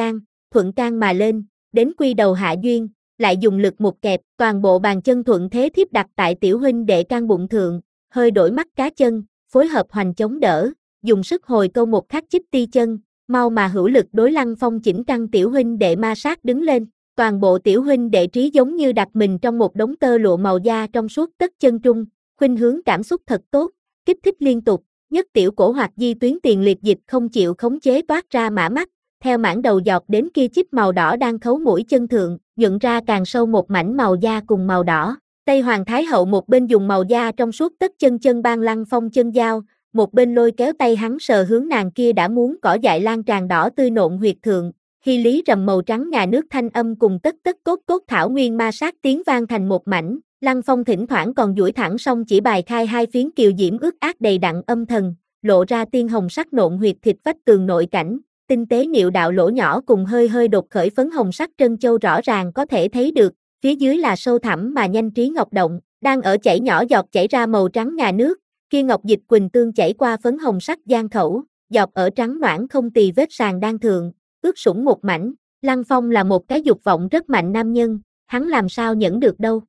thuận can mà lên, đến quy đầu hạ duyên, lại dùng lực một kẹp, toàn bộ bàn chân thuận thế thiếp đặt tại tiểu huynh đệ can bụng thượng, hơi đổi mắt cá chân, phối hợp hoành chống đỡ, dùng sức hồi câu một khắc chích ti chân, mau mà hữu lực đối Lăng Phong chỉnh căng tiểu huynh đệ ma sát đứng lên, toàn bộ tiểu huynh đệ trí giống như đặt mình trong một đống tơ lụa màu da trong suốt tất chân trung, khuynh hướng cảm xúc thật tốt, kích thích liên tục, nhất tiểu cổ hoặc di tuyến tiền liệt dịch không chịu khống chế toát ra mã mắt, theo mảng đầu dọc đến kia chích màu đỏ đang khấu mũi chân thượng, nhuận ra càng sâu một mảnh màu da cùng màu đỏ. Tây Hoàng Thái Hậu một bên dùng màu da trong suốt tất chân chân ban Lăng Phong chân dao, một bên lôi kéo tay hắn sờ hướng nàng kia đã muốn cỏ dại lan tràn đỏ tươi nộn huyệt thượng, hy lý rầm màu trắng ngà nước thanh âm cùng tất tất cốt cốt thảo nguyên ma sát tiếng vang thành một mảnh, Lăng Phong thỉnh thoảng còn duỗi thẳng song chỉ bài khai hai phiến kiều diễm ướt át đầy đặn âm thần, lộ ra tiên hồng sắc nộn huyệt thịt vách tường nội cảnh, tinh tế niệu đạo lỗ nhỏ cùng hơi hơi đột khởi phấn hồng sắc trân châu rõ ràng có thể thấy được, phía dưới là sâu thẳm mà nhanh trí ngọc động, đang ở chảy nhỏ giọt chảy ra màu trắng ngà nước, kia ngọc dịch quỳnh tương chảy qua phấn hồng sắc giang khẩu, giọt ở trắng noãn không tì vết sàn đan thượng, ướt sũng một mảnh, Lăng Phong là một cái dục vọng rất mạnh nam nhân, hắn làm sao nhẫn được đâu.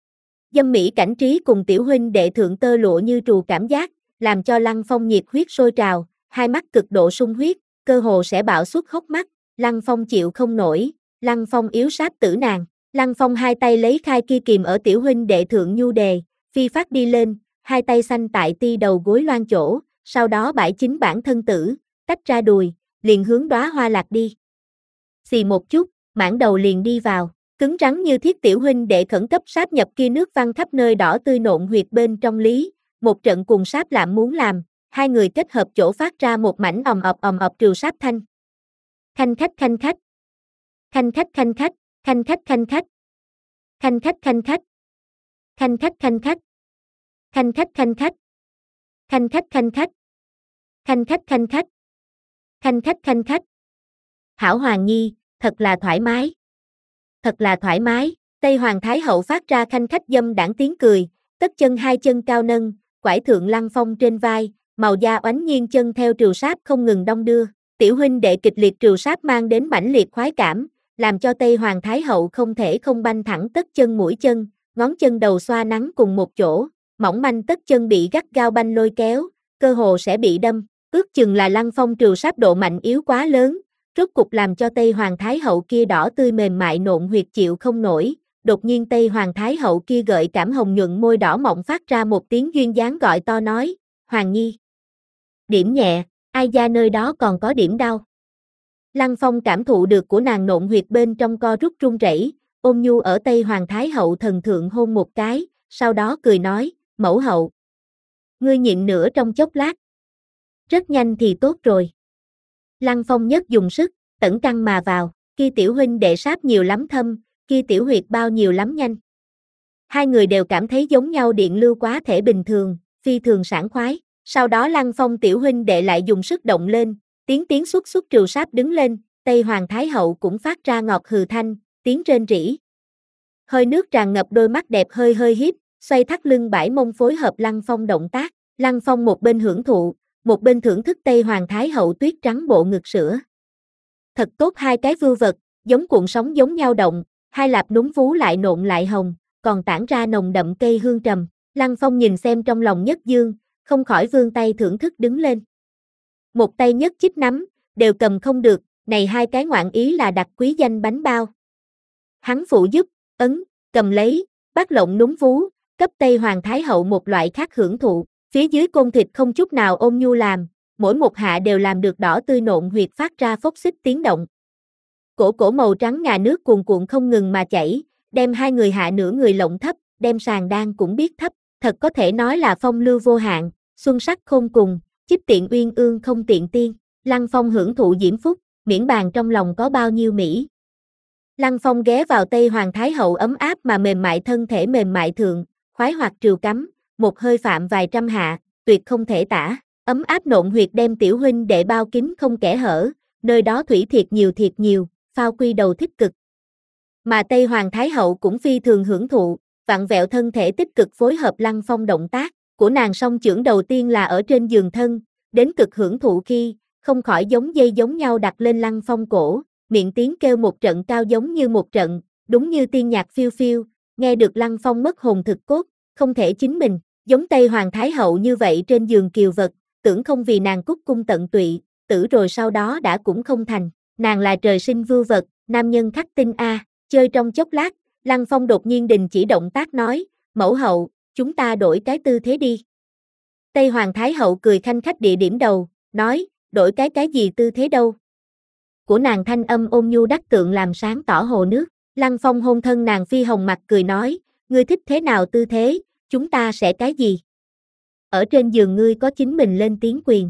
Dâm mỹ cảnh trí cùng tiểu huynh đệ thượng tơ lụa như trù cảm giác, làm cho Lăng Phong nhiệt huyết sôi trào, hai mắt cực độ sung huyết, cơ hồ sẽ bạo xuất hốc mắt, Lăng Phong chịu không nổi, Lăng Phong yếu sát tử nàng, Lăng Phong hai tay lấy khai kia kìm ở tiểu huynh đệ thượng nhu đề, phi phát đi lên, hai tay xanh tại ti đầu gối loan chỗ, sau đó bãi chính bản thân tử, tách ra đùi, liền hướng đóa hoa lạc đi. Xì một chút, mảng đầu liền đi vào, cứng rắn như thiết tiểu huynh đệ khẩn cấp sáp nhập kia nước văng khắp nơi đỏ tươi nộn huyệt bên trong lý, một trận cùng sáp lạm muốn làm, hai người kết hợp chỗ phát ra một mảnh ầm ập ầm ập trừ sáp thanh. Khanh khách khanh khách. Khanh khách khanh khách, khanh khách khanh khách. Khanh khách khanh khách. Khanh khách khanh khách. Khanh khách khanh khách. Khanh khách khanh khách. Khanh khách khanh khách. Khanh khách khanh khách. Hảo Hoàng Nhi, thật là thoải mái. Thật là thoải mái, Tây Hoàng Thái Hậu phát ra khanh khách dâm đãng tiếng cười, tất chân hai chân cao nâng, quải thượng Lăng Phong trên vai, màu da oánh nhiên chân theo trừ sáp không ngừng đong đưa, tiểu huynh đệ kịch liệt trừ sáp mang đến mãnh liệt khoái cảm, làm cho Tây Hoàng Thái Hậu không thể không banh thẳng tất chân mũi chân, ngón chân đầu xoa nắng cùng một chỗ, mỏng manh tất chân bị gắt gao banh lôi kéo, cơ hồ sẽ bị đâm, ước chừng là Lăng Phong trừ sáp độ mạnh yếu quá lớn, rốt cục làm cho Tây Hoàng Thái Hậu kia đỏ tươi mềm mại nộn huyệt chịu không nổi, đột nhiên Tây Hoàng Thái Hậu kia gợi cảm hồng nhuận môi đỏ mọng phát ra một tiếng duyên dáng gọi to nói, Hoàng Nhi. Điểm nhẹ, ai da nơi đó còn có điểm đau. Lăng Phong cảm thụ được của nàng nộn huyệt bên trong co rút run rẩy, ôm nhu ở Tây Hoàng Thái Hậu thần thượng hôn một cái, sau đó cười nói, mẫu hậu. Ngươi nhịn nữa trong chốc lát. Rất nhanh thì tốt rồi. Lăng Phong nhất dùng sức, tẩn căng mà vào, kia tiểu huynh đệ sáp nhiều lắm thâm, kia tiểu huyệt bao nhiều lắm nhanh. Hai người đều cảm thấy giống nhau điện lưu quá thể bình thường, phi thường sảng khoái. Sau đó Lăng Phong tiểu huynh đệ lại dùng sức động lên, tiếng tiếng xuất xuất trừ sáp đứng lên, Tây Hoàng Thái Hậu cũng phát ra ngọt hừ thanh, tiếng rên rỉ. Hơi nước tràn ngập đôi mắt đẹp hơi hơi híp, xoay thắt lưng bãi mông phối hợp Lăng Phong động tác, Lăng Phong một bên hưởng thụ, một bên thưởng thức Tây Hoàng Thái Hậu tuyết trắng bộ ngực sữa. Thật tốt hai cái vưu vật, giống cuộn sóng giống nhau động, hai lạp núm vú lại nộn lại hồng, còn tản ra nồng đậm cây hương trầm. Lăng Phong nhìn xem trong lòng nhất dương, không khỏi vươn tay thưởng thức đứng lên. Một tay nhất chích nắm, đều cầm không được, này hai cái ngoạn ý là đặc quý danh bánh bao. Hắn phụ giúp, ấn, cầm lấy, bắt lộng núm vú, cấp Tây Hoàng Thái Hậu một loại khác hưởng thụ, phía dưới côn thịt không chút nào ôm nhu làm, mỗi một hạ đều làm được đỏ tươi nộn huyệt phát ra phốc xích tiếng động. Cổ cổ màu trắng ngà nước cuồn cuộn không ngừng mà chảy, đem hai người hạ nửa người lộng thấp, đem sàn đan cũng biết thấp, thật có thể nói là phong lưu vô hạn, xuân sắc khôn cùng, chích tiện uyên ương không tiện tiên, Lăng Phong hưởng thụ diễm phúc, miễn bàn trong lòng có bao nhiêu mỹ. Lăng Phong ghé vào Tây Hoàng Thái Hậu ấm áp mà mềm mại thân thể mềm mại thượng, khoái hoạt trìu cắm, một hơi phạm vài trăm hạ, tuyệt không thể tả, ấm áp nộn huyệt đem tiểu huynh đệ bao kín không kẽ hở, nơi đó thủy thiệt nhiều thiệt nhiều, phao quy đầu thích cực. Mà Tây Hoàng Thái Hậu cũng phi thường hưởng thụ, vặn vẹo thân thể tích cực phối hợp Lăng Phong động tác, của nàng song chưởng đầu tiên là ở trên giường thân, đến cực hưởng thụ khi, không khỏi giống dây giống nhau đặt lên Lăng Phong cổ, miệng tiếng kêu một trận cao giống như một trận, đúng như tiên nhạc phiêu phiêu, nghe được Lăng Phong mất hồn thực cốt, không thể chính mình, giống Tây Hoàng Thái Hậu như vậy trên giường kiều vật, tưởng không vì nàng cúc cung tận tụy, tử rồi sau đó đã cũng không thành, nàng là trời sinh vưu vật, nam nhân khắc tinh a. Chơi trong chốc lát, Lăng Phong đột nhiên đình chỉ động tác nói, mẫu hậu, chúng ta đổi cái tư thế đi. Tây Hoàng Thái Hậu cười khanh khách địa điểm đầu, nói, đổi cái cái gì tư thế đâu. Của nàng thanh âm ôn nhu đắc tượng làm sáng tỏ hồ nước, Lăng Phong hôn thân nàng phi hồng mặt cười nói, ngươi thích thế nào tư thế, chúng ta sẽ cái gì? Ở trên giường ngươi có chính mình lên tiếng quyền.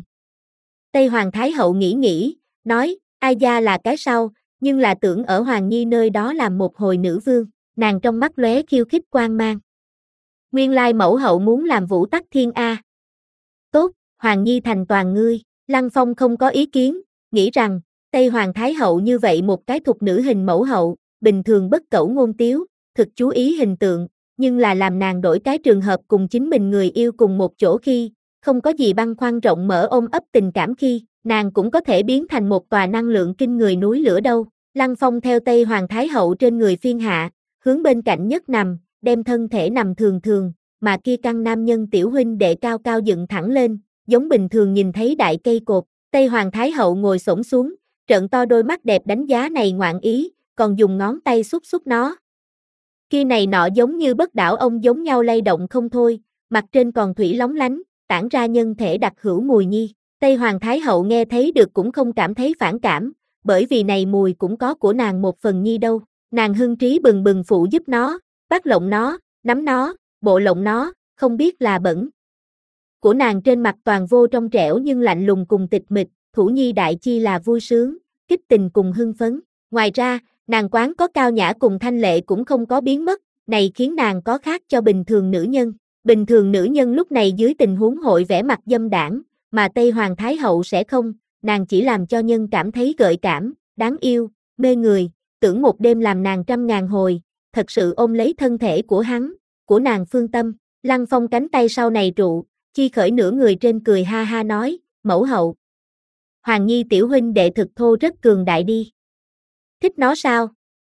Tây Hoàng Thái Hậu nghĩ nghĩ, nói, ai gia là cái sau, nhưng là tưởng ở Hoàng Nhi nơi đó làm một hồi nữ vương, nàng trong mắt lóe khiêu khích quang mang. Nguyên lai mẫu hậu muốn làm Vũ Tắc Thiên A. Tốt, Hoàng Nhi thành toàn ngươi, Lăng Phong không có ý kiến, nghĩ rằng, Tây Hoàng Thái Hậu như vậy một cái thục nữ hình mẫu hậu, bình thường bất cẩu ngôn tiếu, thực chú ý hình tượng, nhưng là làm nàng đổi cái trường hợp cùng chính mình người yêu cùng một chỗ khi, không có gì băn khoăn rộng mở ôm ấp tình cảm khi, nàng cũng có thể biến thành một tòa năng lượng kinh người núi lửa đâu. Lăng Phong theo Tây Hoàng Thái Hậu trên người phiên hạ, hướng bên cạnh nhất nằm, đem thân thể nằm thường thường, mà kia căn nam nhân tiểu huynh đệ cao cao dựng thẳng lên, giống bình thường nhìn thấy đại cây cột. Tây Hoàng Thái Hậu ngồi xổm xuống, trợn to đôi mắt đẹp đánh giá này ngoạn ý, còn dùng ngón tay xúc xúc nó. Kia này nọ giống như bất đảo ông giống nhau lay động không thôi, mặt trên còn thủy lóng lánh, tản ra nhân thể đặc hữu mùi nhi. Tây Hoàng Thái Hậu nghe thấy được cũng không cảm thấy phản cảm, bởi vì này mùi cũng có của nàng một phần nhi đâu. Nàng hưng trí bừng bừng phụ giúp nó, bắt lộng nó, nắm nó, bộ lộng nó, không biết là bẩn. Của nàng trên mặt toàn vô trong trẻo nhưng lạnh lùng cùng tịch mịch, thủ nhi đại chi là vui sướng, kích tình cùng hưng phấn. Ngoài ra, nàng quán có cao nhã cùng thanh lệ cũng không có biến mất, này khiến nàng có khác cho bình thường nữ nhân. Bình thường nữ nhân lúc này dưới tình huống hội vẻ mặt dâm đảng, mà Tây Hoàng Thái Hậu sẽ không, nàng chỉ làm cho nhân cảm thấy gợi cảm, đáng yêu, mê người, tưởng một đêm làm nàng trăm ngàn hồi, thật sự ôm lấy thân thể của hắn, của nàng phương tâm. Lăng Phong cánh tay sau này trụ, chi khởi nửa người trên cười ha ha nói, mẫu hậu. Hoàng Nhi tiểu huynh đệ thực thô rất cường đại đi. Thích nó sao?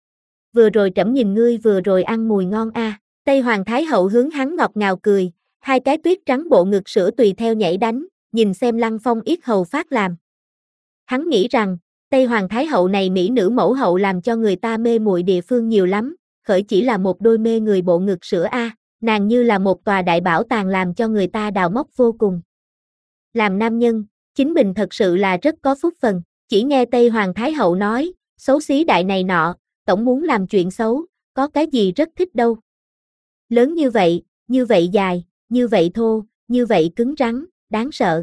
Vừa rồi trẫm nhìn ngươi vừa rồi ăn mùi ngon a. À. Tây Hoàng Thái Hậu hướng hắn ngọt ngào cười, hai cái tuyết trắng bộ ngực sữa tùy theo nhảy đánh, nhìn xem Lăng Phong yết hầu phát làm. Hắn nghĩ rằng, Tây Hoàng Thái Hậu này mỹ nữ mẫu hậu làm cho người ta mê muội địa phương nhiều lắm, khởi chỉ là một đôi mê người bộ ngực sữa a, à. Nàng như là một tòa đại bảo tàng làm cho người ta đào móc vô cùng. Làm nam nhân, chính mình thật sự là rất có phúc phần, chỉ nghe Tây Hoàng Thái Hậu nói, xấu xí đại này nọ, tổng muốn làm chuyện xấu, có cái gì rất thích đâu. Lớn như vậy, như vậy dài, như vậy thô, như vậy cứng rắn, đáng sợ.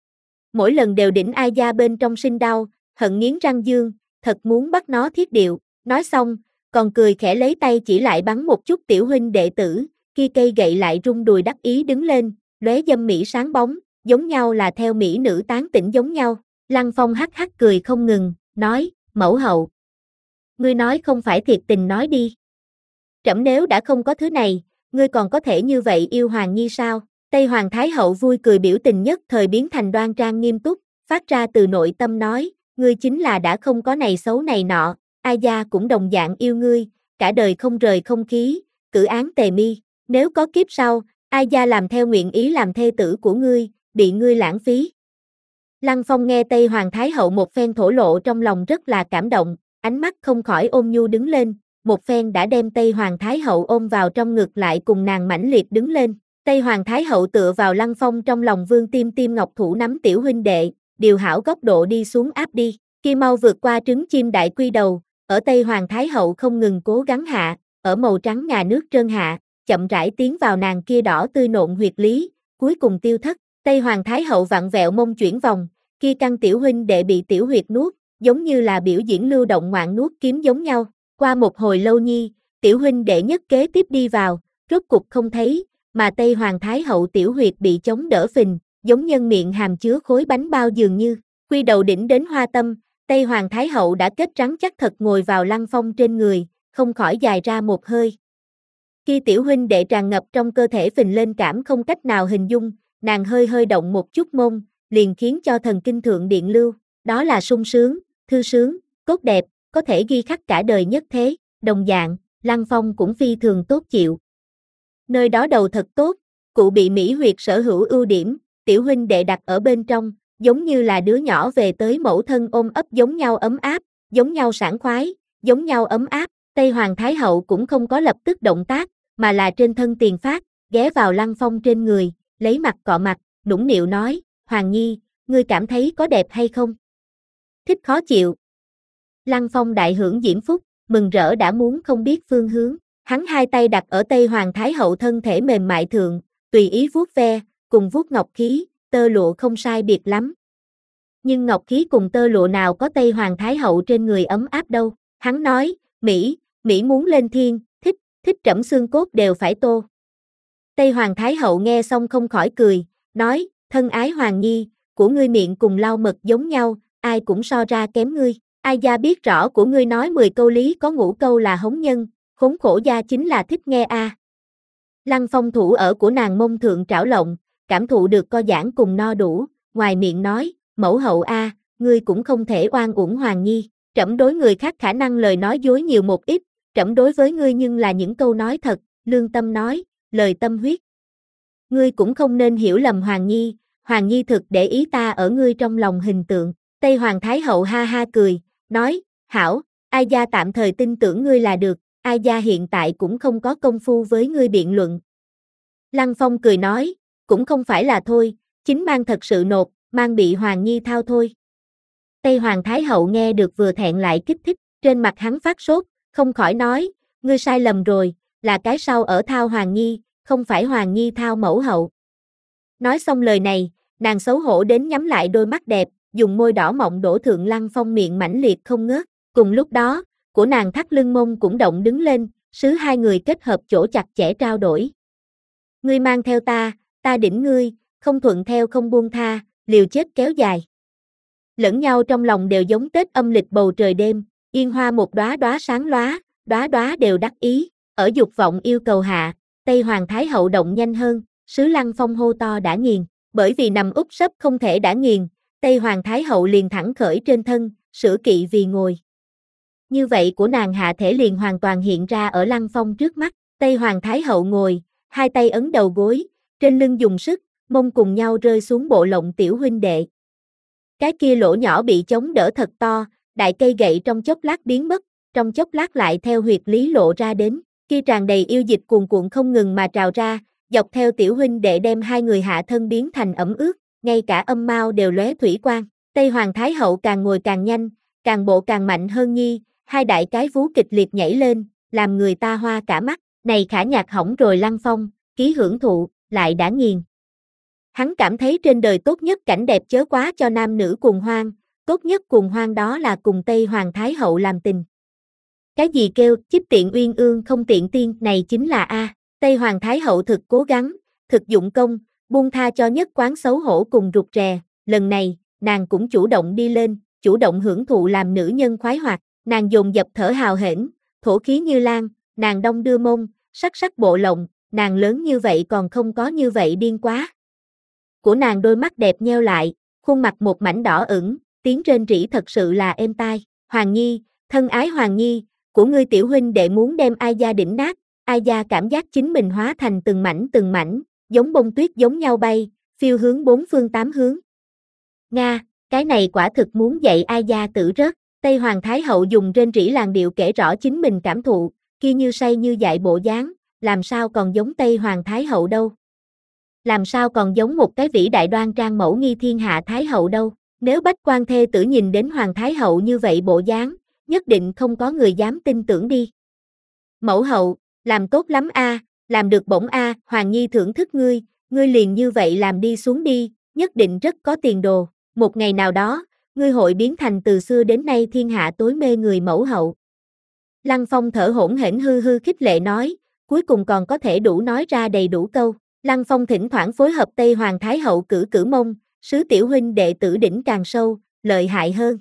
Mỗi lần đều đỉnh ai da bên trong sinh đau, hận nghiến răng dương, thật muốn bắt nó thiết điệu, nói xong, còn cười khẽ lấy tay chỉ lại bắn một chút tiểu huynh đệ tử, kia cây gậy lại rung đùi đắc ý đứng lên, lóe dâm mỹ sáng bóng, giống nhau là theo mỹ nữ tán tỉnh giống nhau. Lăng Phong hắc hắc cười không ngừng, nói, mẫu hậu. Ngươi nói không phải thiệt tình nói đi. Trẫm nếu đã không có thứ này, ngươi còn có thể như vậy yêu Hoàng Nhi sao? Tây Hoàng Thái Hậu vui cười biểu tình nhất thời biến thành đoan trang nghiêm túc, phát ra từ nội tâm nói, ngươi chính là đã không có này xấu này nọ, ai gia cũng đồng dạng yêu ngươi, cả đời không rời không khí, cử án tề mi, nếu có kiếp sau, ai gia làm theo nguyện ý làm thê tử của ngươi, bị ngươi lãng phí. Lăng Phong nghe Tây Hoàng Thái Hậu một phen thổ lộ trong lòng rất là cảm động, ánh mắt không khỏi ôn nhu đứng lên, một phen đã đem Tây Hoàng Thái Hậu ôm vào trong ngực lại cùng nàng mãnh liệt đứng lên. Tây Hoàng Thái Hậu tựa vào Lăng Phong trong lòng vương tim tim ngọc thủ nắm tiểu huynh đệ, điều hảo góc độ đi xuống áp đi, kia mau vượt qua trứng chim đại quy đầu, ở Tây Hoàng Thái Hậu không ngừng cố gắng hạ, ở màu trắng ngà nước trơn hạ, chậm rãi tiến vào nàng kia đỏ tươi nộn huyệt lý, cuối cùng tiêu thất. Tây Hoàng Thái Hậu vặn vẹo mông chuyển vòng, kia căn tiểu huynh đệ bị tiểu huyệt nuốt, giống như là biểu diễn lưu động ngoạn nuốt kiếm giống nhau. Qua một hồi lâu nhi, tiểu huynh đệ nhất kế tiếp đi vào, rốt cục không thấy, mà Tây Hoàng Thái Hậu tiểu huyệt bị chống đỡ phình, giống nhân miệng hàm chứa khối bánh bao dường như. Quy đầu đỉnh đến hoa tâm, Tây Hoàng Thái Hậu đã kết rắn chắc thật ngồi vào Lăng Phong trên người, không khỏi dài ra một hơi. Khi tiểu huynh đệ tràn ngập trong cơ thể phình lên cảm không cách nào hình dung, nàng hơi hơi động một chút mông, liền khiến cho thần kinh thượng điện lưu, đó là sung sướng, thư sướng, cốt đẹp, có thể ghi khắc cả đời nhất thế, đồng dạng, Lăng Phong cũng phi thường tốt chịu. Nơi đó đầu thật tốt, cụ bị mỹ huyệt sở hữu ưu điểm, tiểu huynh đệ đặt ở bên trong, giống như là đứa nhỏ về tới mẫu thân ôm ấp giống nhau ấm áp, giống nhau sảng khoái, giống nhau ấm áp. Tây Hoàng Thái Hậu cũng không có lập tức động tác, mà là trên thân tiền phát, ghé vào Lăng Phong trên người, lấy mặt cọ mặt, nũng nịu nói, Hoàng Nhi, ngươi cảm thấy có đẹp hay không? Thích khó chịu. Lăng Phong đại hưởng diễm phúc, mừng rỡ đã muốn không biết phương hướng, hắn hai tay đặt ở Tây Hoàng Thái Hậu thân thể mềm mại thượng, tùy ý vuốt ve, cùng vuốt ngọc khí, tơ lụa không sai biệt lắm. Nhưng ngọc khí cùng tơ lụa nào có Tây Hoàng Thái Hậu trên người ấm áp đâu, hắn nói, Mỹ, Mỹ muốn lên thiên, thích, thích trẫm xương cốt đều phải tô. Tây Hoàng Thái Hậu nghe xong không khỏi cười, nói, thân ái Hoàng Nhi, của ngươi miệng cùng lau mật giống nhau, ai cũng so ra kém ngươi, ai gia biết rõ của ngươi nói mười câu lý có ngũ câu là hống nhân, khốn khổ gia chính là thích nghe a. À. Lăng Phong thủ ở của nàng mông thượng trảo lộng, cảm thụ được co giãn cùng no đủ, ngoài miệng nói, mẫu hậu a, à, ngươi cũng không thể oan uổng Hoàng Nhi, trẫm đối người khác khả năng lời nói dối nhiều một ít, trẫm đối với ngươi nhưng là những câu nói thật, lương tâm nói, lời tâm huyết. Ngươi cũng không nên hiểu lầm Hoàng Nhi, Hoàng Nhi thực để ý ta ở ngươi trong lòng hình tượng. Tây Hoàng Thái Hậu ha ha cười, nói, hảo, ai gia tạm thời tin tưởng ngươi là được, ai gia hiện tại cũng không có công phu với ngươi biện luận. Lăng Phong cười nói, cũng không phải là thôi, chính mang thật sự nột, mang bị Hoàng Nhi thao thôi. Tây Hoàng Thái Hậu nghe được vừa thẹn lại kích thích, trên mặt hắn phát sốt, không khỏi nói, ngươi sai lầm rồi, là cái sau ở thao Hoàng Nhi, không phải Hoàng Nhi thao mẫu hậu. Nói xong lời này, nàng xấu hổ đến nhắm lại đôi mắt đẹp, dùng môi đỏ mọng đổ thượng Lăng Phong miệng mãnh liệt không ngớt, cùng lúc đó, của nàng thắt lưng mông cũng động đứng lên, sứ hai người kết hợp chỗ chặt chẽ trao đổi. Ngươi mang theo ta, ta đỉnh ngươi, không thuận theo không buông tha, liều chết kéo dài. Lẫn nhau trong lòng đều giống Tết âm lịch bầu trời đêm, yên hoa một đóa đóa sáng lóa, đóa đóa đều đắc ý, ở dục vọng yêu cầu hạ, Tây Hoàng Thái Hậu động nhanh hơn, sứ Lăng Phong hô to đã nghiền, bởi vì nằm úp sấp không thể đã nghiền, Tây Hoàng Thái Hậu liền thẳng khởi trên thân, sửa kỵ vì ngồi. Như vậy của nàng hạ thể liền hoàn toàn hiện ra ở Lăng Phong trước mắt, Tây Hoàng Thái Hậu ngồi, hai tay ấn đầu gối, trên lưng dùng sức, mông cùng nhau rơi xuống bộ lộng tiểu huynh đệ. Cái kia lỗ nhỏ bị chống đỡ thật to, đại cây gậy trong chốc lát biến mất, trong chốc lát lại theo huyệt lý lộ ra đến, kia tràn đầy yêu dịch cuồn cuộn không ngừng mà trào ra, dọc theo tiểu huynh đệ đem hai người hạ thân biến thành ẩm ướt, ngay cả âm mao đều lóe thủy quang. Tây Hoàng Thái Hậu càng ngồi càng nhanh, càng bộ càng mạnh hơn nhi, hai đại cái vú kịch liệt nhảy lên, làm người ta hoa cả mắt, này khả nhạc hỏng rồi Lăng Phong, ký hưởng thụ, lại đã nghiền. Hắn cảm thấy trên đời tốt nhất cảnh đẹp chớ quá cho nam nữ cùng hoang, tốt nhất cùng hoang đó là cùng Tây Hoàng Thái Hậu làm tình. Cái gì kêu, chíp tiện uyên ương không tiện tiên, này chính là A, Tây Hoàng Thái Hậu thực cố gắng, thực dụng công, buông tha cho nhất quán xấu hổ cùng rụt rè, lần này, nàng cũng chủ động đi lên, chủ động hưởng thụ làm nữ nhân khoái hoạt, nàng dồn dập thở hào hển, thổ khí như lan, nàng đong đưa mông, sắc sắc bộ lộng, nàng lớn như vậy còn không có như vậy điên quá. Của nàng đôi mắt đẹp nheo lại, khuôn mặt một mảnh đỏ ửng, tiếng rên rỉ thật sự là êm tai. Hoàng Nhi, thân ái Hoàng Nhi, của ngươi tiểu huynh đệ muốn đem ai gia đỉnh nát, ai gia cảm giác chính mình hóa thành từng mảnh từng mảnh, giống bông tuyết giống nhau bay, phiêu hướng bốn phương tám hướng. Nga, cái này quả thực muốn dạy ai gia tử rớt. Tây Hoàng Thái Hậu dùng rên rỉ làn điệu kể rõ chính mình cảm thụ, kia như say như dại bộ dáng, làm sao còn giống Tây Hoàng Thái Hậu đâu. Làm sao còn giống một cái vĩ đại đoan trang mẫu nghi thiên hạ Thái Hậu đâu, nếu bách quan thê tử nhìn đến Hoàng Thái Hậu như vậy bộ dáng, nhất định không có người dám tin tưởng đi. Mẫu hậu, làm tốt lắm a, làm được bổng a, Hoàng Nhi thưởng thức ngươi, ngươi liền như vậy làm đi xuống đi, nhất định rất có tiền đồ, một ngày nào đó, ngươi hội biến thành từ xưa đến nay thiên hạ tối mê người mẫu hậu. Lăng Phong thở hổn hển hư hư khích lệ nói, cuối cùng còn có thể đủ nói ra đầy đủ câu. Lăng Phong thỉnh thoảng phối hợp Tây Hoàng Thái Hậu cử cử mông, sứ tiểu huynh đệ tử đỉnh càng sâu, lợi hại hơn.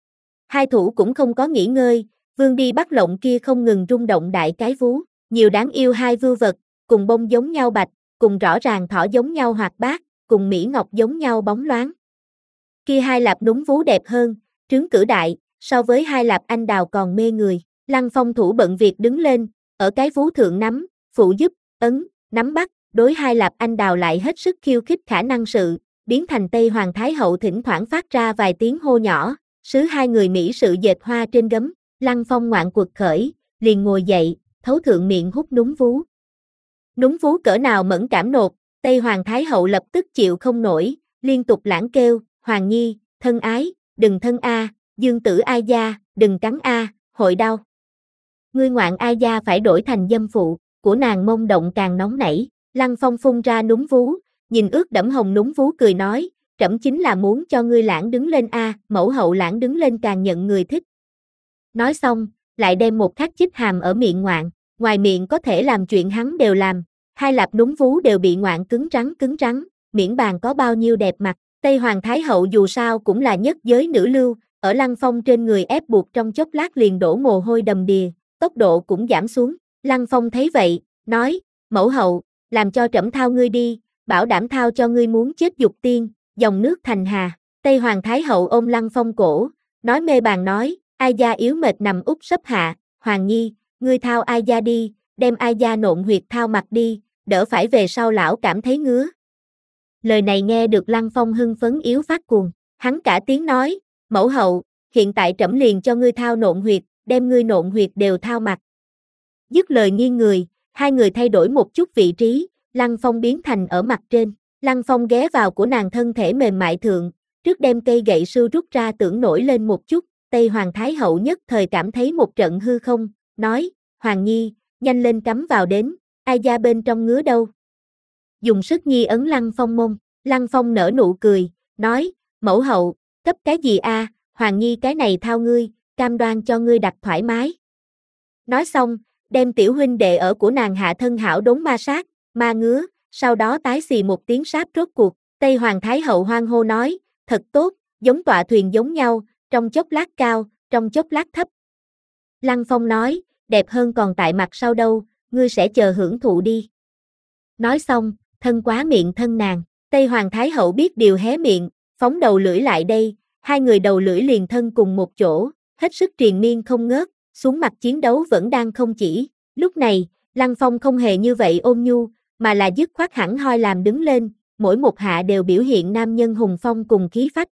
Hai thủ cũng không có nghỉ ngơi, vương đi bắt lộng kia không ngừng rung động đại cái vú, nhiều đáng yêu hai vưu vật, cùng bông giống nhau bạch, cùng rõ ràng thỏ giống nhau hoạt bát, cùng mỹ ngọc giống nhau bóng loáng. Kia hai lạp đúng vú đẹp hơn, trướng cử đại, so với hai lạp anh đào còn mê người. Lăng Phong thủ bận việc đứng lên, ở cái vú thượng nắm, phụ giúp, ấn, nắm bắt, đối hai lạp anh đào lại hết sức khiêu khích khả năng sự, biến thành Tây Hoàng Thái Hậu thỉnh thoảng phát ra vài tiếng hô nhỏ, sứ hai người Mỹ sự dệt hoa trên gấm. Lăng Phong ngoạn quật khởi, liền ngồi dậy, thấu thượng miệng hút núm vú. Núm vú cỡ nào mẫn cảm nột, Tây Hoàng Thái Hậu lập tức chịu không nổi, liên tục lãng kêu, Hoàng Nhi, thân ái, đừng thân a, dương tử ai gia, đừng cắn a, hội đau. Ngươi ngoạn ai gia phải đổi thành dâm phụ, của nàng mông động càng nóng nảy. Lăng Phong phun ra núm vú, nhìn ướt đẫm hồng núm vú cười nói, trẫm chính là muốn cho ngươi lãng đứng lên a, mẫu hậu lãng đứng lên càng nhận người thích. Nói xong, lại đem một khắc chích hàm ở miệng ngoạn, ngoài miệng có thể làm chuyện hắn đều làm, hai lạp núm vú đều bị ngoạn cứng rắn cứng rắn, miễn bàn có bao nhiêu đẹp mặt. Tây Hoàng Thái Hậu dù sao cũng là nhất giới nữ lưu, ở Lăng Phong trên người ép buộc trong chốc lát liền đổ mồ hôi đầm đìa, tốc độ cũng giảm xuống. Lăng Phong thấy vậy, nói, mẫu hậu, làm cho trẫm thao ngươi đi, bảo đảm thao cho ngươi muốn chết dục tiên, dòng nước thành hà. Tây Hoàng Thái Hậu ôm Lăng Phong cổ, nói mê bàn nói, ai gia yếu mệt nằm úp sấp hạ, Hoàng Nhi, ngươi thao ai gia đi, đem ai gia nộn huyệt thao mặt đi, đỡ phải về sau lão cảm thấy ngứa. Lời này nghe được Lăng Phong hưng phấn yếu phát cuồng, hắn cả tiếng nói, mẫu hậu, hiện tại trẫm liền cho ngươi thao nộn huyệt, đem ngươi nộn huyệt đều thao mặt. Dứt lời nghiêng người, hai người thay đổi một chút vị trí, Lăng Phong biến thành ở mặt trên, Lăng Phong ghé vào của nàng thân thể mềm mại thượng, trước đem cây gậy sưu rút ra tưởng nổi lên một chút, Tây Hoàng Thái Hậu nhất thời cảm thấy một trận hư không, nói, Hoàng Nhi, nhanh lên cắm vào đến, ai gia bên trong ngứa đâu. Dùng sức nhi ấn Lăng Phong mông, Lăng Phong nở nụ cười, nói, mẫu hậu, cấp cái gì a, Hoàng Nhi cái này thao ngươi, cam đoan cho ngươi đặt thoải mái. Nói xong, đem tiểu huynh đệ ở của nàng hạ thân hảo đốn ma sát, ma ngứa, sau đó tái xì một tiếng sáp rốt cuộc, Tây Hoàng Thái Hậu hoan hô nói, thật tốt, giống tọa thuyền giống nhau, trong chốc lát cao, trong chốc lát thấp. Lăng Phong nói, đẹp hơn còn tại mặt sau đâu, ngươi sẽ chờ hưởng thụ đi. Nói xong, thân quá miệng thân nàng, Tây Hoàng Thái Hậu biết điều hé miệng, phóng đầu lưỡi lại đây, hai người đầu lưỡi liền thân cùng một chỗ, hết sức triền miên không ngớt, xuống mặt chiến đấu vẫn đang không chỉ. Lúc này, Lăng Phong không hề như vậy ôn nhu, mà là dứt khoát hẳn hoi làm đứng lên, mỗi một hạ đều biểu hiện nam nhân hùng phong cùng khí phách.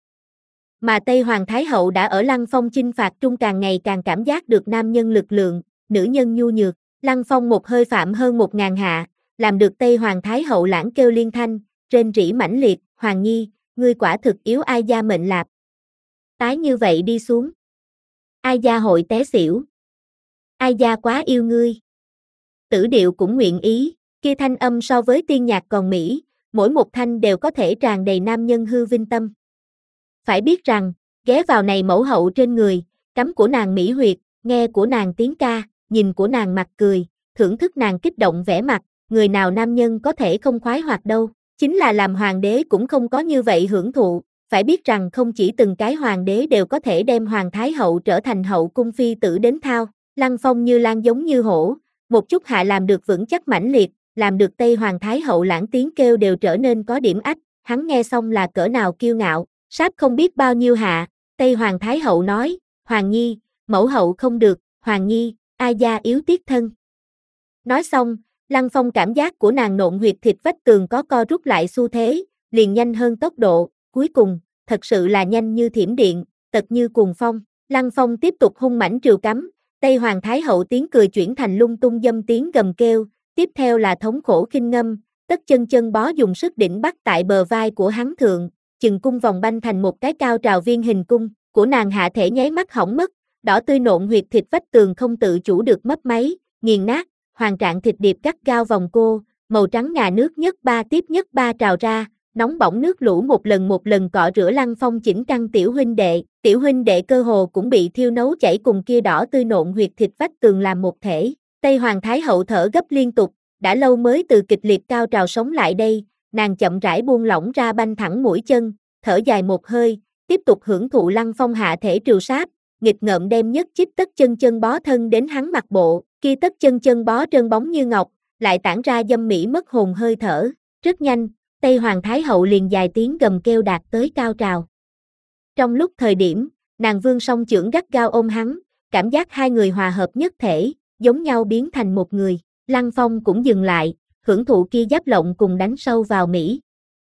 Mà Tây Hoàng Thái Hậu đã ở Lăng Phong chinh phạt trung càng ngày càng cảm giác được nam nhân lực lượng, nữ nhân nhu nhược. Lăng Phong một hơi phạm hơn một ngàn hạ, làm được Tây Hoàng Thái Hậu lãng kêu liên thanh, rên rỉ mãnh liệt, Hoàng Nhi, ngươi quả thực yếu ai gia mệnh lạp. Tái như vậy đi xuống. Ai gia hội té xỉu. Ai gia quá yêu ngươi. Tử điệu cũng nguyện ý, kia thanh âm so với tiên nhạc còn mỹ, mỗi một thanh đều có thể tràn đầy nam nhân hư vinh tâm. Phải biết rằng, ghé vào này mẫu hậu trên người, cắm của nàng mỹ huyệt, nghe của nàng tiếng ca, nhìn của nàng mặt cười, thưởng thức nàng kích động vẻ mặt, người nào nam nhân có thể không khoái hoạt đâu, chính là làm hoàng đế cũng không có như vậy hưởng thụ, phải biết rằng không chỉ từng cái hoàng đế đều có thể đem hoàng thái hậu trở thành hậu cung phi tử đến thao, Lăng Phong như lan giống như hổ, một chút hạ làm được vững chắc mãnh liệt, làm được Tây Hoàng Thái Hậu lãng tiếng kêu đều trở nên có điểm ách, hắn nghe xong là cỡ nào kiêu ngạo, sáp không biết bao nhiêu hạ, Tây Hoàng Thái Hậu nói, Hoàng Nhi, mẫu hậu không được, Hoàng Nhi, ai gia yếu tiết thân. Nói xong, Lăng Phong cảm giác của nàng nộn huyệt thịt vách tường có co rút lại xu thế, liền nhanh hơn tốc độ, cuối cùng, thật sự là nhanh như thiểm điện, tật như cuồng phong, Lăng Phong tiếp tục hung mãnh triều cắm, Tây Hoàng Thái Hậu tiếng cười chuyển thành lung tung dâm tiếng gầm kêu, tiếp theo là thống khổ khinh ngâm, tất chân chân bó dùng sức đỉnh bắt tại bờ vai của hắn thượng, chừng cung vòng banh thành một cái cao trào viên hình cung, của nàng hạ thể nháy mắt hỏng mất, đỏ tươi nộn huyệt thịt vách tường không tự chủ được mấp máy, nghiền nát, hoàng trạng thịt điệp cắt gao vòng cô, màu trắng ngà nước nhất ba tiếp nhất ba trào ra, nóng bỏng nước lũ một lần một lần cọ rửa Lăng Phong chỉnh căn tiểu huynh đệ, tiểu huynh đệ cơ hồ cũng bị thiêu nấu chảy cùng kia đỏ tươi nộn huyệt thịt vách tường làm một thể. Tây Hoàng Thái Hậu thở gấp liên tục, đã lâu mới từ kịch liệt cao trào sống lại đây, nàng chậm rãi buông lỏng ra banh thẳng mũi chân, thở dài một hơi, tiếp tục hưởng thụ Lăng Phong hạ thể triều sát, nghịch ngợm đem nhất chích tất chân chân bó thân đến hắn mặt bộ, kia tất chân chân bó trơn bóng như ngọc, lại tản ra dâm mỹ mất hồn hơi thở, rất nhanh, Tây Hoàng Thái Hậu liền dài tiếng gầm kêu đạt tới cao trào. Trong lúc thời điểm, Nàng vươn song chưởng gắt gao ôm hắn, cảm giác hai người hòa hợp nhất thể, giống nhau biến thành một người. Lăng Phong cũng dừng lại, hưởng thụ kia giáp lộng cùng đánh sâu vào Mỹ.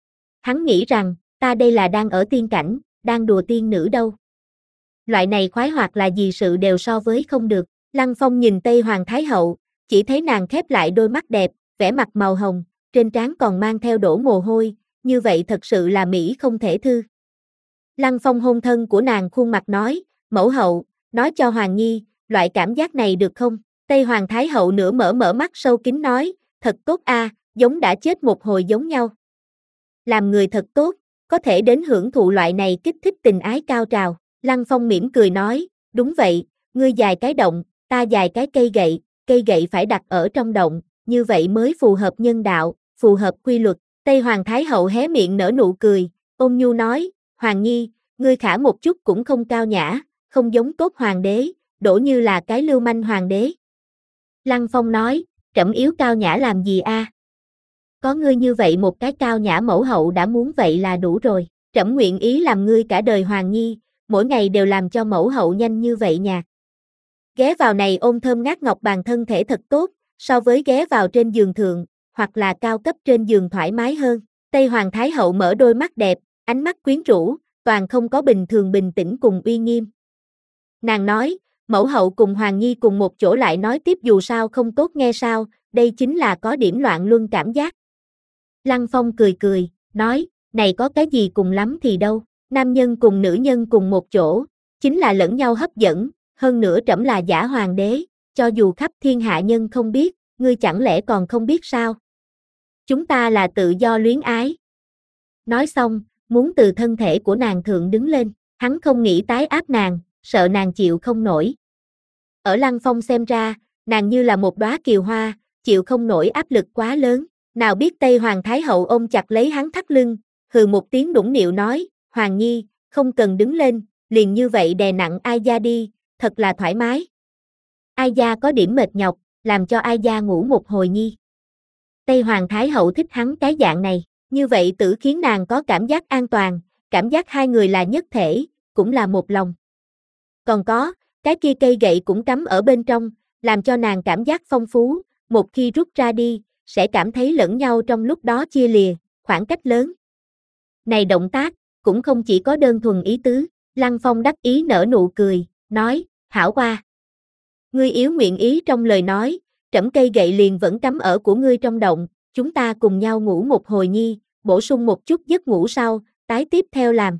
Hắn nghĩ rằng, ta đây là đang ở tiên cảnh, đang đùa tiên nữ đâu. Loại này khoái hoạt là gì sự đều so với không được. Lăng Phong nhìn Tây Hoàng Thái Hậu, chỉ thấy nàng khép lại đôi mắt đẹp, vẻ mặt màu hồng, trên trán còn mang theo đổ mồ hôi, như vậy thật sự là Mỹ không thể thư. Lăng Phong hôn thân của nàng khuôn mặt nói, mẫu hậu, nói cho Hoàng Nhi, loại cảm giác này được không? Tây Hoàng Thái Hậu nửa mở mở mắt sâu kín nói, thật tốt a, giống đã chết một hồi giống nhau. Làm người thật tốt, có thể đến hưởng thụ loại này kích thích tình ái cao trào. Lăng Phong mỉm cười nói, đúng vậy, ngươi dài cái động, ta dài cái cây gậy, cây gậy phải đặt ở trong động, như vậy mới phù hợp nhân đạo, phù hợp quy luật. Tây Hoàng Thái Hậu hé miệng nở nụ cười, ôn nhu nói, Hoàng Nhi, ngươi khả một chút cũng không cao nhã, không giống tốt hoàng đế, đổ như là cái lưu manh hoàng đế. Lăng Phong nói, trẫm yếu cao nhã làm gì a? Có ngươi như vậy một cái cao nhã mẫu hậu đã muốn vậy là đủ rồi, trẫm nguyện ý làm ngươi cả đời Hoàng Nhi, mỗi ngày đều làm cho mẫu hậu nhanh như vậy nhạc. Ghé vào này ôm thơm ngát ngọc bàn thân thể thật tốt, so với ghé vào trên giường thượng, hoặc là cao cấp trên giường thoải mái hơn. Tây Hoàng Thái Hậu mở đôi mắt đẹp, ánh mắt quyến rũ, toàn không có bình thường bình tĩnh cùng uy nghiêm. Nàng nói, mẫu hậu cùng Hoàng Nhi cùng một chỗ lại nói tiếp dù sao không tốt nghe sao, đây chính là có điểm loạn luân cảm giác. Lăng Phong cười cười, nói, này có cái gì cùng lắm thì đâu, nam nhân cùng nữ nhân cùng một chỗ, chính là lẫn nhau hấp dẫn, hơn nữa trẫm là giả hoàng đế, cho dù khắp thiên hạ nhân không biết, ngươi chẳng lẽ còn không biết sao? Chúng ta là tự do luyến ái. Nói xong, muốn từ thân thể của nàng thượng đứng lên, hắn không nghĩ tái áp nàng, sợ nàng chịu không nổi. Ở Lăng Phong xem ra, nàng như là một đóa kiều hoa, chịu không nổi áp lực quá lớn, nào biết Tây Hoàng Thái Hậu ôm chặt lấy hắn thắt lưng, hừ một tiếng đũng nịu nói, Hoàng Nhi, không cần đứng lên, liền như vậy đè nặng Ai Gia đi, thật là thoải mái. Ai Gia có điểm mệt nhọc, làm cho Ai Gia ngủ một hồi nhi. Tây Hoàng Thái Hậu thích hắn cái dạng này, như vậy tự khiến nàng có cảm giác an toàn, cảm giác hai người là nhất thể, cũng là một lòng. Còn có, cái kia cây gậy cũng cắm ở bên trong, làm cho nàng cảm giác phong phú, một khi rút ra đi, sẽ cảm thấy lẫn nhau trong lúc đó chia lìa, khoảng cách lớn. Này động tác, cũng không chỉ có đơn thuần ý tứ, Lăng Phong đắc ý nở nụ cười, nói, hảo qua. Ngươi yếu nguyện ý trong lời nói, trẫm cây gậy liền vẫn cắm ở của ngươi trong động, chúng ta cùng nhau ngủ một hồi nhi, bổ sung một chút giấc ngủ sau, tái tiếp theo làm.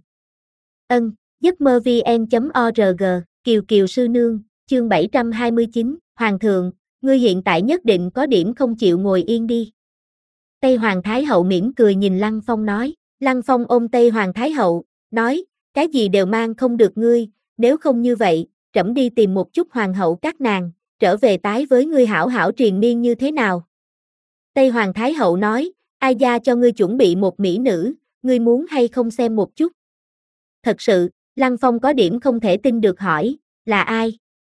Ân, giấc mơ vn chấm org, Kiều Kiều Sư Nương, chương bảy trăm hai mươi chín, Hoàng thượng, ngươi hiện tại nhất định có điểm không chịu ngồi yên đi. Tây Hoàng Thái Hậu mỉm cười nhìn Lăng Phong nói, Lăng Phong ôm Tây Hoàng Thái Hậu, nói, cái gì đều mang không được ngươi, nếu không như vậy, trẫm đi tìm một chút hoàng hậu các nàng, trở về tái với ngươi hảo hảo triền miên như thế nào. Tây Hoàng Thái Hậu nói, Ai Gia cho ngươi chuẩn bị một mỹ nữ, ngươi muốn hay không xem một chút. Thật sự, Lăng Phong có điểm không thể tin được hỏi, là ai?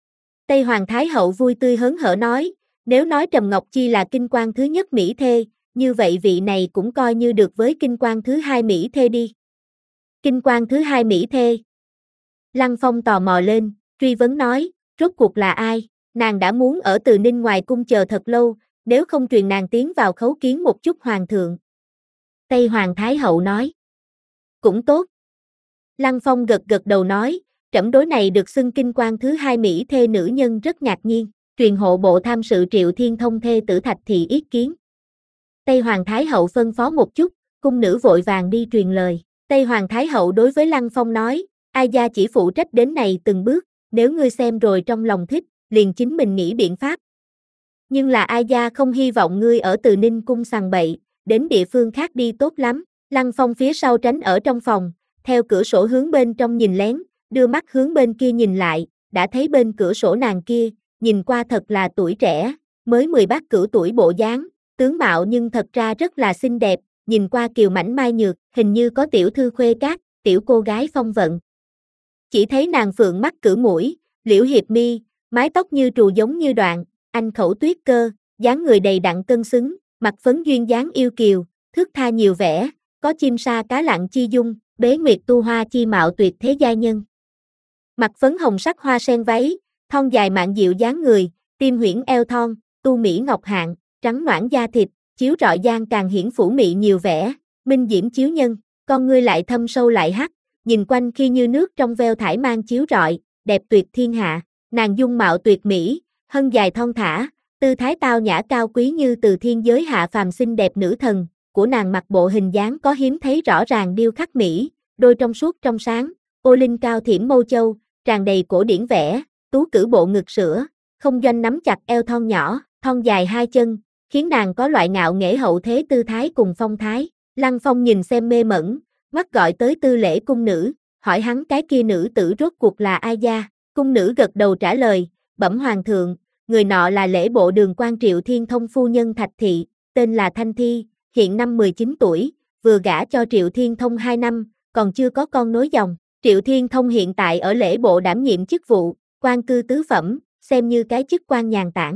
Tây Hoàng Thái Hậu vui tươi hớn hở nói, nếu nói Trầm Ngọc Chi là kinh quan thứ nhất mỹ thê, như vậy vị này cũng coi như được với kinh quan thứ hai mỹ thê đi. Kinh quan thứ hai mỹ thê. Lăng Phong tò mò lên, truy vấn nói, rốt cuộc là ai? Nàng đã muốn ở Từ Ninh ngoài cung chờ thật lâu, nếu không truyền nàng tiến vào khấu kiến một chút hoàng thượng. Tây Hoàng Thái Hậu nói, cũng tốt. Lăng Phong gật gật đầu nói, trẫm đối này được xưng kinh quan thứ hai mỹ thê nữ nhân rất ngạc nhiên, truyền hộ bộ tham sự Triệu Thiên Thông thê tử Thạch Thị ý kiến. Tây Hoàng Thái Hậu phân phó một chút, cung nữ vội vàng đi truyền lời. Tây Hoàng Thái Hậu đối với Lăng Phong nói, Ai Gia chỉ phụ trách đến này từng bước, nếu ngươi xem rồi trong lòng thích, liền chính mình nghĩ biện pháp. Nhưng là Ai Gia không hy vọng ngươi ở Từ Ninh cung sằng bậy, đến địa phương khác đi tốt lắm. Lăng Phong phía sau tránh ở trong phòng, theo cửa sổ hướng bên trong nhìn lén, đưa mắt hướng bên kia nhìn lại, đã thấy bên cửa sổ nàng kia, nhìn qua thật là tuổi trẻ, mới mười bát cửu tuổi bộ dáng, tướng mạo nhưng thật ra rất là xinh đẹp, nhìn qua kiều mảnh mai nhược, hình như có tiểu thư khuê cát, tiểu cô gái phong vận. Chỉ thấy nàng phượng mắt cử mũi, liễu hiệp mi, mái tóc như trù giống như đoạn, anh khẩu tuyết cơ, dáng người đầy đặn cân xứng, mặt phấn duyên dáng yêu kiều, thước tha nhiều vẻ, có chim sa cá lặng chi dung, bế nguyệt tu hoa chi mạo tuyệt thế giai nhân. Mặc phấn hồng sắc hoa sen váy, thon dài mạn dịu dáng người, tim huyễn eo thon, tu mỹ ngọc hạng, trắng nõn da thịt, chiếu rọi gian càng hiển phủ mị nhiều vẻ, minh diễm chiếu nhân, con ngươi lại thâm sâu lại hắc, nhìn quanh khi như nước trong veo thải mang chiếu rọi, đẹp tuyệt thiên hạ, nàng dung mạo tuyệt mỹ, hân dài thon thả, tư thái tao nhã cao quý như từ thiên giới hạ phàm xinh đẹp nữ thần, của nàng mặc bộ hình dáng có hiếm thấy rõ ràng điêu khắc mỹ, đôi trong suốt trong sáng, ô linh cao thiểm mâu châu, tràn đầy cổ điển vẽ, tú cử bộ ngực sữa, không doanh nắm chặt eo thon nhỏ, thon dài hai chân, khiến nàng có loại ngạo nghễ hậu thế tư thái cùng phong thái. Lăng Phong nhìn xem mê mẩn, mắt gọi tới Tư Lễ cung nữ, hỏi hắn cái kia nữ tử rốt cuộc là ai gia, cung nữ gật đầu trả lời, bẩm hoàng thượng, người nọ là lễ bộ đường quan Triệu Thiên Thông phu nhân Thạch Thị, tên là Thanh Thi, hiện năm mười chín tuổi, vừa gả cho Triệu Thiên Thông hai năm, còn chưa có con nối dòng. Triệu Thiên Thông hiện tại ở lễ bộ đảm nhiệm chức vụ, quan cư tứ phẩm, xem như cái chức quan nhàn tản.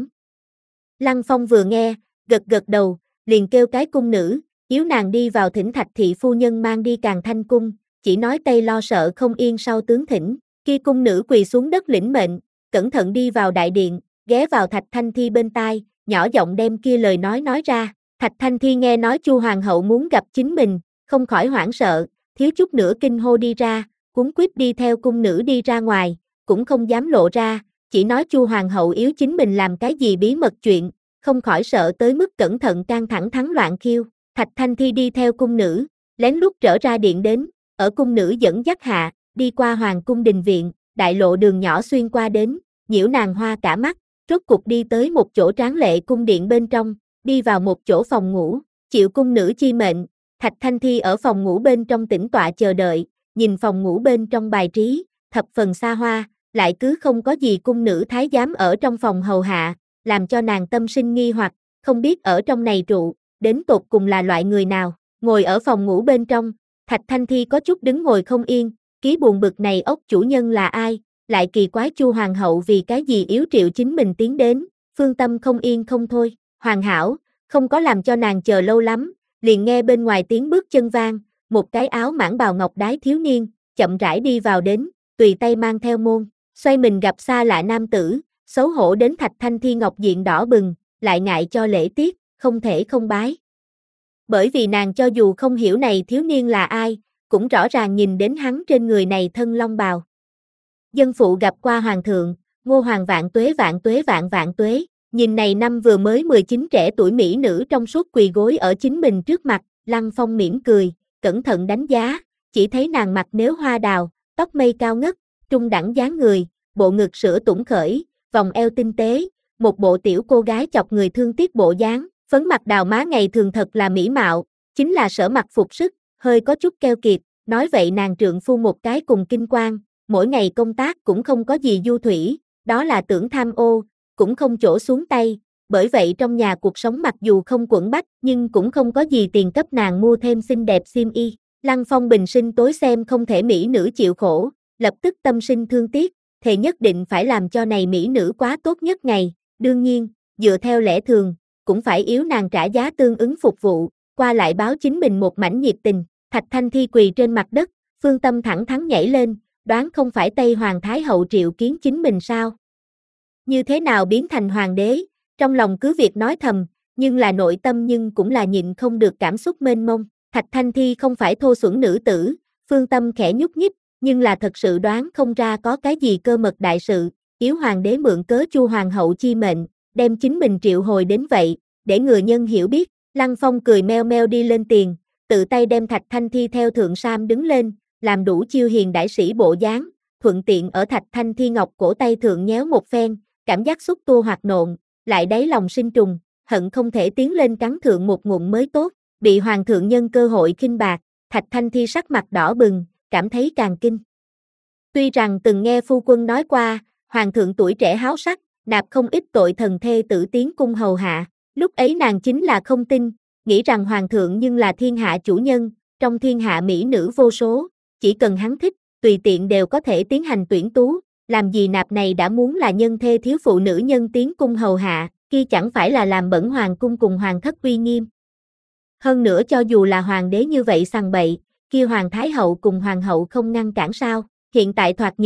Lăng Phong vừa nghe, gật gật đầu, liền kêu cái cung nữ, yếu nàng đi vào thỉnh Thạch Thị phu nhân mang đi Càn Thanh cung, chỉ nói Tây lo sợ không yên sau tướng thỉnh, kia cung nữ quỳ xuống đất lĩnh mệnh, cẩn thận đi vào đại điện, ghé vào Thạch Thanh Thi bên tai, nhỏ giọng đem kia lời nói nói ra. Thạch Thanh Thi nghe nói Chu hoàng hậu muốn gặp chính mình, không khỏi hoảng sợ, thiếu chút nữa kinh hô đi ra, cuống quýt đi theo cung nữ đi ra ngoài, cũng không dám lộ ra, chỉ nói Chu hoàng hậu yếu chính mình làm cái gì bí mật chuyện, không khỏi sợ tới mức cẩn thận căng thẳng thắng loạn khiêu. Thạch Thanh Thi đi theo cung nữ, lén lút trở ra điện đến, ở cung nữ dẫn dắt hạ, đi qua hoàng cung đình viện, đại lộ đường nhỏ xuyên qua đến, nhiễu nàng hoa cả mắt, rốt cục đi tới một chỗ tráng lệ cung điện bên trong, đi vào một chỗ phòng ngủ, chịu cung nữ chi mệnh, Thạch Thanh Thi ở phòng ngủ bên trong tĩnh tọa chờ đợi, nhìn phòng ngủ bên trong bài trí, thập phần xa hoa, lại cứ không có gì cung nữ thái giám ở trong phòng hầu hạ, làm cho nàng tâm sinh nghi hoặc, không biết ở trong này trụ, đến tột cùng là loại người nào, ngồi ở phòng ngủ bên trong, Thạch Thanh Thi có chút đứng ngồi không yên, ký buồn bực này ốc chủ nhân là ai, lại kỳ quái Chu hoàng hậu vì cái gì yếu triệu chính mình tiến đến, phương tâm không yên không thôi, hoàn hảo, không có làm cho nàng chờ lâu lắm, liền nghe bên ngoài tiếng bước chân vang, một cái áo mãng bào ngọc đái thiếu niên, chậm rãi đi vào đến, tùy tay mang theo môn, xoay mình gặp xa lạ nam tử, xấu hổ đến Thạch Thanh Thi ngọc diện đỏ bừng, lại ngại cho lễ tiết, không thể không bái. Bởi vì nàng cho dù không hiểu này thiếu niên là ai, cũng rõ ràng nhìn đến hắn trên người này thân long bào. Dân phụ gặp qua hoàng thượng, Ngô hoàng vạn tuế vạn tuế vạn vạn tuế, nhìn này năm vừa mới mười chín trẻ tuổi mỹ nữ trong suốt quỳ gối ở chính mình trước mặt, Lăng Phong mỉm cười, cẩn thận đánh giá, chỉ thấy nàng mặt nếu hoa đào, tóc mây cao ngất, trung đẳng dáng người, bộ ngực sữa tủng khởi, vòng eo tinh tế, một bộ tiểu cô gái chọc người thương tiếc bộ dáng, phấn mặt đào má ngày thường thật là mỹ mạo, chính là sở mặt phục sức, hơi có chút keo kiệt, nói vậy nàng trượng phu một cái cùng kinh quan, mỗi ngày công tác cũng không có gì du thủy, đó là tưởng tham ô, cũng không chỗ xuống tay, bởi vậy trong nhà cuộc sống mặc dù không quẫn bách nhưng cũng không có gì tiền cấp nàng mua thêm xinh đẹp xiêm y. Lăng Phong bình sinh tối xem không thể mỹ nữ chịu khổ, lập tức tâm sinh thương tiếc, thề nhất định phải làm cho này mỹ nữ quá tốt nhất ngày, đương nhiên, dựa theo lẽ thường, cũng phải yếu nàng trả giá tương ứng phục vụ, qua lại báo chính mình một mảnh nhiệt tình. Thạch Thanh Thi quỳ trên mặt đất, phương tâm thẳng thắn nhảy lên, đoán không phải Tây Hoàng Thái hậu triệu kiến chính mình sao? Như thế nào biến thành hoàng đế, trong lòng cứ việc nói thầm, nhưng là nội tâm nhưng cũng là nhịn không được cảm xúc mênh mông. Thạch Thanh Thi không phải thô xuẩn nữ tử, phương tâm khẽ nhúc nhích, nhưng là thật sự đoán không ra có cái gì cơ mật đại sự, yếu hoàng đế mượn cớ Chu hoàng hậu chi mệnh, đem chính mình triệu hồi đến vậy, để người nhân hiểu biết. Lăng Phong cười meo meo đi lên tiền, tự tay đem Thạch Thanh Thi theo thượng sam đứng lên, làm đủ chiêu hiền đại sĩ bộ dáng, thuận tiện ở Thạch Thanh Thi ngọc cổ tay thượng nhéo một phen, cảm giác xúc tua hoạt nộn, lại đáy lòng sinh trùng, hận không thể tiến lên cắn thượng một ngụm mới tốt, bị hoàng thượng nhân cơ hội khinh bạc, Thạch Thanh Thi sắc mặt đỏ bừng, cảm thấy càng kinh. Tuy rằng từng nghe phu quân nói qua, hoàng thượng tuổi trẻ háo sắc, nạp không ít tội thần thê tử tiến cung hầu hạ, lúc ấy nàng chính là không tin, nghĩ rằng hoàng thượng nhưng là thiên hạ chủ nhân, trong thiên hạ mỹ nữ vô số, chỉ cần hắn thích, tùy tiện đều có thể tiến hành tuyển tú, làm gì nạp này đã muốn là nhân thê thiếu phụ nữ nhân tiến cung hầu hạ, kia chẳng phải là làm bẩn hoàng cung cùng hoàng thất uy nghiêm. Hơn nữa cho dù là hoàng đế như vậy sằng bậy, kia hoàng thái hậu cùng hoàng hậu không ngăn cản sao, hiện tại thoạt nhìn,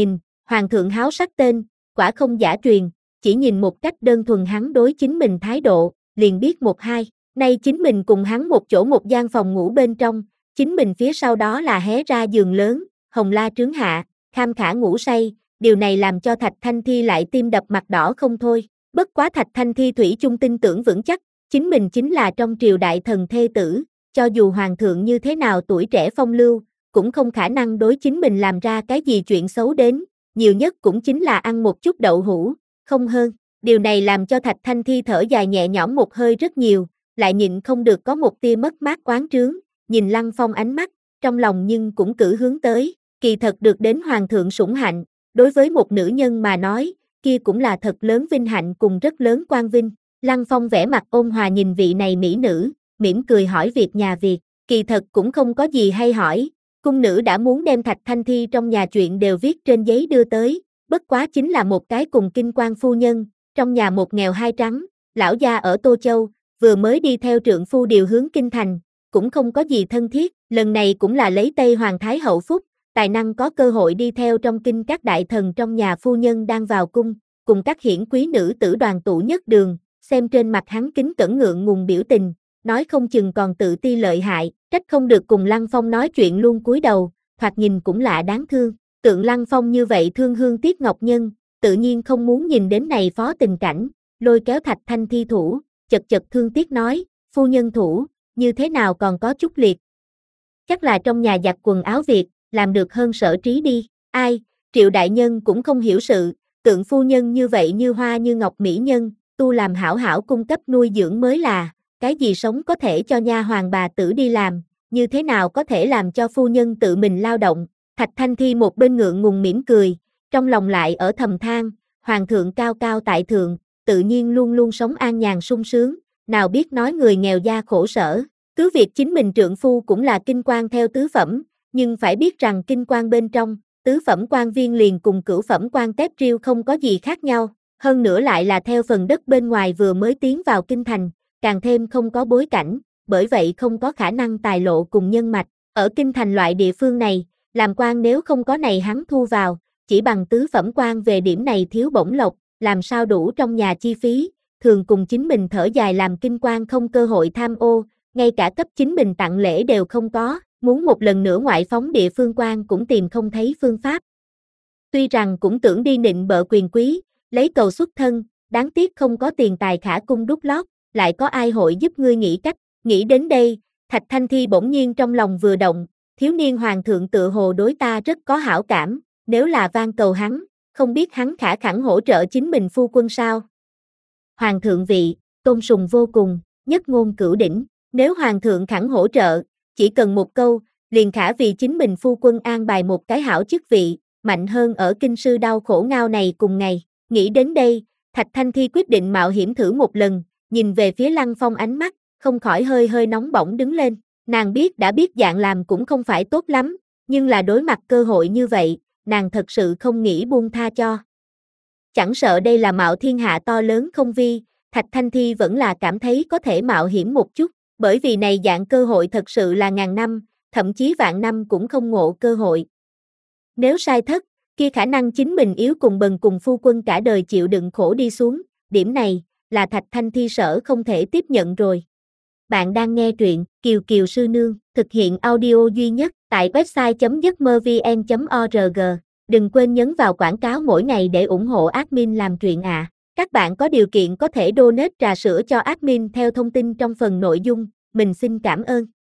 Hoàng thượng háo sắc tên, quả không giả truyền, chỉ nhìn một cách đơn thuần hắn đối chính mình thái độ, liền biết một hai. Nay chính mình cùng hắn một chỗ một gian phòng ngủ bên trong, chính mình phía sau đó là hé ra giường lớn, hồng la trướng hạ, kham khả ngủ say, điều này làm cho Thạch Thanh Thi lại tim đập mặt đỏ không thôi. Bất quá Thạch Thanh Thi thủy chung tin tưởng vững chắc, chính mình chính là trong triều đại thần thê tử, cho dù hoàng thượng như thế nào tuổi trẻ phong lưu, cũng không khả năng đối chính mình làm ra cái gì chuyện xấu đến, nhiều nhất cũng chính là ăn một chút đậu hũ, không hơn. Điều này làm cho Thạch Thanh Thi thở dài nhẹ nhõm một hơi rất nhiều, lại nhịn không được có một tia mất mát oán trướng, nhìn Lăng Phong ánh mắt, trong lòng nhưng cũng cử hướng tới, kỳ thật được đến hoàng thượng sủng hạnh, đối với một nữ nhân mà nói, kia cũng là thật lớn vinh hạnh cùng rất lớn quang vinh. Lăng Phong vẻ mặt ôn hòa nhìn vị này mỹ nữ, mỉm cười hỏi việc nhà việc, kỳ thật cũng không có gì hay hỏi, cung nữ đã muốn đem Thạch Thanh Thi trong nhà chuyện đều viết trên giấy đưa tới, bất quá chính là một cái cùng kinh quan phu nhân, trong nhà một nghèo hai trắng, lão gia ở Tô Châu, vừa mới đi theo trượng phu điều hướng kinh thành, cũng không có gì thân thiết, lần này cũng là lấy Tây Hoàng Thái Hậu phúc, tài năng có cơ hội đi theo trong kinh các đại thần trong nhà phu nhân đang vào cung, cùng các hiển quý nữ tử đoàn tụ nhất đường, xem trên mặt hắn kính cẩn ngượng ngùng biểu tình, nói không chừng còn tự ti lợi hại, trách không được cùng Lăng Phong nói chuyện luôn cúi đầu, thoạt nhìn cũng lạ đáng thương, tượng Lăng Phong như vậy thương hương tiếc ngọc nhân, tự nhiên không muốn nhìn đến này phó tình cảnh, lôi kéo Thạch Thanh Thi thủ, chật chật thương tiếc nói, phu nhân thủ, như thế nào còn có chút liệt. Chắc là trong nhà giặt quần áo việc, làm được hơn Sở Trí đi, ai, Triệu đại nhân cũng không hiểu sự, tượng phu nhân như vậy như hoa như ngọc mỹ nhân, tu làm hảo hảo cung cấp nuôi dưỡng mới là, cái gì sống có thể cho nha hoàng bà tử đi làm, như thế nào có thể làm cho phu nhân tự mình lao động. Thạch Thanh Thi một bên ngượng ngùng mỉm cười, trong lòng lại ở thầm than, hoàng thượng cao cao tại thượng, tự nhiên luôn luôn sống an nhàn sung sướng, nào biết nói người nghèo gia khổ sở, cứ việc chính mình trượng phu cũng là kinh quan theo tứ phẩm, nhưng phải biết rằng kinh quan bên trong, tứ phẩm quan viên liền cùng cửu phẩm quan tép riêu không có gì khác nhau, hơn nữa lại là theo phần đất bên ngoài vừa mới tiến vào kinh thành, càng thêm không có bối cảnh, bởi vậy không có khả năng tài lộ cùng nhân mạch, ở kinh thành loại địa phương này, làm quan nếu không có này hắn thu vào, chỉ bằng tứ phẩm quan về điểm này thiếu bổng lộc, làm sao đủ trong nhà chi phí, thường cùng chính mình thở dài làm kinh quan không cơ hội tham ô, ngay cả cấp chính mình tặng lễ đều không có, muốn một lần nữa ngoại phóng địa phương quan cũng tìm không thấy phương pháp. Tuy rằng cũng tưởng đi nịnh bợ quyền quý, lấy cầu xuất thân, đáng tiếc không có tiền tài khả cung đút lót, lại có ai hội giúp ngươi nghĩ cách, nghĩ đến đây, Thạch Thanh Thi bỗng nhiên trong lòng vừa động, thiếu niên hoàng thượng tựa hồ đối ta rất có hảo cảm, nếu là van cầu hắn, không biết hắn khả khẳng hỗ trợ chính mình phu quân sao. Hoàng thượng vị, tôn sùng vô cùng, nhất ngôn cửu đỉnh, nếu hoàng thượng khẳng hỗ trợ, chỉ cần một câu, liền khả vì chính mình phu quân an bài một cái hảo chức vị, mạnh hơn ở kinh sư đau khổ ngao này cùng ngày. Nghĩ đến đây, Thạch Thanh Thi quyết định mạo hiểm thử một lần, nhìn về phía Lăng Phong ánh mắt, không khỏi hơi hơi nóng bỏng đứng lên. Nàng biết đã biết dạng làm cũng không phải tốt lắm, nhưng là đối mặt cơ hội như vậy, nàng thật sự không nghĩ buông tha cho. Chẳng sợ đây là mạo thiên hạ to lớn không vi, Thạch Thanh Thi vẫn là cảm thấy có thể mạo hiểm một chút, bởi vì này dạng cơ hội thật sự là ngàn năm, thậm chí vạn năm cũng không ngộ cơ hội. Nếu sai thất, kia khả năng chính mình yếu cùng bần cùng phu quân cả đời chịu đựng khổ đi xuống, điểm này, là Thạch Thanh Thi sở không thể tiếp nhận rồi. Bạn đang nghe truyện Kiều Kiều Sư Nương, thực hiện audio duy nhất tại website chấm giấc mơ vn chấm org. Đừng quên nhấn vào quảng cáo mỗi ngày để ủng hộ admin làm truyện ạ. À. Các bạn có điều kiện có thể donate trà sữa cho admin theo thông tin trong phần nội dung, mình xin cảm ơn.